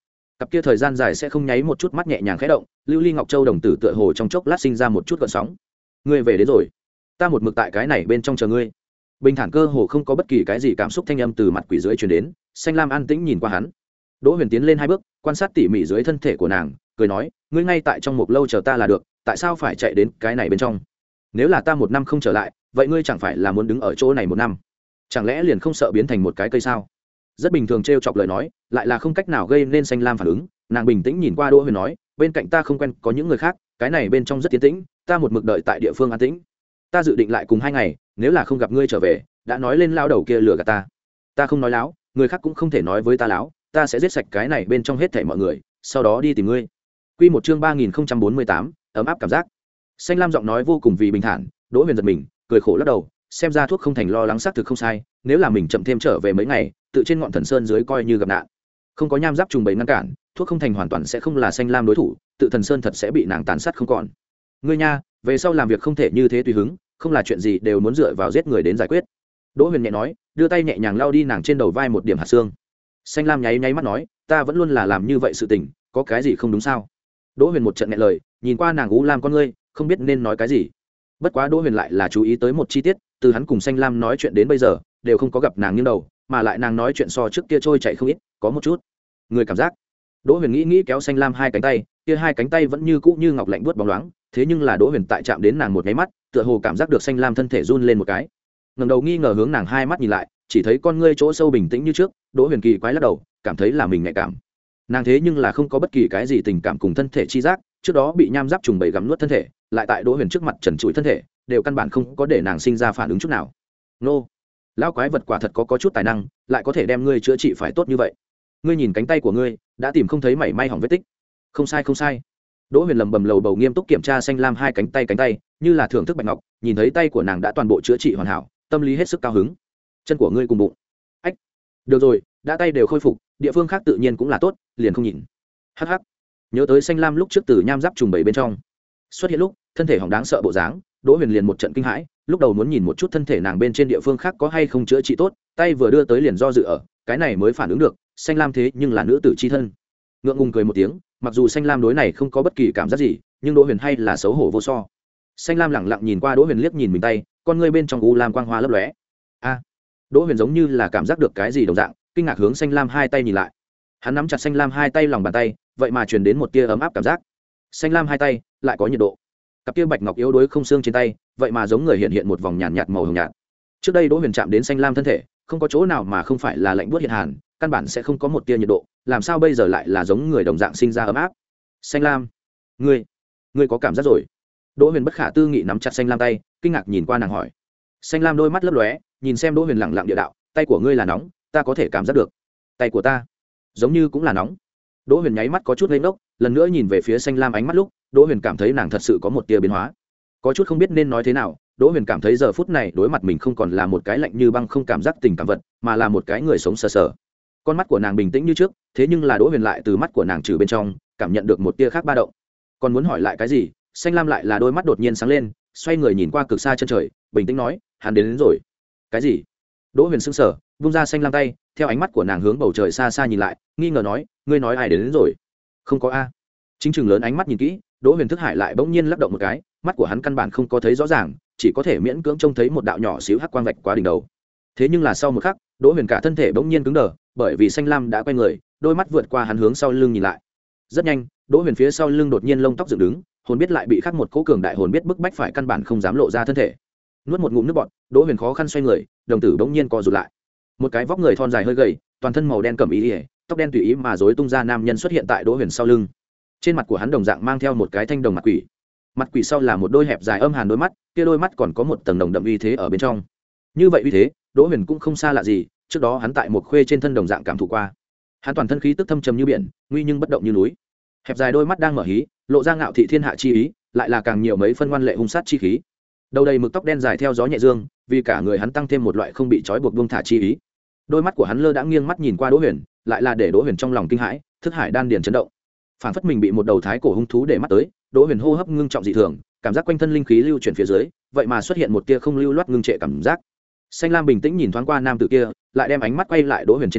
cặp kia thời gian dài sẽ không nháy một chút mắt nhẹ nhàng khẽ động, lưu ly ngọc châu đồng tử tựa hồ trong chốc lát sinh ra một chút gợn sóng. Ngươi về đến rồi, ta một mực tại cái này bên trong chờ ngươi. Bình thản cơ hồ không có bất kỳ cái gì cảm xúc thanh âm từ mặt quỷ dưới truyền đến. Xanh lam an tĩnh nhìn qua hắn. Đỗ Huyền tiến lên hai bước, quan sát tỉ mỉ dưới thân thể của nàng, cười nói, ngươi ngay tại trong một lâu chờ ta là được, tại sao phải chạy đến cái này bên trong? Nếu là ta một năm không trở lại, vậy ngươi chẳng phải là muốn đứng ở chỗ này một năm? Chẳng lẽ liền không sợ biến thành một cái cây sao? Rất bình thường trêu chọc lời nói, lại là không cách nào gây nên Xanh lam phản ứng. Nàng bình tĩnh nhìn qua Đỗ Huyền nói, bên cạnh ta không quen có những người khác, cái này bên trong rất tiến tĩnh, ta một mực đợi tại địa phương an tĩnh. Ta dự định lại cùng hai ngày, nếu là không gặp ngươi trở về, đã nói lên lao đầu kia lừa gạt ta. Ta không nói láo, người khác cũng không thể nói với ta láo, ta sẽ giết sạch cái này bên trong hết thảy mọi người, sau đó đi tìm ngươi. Quy một chương ba nghìn không trăm bốn mươi tám, ấm áp cảm giác. Xanh lam giọng nói vô cùng vì bình thản. Đỗ Huyền giật mình, cười khổ lắc đầu, xem ra thuốc không thành lo lắng xác thực không sai, nếu là mình chậm thêm trở về mấy ngày, tự trên ngọn thần sơn dưới coi như gặp nạn. Không có nham giáp trùng bầy ngăn cản, thuốc không thành hoàn toàn sẽ không là Xanh lam đối thủ, tự thần sơn thật sẽ bị nàng tàn sát không còn. Ngươi nha, về sau làm việc không thể như thế tùy hứng, không là chuyện gì đều muốn dựa vào giết người đến giải quyết. Đỗ Huyền nhẹ nói, đưa tay nhẹ nhàng lau đi nàng trên đầu vai một điểm hạt xương. Xanh lam nháy nháy mắt nói, ta vẫn luôn là làm như vậy sự tình, có cái gì không đúng sao? Đỗ Huyền một trận nghẹn lời, nhìn qua nàng ú lam con ngươi, không biết nên nói cái gì. Bất quá Đỗ Huyền lại là chú ý tới một chi tiết, từ hắn cùng Xanh lam nói chuyện đến bây giờ, đều không có gặp nàng nghiêng đầu, mà lại nàng nói chuyện so trước kia trôi chảy không ít, có một chút người cảm giác. Đỗ Huyền nghĩ nghĩ kéo Xanh lam hai cánh tay, kia hai cánh tay vẫn như cũ như ngọc lạnh buốt bóng loáng, thế nhưng là Đỗ Huyền tại chạm đến nàng một cái mắt, tựa hồ cảm giác được Xanh lam thân thể run lên một cái. Ngẩng đầu nghi ngờ hướng nàng hai mắt nhìn lại, chỉ thấy con ngươi chỗ sâu bình tĩnh như trước. Đỗ Huyền kỳ quái lắc đầu, cảm thấy là mình nhạy cảm. Nàng thế nhưng là không có bất kỳ cái gì tình cảm cùng thân thể chi giác, trước đó bị nham giáp trùng bầy gặm nuốt thân thể, lại tại Đỗ Huyền trước mặt trần trụi thân thể, đều căn bản không có để nàng sinh ra phản ứng chút nào. Nô, lão quái vật quả thật có có chút tài năng, lại có thể đem ngươi chữa trị phải tốt như vậy. Ngươi nhìn cánh tay của ngươi, đã tìm không thấy mảy may hỏng vết tích. Không sai không sai. Đỗ Huyền lầm bầm lầu bầu nghiêm túc kiểm tra Xanh lam hai cánh tay cánh tay, như là thưởng thức bạch ngọc, nhìn thấy tay của nàng đã toàn bộ chữa trị hoàn hảo, tâm lý hết sức cao hứng. Chân của ngươi cùng bụng. Ách, được rồi, đã tay đều khôi phục, địa phương khác tự nhiên cũng là tốt, liền không nhìn. Hắc hắc. Nhớ tới Xanh lam lúc trước từ nham giáp trùng bầy bên trong xuất hiện lúc, thân thể hỏng đáng sợ bộ dáng, Đỗ Huyền liền một trận kinh hãi, lúc đầu muốn nhìn một chút thân thể nàng bên trên địa phương khác có hay không chữa trị tốt, tay vừa đưa tới liền do dự ở, cái này mới phản ứng được, Xanh lam thế nhưng là nữ tử chi thân. Ngượng ngùng cười một tiếng, mặc dù Xanh lam đối này không có bất kỳ cảm giác gì, nhưng Đỗ Huyền hay là xấu hổ vô so. Xanh lam lẳng lặng nhìn qua Đỗ Huyền, liếc nhìn mình tay, con ngươi bên trong u lam quang hoa lấp lóe. A, Đỗ Huyền giống như là cảm giác được cái gì đồng dạng, kinh ngạc hướng Xanh lam hai tay nhìn lại. Hắn nắm chặt Xanh lam hai tay lòng bàn tay, vậy mà truyền đến một tia ấm áp cảm giác. Xanh lam hai tay lại có nhiệt độ. Cặp kia bạch ngọc yếu đuối không xương trên tay, vậy mà giống người hiện hiện một vòng nhàn nhạt, nhạt màu hồng nhạt. Trước đây Đỗ Huyền chạm đến Xanh lam thân thể, không có chỗ nào mà không phải là lạnh buốt hiện hàn, căn bản sẽ không có một tia nhiệt độ, làm sao bây giờ lại là giống người đồng dạng sinh ra ấm áp? Xanh lam, ngươi, ngươi có cảm giác rồi? Đỗ Huyền bất khả tư nghị nắm chặt Xanh lam tay, kinh ngạc nhìn qua nàng hỏi. Xanh lam đôi mắt lấp lóe, nhìn xem Đỗ Huyền lặng lặng địa đạo, tay của ngươi là nóng, ta có thể cảm giác được. Tay của ta, giống như cũng là nóng. Đỗ Huyền nháy mắt có chút ngây ngốc, lần nữa nhìn về phía Xanh lam ánh mắt lúc, Đỗ Huyền cảm thấy nàng thật sự có một tia biến hóa, có chút không biết nên nói thế nào. Đỗ Huyền cảm thấy giờ phút này đối mặt mình không còn là một cái lạnh như băng không cảm giác tình cảm vật, mà là một cái người sống sờ sờ. Con mắt của nàng bình tĩnh như trước, thế nhưng là Đỗ Huyền lại từ mắt của nàng trừ bên trong cảm nhận được một tia khác ba động. Còn muốn hỏi lại cái gì, Xanh lam lại là đôi mắt đột nhiên sáng lên, xoay người nhìn qua cực xa chân trời, bình tĩnh nói, hắn đến, đến rồi. Cái gì? Đỗ Huyền sững sờ, vung ra Xanh lam tay, theo ánh mắt của nàng hướng bầu trời xa xa nhìn lại, nghi ngờ nói, ngươi nói ai đến, đến rồi? Không có a. Chính chừng lớn ánh mắt nhìn kỹ, Đỗ Huyền thức hải lại bỗng nhiên lắc động một cái, mắt của hắn căn bản không có thấy rõ ràng, chỉ có thể miễn cưỡng trông thấy một đạo nhỏ xíu hắc quang vạch qua đỉnh đầu. Thế nhưng là sau một khắc, Đỗ Huyền cả thân thể bỗng nhiên cứng đờ, bởi vì Xanh lam đã quay người, đôi mắt vượt qua hắn hướng sau lưng nhìn lại. Rất nhanh, Đỗ Huyền phía sau lưng đột nhiên lông tóc dựng đứng, hồn biết lại bị khắc một cỗ cường đại hồn biết bức bách phải căn bản không dám lộ ra thân thể. Nuốt một ngụm nước bọt, Đỗ Huyền khó khăn xoay người, đồng tử bỗng nhiên co rụt lại. Một cái vóc người thon dài hơi gầy, toàn thân màu đen cẩm y, tóc đen tùy ý mà rối tung ra nam nhân xuất hiện tại Đỗ Huyền sau lưng. Trên mặt của hắn đồng dạng mang theo một cái thanh đồng mặt quỷ. Mặt quỷ sau là một đôi hẹp dài âm hàn đôi mắt, kia đôi mắt còn có một tầng đồng đậm uy thế ở bên trong. Như vậy uy thế, Đỗ Huyền cũng không xa lạ gì, trước đó hắn tại một khuê trên thân đồng dạng cảm thụ qua. Hắn toàn thân khí tức thâm trầm như biển, nguy nhưng bất động như núi. Hẹp dài đôi mắt đang mở hí, lộ ra ngạo thị thiên hạ chi ý, lại là càng nhiều mấy phân ngoan lệ hung sát chi khí. Đầu đầy mực tóc đen dài theo gió nhẹ dương, vì cả người hắn tăng thêm một loại không bị trói buộc buông thả chi ý. Đôi mắt của hắn lơ đãng nghiêng mắt nhìn qua Đỗ Huyền, lại là để Đỗ Huyền trong lòng kinh hãi, thức hải đan điền chấn động. Phản phất mình bị một đầu thái cổ hung thú để mắt tới, Đỗ Huyền hô hấp ngưng trọng dị thường, cảm giác quanh thân linh khí lưu chuyển phía dưới, vậy mà xuất hiện một tia không lưu loát ngưng trệ cảm giác. Xanh lam bình tĩnh nhìn thoáng qua nam tử kia, lại đem ánh mắt quay lại Đỗ Huyền trên thân,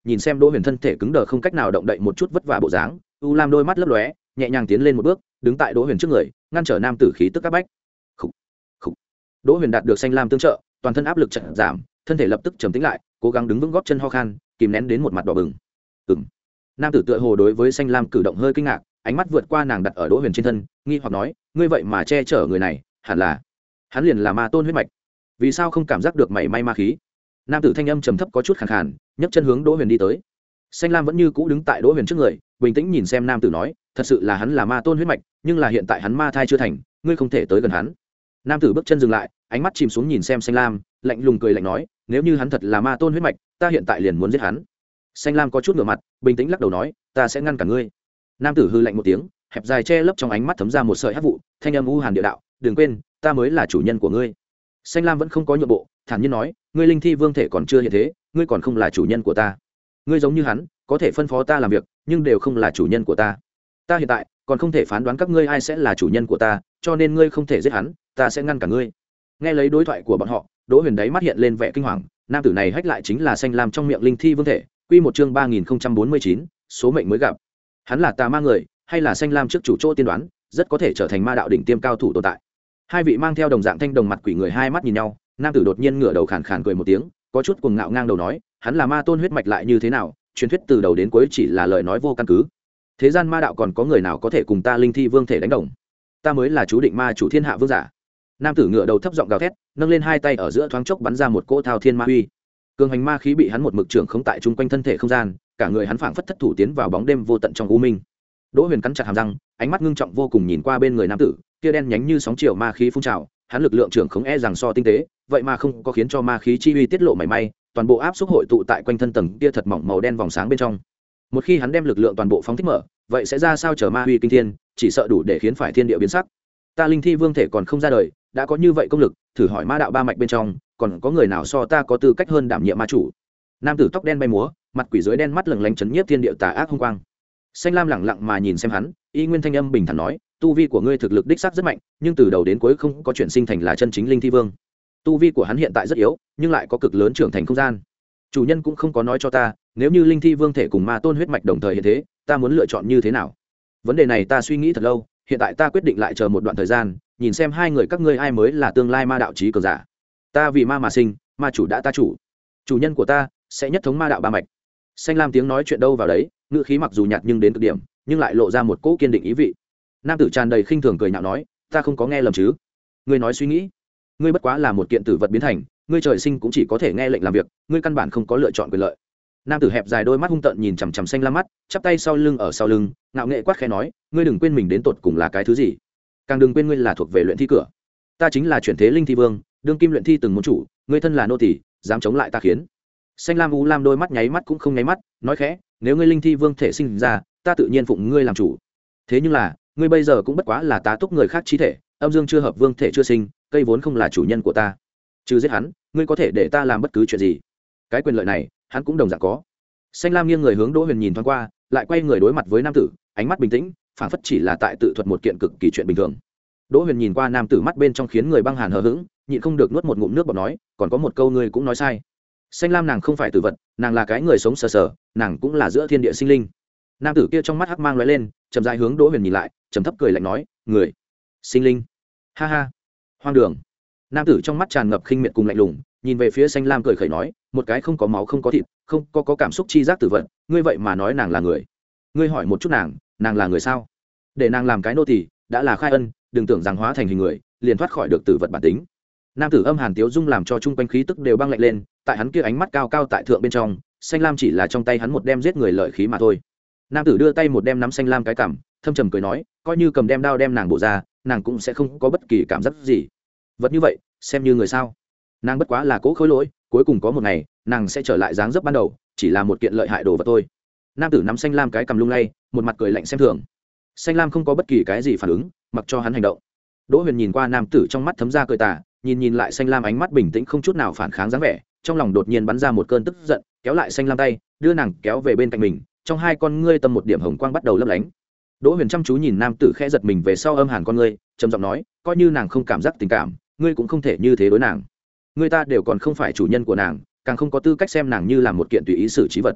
nhìn xem đỗ huyền thân thể cứng đờ không cách nào động đậy một chút vất vả bộ dáng, u lam đôi mắt lấp lóe, nhẹ nhàng tiến lên một bước, đứng tại đỗ huyền trước người, ngăn trở nam tử khí tức áp bách. Khủ, khủ. Đỗ huyền đạt được xanh lam tương trợ, toàn thân áp lực chợt giảm, thân thể lập tức trầm tĩnh lại, cố gắng đứng vững gót chân ho khan, kìm nén đến một mặt đỏ bừng. Ừm. Nam tử tựa hồ đối với xanh lam cử động hơi kinh ngạc, ánh mắt vượt qua nàng đặt ở đỗ huyền trên thân, nghi hoặc nói, ngươi vậy mà che chở người này, hẳn là hắn liền là ma tôn huyết mạch, vì sao không cảm giác được mảy may ma khí? Nam tử thanh âm trầm thấp có chút khàn khàn, nhấc chân hướng đỗ huyền đi tới. Xanh lam vẫn như cũ đứng tại đỗ huyền trước người, bình tĩnh nhìn xem nam tử nói, thật sự là hắn là ma tôn huyết mạch, nhưng là hiện tại hắn ma thai chưa thành, ngươi không thể tới gần hắn. Nam tử bước chân dừng lại, ánh mắt chìm xuống nhìn xem xanh lam, lạnh lùng cười lạnh nói, nếu như hắn thật là ma tôn huyết mạch, ta hiện tại liền muốn giết hắn. Xanh lam có chút ngửa mặt, bình tĩnh lắc đầu nói, ta sẽ ngăn cả ngươi. Nam tử hư lạnh một tiếng, hẹp dài che lấp trong ánh mắt thấm ra một sợi hắc vụ, thanh âm u hàn địa đạo, đừng quên, ta mới là chủ nhân của ngươi. Xanh lam vẫn không có nhượng bộ, thản nhiên nói, ngươi linh thi vương thể còn chưa hiện thế, ngươi còn không là chủ nhân của ta. Ngươi giống như hắn, có thể phân phó ta làm việc, nhưng đều không là chủ nhân của ta. Ta hiện tại còn không thể phán đoán các ngươi ai sẽ là chủ nhân của ta, cho nên ngươi không thể giết hắn, ta sẽ ngăn cả ngươi. Nghe lấy đối thoại của bọn họ, Đỗ Huyền đáy mắt hiện lên vẻ kinh hoàng, nam tử này hách lại chính là xanh lam trong miệng linh thi vương thể. Quy một chương ba nghìn không trăm bốn mươi chín, số mệnh mới gặp. Hắn là tà ma người, hay là xanh lam trước chủ chỗ tiên đoán, rất có thể trở thành ma đạo đỉnh tiêm cao thủ tồn tại. Hai vị mang theo đồng dạng thanh đồng mặt quỷ người hai mắt nhìn nhau, nam tử đột nhiên ngửa đầu khàn khàn cười một tiếng, có chút cuồng ngạo ngang đầu nói, hắn là ma tôn huyết mạch lại như thế nào, truyền thuyết từ đầu đến cuối chỉ là lời nói vô căn cứ. Thế gian ma đạo còn có người nào có thể cùng ta linh thi vương thể đánh đồng? Ta mới là chú định ma chủ thiên hạ vương giả. Nam tử ngửa đầu thấp giọng gào thét, nâng lên hai tay ở giữa thoáng chốc bắn ra một cỗ thao thiên ma uy. Cường hành ma khí bị hắn một mực trưởng khống tại trung quanh thân thể không gian, cả người hắn phảng phất thất thủ tiến vào bóng đêm vô tận trong u minh. Đỗ Huyền cắn chặt hàm răng, ánh mắt ngưng trọng vô cùng nhìn qua bên người nam tử, kia đen nhánh như sóng chiều ma khí phun trào, hắn lực lượng trưởng khống e rằng so tinh tế, vậy mà không có khiến cho ma khí chi uy tiết lộ mảy may, toàn bộ áp xúc hội tụ tại quanh thân tầng kia thật mỏng màu đen vòng sáng bên trong. Một khi hắn đem lực lượng toàn bộ phóng thích mở, vậy sẽ ra sao trở ma uy kinh thiên, chỉ sợ đủ để khiến phải thiên địa biến sắc. Ta linh thi vương thể còn không ra đời, đã có như vậy công lực, thử hỏi ma đạo ba mạch bên trong, còn có người nào so ta có tư cách hơn đảm nhiệm ma chủ? Nam tử tóc đen bay múa, mặt quỷ dưới đen mắt lừng lánh chấn nhiếp thiên địa tà ác hung quang. Xanh lam lẳng lặng mà nhìn xem hắn, y nguyên thanh âm bình thản nói, tu vi của ngươi thực lực đích xác rất mạnh, nhưng từ đầu đến cuối không có chuyển sinh thành là chân chính linh thi vương. Tu vi của hắn hiện tại rất yếu, nhưng lại có cực lớn trưởng thành không gian. Chủ nhân cũng không có nói cho ta, nếu như linh thi vương thể cùng ma tôn huyết mạch đồng thời hiện thế, ta muốn lựa chọn như thế nào? Vấn đề này ta suy nghĩ thật lâu, hiện tại ta quyết định lại chờ một đoạn thời gian, nhìn xem hai người các ngươi ai mới là tương lai ma đạo chí cường giả. Ta vì ma mà sinh, ma chủ đã ta chủ. Chủ nhân của ta sẽ nhất thống ma đạo ba mạch. Xanh lam tiếng nói chuyện đâu vào đấy, ngữ khí mặc dù nhạt nhưng đến cực điểm, nhưng lại lộ ra một cỗ kiên định ý vị. Nam tử tràn đầy khinh thường cười nhạo nói, ta không có nghe lầm chứ? Ngươi nói suy nghĩ, ngươi bất quá là một kiện tử vật biến thành, ngươi trời sinh cũng chỉ có thể nghe lệnh làm việc, ngươi căn bản không có lựa chọn quyền lợi. Nam tử hẹp dài đôi mắt hung tợn nhìn chằm chằm xanh lam mắt, chắp tay sau lưng ở sau lưng, ngạo nghệ quát khẽ nói, ngươi đừng quên mình đến tột cùng là cái thứ gì, càng đừng quên ngươi là thuộc về luyện thi cửa. Ta chính là chuyển thế linh thi vương, đương kim luyện thi từng môn chủ, ngươi thân là nô tỳ, dám chống lại ta khiến? Xanh lam u lam đôi mắt nháy mắt cũng không nháy mắt, nói khẽ, nếu ngươi linh thi vương thể sinh ra, ta tự nhiên phụng ngươi làm chủ. Thế nhưng là, ngươi bây giờ cũng bất quá là tá túc người khác chi thể, âm dương chưa hợp vương thể chưa sinh, cây vốn không là chủ nhân của ta. Trừ giết hắn, ngươi có thể để ta làm bất cứ chuyện gì. Cái quyền lợi này, hắn cũng đồng dạng có. Xanh lam nghiêng người hướng Đỗ Huyền nhìn thoáng qua, lại quay người đối mặt với nam tử, ánh mắt bình tĩnh, phảng phất chỉ là tại tự thuật một kiện cực kỳ chuyện bình thường. Đỗ Huyền nhìn qua nam tử mắt bên trong khiến người băng hàn hờ hững, nhịn không được nuốt một ngụm nước bọt nói, còn có một câu ngươi cũng nói sai. Xanh lam nàng không phải tử vật, nàng là cái người sống sờ sờ, nàng cũng là giữa thiên địa sinh linh. Nam tử kia trong mắt hắc mang lóe lên, chậm rãi hướng Đỗ Huyền nhìn lại, trầm thấp cười lạnh nói, người sinh linh, ha ha, hoang đường. Nam tử trong mắt tràn ngập khinh miệt cùng lạnh lùng, nhìn về phía xanh lam cười khẩy nói, một cái không có máu không có thịt, không có, có cảm xúc chi giác tử vật, ngươi vậy mà nói nàng là người? Ngươi hỏi một chút nàng, nàng là người sao? Để nàng làm cái nô tỳ đã là khai ân, đừng tưởng rằng hóa thành hình người liền thoát khỏi được tử vật bản tính. Nam tử âm hàn tiếu dung làm cho chung quanh khí tức đều băng lạnh lên, tại hắn kia ánh mắt cao cao tại thượng bên trong, xanh lam chỉ là trong tay hắn một đem giết người lợi khí mà thôi. Nam tử đưa tay một đem nắm xanh lam cái cằm, thâm trầm cười nói, coi như cầm đem đao đem nàng bổ ra, nàng cũng sẽ không có bất kỳ cảm giác gì. Vật như vậy xem như người sao? Nàng bất quá là cố khối lỗi, cuối cùng có một ngày nàng sẽ trở lại dáng dấp ban đầu, chỉ là một kiện lợi hại đồ vật thôi. Nam tử nắm xanh lam cái cằm lung lay, một mặt cười lạnh xem thường. Xanh lam không có bất kỳ cái gì phản ứng, mặc cho hắn hành động. Đỗ Huyền nhìn qua nam tử trong mắt thấm ra cười tà, nhìn nhìn lại xanh lam ánh mắt bình tĩnh không chút nào phản kháng dáng vẻ, trong lòng đột nhiên bắn ra một cơn tức giận, kéo lại xanh lam tay, đưa nàng kéo về bên cạnh mình, trong hai con ngươi tâm một điểm hồng quang bắt đầu lấp lánh. Đỗ Huyền chăm chú nhìn nam tử khẽ giật mình về sau âm hàn con ngươi, trầm giọng nói, coi như nàng không cảm giác tình cảm, ngươi cũng không thể như thế đối nàng. Ngươi ta đều còn không phải chủ nhân của nàng, càng không có tư cách xem nàng như là một kiện tùy ý xử trí vật.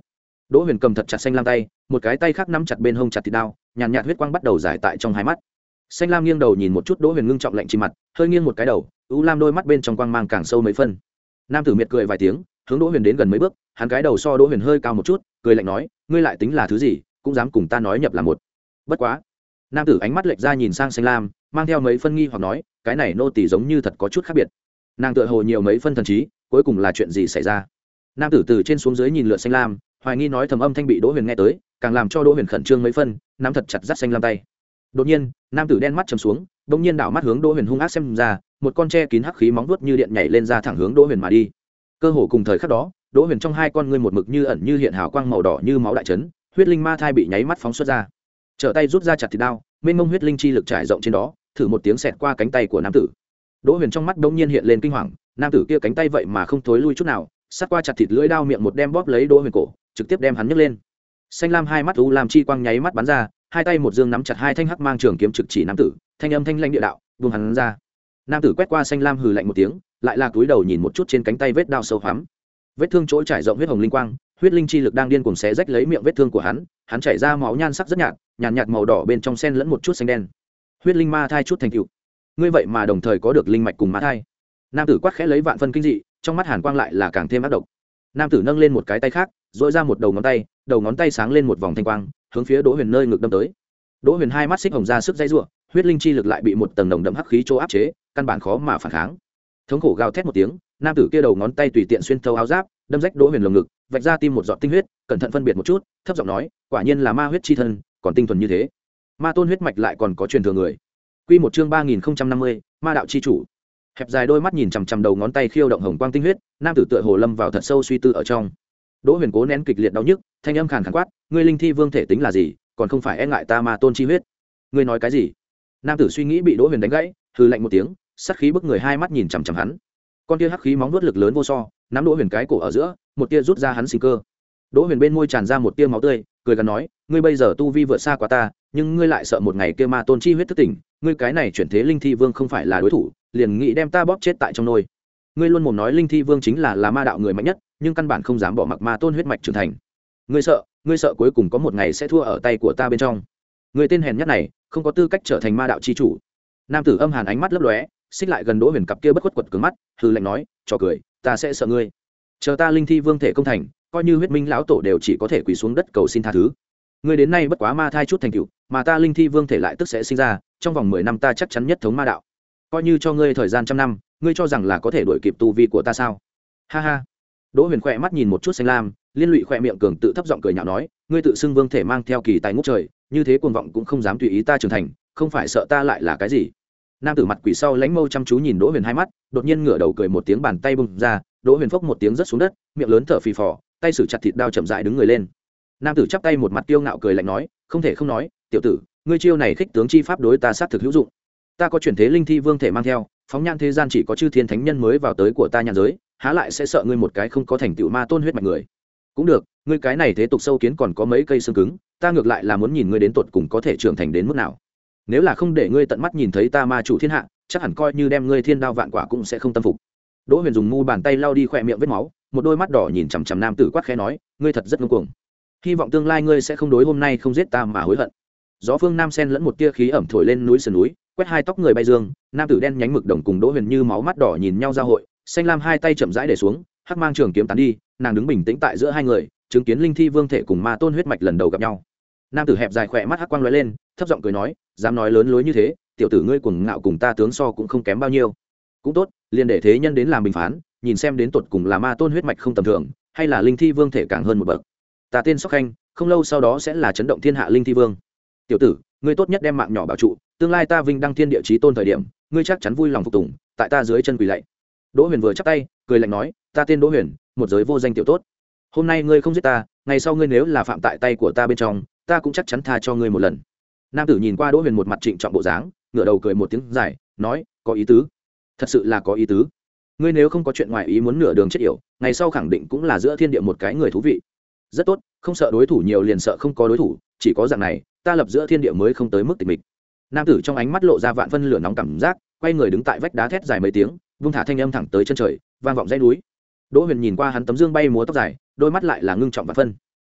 Đỗ Huyền cầm thật chặt xanh lam tay, một cái tay khác nắm chặt bên hông chặt thịt đao, nhàn nhạt huyết quang bắt đầu giải tại trong hai mắt. Xanh lam nghiêng đầu nhìn một chút Đỗ Huyền ngưng trọng lạnh chi mặt, hơi nghiêng một cái đầu, u lam đôi mắt bên trong quang mang càng sâu mấy phân. Nam tử miệt cười vài tiếng, hướng Đỗ Huyền đến gần mấy bước, hắn cái đầu so Đỗ Huyền hơi cao một chút, cười lạnh nói, ngươi lại tính là thứ gì, cũng dám cùng ta nói nhập là một. Bất quá. Nam tử ánh mắt lệch ra nhìn sang xanh lam, mang theo mấy phân nghi hoặc nói, cái này nô tỳ giống như thật có chút khác biệt. Nàng tựa hồ nhiều mấy phân thần trí, cuối cùng là chuyện gì xảy ra? Nam tử từ trên xuống dưới nhìn lượn xanh lam, hoài nghi nói thầm âm thanh bị Đỗ Huyền nghe tới, càng làm cho Đỗ Huyền khẩn trương mấy phân, nắm thật chặt dắt xanh lam tay. Đột nhiên, nam tử đen mắt trầm xuống, bỗng nhiên đảo mắt hướng Đỗ Huyền hung ác xem ra, một con tre kín hắc khí móng vuốt như điện nhảy lên ra thẳng hướng Đỗ Huyền mà đi. Cơ hồ cùng thời khắc đó, Đỗ Huyền trong hai con ngươi một mực như ẩn như hiện hào quang màu đỏ như máu đại chấn, huyết linh ma thai bị nháy mắt phóng xuất ra. Trở tay rút ra chặt thịt đao, mênh mông huyết linh chi lực trải rộng trên đó, thử một tiếng xẹt qua cánh tay của nam tử. Đỗ Huyền trong mắt bỗng nhiên hiện lên kinh hoàng, nam tử kia cánh tay vậy mà không thối lui chút nào, sát qua chặt thịt lưỡi đao miệng một đem bóp lấy Đỗ Huyền cổ, trực tiếp đem hắn nhấc lên. Xanh lam hai mắt u lam chi quang nháy mắt bắn ra, hai tay một dương nắm chặt hai thanh hắc mang trường kiếm trực chỉ nam tử, thanh âm thanh lãnh địa đạo, buông hắn ra. Nam tử quét qua xanh lam hừ lạnh một tiếng, lại là cúi đầu nhìn một chút trên cánh tay vết đao sâu hoắm. Vết thương chỗ trải rộng huyết hồng linh quang, huyết linh chi lực đang điên cuồng xé rách lấy miệng vết thương của hắn, hắn chảy ra máu nhan sắc rất nhạt, nhàn nhạt, nhạt màu đỏ bên trong xen lẫn một chút xanh đen. Huyết linh ma thai chút thành tựu. Ngươi vậy mà đồng thời có được linh mạch cùng ma thai. Nam tử quát khẽ lấy vạn phân kinh dị, trong mắt hàn quang lại là càng thêm ác độc. Nam tử nâng lên một cái tay khác, dội ra một đầu ngón tay, đầu ngón tay sáng lên một vòng thanh quang, hướng phía Đỗ Huyền nơi ngực đâm tới. Đỗ Huyền hai mắt xích hồng ra sức dây rủa, huyết linh chi lực lại bị một tầng nồng đậm hắc khí chỗ áp chế, căn bản khó mà phản kháng. Thống khổ gào thét một tiếng, nam tử kia đầu ngón tay tùy tiện xuyên thấu áo giáp, đâm rách Đỗ Huyền lồng ngực, vạch ra tim một giọt tinh huyết, cẩn thận phân biệt một chút, thấp giọng nói, quả nhiên là ma huyết chi thân, còn tinh thuần như thế. Ma tôn huyết mạch lại còn có truyền thừa người. Quy một chương ba nghìn không trăm năm mươi, Ma đạo chi chủ. Hẹp dài đôi mắt nhìn chằm chằm đầu ngón tay khiêu động hồng quang tinh huyết, nam tử tựa hồ lâm vào thật sâu suy tư ở trong. Đỗ Huyền cố nén kịch liệt đau nhức, thanh âm khàn khàn quát, ngươi linh thi vương thể tính là gì, còn không phải e ngại ta ma tôn chi huyết. Ngươi nói cái gì? Nam tử suy nghĩ bị Đỗ Huyền đánh gãy, hừ lạnh một tiếng, sát khí bức người hai mắt nhìn chằm chằm hắn. Con tia hắc khí móng vuốt lực lớn vô so, nắm Đỗ Huyền cái cổ ở giữa, một tia rút ra hắn sinh cơ. Đỗ Huyền bên môi tràn ra một tia máu tươi, cười gằn nói, ngươi bây giờ tu vi vượt xa quá ta, nhưng ngươi lại sợ một ngày kia ma tôn chi huyết thức tỉnh, ngươi cái này chuyển thế linh thi vương không phải là đối thủ, liền nghĩ đem ta bóp chết tại trong nôi. Ngươi luôn mồm nói linh thi vương chính là là ma đạo người mạnh nhất, nhưng căn bản không dám bỏ mặc ma tôn huyết mạch trưởng thành. Ngươi sợ, ngươi sợ cuối cùng có một ngày sẽ thua ở tay của ta bên trong. Ngươi tên hèn nhất này, không có tư cách trở thành ma đạo chi chủ. Nam tử âm hàn ánh mắt lấp lóe, xích lại gần Đỗ Huyền cặp kia bất khuất quật cứng mắt, hừ lạnh nói, trò cười, ta sẽ sợ ngươi. Chờ ta linh thi vương thể công thành, coi như huyết minh lão tổ đều chỉ có thể quỳ xuống đất cầu xin tha thứ. Ngươi đến nay bất quá ma thai chút thành tựu, mà ta linh thi vương thể lại tức sẽ sinh ra, trong vòng mười năm ta chắc chắn nhất thống ma đạo. Coi như cho ngươi thời gian trăm năm, ngươi cho rằng là có thể đuổi kịp tu vi của ta sao? Ha ha. Đỗ Huyền khỏe mắt nhìn một chút xanh lam, liên lụy khỏe miệng cường tự thấp giọng cười nhạo nói, ngươi tự xưng vương thể mang theo kỳ tài ngút trời, như thế cuồng vọng cũng không dám tùy ý ta trưởng thành, không phải sợ ta lại là cái gì? Nam tử mặt quỷ sau lãnh mâu chăm chú nhìn Đỗ Huyền hai mắt, đột nhiên ngửa đầu cười một tiếng, bàn tay bung ra, Đỗ Huyền phốc một tiếng rớt xuống đất, miệng lớn thở phì phò, tay sử chặt thịt đao chậm rãi đứng người lên. Nam tử chắp tay một mặt kiêu ngạo cười lạnh nói, không thể không nói, tiểu tử, ngươi chiêu này khích tướng chi pháp đối ta sát thực hữu dụng. Ta có chuyển thế linh thi vương thể mang theo, phóng nhan thế gian chỉ có chư thiên thánh nhân mới vào tới của ta nhàn giới, há lại sẽ sợ ngươi một cái không có thành tựu ma tôn huyết mạch người. Cũng được, ngươi cái này thế tục sâu kiến còn có mấy cây xương cứng, ta ngược lại là muốn nhìn ngươi đến tột cùng có thể trưởng thành đến mức nào. Nếu là không để ngươi tận mắt nhìn thấy ta ma chủ thiên hạ, chắc hẳn coi như đem ngươi thiên đao vạn quả cũng sẽ không tâm phục. Đỗ Huyền dùng mu bàn tay lau đi khỏe miệng vết máu, một đôi mắt đỏ nhìn chằm chằm nam tử quát khẽ nói, ngươi thật rất ngông cuồng. Hy vọng tương lai ngươi sẽ không đối hôm nay không giết ta mà hối hận. Gió phương nam sen lẫn một tia khí ẩm thổi lên núi sườn núi, quét hai tóc người bay dương, nam tử đen nhánh mực đồng cùng Đỗ Huyền như máu mắt đỏ nhìn nhau giao hội, xanh lam hai tay chậm rãi để xuống, hắc mang trường kiếm tán đi, nàng đứng bình tĩnh tại giữa hai người, chứng kiến linh thi vương thể cùng ma tôn huyết mạch lần đầu gặp nhau. Nam tử hẹp dài khỏe mắt hắc quang lóe lên, thấp giọng cười nói, dám nói lớn lối như thế, tiểu tử ngươi cuồng ngạo cùng ta tướng so cũng không kém bao nhiêu. Cũng tốt, liền để thế nhân đến làm bình phán, nhìn xem đến tột cùng là ma tôn huyết mạch không tầm thường, hay là linh thi vương thể càng hơn một bậc. Ta tên Sóc Khanh, không lâu sau đó sẽ là chấn động thiên hạ linh thi vương. Tiểu tử, ngươi tốt nhất đem mạng nhỏ bảo trụ, tương lai ta vinh đăng thiên địa chí tôn thời điểm, ngươi chắc chắn vui lòng phục tùng, tại ta dưới chân quỳ lạy. Đỗ Huyền vừa chắp tay, cười lạnh nói, ta tên Đỗ Huyền, một giới vô danh tiểu tốt. Hôm nay ngươi không giết ta, ngày sau ngươi nếu là phạm tại tay của ta bên trong, ta cũng chắc chắn tha cho ngươi một lần. Nam tử nhìn qua Đỗ Huyền một mặt trịnh trọng bộ dáng, ngửa đầu cười một tiếng dài, nói, có ý tứ, thật sự là có ý tứ. Ngươi nếu không có chuyện ngoài ý muốn nửa đường chết yểu, ngày sau khẳng định cũng là giữa thiên địa một cái người thú vị. Rất tốt, không sợ đối thủ nhiều liền sợ không có đối thủ, chỉ có dạng này, ta lập giữa thiên địa mới không tới mức tịch mịch. Nam tử trong ánh mắt lộ ra vạn phân lửa nóng cảm giác, quay người đứng tại vách đá thét dài mấy tiếng, vung thả thanh âm thẳng tới chân trời, vang vọng dãy núi. Đỗ Huyền nhìn qua hắn tấm dương bay múa tóc dài, đôi mắt lại là ngưng trọng và phân.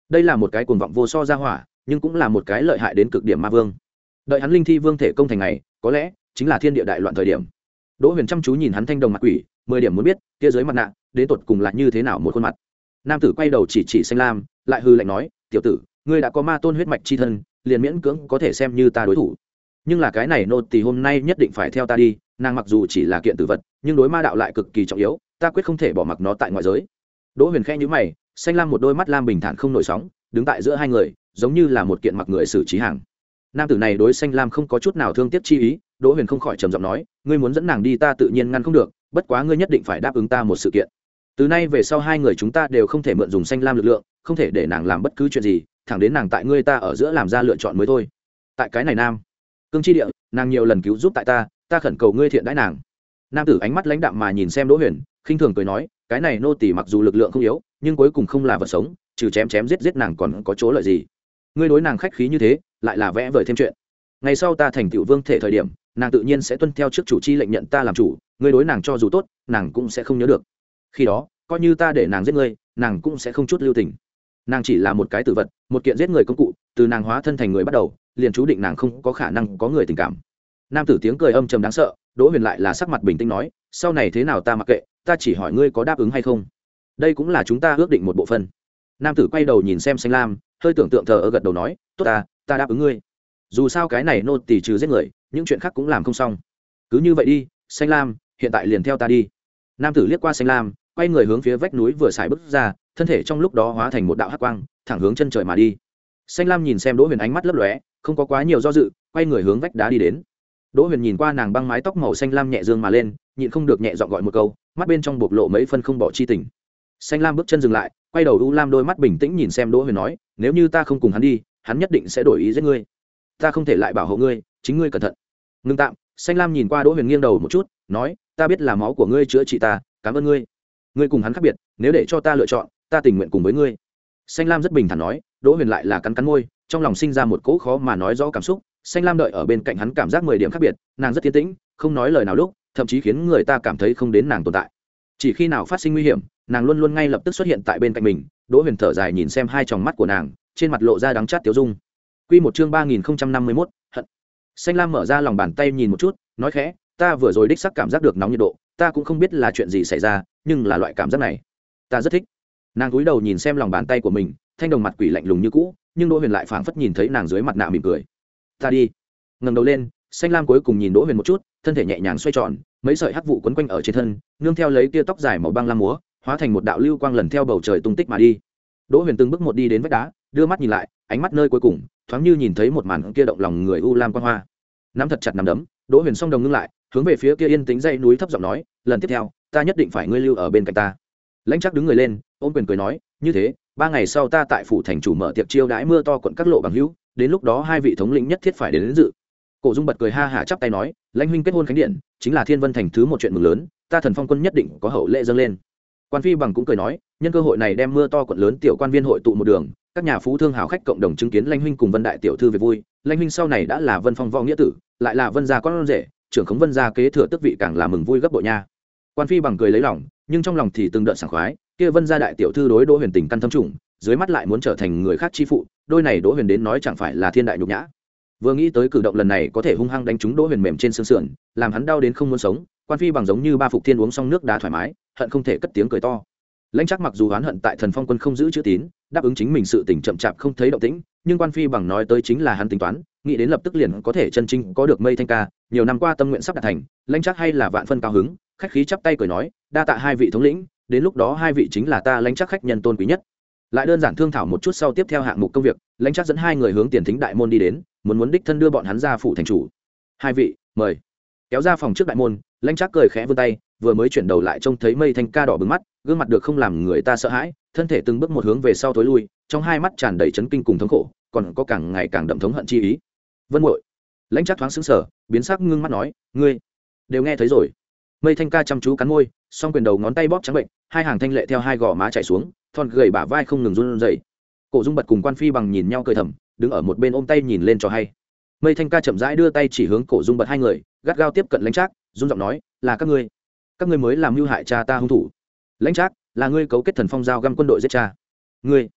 đây là một cái cuồng vọng vô so ra hỏa, nhưng cũng là một cái lợi hại đến cực điểm ma vương. Đợi hắn linh thi vương thể công thành ngày, có lẽ chính là thiên địa đại loạn thời điểm. Đỗ Huyền chăm chú nhìn hắn thanh đồng mặt quỷ, mười điểm muốn biết kia dưới mặt nạ đến tột cùng là như thế nào một khuôn mặt. Nam tử quay đầu chỉ chỉ Xanh Lam, lại hư lạnh nói, tiểu tử, ngươi đã có ma tôn huyết mạch chi thân, liền miễn cưỡng có thể xem như ta đối thủ. Nhưng là cái này nô tỳ hôm nay nhất định phải theo ta đi, nàng mặc dù chỉ là kiện tử vật, nhưng đối ma đạo lại cực kỳ trọng yếu, ta quyết không thể bỏ mặc nó tại ngoại giới. Đỗ Huyền khẽ nhíu mày, Xanh Lam một đôi mắt lam bình thản không nổi sóng, đứng tại giữa hai người, giống như là một kiện mặc người xử trí hàng. Nam tử này đối Xanh Lam không có chút nào thương tiếc chi ý, Đỗ Huyền không khỏi trầm giọng nói, ngươi muốn dẫn nàng đi ta tự nhiên ngăn không được, bất quá ngươi nhất định phải đáp ứng ta một sự kiện. Từ nay về sau hai người chúng ta đều không thể mượn dùng Xanh Lam lực lượng, không thể để nàng làm bất cứ chuyện gì, thẳng đến nàng tại ngươi ta ở giữa làm ra lựa chọn mới thôi. Tại cái này Nam Cương chi địa, nàng nhiều lần cứu giúp tại ta, ta khẩn cầu ngươi thiện đãi nàng. Nam tử ánh mắt lãnh đạm mà nhìn xem Đỗ Huyền, khinh thường cười nói, cái này nô tỳ mặc dù lực lượng không yếu, nhưng cuối cùng không là vật sống, trừ chém chém giết giết nàng còn có chỗ lợi gì? Ngươi đối nàng khách khí như thế, lại là vẽ vời thêm chuyện. Ngày sau ta thành tựu vương thể thời điểm, nàng tự nhiên sẽ tuân theo trước chủ chi lệnh nhận ta làm chủ, ngươi đối nàng cho dù tốt, nàng cũng sẽ không nhớ được. Khi đó, coi như ta để nàng giết ngươi, nàng cũng sẽ không chút lưu tình. Nàng chỉ là một cái tử vật, một kiện giết người công cụ, từ nàng hóa thân thành người bắt đầu, liền chú định nàng không có khả năng có người tình cảm. Nam tử tiếng cười âm trầm đáng sợ, Đỗ Huyền lại là sắc mặt bình tĩnh nói, sau này thế nào ta mặc kệ, ta chỉ hỏi ngươi có đáp ứng hay không. Đây cũng là chúng ta ước định một bộ phận. Nam tử quay đầu nhìn xem Xanh Lam, hơi tưởng tượng thờ ơ gật đầu nói, tốt ta, ta đáp ứng ngươi. Dù sao cái này nô tỳ trừ giết người, những chuyện khác cũng làm không xong. Cứ như vậy đi, Xanh Lam, hiện tại liền theo ta đi. Nam tử liếc qua Xanh Lam, quay người hướng phía vách núi vừa xài bước ra, thân thể trong lúc đó hóa thành một đạo hắc quang, thẳng hướng chân trời mà đi. Xanh Lam nhìn xem Đỗ Huyền ánh mắt lấp lóe, không có quá nhiều do dự, quay người hướng vách đá đi đến. Đỗ Huyền nhìn qua nàng băng mái tóc màu xanh lam nhẹ dương mà lên, nhịn không được nhẹ giọng gọi một câu, mắt bên trong bộc lộ mấy phân không bỏ chi tình. Xanh Lam bước chân dừng lại, quay đầu u lam đôi mắt bình tĩnh nhìn xem Đỗ Huyền nói, nếu như ta không cùng hắn đi, hắn nhất định sẽ đổi ý giết ngươi. Ta không thể lại bảo hộ ngươi, chính ngươi cẩn thận. Ngưng tạm, Xanh Lam nhìn qua Đỗ Huyền nghiêng đầu một chút, nói, ta biết là máu của ngươi chữa trị ta, cảm ơn ngươi. Ngươi cùng hắn khác biệt, nếu để cho ta lựa chọn, ta tình nguyện cùng với ngươi. Xanh Lam rất bình thản nói. Đỗ Huyền lại là cắn cắn môi, trong lòng sinh ra một cỗ khó mà nói rõ cảm xúc. Xanh Lam đợi ở bên cạnh hắn cảm giác mười điểm khác biệt, nàng rất yên tĩnh, không nói lời nào lúc, thậm chí khiến người ta cảm thấy không đến nàng tồn tại. Chỉ khi nào phát sinh nguy hiểm, nàng luôn luôn ngay lập tức xuất hiện tại bên cạnh mình. Đỗ Huyền thở dài nhìn xem hai tròng mắt của nàng, trên mặt lộ ra đắng chát tiêu dung. Quy một chương ba nghìn không trăm năm mươi mốt, hận. Xanh Lam mở ra lòng bàn tay nhìn một chút, nói khẽ, ta vừa rồi đích xác cảm giác được nóng nhiệt độ, ta cũng không biết là chuyện gì xảy ra, nhưng là loại cảm giác này, ta rất thích. Nàng cúi đầu nhìn xem lòng bàn tay của mình, thanh đồng mặt quỷ lạnh lùng như cũ, nhưng Đỗ Huyền lại phảng phất nhìn thấy nàng dưới mặt nạ mỉm cười. Ta đi. Ngẩng đầu lên, Xanh Lam cuối cùng nhìn Đỗ Huyền một chút, thân thể nhẹ nhàng xoay tròn, mấy sợi hắc vụ quấn quanh ở trên thân, nương theo lấy tia tóc dài màu băng lam múa, hóa thành một đạo lưu quang lần theo bầu trời tung tích mà đi. Đỗ Huyền từng bước một đi đến vách đá, đưa mắt nhìn lại, ánh mắt nơi cuối cùng, thoáng như nhìn thấy một màn kia động lòng người u lam quang hoa. Nắm thật chặt nắm đấm, Đỗ Huyền song đồng ngưng lại, hướng về phía kia yên tĩnh dãy núi thấp giọng nói, lần tiếp theo, ta nhất định phải ngươi lưu ở bên cạnh ta. Lãnh Trác đứng người lên, ôm quyền cười nói, như thế, ba ngày sau ta tại phủ thành chủ mở tiệc chiêu đãi mưa to quận các lộ bằng hữu, đến lúc đó hai vị thống lĩnh nhất thiết phải đến, đến dự. Cổ Dung bật cười ha hả chắp tay nói, Lãnh huynh kết hôn khánh điện, chính là Thiên Vân thành thứ một chuyện mừng lớn, ta Thần Phong quân nhất định có hậu lễ dâng lên. Quan Phi bằng cũng cười nói, nhân cơ hội này đem mưa to quận lớn tiểu quan viên hội tụ một đường, các nhà phú thương hào khách cộng đồng chứng kiến Lãnh huynh cùng Vân đại tiểu thư về vui. Lãnh huynh sau này đã là Vân Phong võ nghĩa tử, lại là Vân gia con rể, trưởng khống Vân gia kế thừa tước vị càng là mừng vui gấp bội nha. Quan Phi bằng cười lấy lòng, nhưng trong lòng thì từng đợt sảng khoái, kia Vân gia đại tiểu thư đối Đỗ Huyền tình căn thâm trùng, dưới mắt lại muốn trở thành người khác chi phụ, đôi này Đỗ Huyền đến nói chẳng phải là thiên đại nhục nhã. Vừa nghĩ tới cử động lần này có thể hung hăng đánh trúng Đỗ Huyền mềm trên xương sườn, làm hắn đau đến không muốn sống, Quan Phi bằng giống như ba phục thiên uống xong nước đá thoải mái, hận không thể cất tiếng cười to. Lãnh Trác mặc dù oán hận tại Thần Phong quân không giữ chữ tín, đáp ứng chính mình sự tình chậm chạp không thấy động tĩnh, nhưng Quan Phi bằng nói tới chính là hắn tính toán, nghĩ đến lập tức liền có thể chân chính có được Mây Thanh ca, nhiều năm qua tâm nguyện sắp đạt thành, Lãnh Trác hay là vạn phân cao hứng, khách khí chắp tay cười nói, đa tạ hai vị thống lĩnh, đến lúc đó hai vị chính là ta Lãnh Trác khách nhân tôn quý nhất. Lại đơn giản thương thảo một chút sau tiếp theo hạng mục công việc, Lãnh Trác dẫn hai người hướng Tiền Thính đại môn đi đến, muốn muốn đích thân đưa bọn hắn ra phủ thành chủ. Hai vị, mời. Kéo ra phòng trước đại môn, Lãnh Trác cười khẽ vươn tay, vừa mới chuyển đầu lại trông thấy Mây Thanh ca đỏ bừng mắt, gương mặt được không làm người ta sợ hãi, thân thể từng bước một hướng về sau tối lui, trong hai mắt tràn đầy chấn kinh cùng thống khổ, còn có càng ngày càng đậm thống hận chi ý. Vân muội. Lãnh Trác thoáng sững sờ, biến sắc ngưng mắt nói, ngươi đều nghe thấy rồi. Mây Thanh ca chăm chú cắn môi, song quyền đầu ngón tay bóp trắng bệnh, hai hàng thanh lệ theo hai gò má chảy xuống, thon gầy bả vai không ngừng run rẩy. Cổ Dung bật cùng Quan Phi bằng nhìn nhau cười thầm, đứng ở một bên ôm tay nhìn lên cho hay. Mây Thanh ca chậm rãi đưa tay chỉ hướng Cổ Dung bật hai người, gắt gao tiếp cận Lãnh Trác, run giọng nói, là các ngươi, các ngươi mới làm mưu hại cha ta hung thủ. Lãnh Trác, là ngươi cấu kết Thần Phong giao găm quân đội giết cha. Ngươi.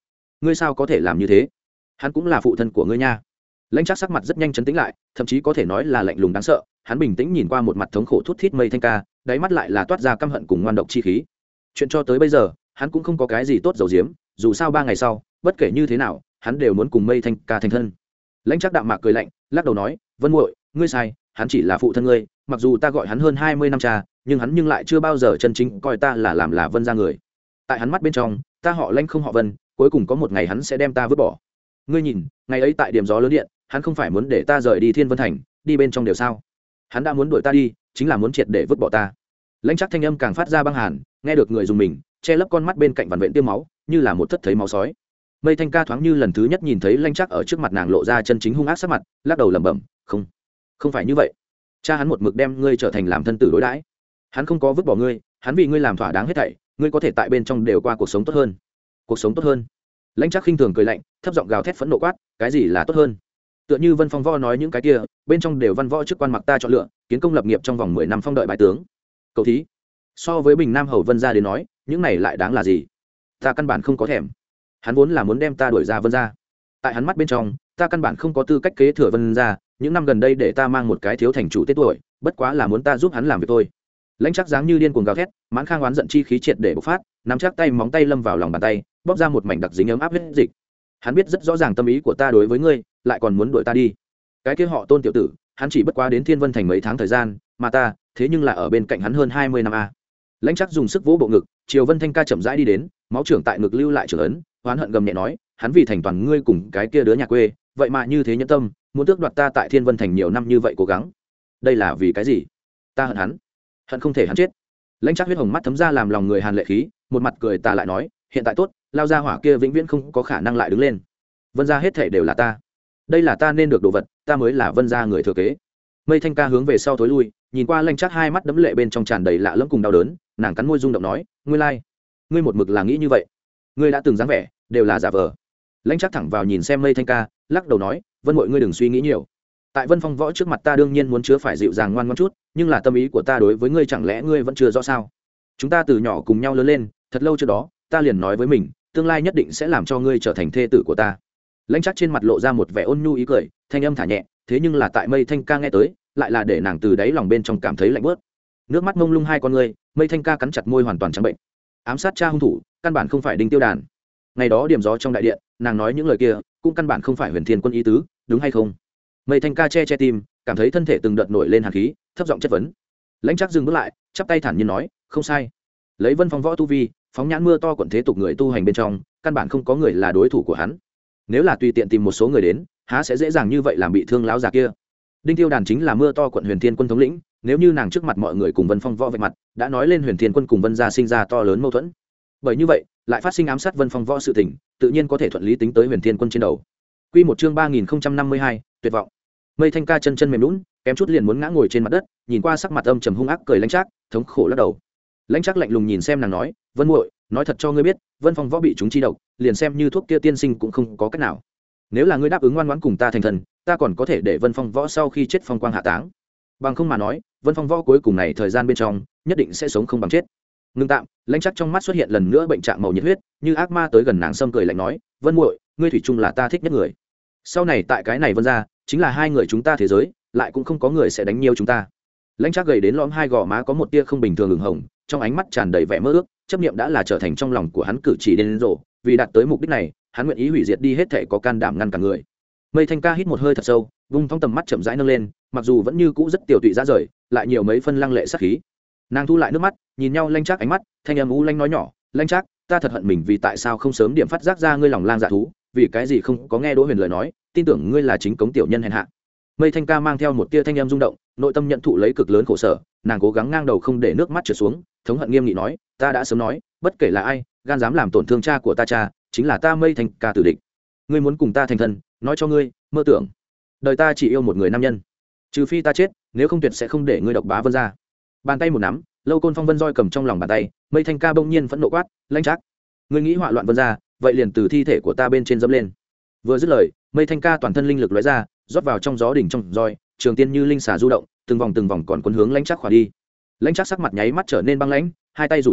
ngươi sao có thể làm như thế, hắn cũng là phụ thân của ngươi nha. Lãnh Trác sắc mặt rất nhanh chấn tĩnh lại, thậm chí có thể nói là lạnh lùng đáng sợ. Hắn bình tĩnh nhìn qua một mặt thống khổ thút thít Mây Thanh Ca, đáy mắt lại là toát ra căm hận cùng ngoan độc chi khí. Chuyện cho tới bây giờ hắn cũng không có cái gì tốt dầu diếm, dù sao ba ngày sau bất kể như thế nào hắn đều muốn cùng Mây Thanh Ca thành thân. Lãnh Trác đạm mạc cười lạnh, lắc đầu nói, Vân muội, ngươi sai, hắn chỉ là phụ thân ngươi, mặc dù ta gọi hắn hơn hai mươi năm cha, nhưng hắn nhưng lại chưa bao giờ chân chính coi ta là làm là Vân gia người. Tại hắn mắt bên trong, ta họ Lãnh không họ Vân, cuối cùng có một ngày hắn sẽ đem ta vứt bỏ. Ngươi nhìn, ngày ấy tại điểm gió lớn điện, hắn không phải muốn để ta rời đi Thiên Vân Thành, đi bên trong đều sao? Hắn đã muốn đuổi ta đi, chính là muốn triệt để vứt bỏ ta. Lãnh Trác thanh âm càng phát ra băng hàn, nghe được người dùng mình, che lấp con mắt bên cạnh vằn vện tiêm máu, như là một thất thấy máu sói. Mây Thanh Ca thoáng như lần thứ nhất nhìn thấy Lãnh Trác ở trước mặt nàng lộ ra chân chính hung ác sắc mặt, lắc đầu lẩm bẩm, không, không phải như vậy. Cha hắn một mực đem ngươi trở thành làm thân tử đối đãi, hắn không có vứt bỏ ngươi, hắn vì ngươi làm thỏa đáng hết thảy, ngươi có thể tại bên trong đều qua cuộc sống tốt hơn. Cuộc sống tốt hơn? Lãnh Trác khinh thường cười lạnh, thấp giọng gào thét phẫn nộ quát, cái gì là tốt hơn? Tựa như Vân Phong Võ nói những cái kia, bên trong đều văn võ chức quan mặc ta chọn lựa, kiến công lập nghiệp trong vòng mười năm phong đợi bái tướng. Cậu thí, so với Bình Nam Hầu Vân gia đến nói, những này lại đáng là gì? Ta căn bản không có thèm. Hắn vốn là muốn đem ta đuổi ra Vân gia. Tại hắn mắt bên trong, ta căn bản không có tư cách kế thừa Vân gia, những năm gần đây để ta mang một cái thiếu thành chủ tết tuổi, bất quá là muốn ta giúp hắn làm việc thôi. Lãnh Trác dáng như điên cuồng gào thét, mãn khang oán giận chi khí triệt để bộc phát, nắm chắc tay móng tay lâm vào lòng bàn tay, bóp ra một mảnh đặc dính ấm áp huyết dịch. Hắn biết rất rõ ràng tâm ý của ta đối với ngươi, lại còn muốn đuổi ta đi. Cái kia họ Tôn tiểu tử, hắn chỉ bất quá đến Thiên Vân Thành mấy tháng thời gian, mà ta, thế nhưng là ở bên cạnh hắn hơn hai mươi năm a. Lãnh Trác dùng sức vỗ bộ ngực, Triều Vân Thanh Ca chậm rãi đi đến, máu trưởng tại ngực lưu lại trưởng ấn, oán hận gầm nhẹ nói, hắn vì thành toàn ngươi cùng cái kia đứa nhà quê, vậy mà như thế nhẫn tâm, muốn tước đoạt ta tại Thiên Vân Thành nhiều năm như vậy cố gắng. Đây là vì cái gì? Ta hận hắn, hận không thể hắn chết. Lãnh Trác huyết hồng mắt thấm ra làm lòng người hàn lệ khí, một mặt cười tà lại nói, hiện tại tốt, lao ra hỏa kia vĩnh viễn không có khả năng lại đứng lên. Vân gia hết thảy đều là ta, đây là ta nên được đồ vật, ta mới là Vân gia người thừa kế. Mây Thanh Ca hướng về sau thối lui, nhìn qua Lãnh Trác hai mắt đẫm lệ bên trong tràn đầy lạ lẫm cùng đau đớn, nàng cắn môi rung động nói, ngươi lai, ngươi một mực là nghĩ như vậy, ngươi đã từng dáng vẻ đều là giả vờ. Lãnh Trác thẳng vào nhìn xem Mây Thanh Ca, lắc đầu nói, Vân muội ngươi đừng suy nghĩ nhiều. Tại Vân Phong Võ trước mặt ta đương nhiên muốn chứa phải dịu dàng ngoan ngoãn chút, nhưng là tâm ý của ta đối với ngươi chẳng lẽ ngươi vẫn chưa rõ sao? Chúng ta từ nhỏ cùng nhau lớn lên, thật lâu trước đó, ta liền nói với mình, tương lai nhất định sẽ làm cho ngươi trở thành thê tử của ta. Lãnh Trác trên mặt lộ ra một vẻ ôn nhu ý cười, thanh âm thả nhẹ, thế nhưng là tại Mây Thanh Ca nghe tới, lại là để nàng từ đáy lòng bên trong cảm thấy lạnh buốt. Nước mắt mông lung hai con ngươi, Mây Thanh Ca cắn chặt môi hoàn toàn trắng bệnh. Ám sát cha hung thủ, căn bản không phải Đinh Tiêu Đàn. Ngày đó điểm gió trong đại điện, nàng nói những lời kia, cũng căn bản không phải Huyền Thiên Quân ý tứ, đúng hay không? Mây Thanh Ca che che tim, cảm thấy thân thể từng đợt nổi lên hàn khí, thấp giọng chất vấn. Lãnh Trác dừng bước lại, chắp tay thản nhiên nói, không sai. Lấy Vân Phong Võ tu vi, phóng nhãn mưa to quận thế tục người tu hành bên trong, căn bản không có người là đối thủ của hắn. Nếu là tùy tiện tìm một số người đến, há sẽ dễ dàng như vậy làm bị thương lão già kia. Đinh Tiêu Đàn chính là mưa to quận Huyền Thiên Quân thống lĩnh, nếu như nàng trước mặt mọi người cùng Vân Phong Võ vạch mặt, đã nói lên Huyền Thiên Quân cùng Vân gia sinh ra to lớn mâu thuẫn. Bởi như vậy, lại phát sinh ám sát Vân Phong Võ sự tình, tự nhiên có thể thuận lý tính tới Huyền Thiên Quân trên đầu. Quy một chương ba nghìn không trăm năm mươi hai, tuyệt vọng. Mây Thanh Ca chân chân mềm nhũn, kém chút liền muốn ngã ngồi trên mặt đất, nhìn qua sắc mặt âm trầm hung ác cười Lãnh Trác, thống khổ lắc đầu. Lãnh Trác lạnh lùng nhìn xem nàng nói, Vân muội, nói thật cho ngươi biết, Vân Phong Võ bị chúng chi độc, liền xem như thuốc kia tiên sinh cũng không có cách nào. Nếu là ngươi đáp ứng ngoan ngoãn cùng ta thành thần, ta còn có thể để Vân Phong Võ sau khi chết phong quang hạ táng. Bằng không mà nói, Vân Phong Võ cuối cùng này thời gian bên trong, nhất định sẽ sống không bằng chết. Ngưng tạm, Lãnh Trác trong mắt xuất hiện lần nữa bệnh trạng màu nhiệt huyết, như ác ma tới gần nàng sâm cười lạnh nói, Vân muội, ngươi thủy chung là ta thích nhất người. Sau này tại cái này Vân gia, chính là hai người chúng ta thế giới, lại cũng không có người sẽ đánh nhiều chúng ta. Lãnh Trác gầy đến lõm hai gò má có một tia không bình thường ửng hồng, trong ánh mắt tràn đầy vẻ mơ ước, chấp niệm đã là trở thành trong lòng của hắn cử chỉ đến rồ, vì đạt tới mục đích này, hắn nguyện ý hủy diệt đi hết thể có can đảm ngăn cả người. Mây Thanh Ca hít một hơi thật sâu, vung thong tầm mắt chậm rãi nâng lên, mặc dù vẫn như cũ rất tiểu tụy ra rời, lại nhiều mấy phân lăng lệ sát khí. Nàng thu lại nước mắt, nhìn nhau Lãnh Trác ánh mắt, thanh âm u lanh nói nhỏ, Lãnh Trác, ta thật hận mình vì tại sao không sớm điểm phát giác ra ngươi lòng lang dạ thú, vì cái gì không có nghe Đỗ Huyền lời nói, tin tưởng ngươi là chính cống tiểu nhân hèn hạ. Mây Thanh Ca mang theo một tia thanh âm rung động, nội tâm nhận thụ lấy cực lớn khổ sở, nàng cố gắng ngang đầu không để nước mắt trượt xuống, thống hận nghiêm nghị nói, ta đã sớm nói, bất kể là ai, gan dám làm tổn thương cha của ta cha, chính là ta Mây Thanh Ca tử địch. Ngươi muốn cùng ta thành thân, nói cho ngươi, mơ tưởng. Đời ta chỉ yêu một người nam nhân, trừ phi ta chết, nếu không tuyệt sẽ không để ngươi độc bá Vân gia. Bàn tay một nắm, Lâu Côn Phong Vân roi cầm trong lòng bàn tay, Mây Thanh Ca bỗng nhiên phẫn nộ quát, Lãnh Trác, ngươi nghĩ họa loạn Vân gia, vậy liền từ thi thể của ta bên trên dẫm lên. Vừa dứt lời, Mây Thanh Ca toàn thân linh lực lóe ra, rót vào trong gió đỉnh trong roi, trường tiên như linh xà du động, từng vòng từng vòng còn cuốn hướng Lãnh Trác khỏa đi. Lãnh Trác sắc mặt nháy mắt trở nên băng lãnh, hai tay rủ xuống,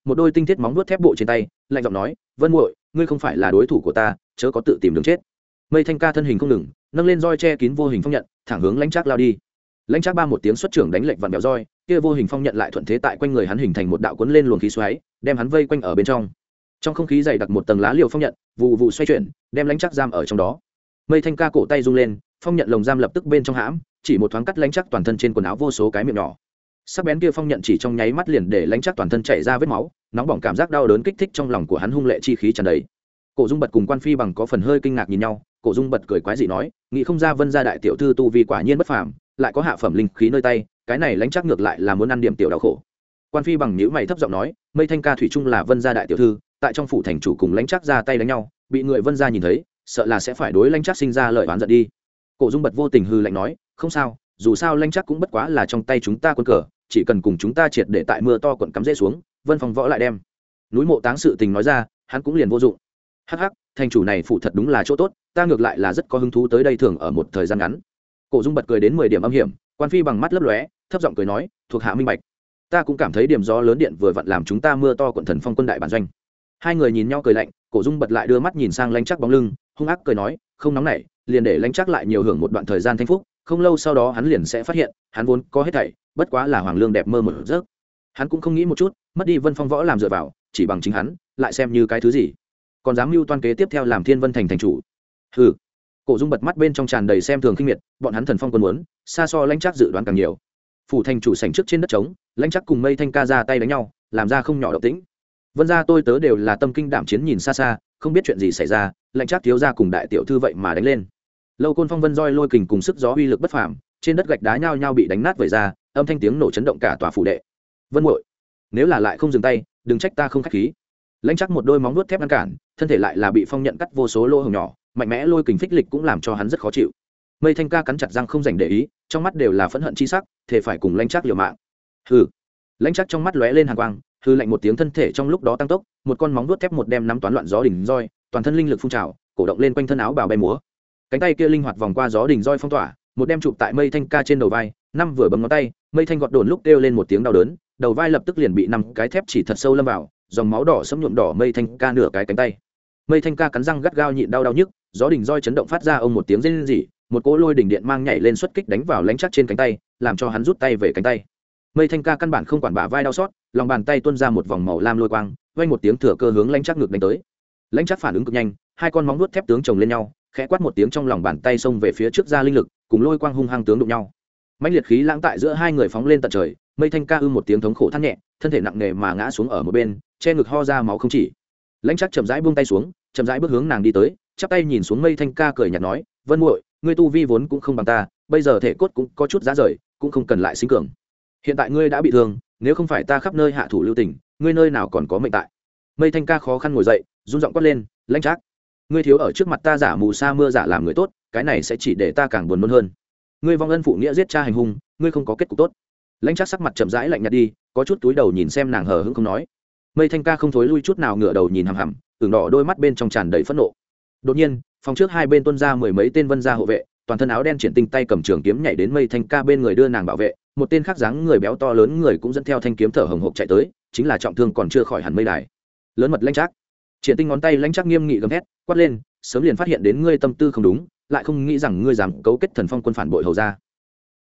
một đôi tinh thiết móng vuốt thép bộ trên tay lạnh giọng nói, vân muội, ngươi không phải là đối thủ của ta, chớ có tự tìm đường chết. Mây Thanh Ca thân hình không ngừng nâng lên roi che kín vô hình phong nhận, thẳng hướng lãnh trác lao đi. Lãnh trác ba một tiếng xuất trưởng đánh lệnh vặn bèo roi, kia vô hình phong nhận lại thuận thế tại quanh người hắn hình thành một đạo cuốn lên luồng khí xoáy, đem hắn vây quanh ở bên trong. Trong không khí dày đặc một tầng lá liều phong nhận, vụ vụ xoay chuyển, đem lãnh trác giam ở trong đó. Mây Thanh Ca cổ tay rung lên, phong nhận lồng giam lập tức bên trong hãm, chỉ một thoáng cắt lãnh trác toàn thân trên quần áo vô số cái miệng nhỏ. Sắc bén kia phong nhận chỉ trong nháy mắt liền để lãnh trác toàn thân chảy ra vết máu, nóng bỏng cảm giác đau đớn kích thích trong lòng của hắn, hung lệ chi khí tràn đầy. Cổ Dung Bật cùng Quan Phi Bằng có phần hơi kinh ngạc nhìn nhau, Cổ Dung Bật cười quái dị nói, nghĩ không ra Vân gia đại tiểu thư tu vi quả nhiên bất phàm, lại có hạ phẩm linh khí nơi tay, cái này lãnh trác ngược lại là muốn ăn điểm tiểu đau khổ. Quan Phi Bằng nhíu mày thấp giọng nói, Mây Thanh Ca thủy chung là Vân gia đại tiểu thư, tại trong phủ thành chủ cùng lãnh trác ra tay đánh nhau, bị người Vân gia nhìn thấy, sợ là sẽ phải đối lãnh trác sinh ra lợi oán giận đi. Cổ Dung Bật vô tình hư lạnh nói, không sao, dù sao lãnh trác cũng bất quá là trong tay chúng ta quân cờ, chỉ cần cùng chúng ta triệt để tại mưa to quận cắm rễ xuống, Vân Phong võ lại đem núi Mộ Táng sự tình nói ra, hắn cũng liền vô dụng. Hắc hắc, thành chủ này phụ thật đúng là chỗ tốt, ta ngược lại là rất có hứng thú tới đây thường ở một thời gian ngắn. Cổ Dung Bật cười đến mười điểm âm hiểm, Quan Phi Bằng mắt lấp lóe, thấp giọng cười nói, thuộc hạ minh bạch. Ta cũng cảm thấy điểm gió lớn điện vừa vặn làm chúng ta mưa to quận thần phong quân đại bản doanh. Hai người nhìn nhau cười lạnh, Cổ Dung Bật lại đưa mắt nhìn sang lãnh trác bóng lưng, hung ác cười nói, không nóng nảy, liền để lãnh trác lại nhiều hưởng một đoạn thời gian thanh phúc, không lâu sau đó hắn liền sẽ phát hiện, hắn vốn có hết thảy, bất quá là hoàng lương đẹp mơ một giấc. Hắn cũng không nghĩ một chút, mất đi Vân Phong võ làm dựa vào, chỉ bằng chính hắn, lại xem như cái thứ gì? Còn dám mưu toan kế tiếp theo làm Thiên Vân thành thành chủ? Hừ. Cổ Dung Bật mắt bên trong tràn đầy xem thường khinh miệt, bọn hắn thần phong quân muốn, xa so lãnh trác dự đoán càng nhiều. Phủ thành chủ sảnh trước trên đất trống, lãnh trác cùng Mây Thanh Ca ra tay đánh nhau, làm ra không nhỏ động tĩnh. Vân gia tôi tớ đều là tâm kinh đảm chiến nhìn xa xa, không biết chuyện gì xảy ra, lãnh trác thiếu gia cùng đại tiểu thư vậy mà đánh lên. Lâu Côn Phong Vân roi lôi kình cùng sức gió uy lực bất phàm, trên đất gạch đá nhao nhao bị đánh nát vẩy ra, âm thanh tiếng nổ chấn động cả tòa phủ đệ. Vân muội, nếu là lại không dừng tay, đừng trách ta không khách khí. Lãnh trác một đôi móng vuốt thép ngăn cản, thân thể lại là bị phong nhận cắt vô số lỗ hổng nhỏ, mạnh mẽ lôi kình phích lịch cũng làm cho hắn rất khó chịu. Mây Thanh Ca cắn chặt răng không dành để ý, trong mắt đều là phẫn hận chi sắc, thể phải cùng lãnh trác liều mạng. Hừ. Lãnh trác trong mắt lóe lên hàn quang, hư lạnh một tiếng, thân thể trong lúc đó tăng tốc, một con móng vuốt thép một đem nắm toán loạn gió đỉnh roi, toàn thân linh lực phun trào, cổ động lên quanh thân áo bào bay múa. Cánh tay kia linh hoạt vòng qua gió đỉnh roi phong tỏa, một đem chụp tại Mây Thanh Ca trên đầu vai, năm vừa bấm ngón tay, Mây Thanh gọt đồn lúc kêu lên một tiếng đau đớn, đầu vai lập tức liền bị năm cái thép chỉ thật sâu lâm vào, dòng máu đỏ sẫm nhuộm đỏ Mây Thanh Ca nửa cái cánh tay. Mây Thanh Ca cắn răng gắt gao nhịn đau đau nhức, gió đỉnh roi chấn động phát ra ông một tiếng rên rỉ, một cỗ lôi đỉnh điện mang nhảy lên xuất kích đánh vào lãnh trác trên cánh tay, làm cho hắn rút tay về cánh tay. Mây Thanh Ca căn bản không quản bả vai đau xót, lòng bàn tay tuôn ra một vòng màu lam lôi quang, vang một tiếng thừa cơ hướng lãnh trác ngực đánh tới. Lãnh trác phản ứng cực nhanh, hai con móng vuốt thép tướng chồng lên nhau, khẽ quát một tiếng, trong lòng bàn tay xông về phía trước ra linh lực, cùng lôi quang hung hăng tướng đụng nhau. Mãnh liệt khí lãng tại giữa hai người phóng lên tận trời, Mây Thanh Ca ư một tiếng thống khổ than nhẹ, thân thể nặng nề mà ngã xuống ở một bên, che ngực ho ra máu không chỉ. Lãnh trác chậm rãi buông tay xuống, chậm rãi bước hướng nàng đi tới, chắp tay nhìn xuống Mây Thanh Ca cười nhạt nói, Vân muội, ngươi tu vi vốn cũng không bằng ta, bây giờ thể cốt cũng có chút giá rời, cũng không cần lại sinh cường. Hiện tại ngươi đã bị thương, nếu không phải ta khắp nơi hạ thủ lưu tình, ngươi nơi nào còn có mệnh tại. Mây Thanh Ca khó khăn ngồi dậy, run giọng quát lên, lãnh trác, ngươi thiếu ở trước mặt ta giả mù sa mưa giả làm người tốt, cái này sẽ chỉ để ta càng buồn nôn hơn. Ngươi vong ân phụ nghĩa giết cha hành hung, ngươi không có kết cục tốt. Lãnh trác sắc mặt chậm rãi lạnh nhạt đi, có chút túi đầu nhìn xem nàng hờ hững không nói. Mây Thanh Ca không thối lui chút nào, ngửa đầu nhìn hằm hằm, ửng đỏ đôi mắt bên trong tràn đầy phẫn nộ. Đột nhiên, phòng trước hai bên tuôn ra mười mấy tên Vân gia hộ vệ, toàn thân áo đen triển tinh, tay cầm trường kiếm nhảy đến Mây Thanh Ca bên người đưa nàng bảo vệ. Một tên khác dáng người béo to lớn người cũng dẫn theo thanh kiếm thở hồng hộc chạy tới, chính là trọng thương còn chưa khỏi hẳn Mây Đài. Lớn mật lãnh trác. Triển tinh ngón tay lãnh trác nghiêm nghị gầm thét, quát lên, sớm liền phát hiện đến ngươi tâm tư không đúng, lại không nghĩ rằng ngươi dám cấu kết thần phong quân phản bội hầu gia.